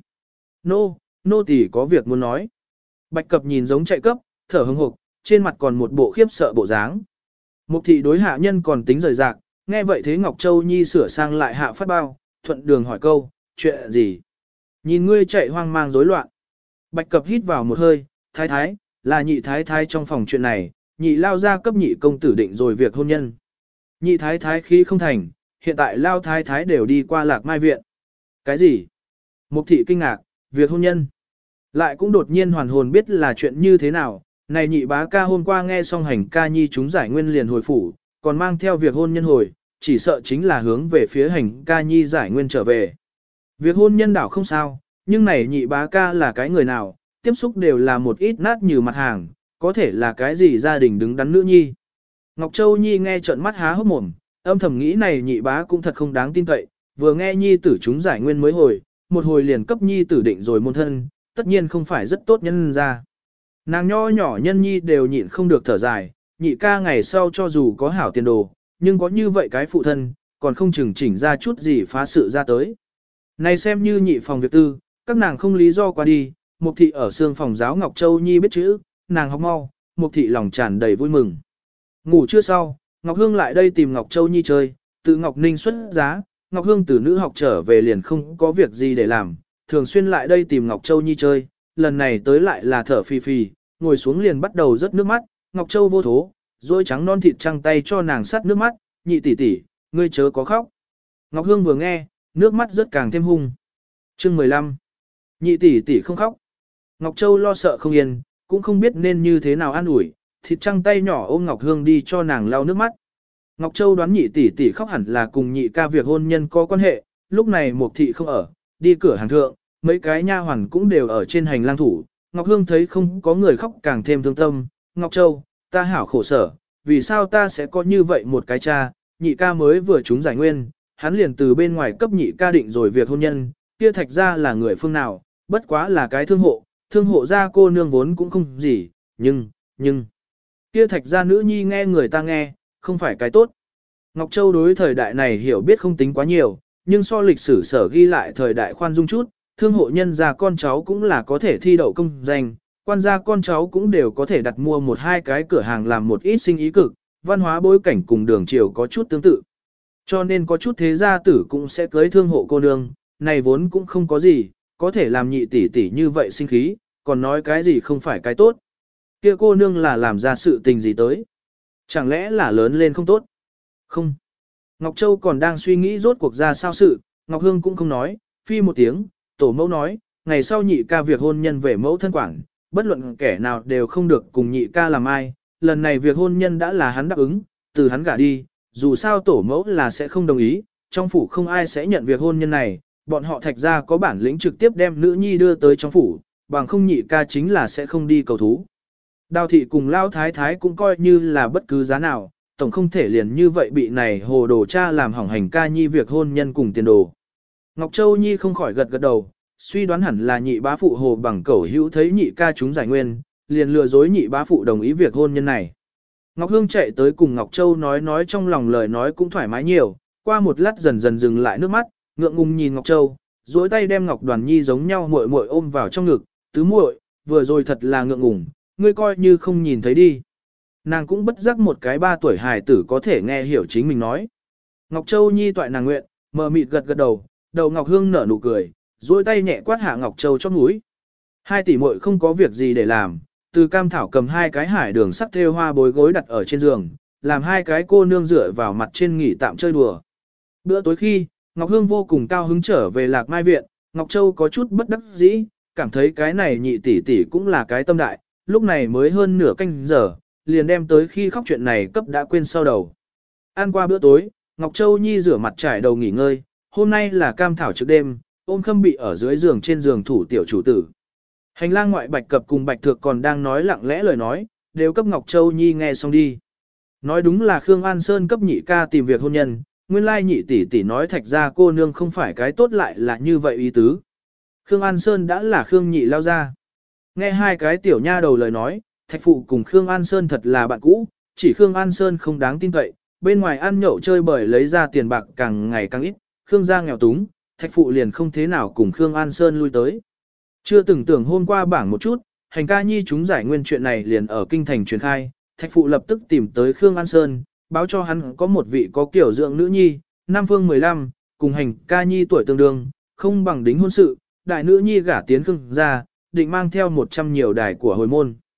Nô tỳ có việc muốn nói. Bạch Cập nhìn giống chạy cấp, thở hững hộc, trên mặt còn một bộ khiếp sợ bộ dáng. Mục thị đối hạ nhân còn tính rời rạc, nghe vậy thế Ngọc Châu Nhi sửa sang lại hạ phát bao, thuận đường hỏi câu, chuyện gì? Nhìn ngươi chạy hoang mang rối loạn. Bạch Cập hít vào một hơi, thái thái, là nhị thái thái trong phòng chuyện này, nhị lao ra cấp nhị công tử định rồi việc hôn nhân. Nhị thái thái khi không thành, hiện tại lao thái thái đều đi qua Lạc Mai viện. Cái gì? Mục thị kinh ngạc, việc hôn nhân. Lại cũng đột nhiên hoàn hồn biết là chuyện như thế nào, này nhị bá ca hôm qua nghe xong hành ca nhi chúng giải nguyên liền hồi phủ, còn mang theo việc hôn nhân hồi, chỉ sợ chính là hướng về phía hành ca nhi giải nguyên trở về. Việc hôn nhân đảo không sao, nhưng này nhị bá ca là cái người nào, tiếp xúc đều là một ít nát như mặt hàng, có thể là cái gì gia đình đứng đắn nữ nhi. Ngọc Châu Nhi nghe trợn mắt há hốc mồm, âm thầm nghĩ này nhị bá cũng thật không đáng tin cậy, vừa nghe nhi tử chúng giải nguyên mới hồi, một hồi liền cấp nhi tử định rồi môn thân, tất nhiên không phải rất tốt nhân ra. Nàng nho nhỏ nhân nhi đều nhịn không được thở dài, nhị ca ngày sau cho dù có hảo tiền đồ, nhưng có như vậy cái phụ thân, còn không chừng chỉnh ra chút gì phá sự ra tới. Này xem như nhị phòng việc tư, các nàng không lý do qua đi, Mục thị ở xương phòng giáo Ngọc Châu Nhi biết chữ, nàng học mau, Mục thị lòng tràn đầy vui mừng. Ngủ trưa sau, Ngọc Hương lại đây tìm Ngọc Châu Nhi chơi, tự Ngọc Ninh xuất giá, Ngọc Hương từ nữ học trở về liền không có việc gì để làm, thường xuyên lại đây tìm Ngọc Châu Nhi chơi, lần này tới lại là thở phì phì, ngồi xuống liền bắt đầu rớt nước mắt, Ngọc Châu vô thố, rồi trắng non thịt trăng tay cho nàng sắt nước mắt, nhị tỷ tỷ, ngươi chớ có khóc. Ngọc Hương vừa nghe, nước mắt rất càng thêm hung. Chương 15. Nhị tỷ tỷ không khóc. Ngọc Châu lo sợ không yên, cũng không biết nên như thế nào an ủi, thịt trăng tay nhỏ ôm Ngọc Hương đi cho nàng lau nước mắt. Ngọc Châu đoán nhị tỷ tỷ khóc hẳn là cùng nhị ca việc hôn nhân có quan hệ, lúc này Mục thị không ở, đi cửa hàng thượng, mấy cái nha hoàn cũng đều ở trên hành lang thủ. Ngọc Hương thấy không có người khóc càng thêm thương tâm, Ngọc Châu, ta hảo khổ sở, vì sao ta sẽ có như vậy một cái cha, nhị ca mới vừa trúng giải nguyên, hắn liền từ bên ngoài cấp nhị ca định rồi việc hôn nhân, kia Thạch ra là người phương nào, bất quá là cái thương hộ ra cô nương vốn cũng không gì, nhưng, kia Thạch ra nữ nhi nghe người ta nghe, không phải cái tốt. Ngọc Châu đối thời đại này hiểu biết không tính quá nhiều, nhưng so lịch sử sở ghi lại thời đại khoan dung chút, thương hộ nhân gia con cháu cũng là có thể thi đậu công danh, quan gia con cháu cũng đều có thể đặt mua một hai cái cửa hàng làm một ít sinh ý cực, văn hóa bối cảnh cùng đường triều có chút tương tự. Cho nên có chút thế gia tử cũng sẽ cưới thương hộ cô nương, này vốn cũng không có gì, có thể làm nhị tỷ tỷ như vậy sinh khí, còn nói cái gì không phải cái tốt. Kia cô nương là làm ra sự tình gì tới? Chẳng lẽ là lớn lên không tốt? Không. Ngọc Châu còn đang suy nghĩ rốt cuộc ra sao sự, Ngọc Hương cũng không nói, phi một tiếng, tổ mẫu nói, ngày sau nhị ca việc hôn nhân về mẫu thân quản, bất luận kẻ nào đều không được cùng nhị ca làm ai, lần này việc hôn nhân đã là hắn đáp ứng, từ hắn gả đi, dù sao tổ mẫu là sẽ không đồng ý, trong phủ không ai sẽ nhận việc hôn nhân này, bọn họ Thạch ra có bản lĩnh trực tiếp đem nữ nhi đưa tới trong phủ, bằng không nhị ca chính là sẽ không đi cầu thú. Đào thị cùng Lao Thái Thái cũng coi như là bất cứ giá nào, tổng không thể liền như vậy bị này hồ đồ cha làm hỏng hành ca nhi việc hôn nhân cùng tiền đồ. Ngọc Châu Nhi không khỏi gật gật đầu, suy đoán hẳn là nhị bá phụ hồ bằng cẩu hữu thấy nhị ca chúng giải nguyên, liền lừa dối nhị bá phụ đồng ý việc hôn nhân này. Ngọc Hương chạy tới cùng Ngọc Châu nói trong lòng lời nói cũng thoải mái nhiều, qua một lát dần dần dừng lại nước mắt, ngượng ngùng nhìn Ngọc Châu, duỗi tay đem Ngọc Đoàn Nhi giống nhau muội muội ôm vào trong ngực, tứ muội, vừa rồi thật là ngượng ngùng, ngươi coi như không nhìn thấy đi. Nàng cũng bất giác một cái 3 tuổi hài tử có thể nghe hiểu chính mình nói. Ngọc Châu Nhi toại nàng nguyện, mờ mịt gật gật đầu, đầu Ngọc Hương nở nụ cười, duỗi tay nhẹ quát hạ Ngọc Châu chóp mũi. Hai tỷ muội không có việc gì để làm, từ cam thảo cầm 2 cái hải đường sắc thêu hoa bối gối đặt ở trên giường, làm 2 cái cô nương dựa vào mặt trên nghỉ tạm chơi đùa. Bữa tối khi, Ngọc Hương vô cùng cao hứng trở về Lạc Mai viện, Ngọc Châu có chút bất đắc dĩ, cảm thấy cái này nhị tỷ tỷ cũng là cái tâm đại, lúc này mới hơn nửa canh giờ, liền đem tới khi khóc chuyện này cấp đã quên sau đầu. Ăn qua bữa tối, Ngọc Châu Nhi rửa mặt trải đầu nghỉ ngơi, hôm nay là cam thảo trước đêm, ôm Khâm Bị ở dưới giường trên giường thủ tiểu chủ tử. Hành lang ngoại Bạch Cập cùng Bạch Thược còn đang nói lặng lẽ lời nói, đều cấp Ngọc Châu Nhi nghe xong đi. Nói đúng là Khương An Sơn cấp nhị ca tìm việc hôn nhân, nguyên lai nhị tỷ tỷ nói Thạch ra cô nương không phải cái tốt lại là như vậy ý tứ. Khương An Sơn đã là Khương nhị lao ra. Nghe 2 cái tiểu nha đầu lời nói, Thạch phụ cùng Khương An Sơn thật là bạn cũ, chỉ Khương An Sơn không đáng tin cậy, bên ngoài ăn nhậu chơi bời lấy ra tiền bạc càng ngày càng ít, Khương gia nghèo túng, Thạch phụ liền không thế nào cùng Khương An Sơn lui tới. Chưa từng tưởng hôm qua bảng một chút, hành ca nhi chúng giải nguyên chuyện này liền ở kinh thành truyền khai, Thạch phụ lập tức tìm tới Khương An Sơn, báo cho hắn có một vị có kiểu dưỡng nữ nhi, Nam Phương 15, cùng hành ca nhi tuổi tương đương, không bằng đính hôn sự, đại nữ nhi gả tiến Khương gia, định mang theo 100 nhiều đài của hồi môn.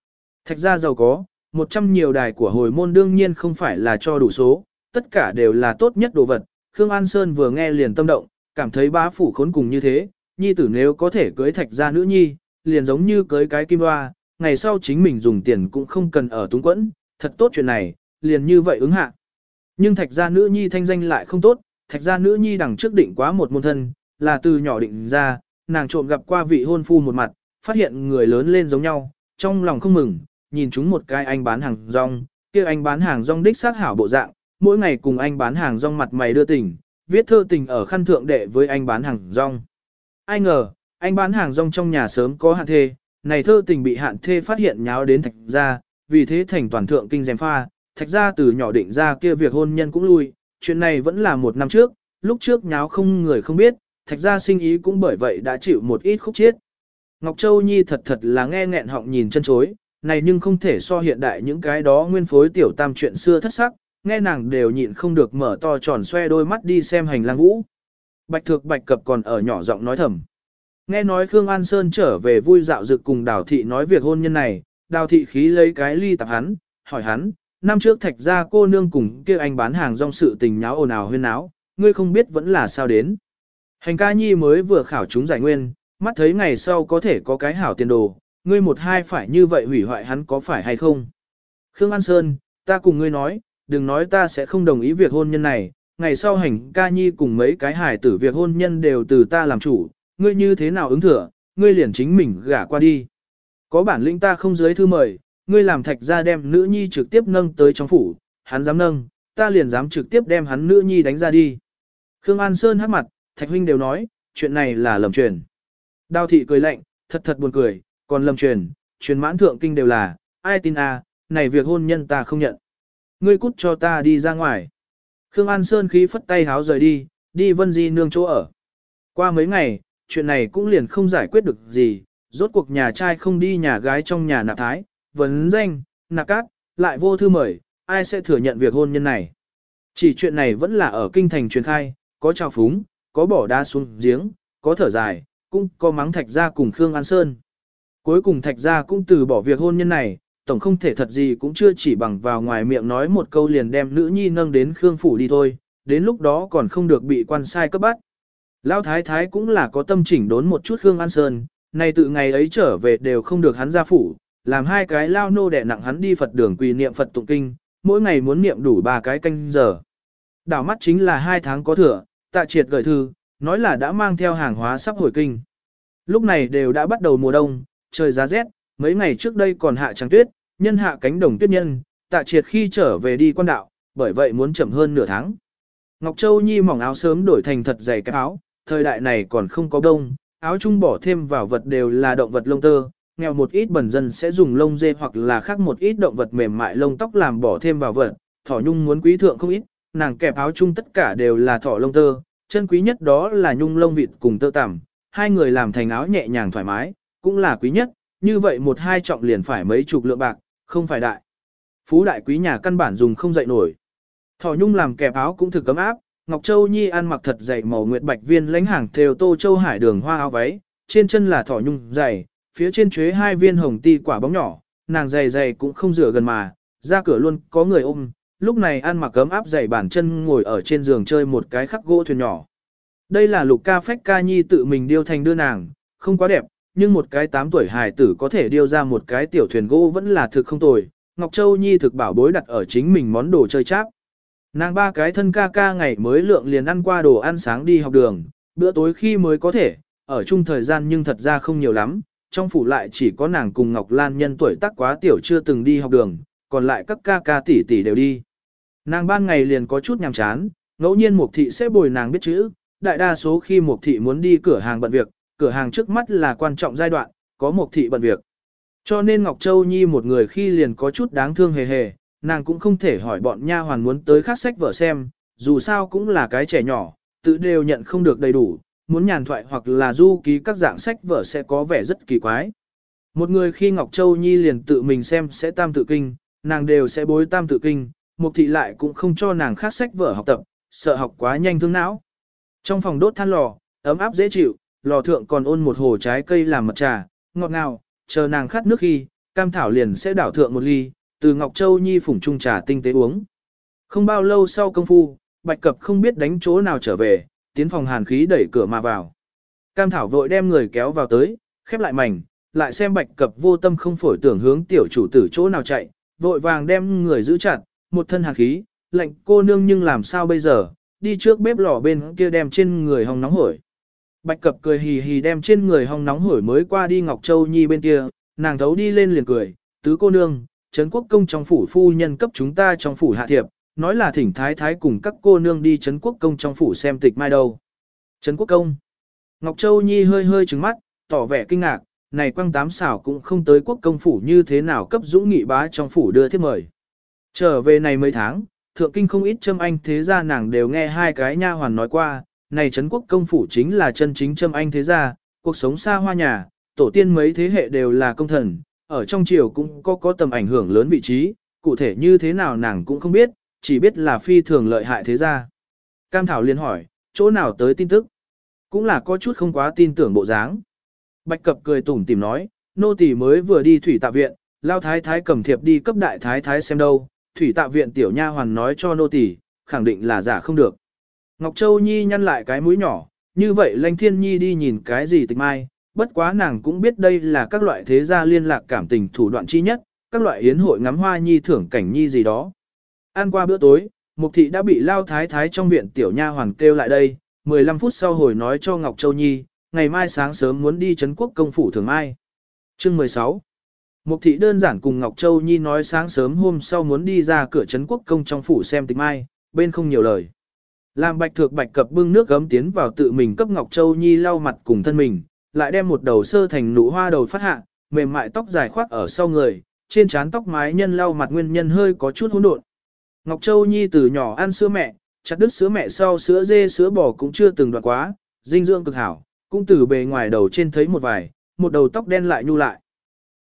Thạch gia giàu có, 100 nhiều đài của hồi môn đương nhiên không phải là cho đủ số, tất cả đều là tốt nhất đồ vật. Khương An Sơn vừa nghe liền tâm động, cảm thấy bá phủ khốn cùng như thế, nhi tử nếu có thể cưới thạch gia nữ nhi, liền giống như cưới cái kim hoa, ngày sau chính mình dùng tiền cũng không cần ở túng quẫn, thật tốt chuyện này, liền như vậy ứng hạ. Nhưng thạch gia nữ nhi thanh danh lại không tốt, thạch gia nữ nhi đằng trước định quá một môn thân, là từ nhỏ định ra, nàng trộm gặp qua vị hôn phu một mặt, phát hiện người lớn lên giống nhau, trong lòng không mừng, nhìn chúng một cái anh bán hàng rong, kia anh bán hàng rong đích xác hảo bộ dạng, mỗi ngày cùng anh bán hàng rong mặt mày đưa tình, viết thơ tình ở khăn thượng đệ với anh bán hàng rong. Ai ngờ, anh bán hàng rong trong nhà sớm có hạn thê, này thơ tình bị hạn thê phát hiện nháo đến thạch gia, vì thế thành toàn thượng kinh gièm pha, thạch gia từ nhỏ định ra kia việc hôn nhân cũng lui, chuyện này vẫn là một năm trước, lúc trước nháo không người không biết, thạch gia sinh ý cũng bởi vậy đã chịu một ít khúc chiết. Ngọc Châu Nhi thật là nghe nghẹn họng nhìn chân chối, này nhưng không thể so hiện đại những cái đó nguyên phối tiểu tam chuyện xưa thất sắc, nghe nàng đều nhịn không được mở to tròn xoe đôi mắt đi xem hành lang vũ. Bạch Thược Bạch Cập còn ở nhỏ giọng nói thầm. Nghe nói Khương An Sơn trở về vui dạo dực cùng Đào Thị nói việc hôn nhân này, Đào Thị khí lấy cái ly tạp hắn, hỏi hắn, năm trước thạch gia cô nương cùng kia anh bán hàng rong sự tình nháo ồn ào huyên náo, ngươi không biết vẫn là sao đến. Hành ca nhi mới vừa khảo chúng giải nguyên, mắt thấy ngày sau có thể có cái hảo tiền đồ, ngươi một hai phải như vậy hủy hoại hắn có phải hay không? Khương An Sơn, ta cùng ngươi nói, đừng nói ta sẽ không đồng ý việc hôn nhân này, ngày sau hành ca nhi cùng mấy cái hài tử việc hôn nhân đều từ ta làm chủ, ngươi như thế nào ứng thừa, ngươi liền chính mình gả qua đi. Có bản lĩnh ta không dưới thư mời, ngươi làm thạch gia đem nữ nhi trực tiếp nâng tới trong phủ, hắn dám nâng, ta liền dám trực tiếp đem hắn nữ nhi đánh ra đi. Khương An Sơn hắc mặt, thạch huynh đều nói, chuyện này là lầm truyền. Đào thị cười lạnh, thật buồn cười, còn lầm truyền mãn thượng kinh đều là, ai tin à, này việc hôn nhân ta không nhận. Ngươi cút cho ta đi ra ngoài. Khương An Sơn khí phất tay háo rời đi Vân Di nương chỗ ở. Qua mấy ngày, chuyện này cũng liền không giải quyết được gì, rốt cuộc nhà trai không đi nhà gái trong nhà nạp thái, vấn danh, nạp cát, lại vô thư mời, ai sẽ thừa nhận việc hôn nhân này. Chỉ chuyện này vẫn là ở kinh thành truyền khai, có trào phúng, có bỏ đá xuống giếng, có thở dài, cũng có mắng thạch gia cùng Khương An Sơn. Cuối cùng thạch gia cũng từ bỏ việc hôn nhân này, tổng không thể thật gì cũng chưa chỉ bằng vào ngoài miệng nói một câu liền đem nữ nhi nâng đến Khương phủ đi thôi, đến lúc đó còn không được bị quan sai cấp bắt. Lão thái thái cũng là có tâm chỉnh đốn một chút Khương An Sơn, này từ ngày ấy trở về đều không được hắn ra phủ, làm hai cái lao nô đẻ nặng hắn đi Phật đường quỳ niệm Phật tụng kinh, mỗi ngày muốn niệm đủ 3 cái canh giờ. Đảo mắt chính là 2 tháng có thừa, Tạ Triệt gửi thư, nói là đã mang theo hàng hóa sắp hồi kinh. Lúc này đều đã bắt đầu mùa đông, trời giá rét, mấy ngày trước đây còn hạ trắng tuyết, nhân hạ cánh đồng tuyết nhân, Tạ Triệt khi trở về đi quan đạo, bởi vậy muốn chậm hơn nửa tháng. Ngọc Châu Nhi mỏng áo sớm đổi thành thật dày cái áo, thời đại này còn không có đông, áo chung bỏ thêm vào vật đều là động vật lông tơ, nghèo một ít bần dân sẽ dùng lông dê hoặc là khác một ít động vật mềm mại lông tóc làm bỏ thêm vào vật, thỏ nhung muốn quý thượng không ít, nàng kẹp áo chung tất cả đều là thỏ lông tơ, chân quý nhất đó là nhung lông vịt cùng tơ tằm, hai người làm thành áo nhẹ nhàng thoải mái, cũng là quý nhất, như vậy một hai trọng liền phải mấy chục lượng bạc, không phải đại. Phú đại quý nhà căn bản dùng không dậy nổi. Thỏ nhung làm kẹp áo cũng thực cấm áp, Ngọc Châu Nhi ăn mặc thật dày màu nguyệt bạch viên lãnh hàng thêu Tô Châu Hải đường hoa áo váy, trên chân là thỏ nhung dày, phía trên chuế 2 viên hồng ti quả bóng nhỏ, nàng dày cũng không rửa gần mà, ra cửa luôn có người ôm, lúc này ăn mặc cấm áp dày bản chân ngồi ở trên giường chơi một cái khắc gỗ thuyền nhỏ. Đây là Lục Ca Phách Ca Nhi tự mình điêu thành đưa nàng, không quá đẹp, nhưng một cái 8 tuổi hài tử có thể điêu ra một cái tiểu thuyền gỗ vẫn là thực không tồi. Ngọc Châu Nhi thực bảo bối đặt ở chính mình món đồ chơi cháp. Nàng 3 cái thân ca ngày mới lượng liền ăn qua đồ ăn sáng đi học đường, bữa tối khi mới có thể, ở chung thời gian nhưng thật ra không nhiều lắm, trong phủ lại chỉ có nàng cùng Ngọc Lan nhân tuổi tác quá tiểu chưa từng đi học đường, còn lại các ca tỷ tỷ đều đi. Nàng ban ngày liền có chút nhàm chán, ngẫu nhiên Mục Thị sẽ bồi nàng biết chữ, đại đa số khi Mục Thị muốn đi cửa hàng bận việc, cửa hàng trước mắt là quan trọng giai đoạn, có Mục Thị bận việc. Cho nên Ngọc Châu Nhi một người khi liền có chút đáng thương hề, nàng cũng không thể hỏi bọn nha hoàn muốn tới khác sách vở xem, dù sao cũng là cái trẻ nhỏ, tự đều nhận không được đầy đủ, muốn nhàn thoại hoặc là du ký các dạng sách vở sẽ có vẻ rất kỳ quái. Một người khi Ngọc Châu Nhi liền tự mình xem sẽ tam tự kinh, nàng đều sẽ bối tam tự kinh, Mục Thị lại cũng không cho nàng khác sách vở học tập, sợ học quá nhanh thương não. Trong phòng đốt than lò, ấm áp dễ chịu, lò thượng còn ôn một hồ trái cây làm mật trà, ngọt ngào, chờ nàng khát nước khi, Cam Thảo liền sẽ đảo thượng một ly, từ Ngọc Châu Nhi phủng chung trà tinh tế uống. Không bao lâu sau công phu, Bạch Cập không biết đánh chỗ nào trở về, tiến phòng hàn khí đẩy cửa mà vào. Cam Thảo vội đem người kéo vào tới, khép lại mảnh, lại xem Bạch Cập vô tâm không phổi tưởng hướng tiểu chủ tử chỗ nào chạy, vội vàng đem người giữ chặt, một thân hàn khí, lạnh cô nương nhưng làm sao bây giờ, đi trước bếp lò bên kia đem trên người hong nóng hổi. Bạch Cập cười hì hì đem trên người hong nóng hổi mới qua đi Ngọc Châu Nhi bên kia, nàng thấu đi lên liền cười, tứ cô nương, Trấn Quốc công trong phủ phu nhân cấp chúng ta trong phủ hạ thiệp, nói là thỉnh thái thái cùng các cô nương đi Trấn Quốc công trong phủ xem tịch mai đâu. Trấn Quốc công. Ngọc Châu Nhi hơi hơi trừng mắt, tỏ vẻ kinh ngạc, này quăng tám xảo cũng không tới quốc công phủ như thế nào cấp dũng nghị bá trong phủ đưa thiếp mời. Trở về này mấy tháng, thượng kinh không ít châm anh thế gia nàng đều nghe hai cái nha hoàn nói qua, này Trấn Quốc công phủ chính là chân chính châm anh thế gia, cuộc sống xa hoa nhà, tổ tiên mấy thế hệ đều là công thần, ở trong triều cũng có tầm ảnh hưởng lớn vị trí, cụ thể như thế nào nàng cũng không biết, chỉ biết là phi thường lợi hại thế gia. Cam Thảo liền hỏi, chỗ nào tới tin tức? Cũng là có chút không quá tin tưởng bộ dáng. Bạch Cập cười tủm tỉm nói, nô tỳ mới vừa đi thủy tạ viện, lao thái thái cầm thiệp đi cấp đại thái thái xem đâu, thủy tạ viện tiểu nha hoàn nói cho nô tỳ, khẳng định là giả không được. Ngọc Châu Nhi nhăn lại cái mũi nhỏ, như vậy Lãnh Thiên Nhi đi nhìn cái gì tịch mai, bất quá nàng cũng biết đây là các loại thế gia liên lạc cảm tình thủ đoạn chi nhất, các loại yến hội ngắm hoa nhi thưởng cảnh nhi gì đó. Ăn qua bữa tối, Mục thị đã bị lao thái thái trong viện tiểu nha hoàn kêu lại đây, 15 phút sau hồi nói cho Ngọc Châu Nhi, ngày mai sáng sớm muốn đi Trấn Quốc công phủ thường mai. Chương 16. Mục thị đơn giản cùng Ngọc Châu Nhi nói sáng sớm hôm sau muốn đi ra cửa Trấn Quốc công trong phủ xem tịch mai, bên không nhiều lời. Làm Bạch Thược Bạch Cập bưng nước gấm tiến vào tự mình cấp Ngọc Châu Nhi lau mặt cùng thân mình, lại đem một đầu sơ thành nụ hoa đầu phát hạ, mềm mại tóc dài khoác ở sau người, trên trán tóc mái nhân lau mặt nguyên nhân hơi có chút hỗn độn. Ngọc Châu Nhi từ nhỏ ăn sữa mẹ, chặt đứt sữa mẹ sau sữa dê sữa bò cũng chưa từng đoạn quá, dinh dưỡng cực hảo, cũng từ bề ngoài đầu trên thấy một vài, một đầu tóc đen lại nhu lại.